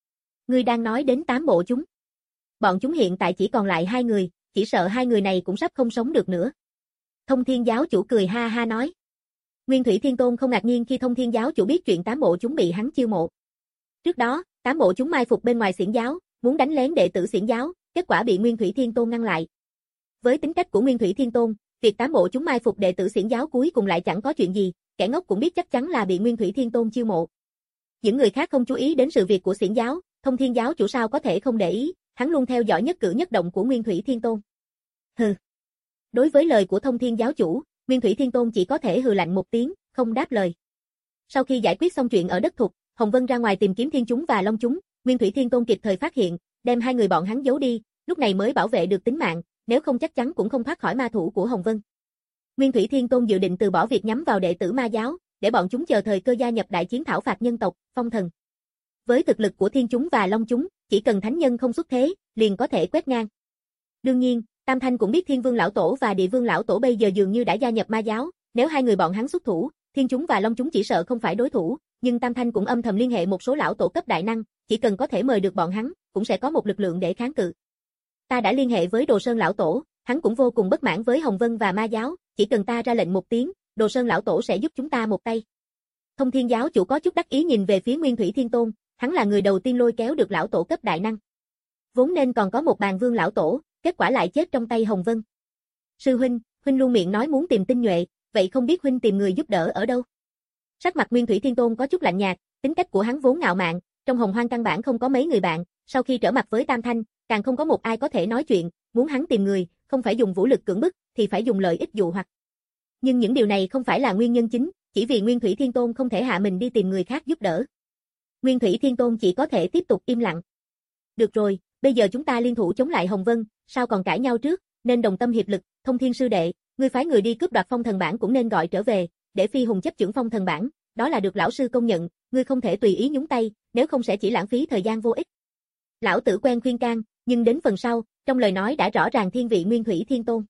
Ngươi đang nói đến tám bộ chúng. Bọn chúng hiện tại chỉ còn lại hai người, chỉ sợ hai người này cũng sắp không sống được nữa. Thông Thiên giáo chủ cười ha ha nói. Nguyên Thủy Thiên Tôn không ngạc nhiên khi Thông Thiên giáo chủ biết chuyện tám bộ chúng bị hắn chiêu mộ. Trước đó, tám bộ chúng mai phục bên ngoài xiển giáo, muốn đánh lén đệ tử xiển giáo, kết quả bị Nguyên Thủy Thiên Tôn ngăn lại. Với tính cách của Nguyên Thủy Thiên Tôn, việc tám bộ chúng mai phục đệ tử xiển giáo cuối cùng lại chẳng có chuyện gì, kẻ ngốc cũng biết chắc chắn là bị Nguyên Thủy Thiên Tôn chiêu mộ. Những người khác không chú ý đến sự việc của xiển giáo, Thông Thiên giáo chủ sao có thể không để ý, hắn luôn theo dõi nhất cử nhất động của Nguyên Thủy Thiên Tôn. Hừ. Đối với lời của Thông Thiên giáo chủ, Nguyên Thủy Thiên Tôn chỉ có thể hừ lạnh một tiếng, không đáp lời. Sau khi giải quyết xong chuyện ở đất thục, Hồng Vân ra ngoài tìm kiếm Thiên chúng và Long chúng, Nguyên Thủy Thiên Tôn kịp thời phát hiện, đem hai người bọn hắn giấu đi, lúc này mới bảo vệ được tính mạng, nếu không chắc chắn cũng không thoát khỏi ma thủ của Hồng Vân. Nguyên Thủy Thiên Tôn dự định từ bỏ việc nhắm vào đệ tử ma giáo, để bọn chúng chờ thời cơ gia nhập đại chiến thảo phạt nhân tộc, phong thần. Với thực lực của Thiên chúng và Long chúng, chỉ cần thánh nhân không xuất thế, liền có thể quét ngang. Đương nhiên, Tam Thanh cũng biết Thiên Vương lão tổ và Địa Vương lão tổ bây giờ dường như đã gia nhập ma giáo, nếu hai người bọn hắn xuất thủ, Thiên chúng và Long chúng chỉ sợ không phải đối thủ, nhưng Tam Thanh cũng âm thầm liên hệ một số lão tổ cấp đại năng, chỉ cần có thể mời được bọn hắn, cũng sẽ có một lực lượng để kháng cự. Ta đã liên hệ với Đồ Sơn lão tổ, hắn cũng vô cùng bất mãn với Hồng Vân và ma giáo, chỉ cần ta ra lệnh một tiếng, Đồ Sơn lão tổ sẽ giúp chúng ta một tay. Thông Thiên giáo chủ có chút đắc ý nhìn về phía Nguyên Thủy Thiên Tôn, hắn là người đầu tiên lôi kéo được lão tổ cấp đại năng. Vốn nên còn có một bàn vương lão tổ, kết quả lại chết trong tay Hồng Vân. Sư huynh, huynh luôn miệng nói muốn tìm tinh nhuệ, vậy không biết huynh tìm người giúp đỡ ở đâu? Sắc mặt Nguyên Thủy Thiên Tôn có chút lạnh nhạt, tính cách của hắn vốn ngạo mạn, trong Hồng Hoang căn bản không có mấy người bạn, sau khi trở mặt với Tam Thanh, càng không có một ai có thể nói chuyện, muốn hắn tìm người, không phải dùng vũ lực cưỡng bức, thì phải dùng lợi ích dụ hoặc. Nhưng những điều này không phải là nguyên nhân chính, chỉ vì Nguyên Thủy Thiên Tôn không thể hạ mình đi tìm người khác giúp đỡ. Nguyên Thủy Thiên Tôn chỉ có thể tiếp tục im lặng. Được rồi, bây giờ chúng ta liên thủ chống lại Hồng Vân, sao còn cãi nhau trước, nên đồng tâm hiệp lực, Thông Thiên sư đệ, ngươi phái người đi cướp đoạt phong thần bản cũng nên gọi trở về, để Phi Hùng chấp chưởng phong thần bản, đó là được lão sư công nhận, ngươi không thể tùy ý nhúng tay, nếu không sẽ chỉ lãng phí thời gian vô ích. Lão tử quen khuyên can, nhưng đến phần sau, trong lời nói đã rõ ràng thiên vị Nguyên Thủy Thiên Tôn.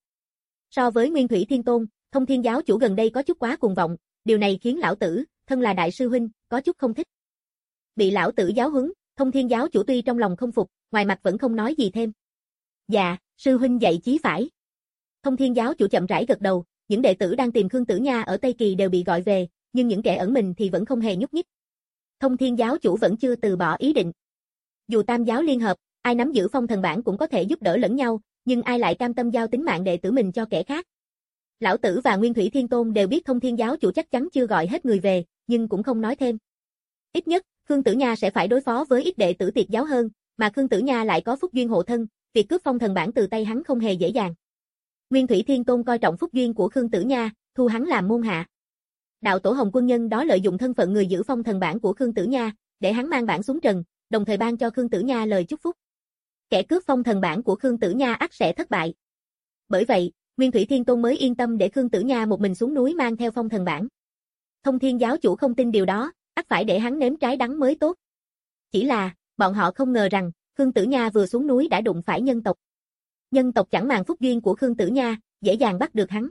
So với Nguyên Thủy Thiên Tôn, Thông Thiên giáo chủ gần đây có chút quá cuồng vọng, điều này khiến lão tử, thân là đại sư huynh, có chút không thích. Bị lão tử giáo huấn, Thông Thiên giáo chủ tuy trong lòng không phục, ngoài mặt vẫn không nói gì thêm. Dạ, sư huynh dạy chí phải. Thông Thiên giáo chủ chậm rãi gật đầu, những đệ tử đang tìm Khương Tử Nha ở Tây Kỳ đều bị gọi về, nhưng những kẻ ẩn mình thì vẫn không hề nhúc nhích. Thông Thiên giáo chủ vẫn chưa từ bỏ ý định. Dù tam giáo liên hợp, ai nắm giữ phong thần bản cũng có thể giúp đỡ lẫn nhau, nhưng ai lại cam tâm giao tính mạng đệ tử mình cho kẻ khác. Lão tử và Nguyên Thủy Thiên Tôn đều biết Thông Thiên giáo chủ chắc chắn chưa gọi hết người về, nhưng cũng không nói thêm. Ít nhất, Khương Tử Nha sẽ phải đối phó với ít đệ tử Tiệt giáo hơn, mà Khương Tử Nha lại có phúc duyên hộ thân, việc cướp phong thần bản từ tay hắn không hề dễ dàng. Nguyên Thủy Thiên Tôn coi trọng phúc duyên của Khương Tử Nha, thu hắn làm môn hạ. Đạo tổ Hồng Quân Nhân đó lợi dụng thân phận người giữ phong thần bản của Khương Tử Nha, để hắn mang bản xuống trần, đồng thời ban cho Khương Tử Nha lời chúc phúc. Kẻ cướp phong thần bản của Khương Tử Nha ắt sẽ thất bại. Bởi vậy, Nguyên Thủy Thiên Tôn mới yên tâm để Khương Tử Nha một mình xuống núi mang theo phong thần bản. Thông Thiên giáo chủ không tin điều đó, ắt phải để hắn nếm trái đắng mới tốt. Chỉ là, bọn họ không ngờ rằng, Khương Tử Nha vừa xuống núi đã đụng phải nhân tộc. Nhân tộc chẳng màng phúc duyên của Khương Tử Nha, dễ dàng bắt được hắn.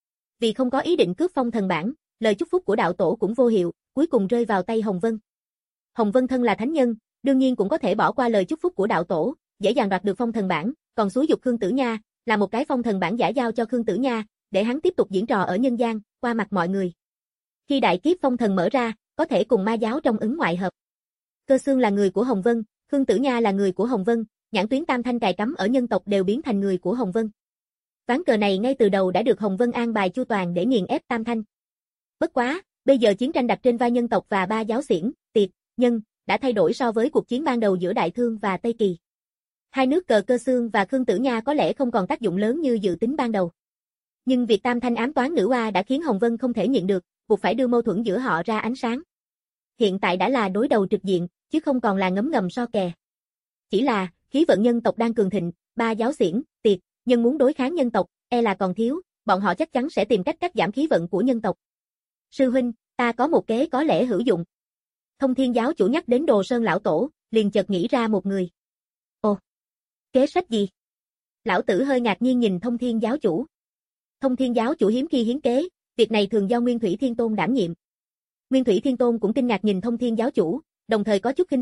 Vì không có ý định cướp phong thần bản, lời chúc phúc của đạo tổ cũng vô hiệu, cuối cùng rơi vào tay Hồng Vân. Hồng Vân thân là thánh nhân, đương nhiên cũng có thể bỏ qua lời chúc phúc của đạo tổ, dễ dàng đoạt được phong thần bản, còn xúi dục Khương Tử Nha, là một cái phong thần bản giả giao cho Khương Tử Nha, để hắn tiếp tục diễn trò ở nhân gian, qua mặt mọi người. Khi đại kiếp phong thần mở ra, có thể cùng ma giáo trong ứng ngoại hợp. Cơ Xương là người của Hồng Vân, Khương Tử Nha là người của Hồng Vân, nhãn tuyến Tam Thanh cài cắm ở nhân tộc đều biến thành người của Hồng Vân. Ván cờ này ngay từ đầu đã được Hồng Vân an bài chu toàn để nghiền ép Tam Thanh. Bất quá, bây giờ chiến tranh đặt trên vai nhân tộc và ba giáo xiển, Tiệt, Nhân, đã thay đổi so với cuộc chiến ban đầu giữa Đại Thương và Tây Kỳ. Hai nước cờ Cơ Xương và Khương Tử Nha có lẽ không còn tác dụng lớn như dự tính ban đầu. Nhưng việc Tam Thanh ám toán nữ oa đã khiến Hồng Vân không thể nhịn được, buộc phải đưa mâu thuẫn giữa họ ra ánh sáng. Hiện tại đã là đối đầu trực diện, chứ không còn là ngấm ngầm so kè. Chỉ là, khí vận nhân tộc đang cường thịnh, ba giáo xiển, Tiệt, Nhân muốn đối kháng nhân tộc, e là còn thiếu, bọn họ chắc chắn sẽ tìm cách cắt giảm khí vận của nhân tộc. Sư huynh, ta có một kế có lẽ hữu dụng. Thông Thiên giáo chủ nhắc đến Đồ Sơn lão tổ, liền chợt nghĩ ra một người. Ồ, kế sách gì? Lão tử hơi ngạc nhiên nhìn Thông Thiên giáo chủ. Thông Thiên giáo chủ hiếm khi hiến kế, việc này thường do Nguyên Thủy Thiên Tôn đảm nhiệm. Nguyên Thủy Thiên Tôn cũng kinh ngạc nhìn Thông Thiên giáo chủ, đồng thời có chút khinh thị,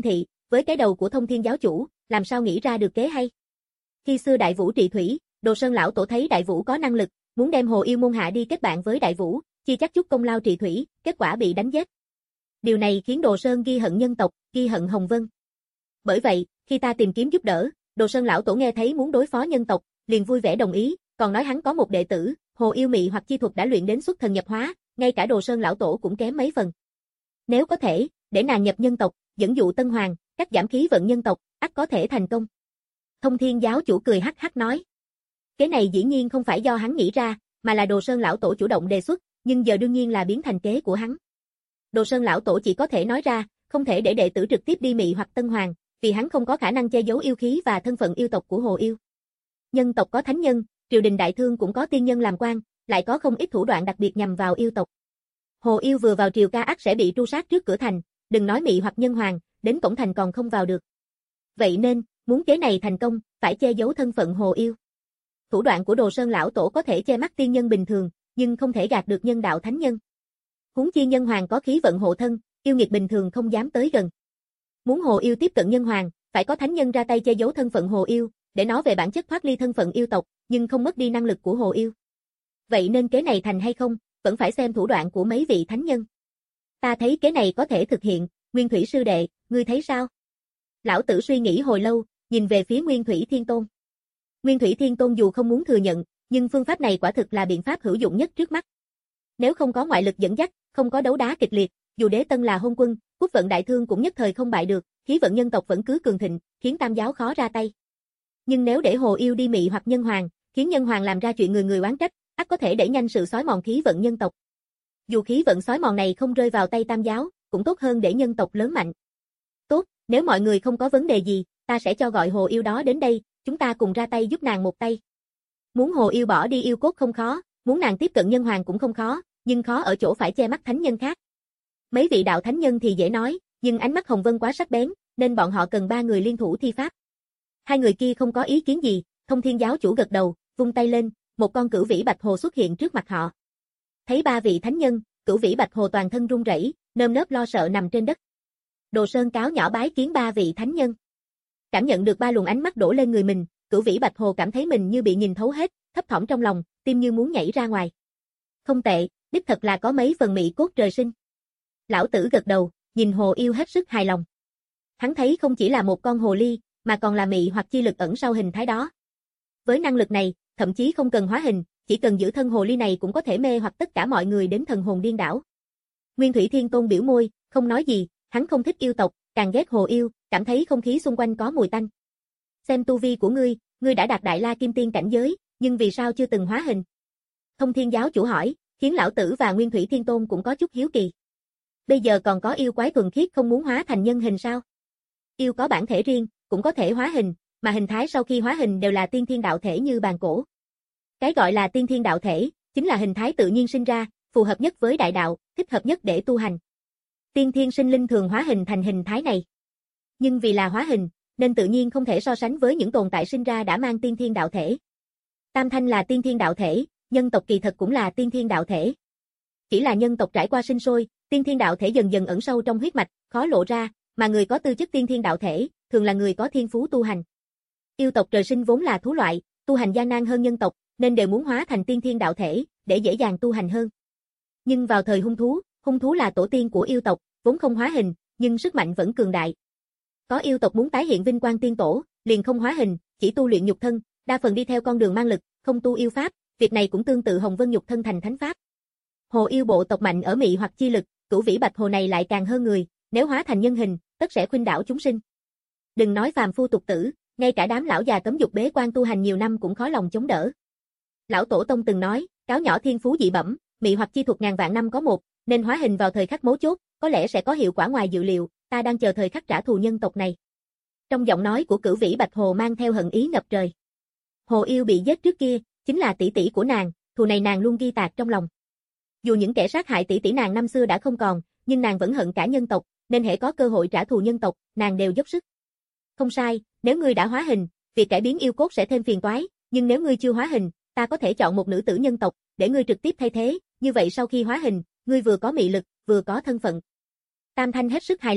với cái đầu của Thông Thiên giáo chủ, làm sao nghĩ ra được kế hay. Khi xưa Đại Vũ trị thủy, Đồ Sơn lão tổ thấy Đại Vũ có năng lực, muốn đem Hồ Yêu môn hạ đi kết bạn với Đại Vũ, chia chắc chút công lao trị thủy, kết quả bị đánh giết. Điều này khiến Đồ Sơn ghi hận nhân tộc, ghi hận Hồng Vân. Bởi vậy, khi ta tìm kiếm giúp đỡ, Đồ Sơn lão tổ nghe thấy muốn đối phó nhân tộc, liền vui vẻ đồng ý, còn nói hắn có một đệ tử, Hồ Yêu mị hoặc chi thuật đã luyện đến xuất thần nhập hóa, ngay cả Đồ Sơn lão tổ cũng kém mấy phần. Nếu có thể, để nàng nhập nhân tộc, dẫn dụ Tân Hoàng, cắt giảm khí vận nhân tộc, ắt có thể thành công. Thông Thiên giáo chủ cười hắc hắc nói. Cái này dĩ nhiên không phải do hắn nghĩ ra, mà là Đồ Sơn lão tổ chủ động đề xuất, nhưng giờ đương nhiên là biến thành kế của hắn. Đồ Sơn lão tổ chỉ có thể nói ra, không thể để đệ tử trực tiếp đi mị hoặc Tân Hoàng, vì hắn không có khả năng che giấu yêu khí và thân phận yêu tộc của Hồ Yêu. Nhân tộc có thánh nhân, triều đình đại thương cũng có tiên nhân làm quan, lại có không ít thủ đoạn đặc biệt nhằm vào yêu tộc. Hồ Yêu vừa vào triều ca ắt sẽ bị tru sát trước cửa thành, đừng nói mị hoặc nhân hoàng, đến cổng thành còn không vào được. Vậy nên, muốn kế này thành công, phải che giấu thân phận Hồ Yêu. Thủ đoạn của Đồ Sơn lão tổ có thể che mắt tiên nhân bình thường, nhưng không thể gạt được nhân đạo thánh nhân. Huống chi nhân hoàng có khí vận hộ thân, yêu nghiệt bình thường không dám tới gần. Muốn Hồ Yêu tiếp cận nhân hoàng, phải có thánh nhân ra tay che giấu thân phận Hồ Yêu, để nó về bản chất thoát ly thân phận yêu tộc, nhưng không mất đi năng lực của Hồ Yêu. Vậy nên kế này thành hay không, vẫn phải xem thủ đoạn của mấy vị thánh nhân. Ta thấy kế này có thể thực hiện, Nguyên Thủy sư đệ, ngươi thấy sao? Lão tử suy nghĩ hồi lâu, nhìn về phía Nguyên Thủy Thiên Tôn. Nguyên Thủy Thiên Tôn dù không muốn thừa nhận, nhưng phương pháp này quả thực là biện pháp hữu dụng nhất trước mắt. Nếu không có ngoại lực dẫn dắt, không có đấu đá kịch liệt, dù Đế Tân là hôn quân, quốc vận đại thương cũng nhất thời không bại được, khí vận nhân tộc vẫn cứ cường thịnh, khiến Tam giáo khó ra tay. Nhưng nếu để Hồ Yêu đi mị hoặc nhân hoàng, khiến nhân hoàng làm ra chuyện người người oán trách, ắt có thể đẩy nhanh sự xói mòn khí vận nhân tộc. Dù khí vận xói mòn này không rơi vào tay Tam giáo, cũng tốt hơn để nhân tộc lớn mạnh. Tốt, nếu mọi người không có vấn đề gì, ta sẽ cho gọi Hồ Yêu đó đến đây, chúng ta cùng ra tay giúp nàng một tay. Muốn Hồ Yêu bỏ đi yêu cốt không khó, muốn nàng tiếp cận nhân hoàng cũng không khó, nhưng khó ở chỗ phải che mắt thánh nhân khác. Mấy vị đạo thánh nhân thì dễ nói, nhưng ánh mắt Hồng Vân quá sắc bén, nên bọn họ cần ba người liên thủ thi pháp. Hai người kia không có ý kiến gì, Thông Thiên giáo chủ gật đầu, vung tay lên, một con cửu vĩ bạch hồ xuất hiện trước mặt họ. Thấy ba vị thánh nhân, cửu vĩ bạch hồ toàn thân run rẩy, nơm nớp lo sợ nằm trên đất. Đồ Sơn cáo nhỏ bái kiến ba vị thánh nhân. Cảm nhận được ba luồng ánh mắt đổ lên người mình, cửu vĩ bạch hồ cảm thấy mình như bị nhìn thấu hết, thấp thỏm trong lòng, tim như muốn nhảy ra ngoài. Không tệ, đích thật là có mấy phần mị cốt trời sinh. Lão tử gật đầu, nhìn Hồ Yêu hết sức hài lòng. Hắn thấy không chỉ là một con hồ ly, mà còn là mị hoặc chi lực ẩn sau hình thái đó. Với năng lực này, thậm chí không cần hóa hình, chỉ cần giữ thân hồ ly này cũng có thể mê hoặc tất cả mọi người đến thần hồn điên đảo. Nguyên Thủy Thiên Tôn biểu môi, không nói gì, hắn không thích yêu tộc, càng ghét Hồ Yêu, cảm thấy không khí xung quanh có mùi tanh. Xem tu vi của ngươi, ngươi đã đạt Đại La Kim Tiên cảnh giới, nhưng vì sao chưa từng hóa hình? Thông Thiên giáo chủ hỏi, khiến lão tử và Nguyên Thủy Thiên Tôn cũng có chút hiếu kỳ. Bây giờ còn có yêu quái thuần khiết không muốn hóa thành nhân hình sao? Yêu có bản thể riêng, cũng có thể hóa hình, mà hình thái sau khi hóa hình đều là tiên thiên đạo thể như bàn cổ. Cái gọi là tiên thiên đạo thể, chính là hình thái tự nhiên sinh ra, phù hợp nhất với đại đạo, thích hợp nhất để tu hành. Tiên thiên sinh linh thường hóa hình thành hình thái này. Nhưng vì là hóa hình, nên tự nhiên không thể so sánh với những tồn tại sinh ra đã mang tiên thiên đạo thể. Tam Thanh là tiên thiên đạo thể, nhân tộc kỳ thật cũng là tiên thiên đạo thể. Chỉ là nhân tộc trải qua sinh sôi, tiên thiên đạo thể dần dần ẩn sâu trong huyết mạch, khó lộ ra, mà người có tư chất tiên thiên đạo thể, thường là người có thiên phú tu hành. Yêu tộc trời sinh vốn là thú loại, tu hành gian nan hơn nhân tộc, nên đều muốn hóa thành tiên thiên đạo thể, để dễ dàng tu hành hơn. Nhưng vào thời hung thú, hung thú là tổ tiên của yêu tộc, vốn không hóa hình, nhưng sức mạnh vẫn cường đại. Có yêu tộc muốn tái hiện vinh quang tiên tổ, liền không hóa hình, chỉ tu luyện nhục thân, đa phần đi theo con đường mang lực, không tu yêu pháp, việc này cũng tương tự Hồng Vân nhục thân thành thánh pháp. Hồ Yêu bộ tộc mạnh ở mị hoặc chi lực, cửu vĩ bạch hồ này lại càng hơn người, nếu hóa thành nhân hình, tất sẽ khuynh đảo chúng sinh. Đừng nói phàm phu tục tử, ngay cả đám lão già cấm dục bế quan tu hành nhiều năm cũng khó lòng chống đỡ. Lão Tổ Tông từng nói, cáo nhỏ thiên phú dị bẩm, mị hoặc chi thuật ngàn vạn năm có một, nên hóa hình vào thời khắc mấu chốt, có lẽ sẽ có hiệu quả ngoài dự liệu, ta đang chờ thời khắc trả thù nhân tộc này. Trong giọng nói của cửu vĩ bạch hồ mang theo hận ý ngập trời. Hồ Yêu bị giết trước kia, chính là tỷ tỷ của nàng, thù này nàng luôn ghi tạc trong lòng. Dù những kẻ sát hại tỷ tỷ nàng năm xưa đã không còn, nhưng nàng vẫn hận cả nhân tộc, nên hễ có cơ hội trả thù nhân tộc, nàng đều dốc sức. Không sai, nếu ngươi đã hóa hình, việc cải biến yêu cốt sẽ thêm phiền toái, nhưng nếu ngươi chưa hóa hình, ta có thể chọn một nữ tử nhân tộc, để ngươi trực tiếp thay thế, như vậy sau khi hóa hình, ngươi vừa có mị lực, vừa có thân phận. Tam Thanh hết sức hài lòng,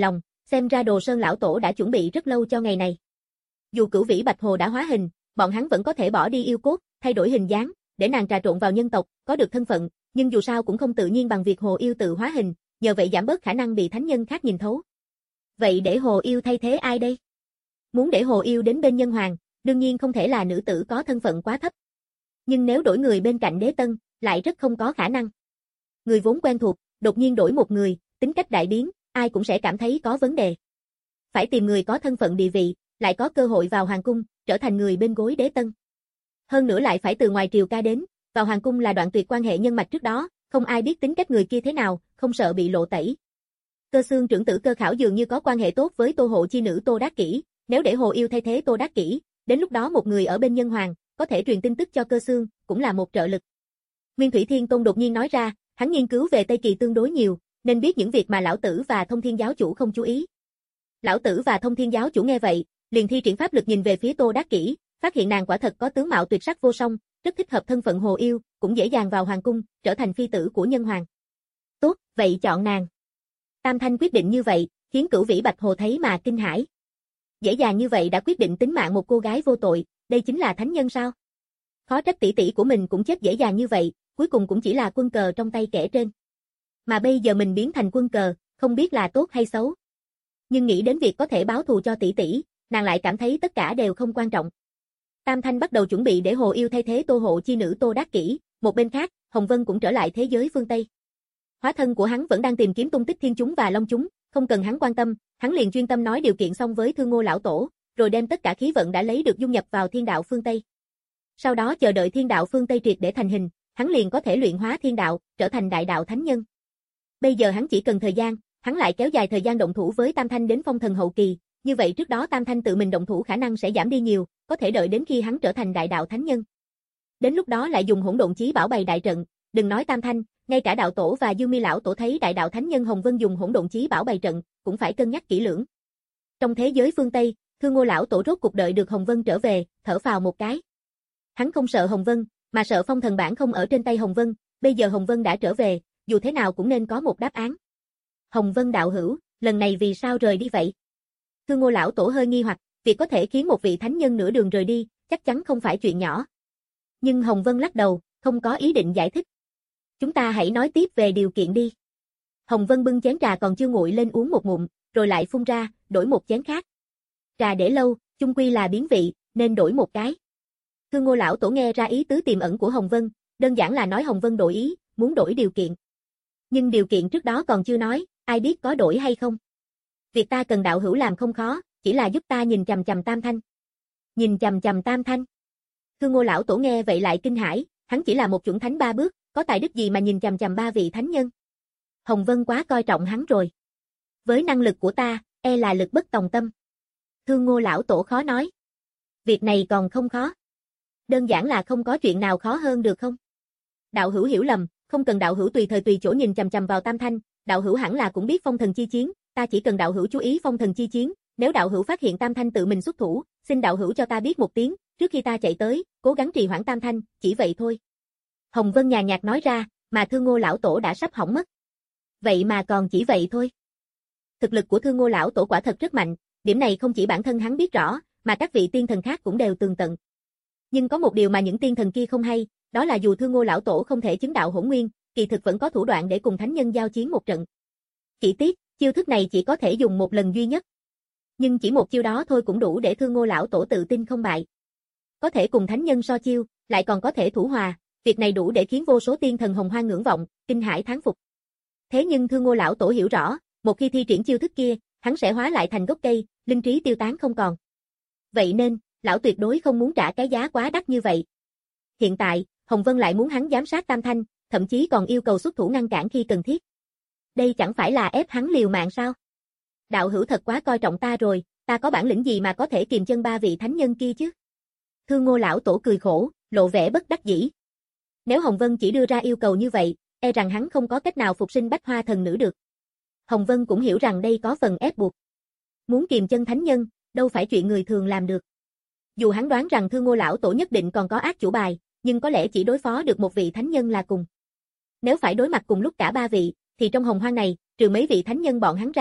xem ra Đồ Sơn lão tổ đã chuẩn bị rất lâu cho ngày này. Dù Cửu Vĩ Bạch Hồ đã hóa hình, bọn hắn vẫn có thể bỏ đi yêu cốt, thay đổi hình dáng, để nàng trà trộn vào nhân tộc, có được thân phận, nhưng dù sao cũng không tự nhiên bằng việc Hồ Yêu tự hóa hình, nhờ vậy giảm bớt khả năng bị thánh nhân khác nhìn thấu. Vậy để Hồ Yêu thay thế ai đây? Muốn để Hồ Yêu đến bên nhân hoàng, đương nhiên không thể là nữ tử có thân phận quá thấp. Nhưng nếu đổi người bên cạnh Đế Tân, lại rất không có khả năng. Người vốn quen thuộc, đột nhiên đổi một người, tính cách đại biến, ai cũng sẽ cảm thấy có vấn đề. Phải tìm người có thân phận địa vị, lại có cơ hội vào hoàng cung, trở thành người bên gối Đế Tân. Hơn nữa lại phải từ ngoài triều ca đến, vào hoàng cung là đoạn tuyệt quan hệ nhân mạch trước đó, không ai biết tính cách người kia thế nào, không sợ bị lộ tẩy. Cơ Xương trưởng tử Cơ Khảo dường như có quan hệ tốt với Tô Hộ chi nữ Tô Đát Kỷ, nếu để Hồ Yêu thay thế Tô Đát Kỷ, đến lúc đó một người ở bên nhân hoàng, có thể truyền tin tức cho Cơ Xương, cũng là một trợ lực. Nguyên Thủy Thiên Tôn đột nhiên nói ra, hắn nghiên cứu về Tây Kỳ tương đối nhiều, nên biết những việc mà lão tử và Thông Thiên giáo chủ không chú ý. Lão tử và Thông Thiên giáo chủ nghe vậy, liền thi triển pháp lực nhìn về phía Tô Đát Kỷ, phát hiện nàng quả thật có tướng mạo tuyệt sắc vô song, rất thích hợp thân phận Hồ Yêu, cũng dễ dàng vào hoàng cung, trở thành phi tử của nhân hoàng. Tốt, vậy chọn nàng. Tam Thanh quyết định như vậy, khiến Cửu Vĩ Bạch Hồ thấy mà kinh hãi. Dễ dàng như vậy đã quyết định tính mạng một cô gái vô tội, đây chính là thánh nhân sao? Khó trách tỷ tỷ của mình cũng chết dễ dàng như vậy, cuối cùng cũng chỉ là quân cờ trong tay kẻ trên. Mà bây giờ mình biến thành quân cờ, không biết là tốt hay xấu. Nhưng nghĩ đến việc có thể báo thù cho tỷ tỷ, nàng lại cảm thấy tất cả đều không quan trọng. Tam Thanh bắt đầu chuẩn bị để Hồ Yêu thay thế Tô Hộ chi nữ Tô Đát Kỷ, một bên khác, Hồng Vân cũng trở lại thế giới phương Tây. Hóa thân của hắn vẫn đang tìm kiếm tung tích thiên chúng và long chúng, không cần hắn quan tâm, hắn liền chuyên tâm nói điều kiện xong với Thương Ngô lão tổ, rồi đem tất cả khí vận đã lấy được dung nhập vào thiên đạo phương Tây. Sau đó chờ đợi thiên đạo phương Tây triệt để thành hình, hắn liền có thể luyện hóa thiên đạo, trở thành đại đạo thánh nhân. Bây giờ hắn chỉ cần thời gian, hắn lại kéo dài thời gian động thủ với Tam Thanh đến phong thần hậu kỳ, như vậy trước đó Tam Thanh tự mình động thủ khả năng sẽ giảm đi nhiều, có thể đợi đến khi hắn trở thành đại đạo thánh nhân. Đến lúc đó lại dùng hỗn độn chí bảo bày đại trận, đừng nói Tam Thanh, ngay cả đạo tổ và Dương Mi lão tổ thấy đại đạo thánh nhân Hồng Vân dùng hỗn độn chí bảo bày trận, cũng phải cân nhắc kỹ lưỡng. Trong thế giới phương Tây, Thương Ngô lão tổ rốt cuộc đợi được Hồng Vân trở về, thở phào một cái. Hắn không sợ Hồng Vân, mà sợ phong thần bản không ở trên tay Hồng Vân, bây giờ Hồng Vân đã trở về, dù thế nào cũng nên có một đáp án. Hồng Vân đạo hữu, lần này vì sao rời đi vậy? Thương Ngô lão tổ hơi nghi hoặc, việc có thể khiến một vị thánh nhân nửa đường rời đi, chắc chắn không phải chuyện nhỏ. Nhưng Hồng Vân lắc đầu, không có ý định giải thích. Chúng ta hãy nói tiếp về điều kiện đi. Hồng Vân bưng chén trà còn chưa nguội lên uống một ngụm, rồi lại phun ra, đổi một chén khác. Trà để lâu, chung quy là biến vị, nên đổi một cái. Thương Ngô lão tổ nghe ra ý tứ tiềm ẩn của Hồng Vân, đơn giản là nói Hồng Vân đổi ý, muốn đổi điều kiện. Nhưng điều kiện trước đó còn chưa nói, ai biết có đổi hay không. Việc ta cần đạo hữu làm không khó, chỉ là giúp ta nhìn chằm chằm Tam Thanh. Nhìn chằm chằm Tam Thanh. Thương Ngô lão tổ nghe vậy lại kinh hãi, hắn chỉ là một chuẩn thánh ba bước, có tài đức gì mà nhìn chằm chằm ba vị thánh nhân. Hồng Vân quá coi trọng hắn rồi. Với năng lực của ta, e là lực bất tòng tâm. Thương Ngô lão tổ khó nói. Việc này còn không khó. Đơn giản là không có chuyện nào khó hơn được không? Đạo hữu hiểu lầm, không cần đạo hữu tùy thời tùy chỗ nhìn chằm chằm vào Tam Thanh, đạo hữu hẳn là cũng biết phong thần chi chiến, ta chỉ cần đạo hữu chú ý phong thần chi chiến, nếu đạo hữu phát hiện Tam Thanh tự mình xuất thủ, xin đạo hữu cho ta biết một tiếng, trước khi ta chạy tới, cố gắng trì hoãn Tam Thanh, chỉ vậy thôi. Hồng Vân nhàn nhạt nói ra, mà Thương Ngô lão tổ đã sắp hỏng mất. Vậy mà còn chỉ vậy thôi. Thực lực của Thương Ngô lão tổ quả thật rất mạnh, điểm này không chỉ bản thân hắn biết rõ, mà các vị tiên thần khác cũng đều tường tận. Nhưng có một điều mà những tiên thần kia không hay, đó là dù Thương Ngô lão tổ không thể chứng đạo hỗn nguyên, kỳ thực vẫn có thủ đoạn để cùng thánh nhân giao chiến một trận. Chỉ tiếc, chiêu thức này chỉ có thể dùng một lần duy nhất. Nhưng chỉ một chiêu đó thôi cũng đủ để Thương Ngô lão tổ tự tin không bại. Có thể cùng thánh nhân so chiêu, lại còn có thể thủ hòa, việc này đủ để khiến vô số tiên thần hồng hoang ngưỡng vọng, kinh hãi thán phục. Thế nhưng Thương Ngô lão tổ hiểu rõ, một khi thi triển chiêu thức kia, hắn sẽ hóa lại thành gốc cây, linh trí tiêu tán không còn. Vậy nên, lão tuyệt đối không muốn trả cái giá quá đắt như vậy. Hiện tại, Hồng Vân lại muốn hắn giám sát Tam Thanh, thậm chí còn yêu cầu xuất thủ ngăn cản khi cần thiết. Đây chẳng phải là ép hắn liều mạng sao? Đạo hữu thật quá coi trọng ta rồi, ta có bản lĩnh gì mà có thể kiềm chân ba vị thánh nhân kia chứ? Thương Ngô lão tổ cười khổ, lộ vẻ bất đắc dĩ. Nếu Hồng Vân chỉ đưa ra yêu cầu như vậy, e rằng hắn không có cách nào phục sinh Bách Hoa thần nữ được. Hồng Vân cũng hiểu rằng đây có phần ép buộc. Muốn kiềm chân thánh nhân, đâu phải chuyện người thường làm được. Dù hắn đoán rằng Thương Ngô lão tổ nhất định còn có ác chủ bài, nhưng có lẽ chỉ đối phó được một vị thánh nhân là cùng. Nếu phải đối mặt cùng lúc cả ba vị, thì trong hồng hoang này, trừ mấy vị thánh nhân bọn hắn ra,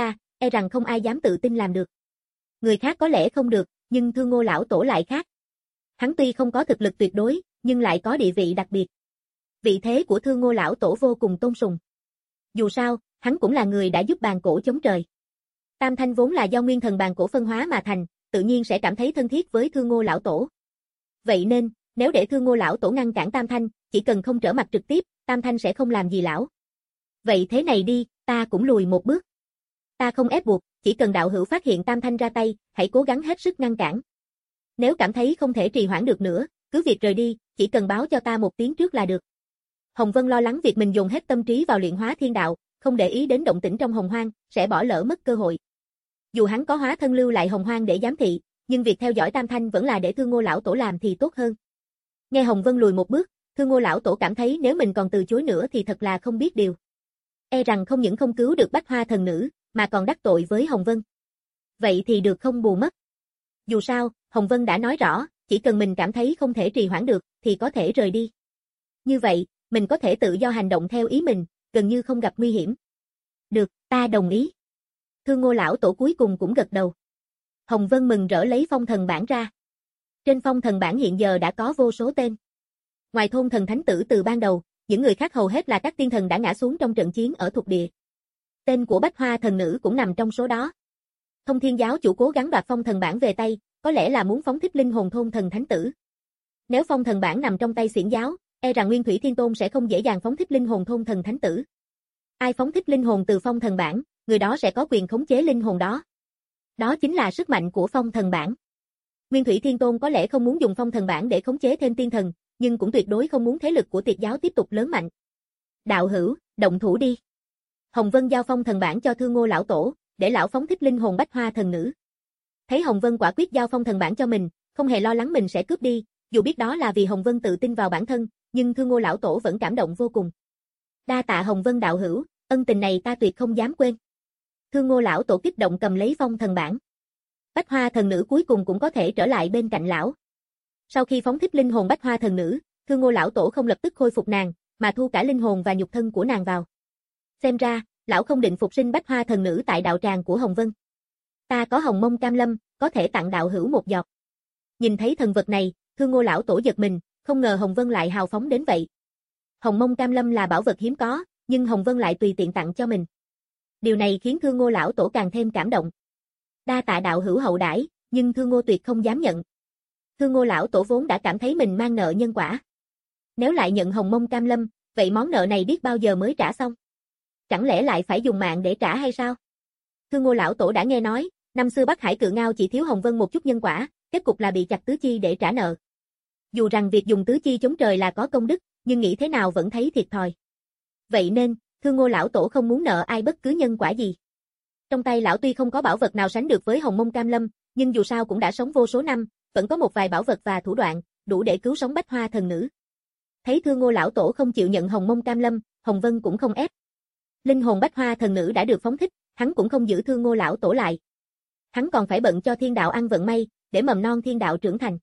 e rằng không ai dám tự tin làm được. Người khác có lẽ không được, nhưng Thương Ngô lão tổ lại khác. Hắn tuy không có thực lực tuyệt đối, nhưng lại có địa vị đặc biệt. Vị thế của Thương Ngô lão tổ vô cùng tôn sùng. Dù sao, hắn cũng là người đã giúp bàn cổ chống trời. Tam thanh vốn là do nguyên thần bàn cổ phân hóa mà thành, tự nhiên sẽ cảm thấy thân thiết với Thương Ngô lão tổ. Vậy nên, nếu để Thương Ngô lão tổ ngăn cản Tam thanh, chỉ cần không trở mặt trực tiếp, Tam thanh sẽ không làm gì lão. Vậy thế này đi, ta cũng lùi một bước. Ta không ép buộc, chỉ cần đạo hữu phát hiện Tam thanh ra tay, hãy cố gắng hết sức ngăn cản. Nếu cảm thấy không thể trì hoãn được nữa, cứ việc rời đi, chỉ cần báo cho ta một tiếng trước là được. Hồng Vân lo lắng việc mình dùng hết tâm trí vào luyện hóa thiên đạo, không để ý đến động tĩnh trong Hồng Hoang, sẽ bỏ lỡ mất cơ hội. Dù hắn có hóa thân lưu lại Hồng Hoang để giám thị, nhưng việc theo dõi Tam thanh vẫn là để Thương Ngô lão tổ làm thì tốt hơn. Nghe Hồng Vân lùi một bước, Thương Ngô lão tổ cảm thấy nếu mình còn từ chối nữa thì thật là không biết điều. E rằng không những không cứu được Bách Hoa thần nữ, mà còn đắc tội với Hồng Vân. Vậy thì được không bù mất. Dù sao, Hồng Vân đã nói rõ, chỉ cần mình cảm thấy không thể trì hoãn được, thì có thể rời đi. Như vậy, mình có thể tự do hành động theo ý mình, gần như không gặp nguy hiểm. Được, ta đồng ý. Thương Ngô lão tổ cuối cùng cũng gật đầu. Hồng Vân mừng rỡ lấy phong thần bản ra. Trên phong thần bản hiện giờ đã có vô số tên. Ngoài thôn thần thánh tử từ ban đầu, những người khác hầu hết là các tiên thần đã ngã xuống trong trận chiến ở thuộc địa. Tên của Bách Hoa thần nữ cũng nằm trong số đó. Thông Thiên giáo chủ cố gắng đoạt phong thần bản về tay, có lẽ là muốn phóng thích linh hồn thôn thần thánh tử. Nếu phong thần bản nằm trong tay Xiển giáo, e rằng Nguyên Thủy Thiên Tôn sẽ không dễ dàng phóng thích linh hồn thôn thần thánh tử. Ai phóng thích linh hồn từ phong thần bản, người đó sẽ có quyền khống chế linh hồn đó. Đó chính là sức mạnh của phong thần bản. Nguyên Thủy Thiên Tôn có lẽ không muốn dùng phong thần bản để khống chế thêm tiên thần, nhưng cũng tuyệt đối không muốn thế lực của Tiệt giáo tiếp tục lớn mạnh. Đạo hữu, động thủ đi. Hồng Vân giao phong thần bản cho Thương Ngô lão tổ, để lão phóng thích linh hồn Bách Hoa thần nữ. Thấy Hồng Vân quả quyết giao phong thần bản cho mình, không hề lo lắng mình sẽ cướp đi, dù biết đó là vì Hồng Vân tự tin vào bản thân, nhưng Thương Ngô lão tổ vẫn cảm động vô cùng. Đa tạ Hồng Vân đạo hữu, ân tình này ta tuyệt không dám quên. Thương Ngô lão tổ kích động cầm lấy phong thần bản. Bách Hoa thần nữ cuối cùng cũng có thể trở lại bên cạnh lão. Sau khi phóng thích linh hồn Bách Hoa thần nữ, Thương Ngô lão tổ không lập tức khôi phục nàng, mà thu cả linh hồn và nhục thân của nàng vào. Xem ra, lão không định phục sinh Bách Hoa thần nữ tại đạo tràng của Hồng Vân. Ta có hồng mông cam lâm, có thể tặng đạo hữu một giọt. Nhìn thấy thần vật này, Thương Ngô lão tổ giật mình, không ngờ Hồng Vân lại hào phóng đến vậy. Hồng mông cam lâm là bảo vật hiếm có, nhưng Hồng Vân lại tùy tiện tặng cho mình. Điều này khiến Thương Ngô lão tổ càng thêm cảm động. Đa tạ đạo hữu hậu đãi, nhưng Thương Ngô tuyệt không dám nhận. Thương Ngô lão tổ vốn đã cảm thấy mình mang nợ nhân quả. Nếu lại nhận hồng mông cam lâm, vậy món nợ này biết bao giờ mới trả xong? Chẳng lẽ lại phải dùng mạng để trả hay sao? Thương Ngô lão tổ đã nghe nói, năm xưa Bắc Hải Cự Ngao chỉ thiếu Hồng Vân một chút nhân quả, kết cục là bị chặt tứ chi để trả nợ. Dù rằng việc dùng tứ chi chống trời là có công đức, nhưng nghĩ thế nào vẫn thấy thiệt thòi. Vậy nên, Thương Ngô lão tổ không muốn nợ ai bất cứ nhân quả gì. Trong tay lão tuy không có bảo vật nào sánh được với hồng mông cam lâm, nhưng dù sao cũng đã sống vô số năm, vẫn có một vài bảo vật và thủ đoạn, đủ để cứu sống Bách Hoa thần nữ. Thấy Thương Ngô lão tổ không chịu nhận hồng mông cam lâm, Hồng Vân cũng không ép. Linh hồn Bách Hoa thần nữ đã được phóng thích, hắn cũng không giữ Thương Ngô lão tổ lại. Hắn còn phải bận cho thiên đạo ăn vận may, để mầm non thiên đạo trưởng thành.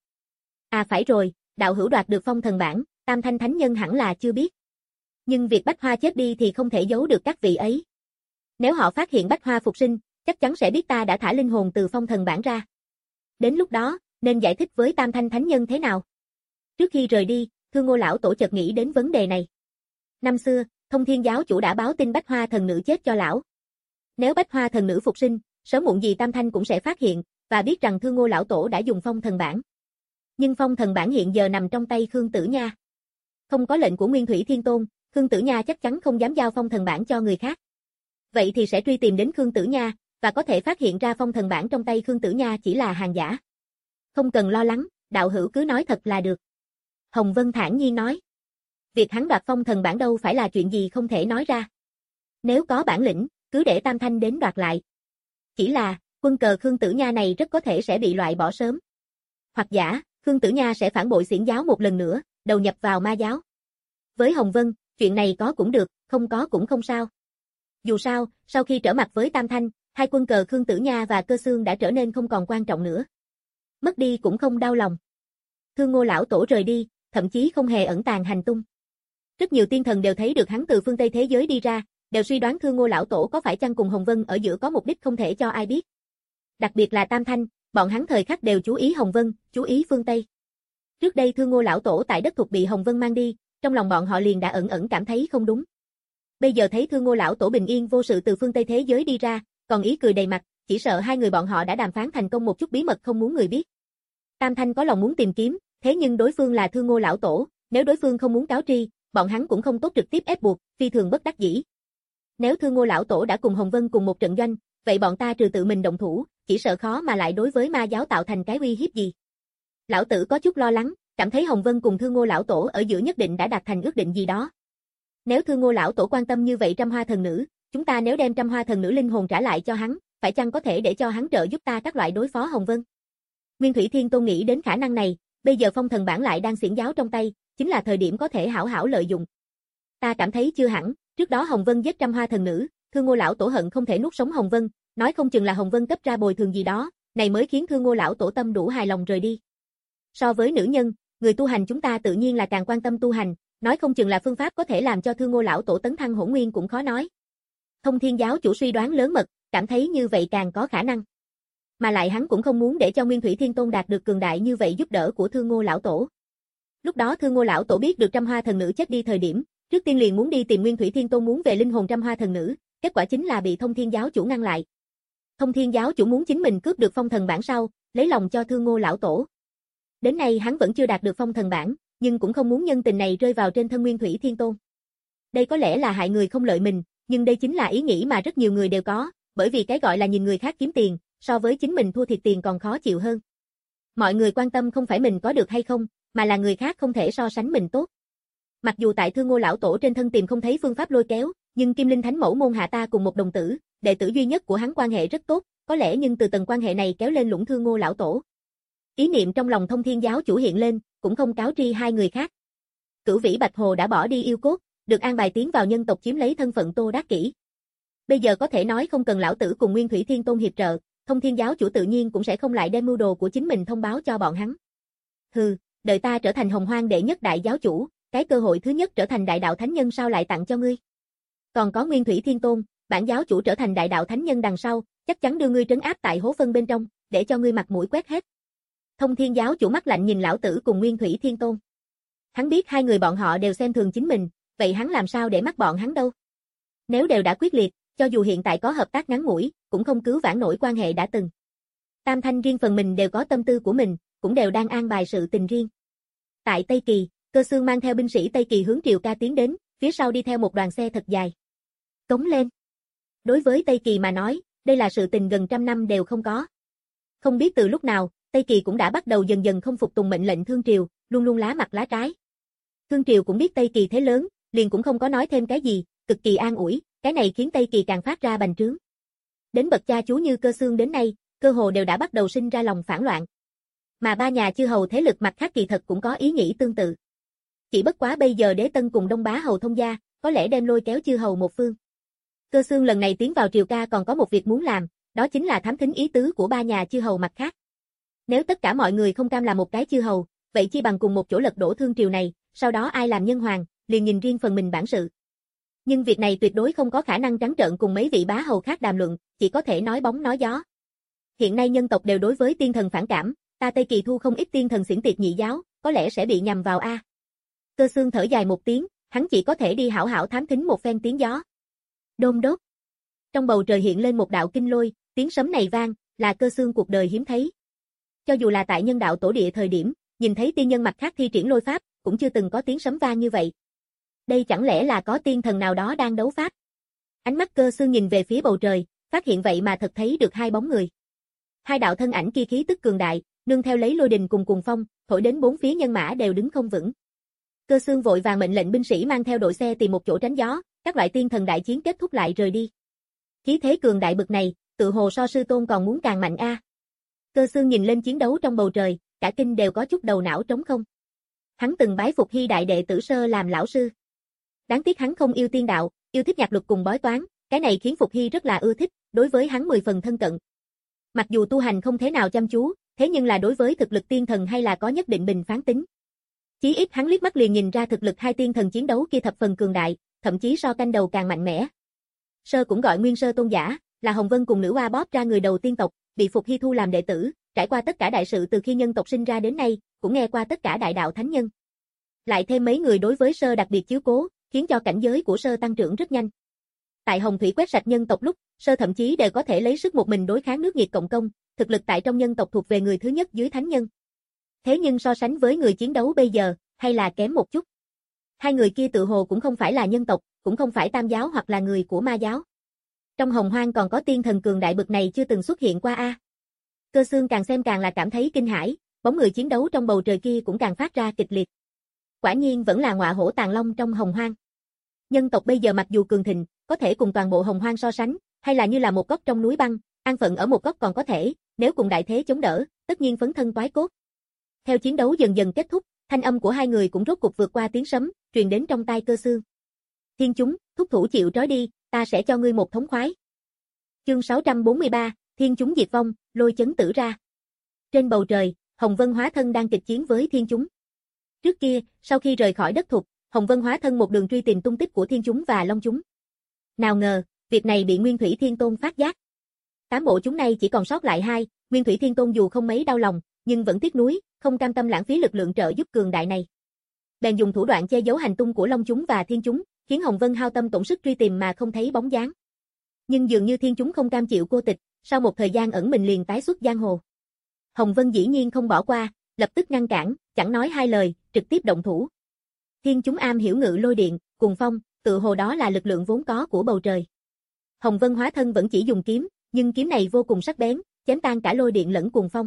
À phải rồi, đạo hữu đoạt được phong thần bản, Tam Thanh Thánh Nhân hẳn là chưa biết. Nhưng việc Bách Hoa chết đi thì không thể giấu được các vị ấy. Nếu họ phát hiện Bách Hoa phục sinh, chắc chắn sẽ biết ta đã thả linh hồn từ phong thần bản ra. Đến lúc đó, nên giải thích với Tam Thanh Thánh Nhân thế nào? Trước khi rời đi, Thương Ngô lão tổ chợt nghĩ đến vấn đề này. Năm xưa, Thông Thiên giáo chủ đã báo tin Bách Hoa thần nữ chết cho lão. Nếu Bách Hoa thần nữ phục sinh, sớm muộn gì Tam Thanh cũng sẽ phát hiện, và biết rằng Thương Ngô lão tổ đã dùng phong thần bản. Nhưng phong thần bản hiện giờ nằm trong tay Khương Tử Nha. Không có lệnh của Nguyên Thủy Thiên Tôn, Khương Tử Nha chắc chắn không dám giao phong thần bản cho người khác. Vậy thì sẽ truy tìm đến Khương Tử Nha, và có thể phát hiện ra phong thần bản trong tay Khương Tử Nha chỉ là hàng giả. Không cần lo lắng, đạo hữu cứ nói thật là được. Hồng Vân thản nhiên nói. Việc hắn đoạt phong thần bản đâu phải là chuyện gì không thể nói ra. Nếu có bản lĩnh, cứ để Tam Thanh đến đoạt lại. Chỉ là, quân cờ Khương Tử Nha này rất có thể sẽ bị loại bỏ sớm. Hoặc giả, Khương Tử Nha sẽ phản bội Xiển giáo một lần nữa, đầu nhập vào ma giáo. Với Hồng Vân, chuyện này có cũng được, không có cũng không sao. Dù sao, sau khi trở mặt với Tam Thanh, hai quân cờ Khương Tử Nha và Cơ Xương đã trở nên không còn quan trọng nữa. Mất đi cũng không đau lòng. Thương Ngô lão tổ rời đi, thậm chí không hề ẩn tàng hành tung. Rất nhiều tiên thần đều thấy được hắn từ phương Tây thế giới đi ra, đều suy đoán Thương Ngô lão tổ có phải chăng cùng Hồng Vân ở giữa có mục đích không thể cho ai biết. Đặc biệt là Tam Thanh, bọn hắn thời khắc đều chú ý Hồng Vân, chú ý phương Tây. Trước đây Thương Ngô lão tổ tại đất thuộc bị Hồng Vân mang đi, trong lòng bọn họ liền đã ẩn ẩn cảm thấy không đúng. Bây giờ thấy Thương Ngô lão tổ bình yên vô sự từ phương Tây thế giới đi ra, còn ý cười đầy mặt, chỉ sợ hai người bọn họ đã đàm phán thành công một chút bí mật không muốn người biết. Tam Thanh có lòng muốn tìm kiếm, thế nhưng đối phương là Thương Ngô lão tổ, nếu đối phương không muốn cáo tri, bọn hắn cũng không tốt trực tiếp ép buộc, phi thường bất đắc dĩ. Nếu Thương Ngô lão tổ đã cùng Hồng Vân cùng một trận doanh, vậy bọn ta trừ tự mình động thủ, chỉ sợ khó mà lại đối với ma giáo tạo thành cái uy hiếp gì. Lão tử có chút lo lắng, cảm thấy Hồng Vân cùng Thương Ngô lão tổ ở giữa nhất định đã đạt thành ước định gì đó. Nếu Thương Ngô lão tổ quan tâm như vậy Trăm Hoa thần nữ, chúng ta nếu đem Trăm Hoa thần nữ linh hồn trả lại cho hắn, phải chăng có thể để cho hắn trợ giúp ta các loại đối phó Hồng Vân? Nguyên Thủy Thiên Tôn nghĩ đến khả năng này, bây giờ phong thần bản lại đang xiển giáo trong tay, chính là thời điểm có thể hảo hảo lợi dụng. Ta cảm thấy chưa hẳn, trước đó Hồng Vân giết Trăm Hoa thần nữ, Thương Ngô lão tổ hận không thể nuốt sống Hồng Vân, nói không chừng là Hồng Vân cấp ra bồi thường gì đó, này mới khiến Thương Ngô lão tổ tâm đủ hài lòng rời đi. So với nữ nhân, người tu hành chúng ta tự nhiên là càng quan tâm tu hành, nói không chừng là phương pháp có thể làm cho Thương Ngô lão tổ tấn thăng hỗn nguyên cũng khó nói. Thông Thiên giáo chủ suy đoán lớn mật, cảm thấy như vậy càng có khả năng. Mà lại hắn cũng không muốn để cho Nguyên Thủy Thiên Tôn đạt được cường đại như vậy giúp đỡ của Thương Ngô lão tổ. Lúc đó Thương Ngô lão tổ biết được Trăm Hoa thần nữ chết đi thời điểm, trước tiên liền muốn đi tìm Nguyên Thủy Thiên Tôn muốn về linh hồn Trăm Hoa thần nữ, kết quả chính là bị Thông Thiên giáo chủ ngăn lại. Thông Thiên giáo chủ muốn chính mình cướp được phong thần bản sau, lấy lòng cho Thương Ngô lão tổ. Đến nay hắn vẫn chưa đạt được phong thần bản, nhưng cũng không muốn nhân tình này rơi vào trên thân Nguyên Thủy Thiên Tôn. Đây có lẽ là hại người không lợi mình, nhưng đây chính là ý nghĩ mà rất nhiều người đều có, bởi vì cái gọi là nhìn người khác kiếm tiền, so với chính mình thua thiệt tiền còn khó chịu hơn. Mọi người quan tâm không phải mình có được hay không, mà là người khác không thể so sánh mình tốt. Mặc dù tại Thương Ngô lão tổ trên thân tìm không thấy phương pháp lôi kéo, nhưng Kim Linh Thánh Mẫu môn hạ ta cùng một đồng tử, đệ tử duy nhất của hắn quan hệ rất tốt, có lẽ nhưng từ tầng quan hệ này kéo lên lũng Thương Ngô lão tổ. Ý niệm trong lòng Thông Thiên giáo chủ hiện lên, cũng không cáo tri hai người khác. Cửu Vĩ Bạch Hồ đã bỏ đi yêu cốt, được an bài tiến vào nhân tộc chiếm lấy thân phận Tô Đắc Kỷ. Bây giờ có thể nói không cần lão tử cùng Nguyên Thủy Thiên Tôn hiệp trợ, Thông Thiên giáo chủ tự nhiên cũng sẽ không lại đem mưu đồ của chính mình thông báo cho bọn hắn. Hừ, đợi ta trở thành Hồng Hoang đệ nhất đại giáo chủ, cái cơ hội thứ nhất trở thành đại đạo thánh nhân sao lại tặng cho ngươi? Còn có Nguyên Thủy Thiên Tôn, bản giáo chủ trở thành đại đạo thánh nhân đằng sau, chắc chắn đưa ngươi trấn áp tại hố phân bên trong, để cho ngươi mặt mũi quét hết. Thông Thiên giáo chủ mắt lạnh nhìn lão tử cùng Nguyên Thủy Thiên Tôn. Hắn biết hai người bọn họ đều xem thường chính mình, vậy hắn làm sao để mắt bọn hắn đâu? Nếu đều đã quyết liệt, cho dù hiện tại có hợp tác ngắn ngủi, cũng không cứu vãn nổi quan hệ đã từng. Tam Thanh riêng phần mình đều có tâm tư của mình, cũng đều đang an bài sự tình riêng. Tại Tây Kỳ, Cơ Xương mang theo binh sĩ Tây Kỳ hướng Triều Ca tiến đến, phía sau đi theo một đoàn xe thật dài. Cống lên. Đối với Tây Kỳ mà nói, đây là sự tình gần trăm năm đều không có. Không biết từ lúc nào, Tây Kỳ cũng đã bắt đầu dần dần không phục tùng mệnh lệnh Thương Triều, luôn luôn lá mặt lá trái. Thương Triều cũng biết Tây Kỳ thế lớn, liền cũng không có nói thêm cái gì, cực kỳ an ủi, cái này khiến Tây Kỳ càng phát ra bành trướng. Đến bậc cha chú như Cơ Xương đến nay, cơ hồ đều đã bắt đầu sinh ra lòng phản loạn. Mà ba nhà chư hầu thế lực mặt khác kỳ thật cũng có ý nghĩ tương tự. Chỉ bất quá bây giờ Đế Tân cùng Đông Bá hầu thông gia, có lẽ đem lôi kéo chư hầu một phương. Cơ Xương lần này tiến vào Triều Ca còn có một việc muốn làm, đó chính là thám thính ý tứ của ba nhà chư hầu mặt khác. Nếu tất cả mọi người không cam làm một cái chư hầu, vậy chi bằng cùng một chỗ lật đổ Thương Triều này, sau đó ai làm nhân hoàng, liền nhìn riêng phần mình bản sự. Nhưng việc này tuyệt đối không có khả năng trắng trợn cùng mấy vị bá hầu khác đàm luận, chỉ có thể nói bóng nói gió. Hiện nay nhân tộc đều đối với tiên thần phản cảm, ta Tây Kỳ thu không ít tiên thần xiển tiệt nhị giáo, có lẽ sẽ bị nhằm vào a. Cơ Xương thở dài một tiếng, hắn chỉ có thể đi hảo hảo thám thính một phen tiếng gió. Đôn đốt. Trong bầu trời hiện lên một đạo kinh lôi, tiếng sấm này vang, là Cơ Xương cuộc đời hiếm thấy. Cho dù là tại nhân đạo tổ địa thời điểm, nhìn thấy tiên nhân mặt khác thi triển lôi pháp, cũng chưa từng có tiếng sấm vang như vậy. Đây chẳng lẽ là có tiên thần nào đó đang đấu pháp? Ánh mắt Cơ Xương nhìn về phía bầu trời, phát hiện vậy mà thật thấy được hai bóng người. Hai đạo thân ảnh kia khí tức cường đại, nương theo lấy lôi đình cùng cuồng phong, thổi đến bốn phía nhân mã đều đứng không vững. Cơ Xương vội vàng mệnh lệnh binh sĩ mang theo đội xe tìm một chỗ tránh gió, các loại tiên thần đại chiến kết thúc lại rời đi. Khí thế cường đại bực này, tự hồ so sư tôn còn muốn càng mạnh a. À. Cơ Xương nhìn lên chiến đấu trong bầu trời, cả kinh đều có chút đầu não trống không. Hắn từng bái phục Hy đại đệ Tử Sơ làm lão sư. Đáng tiếc hắn không yêu tiên đạo, yêu thích nhạc luật cùng bói toán, cái này khiến Phục Hy rất là ưa thích, đối với hắn mười phần thân cận. Mặc dù tu hành không thế nào chăm chú, thế nhưng là đối với thực lực tiên thần hay là có nhất định bình phán tính. Chí ít hắn liếc mắt liền nhìn ra thực lực hai tiên thần chiến đấu kia thập phần cường đại, thậm chí so canh đầu càng mạnh mẽ. Sơ cũng gọi Nguyên Sơ Tôn giả, là Hồng Vân cùng nữ oa bóp ra người đầu tiên tộc, bị Phục Hy thu làm đệ tử, trải qua tất cả đại sự từ khi nhân tộc sinh ra đến nay, cũng nghe qua tất cả đại đạo thánh nhân. Lại thêm mấy người đối với Sơ đặc biệt chiếu cố, khiến cho cảnh giới của Sơ tăng trưởng rất nhanh. Tại Hồng Thủy quét sạch nhân tộc lúc, Sơ thậm chí đều có thể lấy sức một mình đối kháng nước nhiệt cộng công, thực lực tại trong nhân tộc thuộc về người thứ nhất dưới thánh nhân. Thế nhưng so sánh với người chiến đấu bây giờ, hay là kém một chút. Hai người kia tự hồ cũng không phải là nhân tộc, cũng không phải tam giáo hoặc là người của ma giáo. Trong Hồng Hoang còn có tiên thần cường đại bậc này chưa từng xuất hiện qua a. Cơ Xương càng xem càng là cảm thấy kinh hãi, bóng người chiến đấu trong bầu trời kia cũng càng phát ra kịch liệt. Quả nhiên vẫn là ngọa hổ tàng long trong Hồng Hoang. Nhân tộc bây giờ mặc dù cường thịnh, có thể cùng toàn bộ Hồng Hoang so sánh, hay là như là một góc trong núi băng, an phận ở một góc còn có thể, nếu cùng đại thế chống đỡ, tất nhiên phấn thân toái cốt. Theo chiến đấu dần dần kết thúc, thanh âm của hai người cũng rốt cục vượt qua tiếng sấm, truyền đến trong tai Cơ Xương. Thiên chúng, thúc thủ chịu trói đi, ta sẽ cho ngươi một thống khoái. Chương sáu trăm bốn mươi ba, Thiên chúng diệt vong, lôi chấn tử ra. Trên bầu trời, Hồng Vân hóa thân đang kịch chiến với thiên chúng. Trước kia, sau khi rời khỏi đất thục, Hồng Vân hóa thân một đường truy tìm tung tích của thiên chúng và long chúng. Nào ngờ, việc này bị Nguyên Thủy Thiên Tôn phát giác. Tám bộ chúng này chỉ còn sót lại hai, Nguyên Thủy Thiên Tôn dù không mấy đau lòng, nhưng vẫn tiếc nuối, không cam tâm lãng phí lực lượng trợ giúp cường đại này. Bèn dùng thủ đoạn che giấu hành tung của long chúng và thiên chúng, khiến Hồng Vân hao tâm tổn sức truy tìm mà không thấy bóng dáng. Nhưng dường như thiên chúng không cam chịu cô tịch, sau một thời gian ẩn mình liền tái xuất giang hồ. Hồng Vân dĩ nhiên không bỏ qua, lập tức ngăn cản, chẳng nói hai lời, trực tiếp động thủ. Thiên chúng am hiểu ngự lôi điện, cùng phong, tự hồ đó là lực lượng vốn có của bầu trời. Hồng Vân hóa thân vẫn chỉ dùng kiếm, nhưng kiếm này vô cùng sắc bén, chém tan cả lôi điện lẫn cùng phong.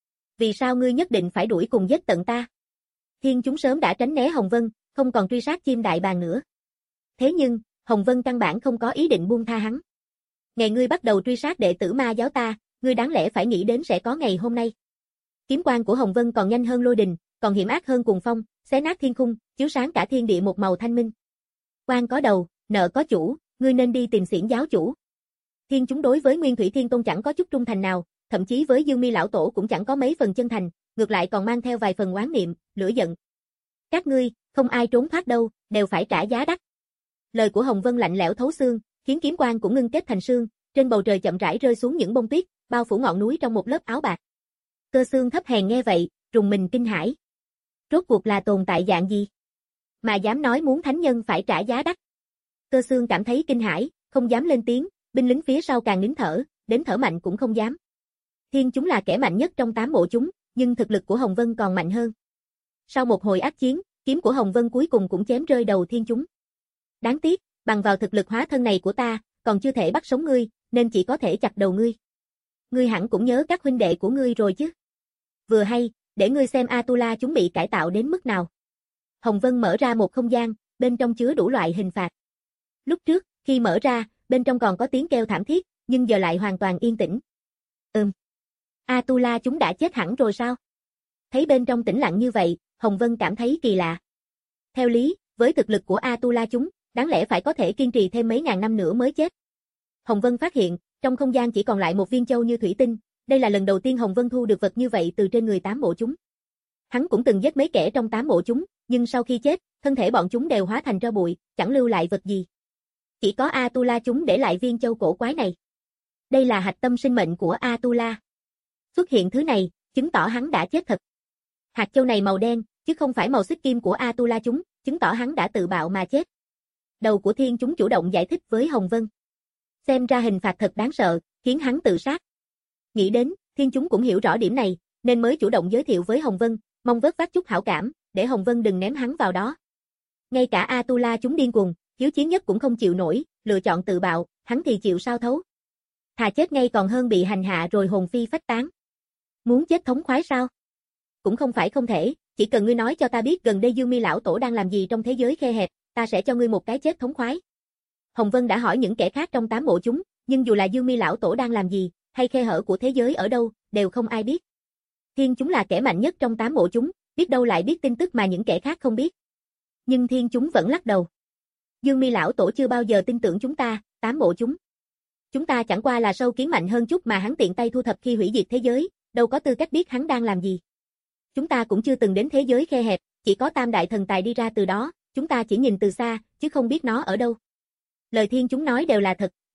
Vì sao ngươi nhất định phải đuổi cùng giết tận ta? Thiên chúng sớm đã tránh né Hồng Vân, không còn truy sát chim đại bàng nữa. Thế nhưng, Hồng Vân căn bản không có ý định buông tha hắn. Ngày ngươi bắt đầu truy sát đệ tử ma giáo ta, ngươi đáng lẽ phải nghĩ đến sẽ có ngày hôm nay. Kiếm quang của Hồng Vân còn nhanh hơn lôi đình, còn hiểm ác hơn cùng phong, xé nát thiên khung, chiếu sáng cả thiên địa một màu thanh minh. Quan có đầu, nợ có chủ, ngươi nên đi tìm xiển giáo chủ. Thiên chúng đối với Nguyên Thủy Thiên Tôn chẳng có chút trung thành nào, thậm chí với Dương Mi lão tổ cũng chẳng có mấy phần chân thành, ngược lại còn mang theo vài phần oán niệm, lửa giận. Các ngươi, không ai trốn thoát đâu, đều phải trả giá đắt. Lời của Hồng Vân lạnh lẽo thấu xương, khiến kiếm quang cũng ngưng kết thành sương, trên bầu trời chậm rãi rơi xuống những bông tuyết, bao phủ ngọn núi trong một lớp áo bạc. Cơ Xương thấp hèn nghe vậy, rùng mình kinh hãi. Rốt cuộc là tồn tại dạng gì? Mà dám nói muốn thánh nhân phải trả giá đắt. Cơ Xương cảm thấy kinh hãi, không dám lên tiếng, binh lính phía sau càng nín thở, đến thở mạnh cũng không dám. Thiên chúng là kẻ mạnh nhất trong tám bộ chúng, nhưng thực lực của Hồng Vân còn mạnh hơn. Sau một hồi ác chiến, kiếm của Hồng Vân cuối cùng cũng chém rơi đầu thiên chúng. Đáng tiếc, bằng vào thực lực hóa thân này của ta, còn chưa thể bắt sống ngươi, nên chỉ có thể chặt đầu ngươi. Ngươi hẳn cũng nhớ các huynh đệ của ngươi rồi chứ? Vừa hay, để ngươi xem Atula chúng bị cải tạo đến mức nào. Hồng Vân mở ra một không gian, bên trong chứa đủ loại hình phạt. Lúc trước, khi mở ra, bên trong còn có tiếng kêu thảm thiết, nhưng giờ lại hoàn toàn yên tĩnh. Ừm. Atula chúng đã chết hẳn rồi sao? Thấy bên trong tĩnh lặng như vậy, Hồng Vân cảm thấy kỳ lạ. Theo lý, với thực lực của Atula chúng, đáng lẽ phải có thể kiên trì thêm mấy ngàn năm nữa mới chết. Hồng Vân phát hiện, trong không gian chỉ còn lại một viên châu như thủy tinh, đây là lần đầu tiên Hồng Vân thu được vật như vậy từ trên người tám bộ chúng. Hắn cũng từng giết mấy kẻ trong tám bộ chúng, nhưng sau khi chết, thân thể bọn chúng đều hóa thành tro bụi, chẳng lưu lại vật gì. Chỉ có Atula chúng để lại viên châu cổ quái này. Đây là hạch tâm sinh mệnh của Atula. Xuất hiện thứ này, chứng tỏ hắn đã chết thật. Hạt châu này màu đen, chứ không phải màu xích kim của Atula chúng, chứng tỏ hắn đã tự bạo mà chết. Đầu của thiên chúng chủ động giải thích với Hồng Vân. Xem ra hình phạt thật đáng sợ, khiến hắn tự sát. Nghĩ đến, thiên chúng cũng hiểu rõ điểm này, nên mới chủ động giới thiệu với Hồng Vân, mong vớt vát chút hảo cảm, để Hồng Vân đừng ném hắn vào đó. Ngay cả Atula chúng điên cuồng, hiếu chiến nhất cũng không chịu nổi, lựa chọn tự bạo, hắn thì chịu sao thấu. Thà chết ngay còn hơn bị hành hạ rồi hồn phi phách tán. Muốn chết thống khoái sao? Cũng không phải không thể, chỉ cần ngươi nói cho ta biết gần đây Dương Mi lão tổ đang làm gì trong thế giới khe hẹp, ta sẽ cho ngươi một cái chết thống khoái. Hồng Vân đã hỏi những kẻ khác trong tám bộ chúng, nhưng dù là Dương Mi lão tổ đang làm gì, hay khe hở của thế giới ở đâu, đều không ai biết. Thiên chúng là kẻ mạnh nhất trong tám bộ chúng, biết đâu lại biết tin tức mà những kẻ khác không biết. Nhưng thiên chúng vẫn lắc đầu. Dương Mi lão tổ chưa bao giờ tin tưởng chúng ta, tám bộ chúng. Chúng ta chẳng qua là sâu kiến mạnh hơn chút mà hắn tiện tay thu thập khi hủy diệt thế giới, đâu có tư cách biết hắn đang làm gì. Chúng ta cũng chưa từng đến thế giới khe hẹp, chỉ có tam đại thần tài đi ra từ đó, chúng ta chỉ nhìn từ xa, chứ không biết nó ở đâu. Lời thiên chúng nói đều là thật,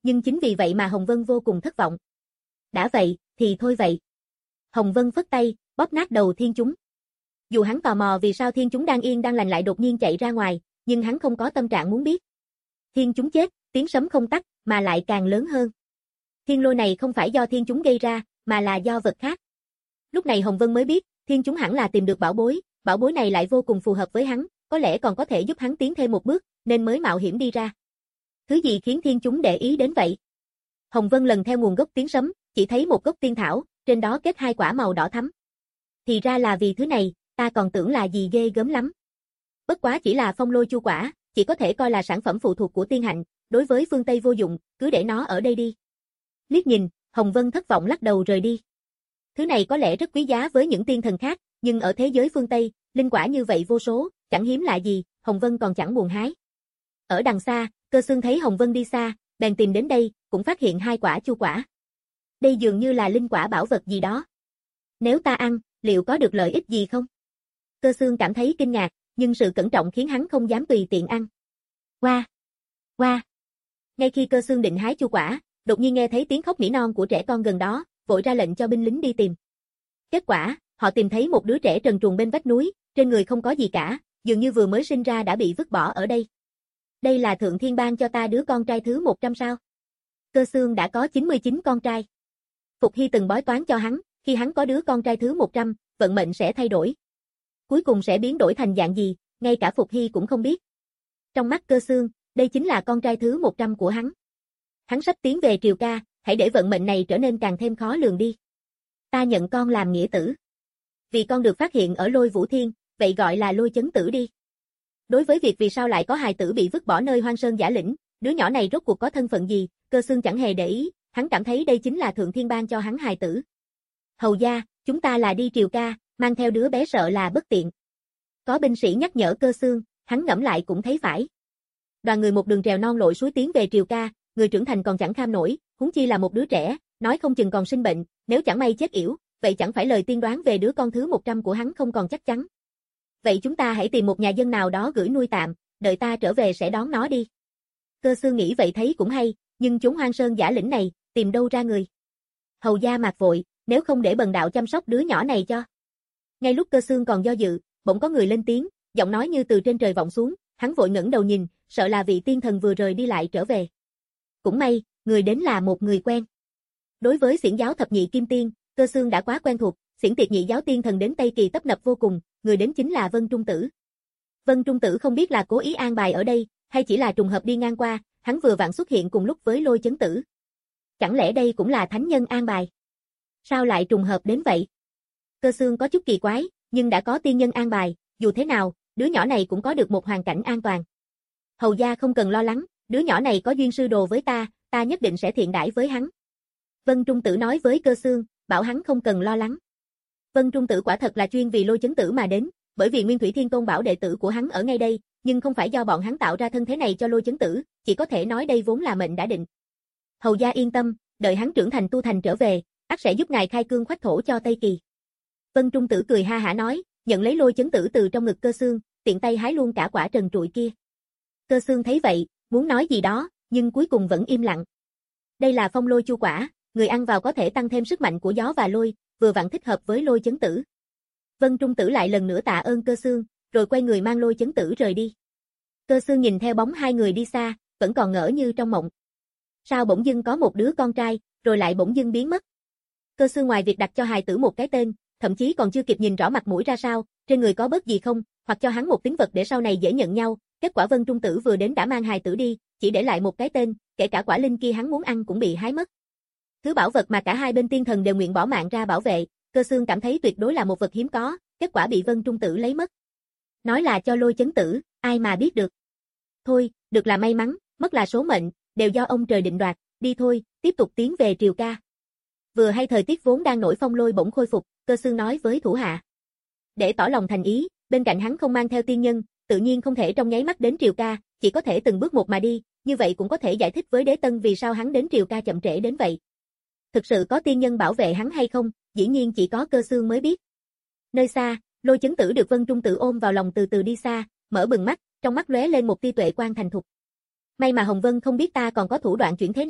nhưng chính vì vậy mà Hồng Vân vô cùng thất vọng. Đã vậy, thì thôi vậy. Hồng Vân phất tay, bóp nát đầu thiên chúng. Dù hắn tò mò vì sao thiên chúng đang yên đang lành lại đột nhiên chạy ra ngoài, nhưng hắn không có tâm trạng muốn biết. Thiên chúng chết, tiếng sấm không tắt, mà lại càng lớn hơn. Thiên lôi này không phải do thiên chúng gây ra, mà là do vật khác. Lúc này Hồng Vân mới biết, thiên chúng hẳn là tìm được bảo bối, bảo bối này lại vô cùng phù hợp với hắn, có lẽ còn có thể giúp hắn tiến thêm một bước, nên mới mạo hiểm đi ra. Thứ gì khiến thiên chúng để ý đến vậy? Hồng Vân lần theo nguồn gốc tiếng sấm, chỉ thấy một gốc tiên thảo, trên đó kết hai quả màu đỏ thắm. Thì ra là vì thứ này, ta còn tưởng là gì ghê gớm lắm. Bất quá chỉ là phong lôi chu quả, chỉ có thể coi là sản phẩm phụ thuộc của tiên hạnh, đối với phương Tây vô dụng, cứ để nó ở đây đi. Liếc nhìn, Hồng Vân thất vọng lắc đầu rời đi. Thứ này có lẽ rất quý giá với những tiên thần khác, nhưng ở thế giới phương Tây, linh quả như vậy vô số, chẳng hiếm lạ gì, Hồng Vân còn chẳng buồn hái. Ở đằng xa, Cơ Xương thấy Hồng Vân đi xa, bèn tìm đến đây, cũng phát hiện hai quả chu quả. Đây dường như là linh quả bảo vật gì đó. Nếu ta ăn, liệu có được lợi ích gì không? Cơ Xương cảm thấy kinh ngạc, nhưng sự cẩn trọng khiến hắn không dám tùy tiện ăn. Qua! Qua! Ngay khi Cơ Xương định hái chu quả, đột nhiên nghe thấy tiếng khóc nỉ non của trẻ con gần đó, vội ra lệnh cho binh lính đi tìm. Kết quả, họ tìm thấy một đứa trẻ trần truồng bên vách núi, trên người không có gì cả, dường như vừa mới sinh ra đã bị vứt bỏ ở đây. Đây là Thượng Thiên ban cho ta đứa con trai thứ một trăm sao? Cơ Xương đã có chín mươi chín con trai. Phục Hy từng bói toán cho hắn, khi hắn có đứa con trai thứ một trăm, vận mệnh sẽ thay đổi. Cuối cùng sẽ biến đổi thành dạng gì, ngay cả Phục Hy cũng không biết. Trong mắt Cơ Xương, đây chính là con trai thứ một trăm của hắn. Hắn sắp tiến về Triều Ca, hãy để vận mệnh này trở nên càng thêm khó lường đi. Ta nhận con làm nghĩa tử. Vì con được phát hiện ở Lôi Vũ Thiên, vậy gọi là Lôi Chấn Tử đi. Đối với việc vì sao lại có hài tử bị vứt bỏ nơi hoang sơn giả lĩnh, đứa nhỏ này rốt cuộc có thân phận gì, Cơ Xương chẳng hề để ý, hắn cảm thấy đây chính là Thượng Thiên ban cho hắn hài tử. Hầu gia, chúng ta là đi Triều Ca, mang theo đứa bé sợ là bất tiện. Có binh sĩ nhắc nhở Cơ Xương, hắn ngẫm lại cũng thấy phải. Đoàn người một đường trèo non lội suối tiến về Triều Ca, người trưởng thành còn chẳng kham nổi, huống chi là một đứa trẻ, nói không chừng còn sinh bệnh, nếu chẳng may chết yểu, vậy chẳng phải lời tiên đoán về đứa con thứ một trăm của hắn không còn chắc chắn. Vậy chúng ta hãy tìm một nhà dân nào đó gửi nuôi tạm, đợi ta trở về sẽ đón nó đi. Cơ Xương nghĩ vậy thấy cũng hay, nhưng chốn hoang sơn giả lĩnh này, tìm đâu ra người. Hầu gia Mạc vội, nếu không để bần đạo chăm sóc đứa nhỏ này cho. Ngay lúc Cơ Xương còn do dự, bỗng có người lên tiếng, giọng nói như từ trên trời vọng xuống, hắn vội ngẩng đầu nhìn, sợ là vị tiên thần vừa rời đi lại trở về. Cũng may, người đến là một người quen. Đối với xiển giáo thập nhị kim tiên, Cơ Xương đã quá quen thuộc, xiển tiệt nhị giáo tiên thần đến Tây Kỳ tấp nập vô cùng, người đến chính là Vân Trung Tử. Vân Trung Tử không biết là cố ý an bài ở đây, hay chỉ là trùng hợp đi ngang qua, hắn vừa vặn xuất hiện cùng lúc với Lôi Chấn Tử. Chẳng lẽ đây cũng là thánh nhân an bài? Sao lại trùng hợp đến vậy? Cơ Xương có chút kỳ quái, nhưng đã có tiên nhân an bài, dù thế nào, đứa nhỏ này cũng có được một hoàn cảnh an toàn. Hầu gia không cần lo lắng, đứa nhỏ này có duyên sư đồ với ta, ta nhất định sẽ thiện đãi với hắn. Vân Trung Tử nói với Cơ Xương, bảo hắn không cần lo lắng. Vân Trung Tử quả thật là chuyên vì Lôi Chấn Tử mà đến, bởi vì Nguyên Thủy Thiên Tôn bảo đệ tử của hắn ở ngay đây, nhưng không phải do bọn hắn tạo ra thân thế này cho Lôi Chấn Tử, chỉ có thể nói đây vốn là mệnh đã định. Hầu gia yên tâm, đợi hắn trưởng thành tu thành trở về, ắt sẽ giúp ngài khai cương khoách thổ cho Tây Kỳ. Vân Trung Tử cười ha hả nói, nhận lấy Lôi Chấn Tử từ trong ngực Cơ Xương, tiện tay hái luôn cả quả trần trụi kia. Cơ Xương thấy vậy, muốn nói gì đó, nhưng cuối cùng vẫn im lặng. Đây là phong lôi chu quả, người ăn vào có thể tăng thêm sức mạnh của gió và lôi, vừa vặn thích hợp với Lôi Chấn Tử. Vân Trung Tử lại lần nữa tạ ơn Cơ Xương, rồi quay người mang Lôi Chấn Tử rời đi. Cơ Xương nhìn theo bóng hai người đi xa, vẫn còn ngỡ như trong mộng. Sao bỗng dưng có một đứa con trai, rồi lại bỗng dưng biến mất? Cơ Xương ngoài việc đặt cho hài tử một cái tên, thậm chí còn chưa kịp nhìn rõ mặt mũi ra sao, trên người có bớt gì không, hoặc cho hắn một tín vật để sau này dễ nhận nhau, kết quả Vân Trung Tử vừa đến đã mang hài tử đi, chỉ để lại một cái tên, kể cả quả linh kia hắn muốn ăn cũng bị hái mất. Thứ bảo vật mà cả hai bên tiên thần đều nguyện bỏ mạng ra bảo vệ, Cơ Xương cảm thấy tuyệt đối là một vật hiếm có, kết quả bị Vân Trung Tử lấy mất. Nói là cho Lôi Chấn Tử, ai mà biết được. Thôi, được là may mắn, mất là số mệnh, đều do ông trời định đoạt, đi thôi, tiếp tục tiến về Triều Ca. Vừa hay thời tiết vốn đang nổi phong lôi bỗng khôi phục, Cơ Xương nói với thủ hạ. Để tỏ lòng thành ý, bên cạnh hắn không mang theo tiên nhân, tự nhiên không thể trong nháy mắt đến Triều Ca, chỉ có thể từng bước một mà đi, như vậy cũng có thể giải thích với Đế Tân vì sao hắn đến Triều Ca chậm trễ đến vậy. Thực sự có tiên nhân bảo vệ hắn hay không, dĩ nhiên chỉ có Cơ Xương mới biết. Nơi xa, Lôi Chấn Tử được Vân Trung Tử ôm vào lòng từ từ đi xa, mở bừng mắt, trong mắt lóe lên một tia tuệ quan thành thục. May mà Hồng Vân không biết ta còn có thủ đoạn chuyển thế này,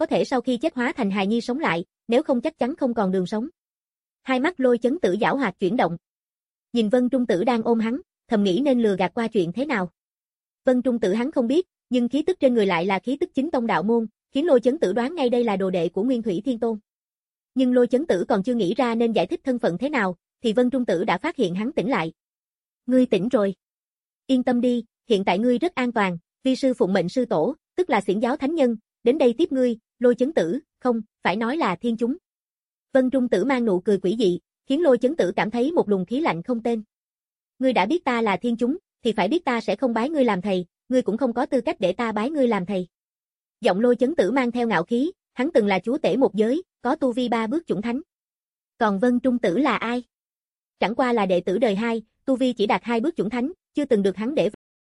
có thể sau khi chết hóa thành hài nhi sống lại, nếu không chắc chắn không còn đường sống. Hai mắt Lôi Chấn Tử giảo hoạt chuyển động. Nhìn Vân Trung Tử đang ôm hắn, thầm nghĩ nên lừa gạt qua chuyện thế nào. Vân Trung Tử hắn không biết, nhưng khí tức trên người lại là khí tức chính tông đạo môn, khiến Lôi Chấn Tử đoán ngay đây là đồ đệ của Nguyên Thủy Thiên Tôn. Nhưng Lôi Chấn Tử còn chưa nghĩ ra nên giải thích thân phận thế nào, thì Vân Trung Tử đã phát hiện hắn tỉnh lại. Ngươi tỉnh rồi. Yên tâm đi, hiện tại ngươi rất an toàn, vi sư phụng mệnh sư tổ, tức là Xiển giáo thánh nhân, đến đây tiếp ngươi, Lôi Chấn Tử, không, phải nói là thiên chúng. Vân Trung Tử mang nụ cười quỷ dị, khiến Lôi Chấn Tử cảm thấy một luồng khí lạnh không tên. Ngươi đã biết ta là thiên chúng, thì phải biết ta sẽ không bái ngươi làm thầy, ngươi cũng không có tư cách để ta bái ngươi làm thầy. Giọng Lôi Chấn Tử mang theo ngạo khí, hắn từng là chúa tể một giới, có tu vi ba bước chủng thánh. Còn Vân Trung Tử là ai? Chẳng qua là đệ tử đời hai, tu vi chỉ đạt hai bước chủng thánh, chưa từng được hắn để.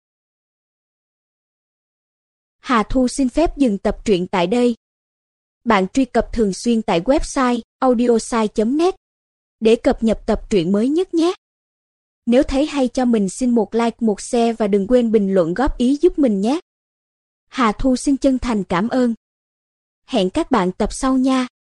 Hà Thu xin phép dừng tập truyện tại đây. Bạn truy cập thường xuyên tại website audiosai chấm net để cập nhật tập truyện mới nhất nhé. Nếu thấy hay cho mình xin một like, một share và đừng quên bình luận góp ý giúp mình nhé. Hà Thu xin chân thành cảm ơn. Hẹn các bạn tập sau nha.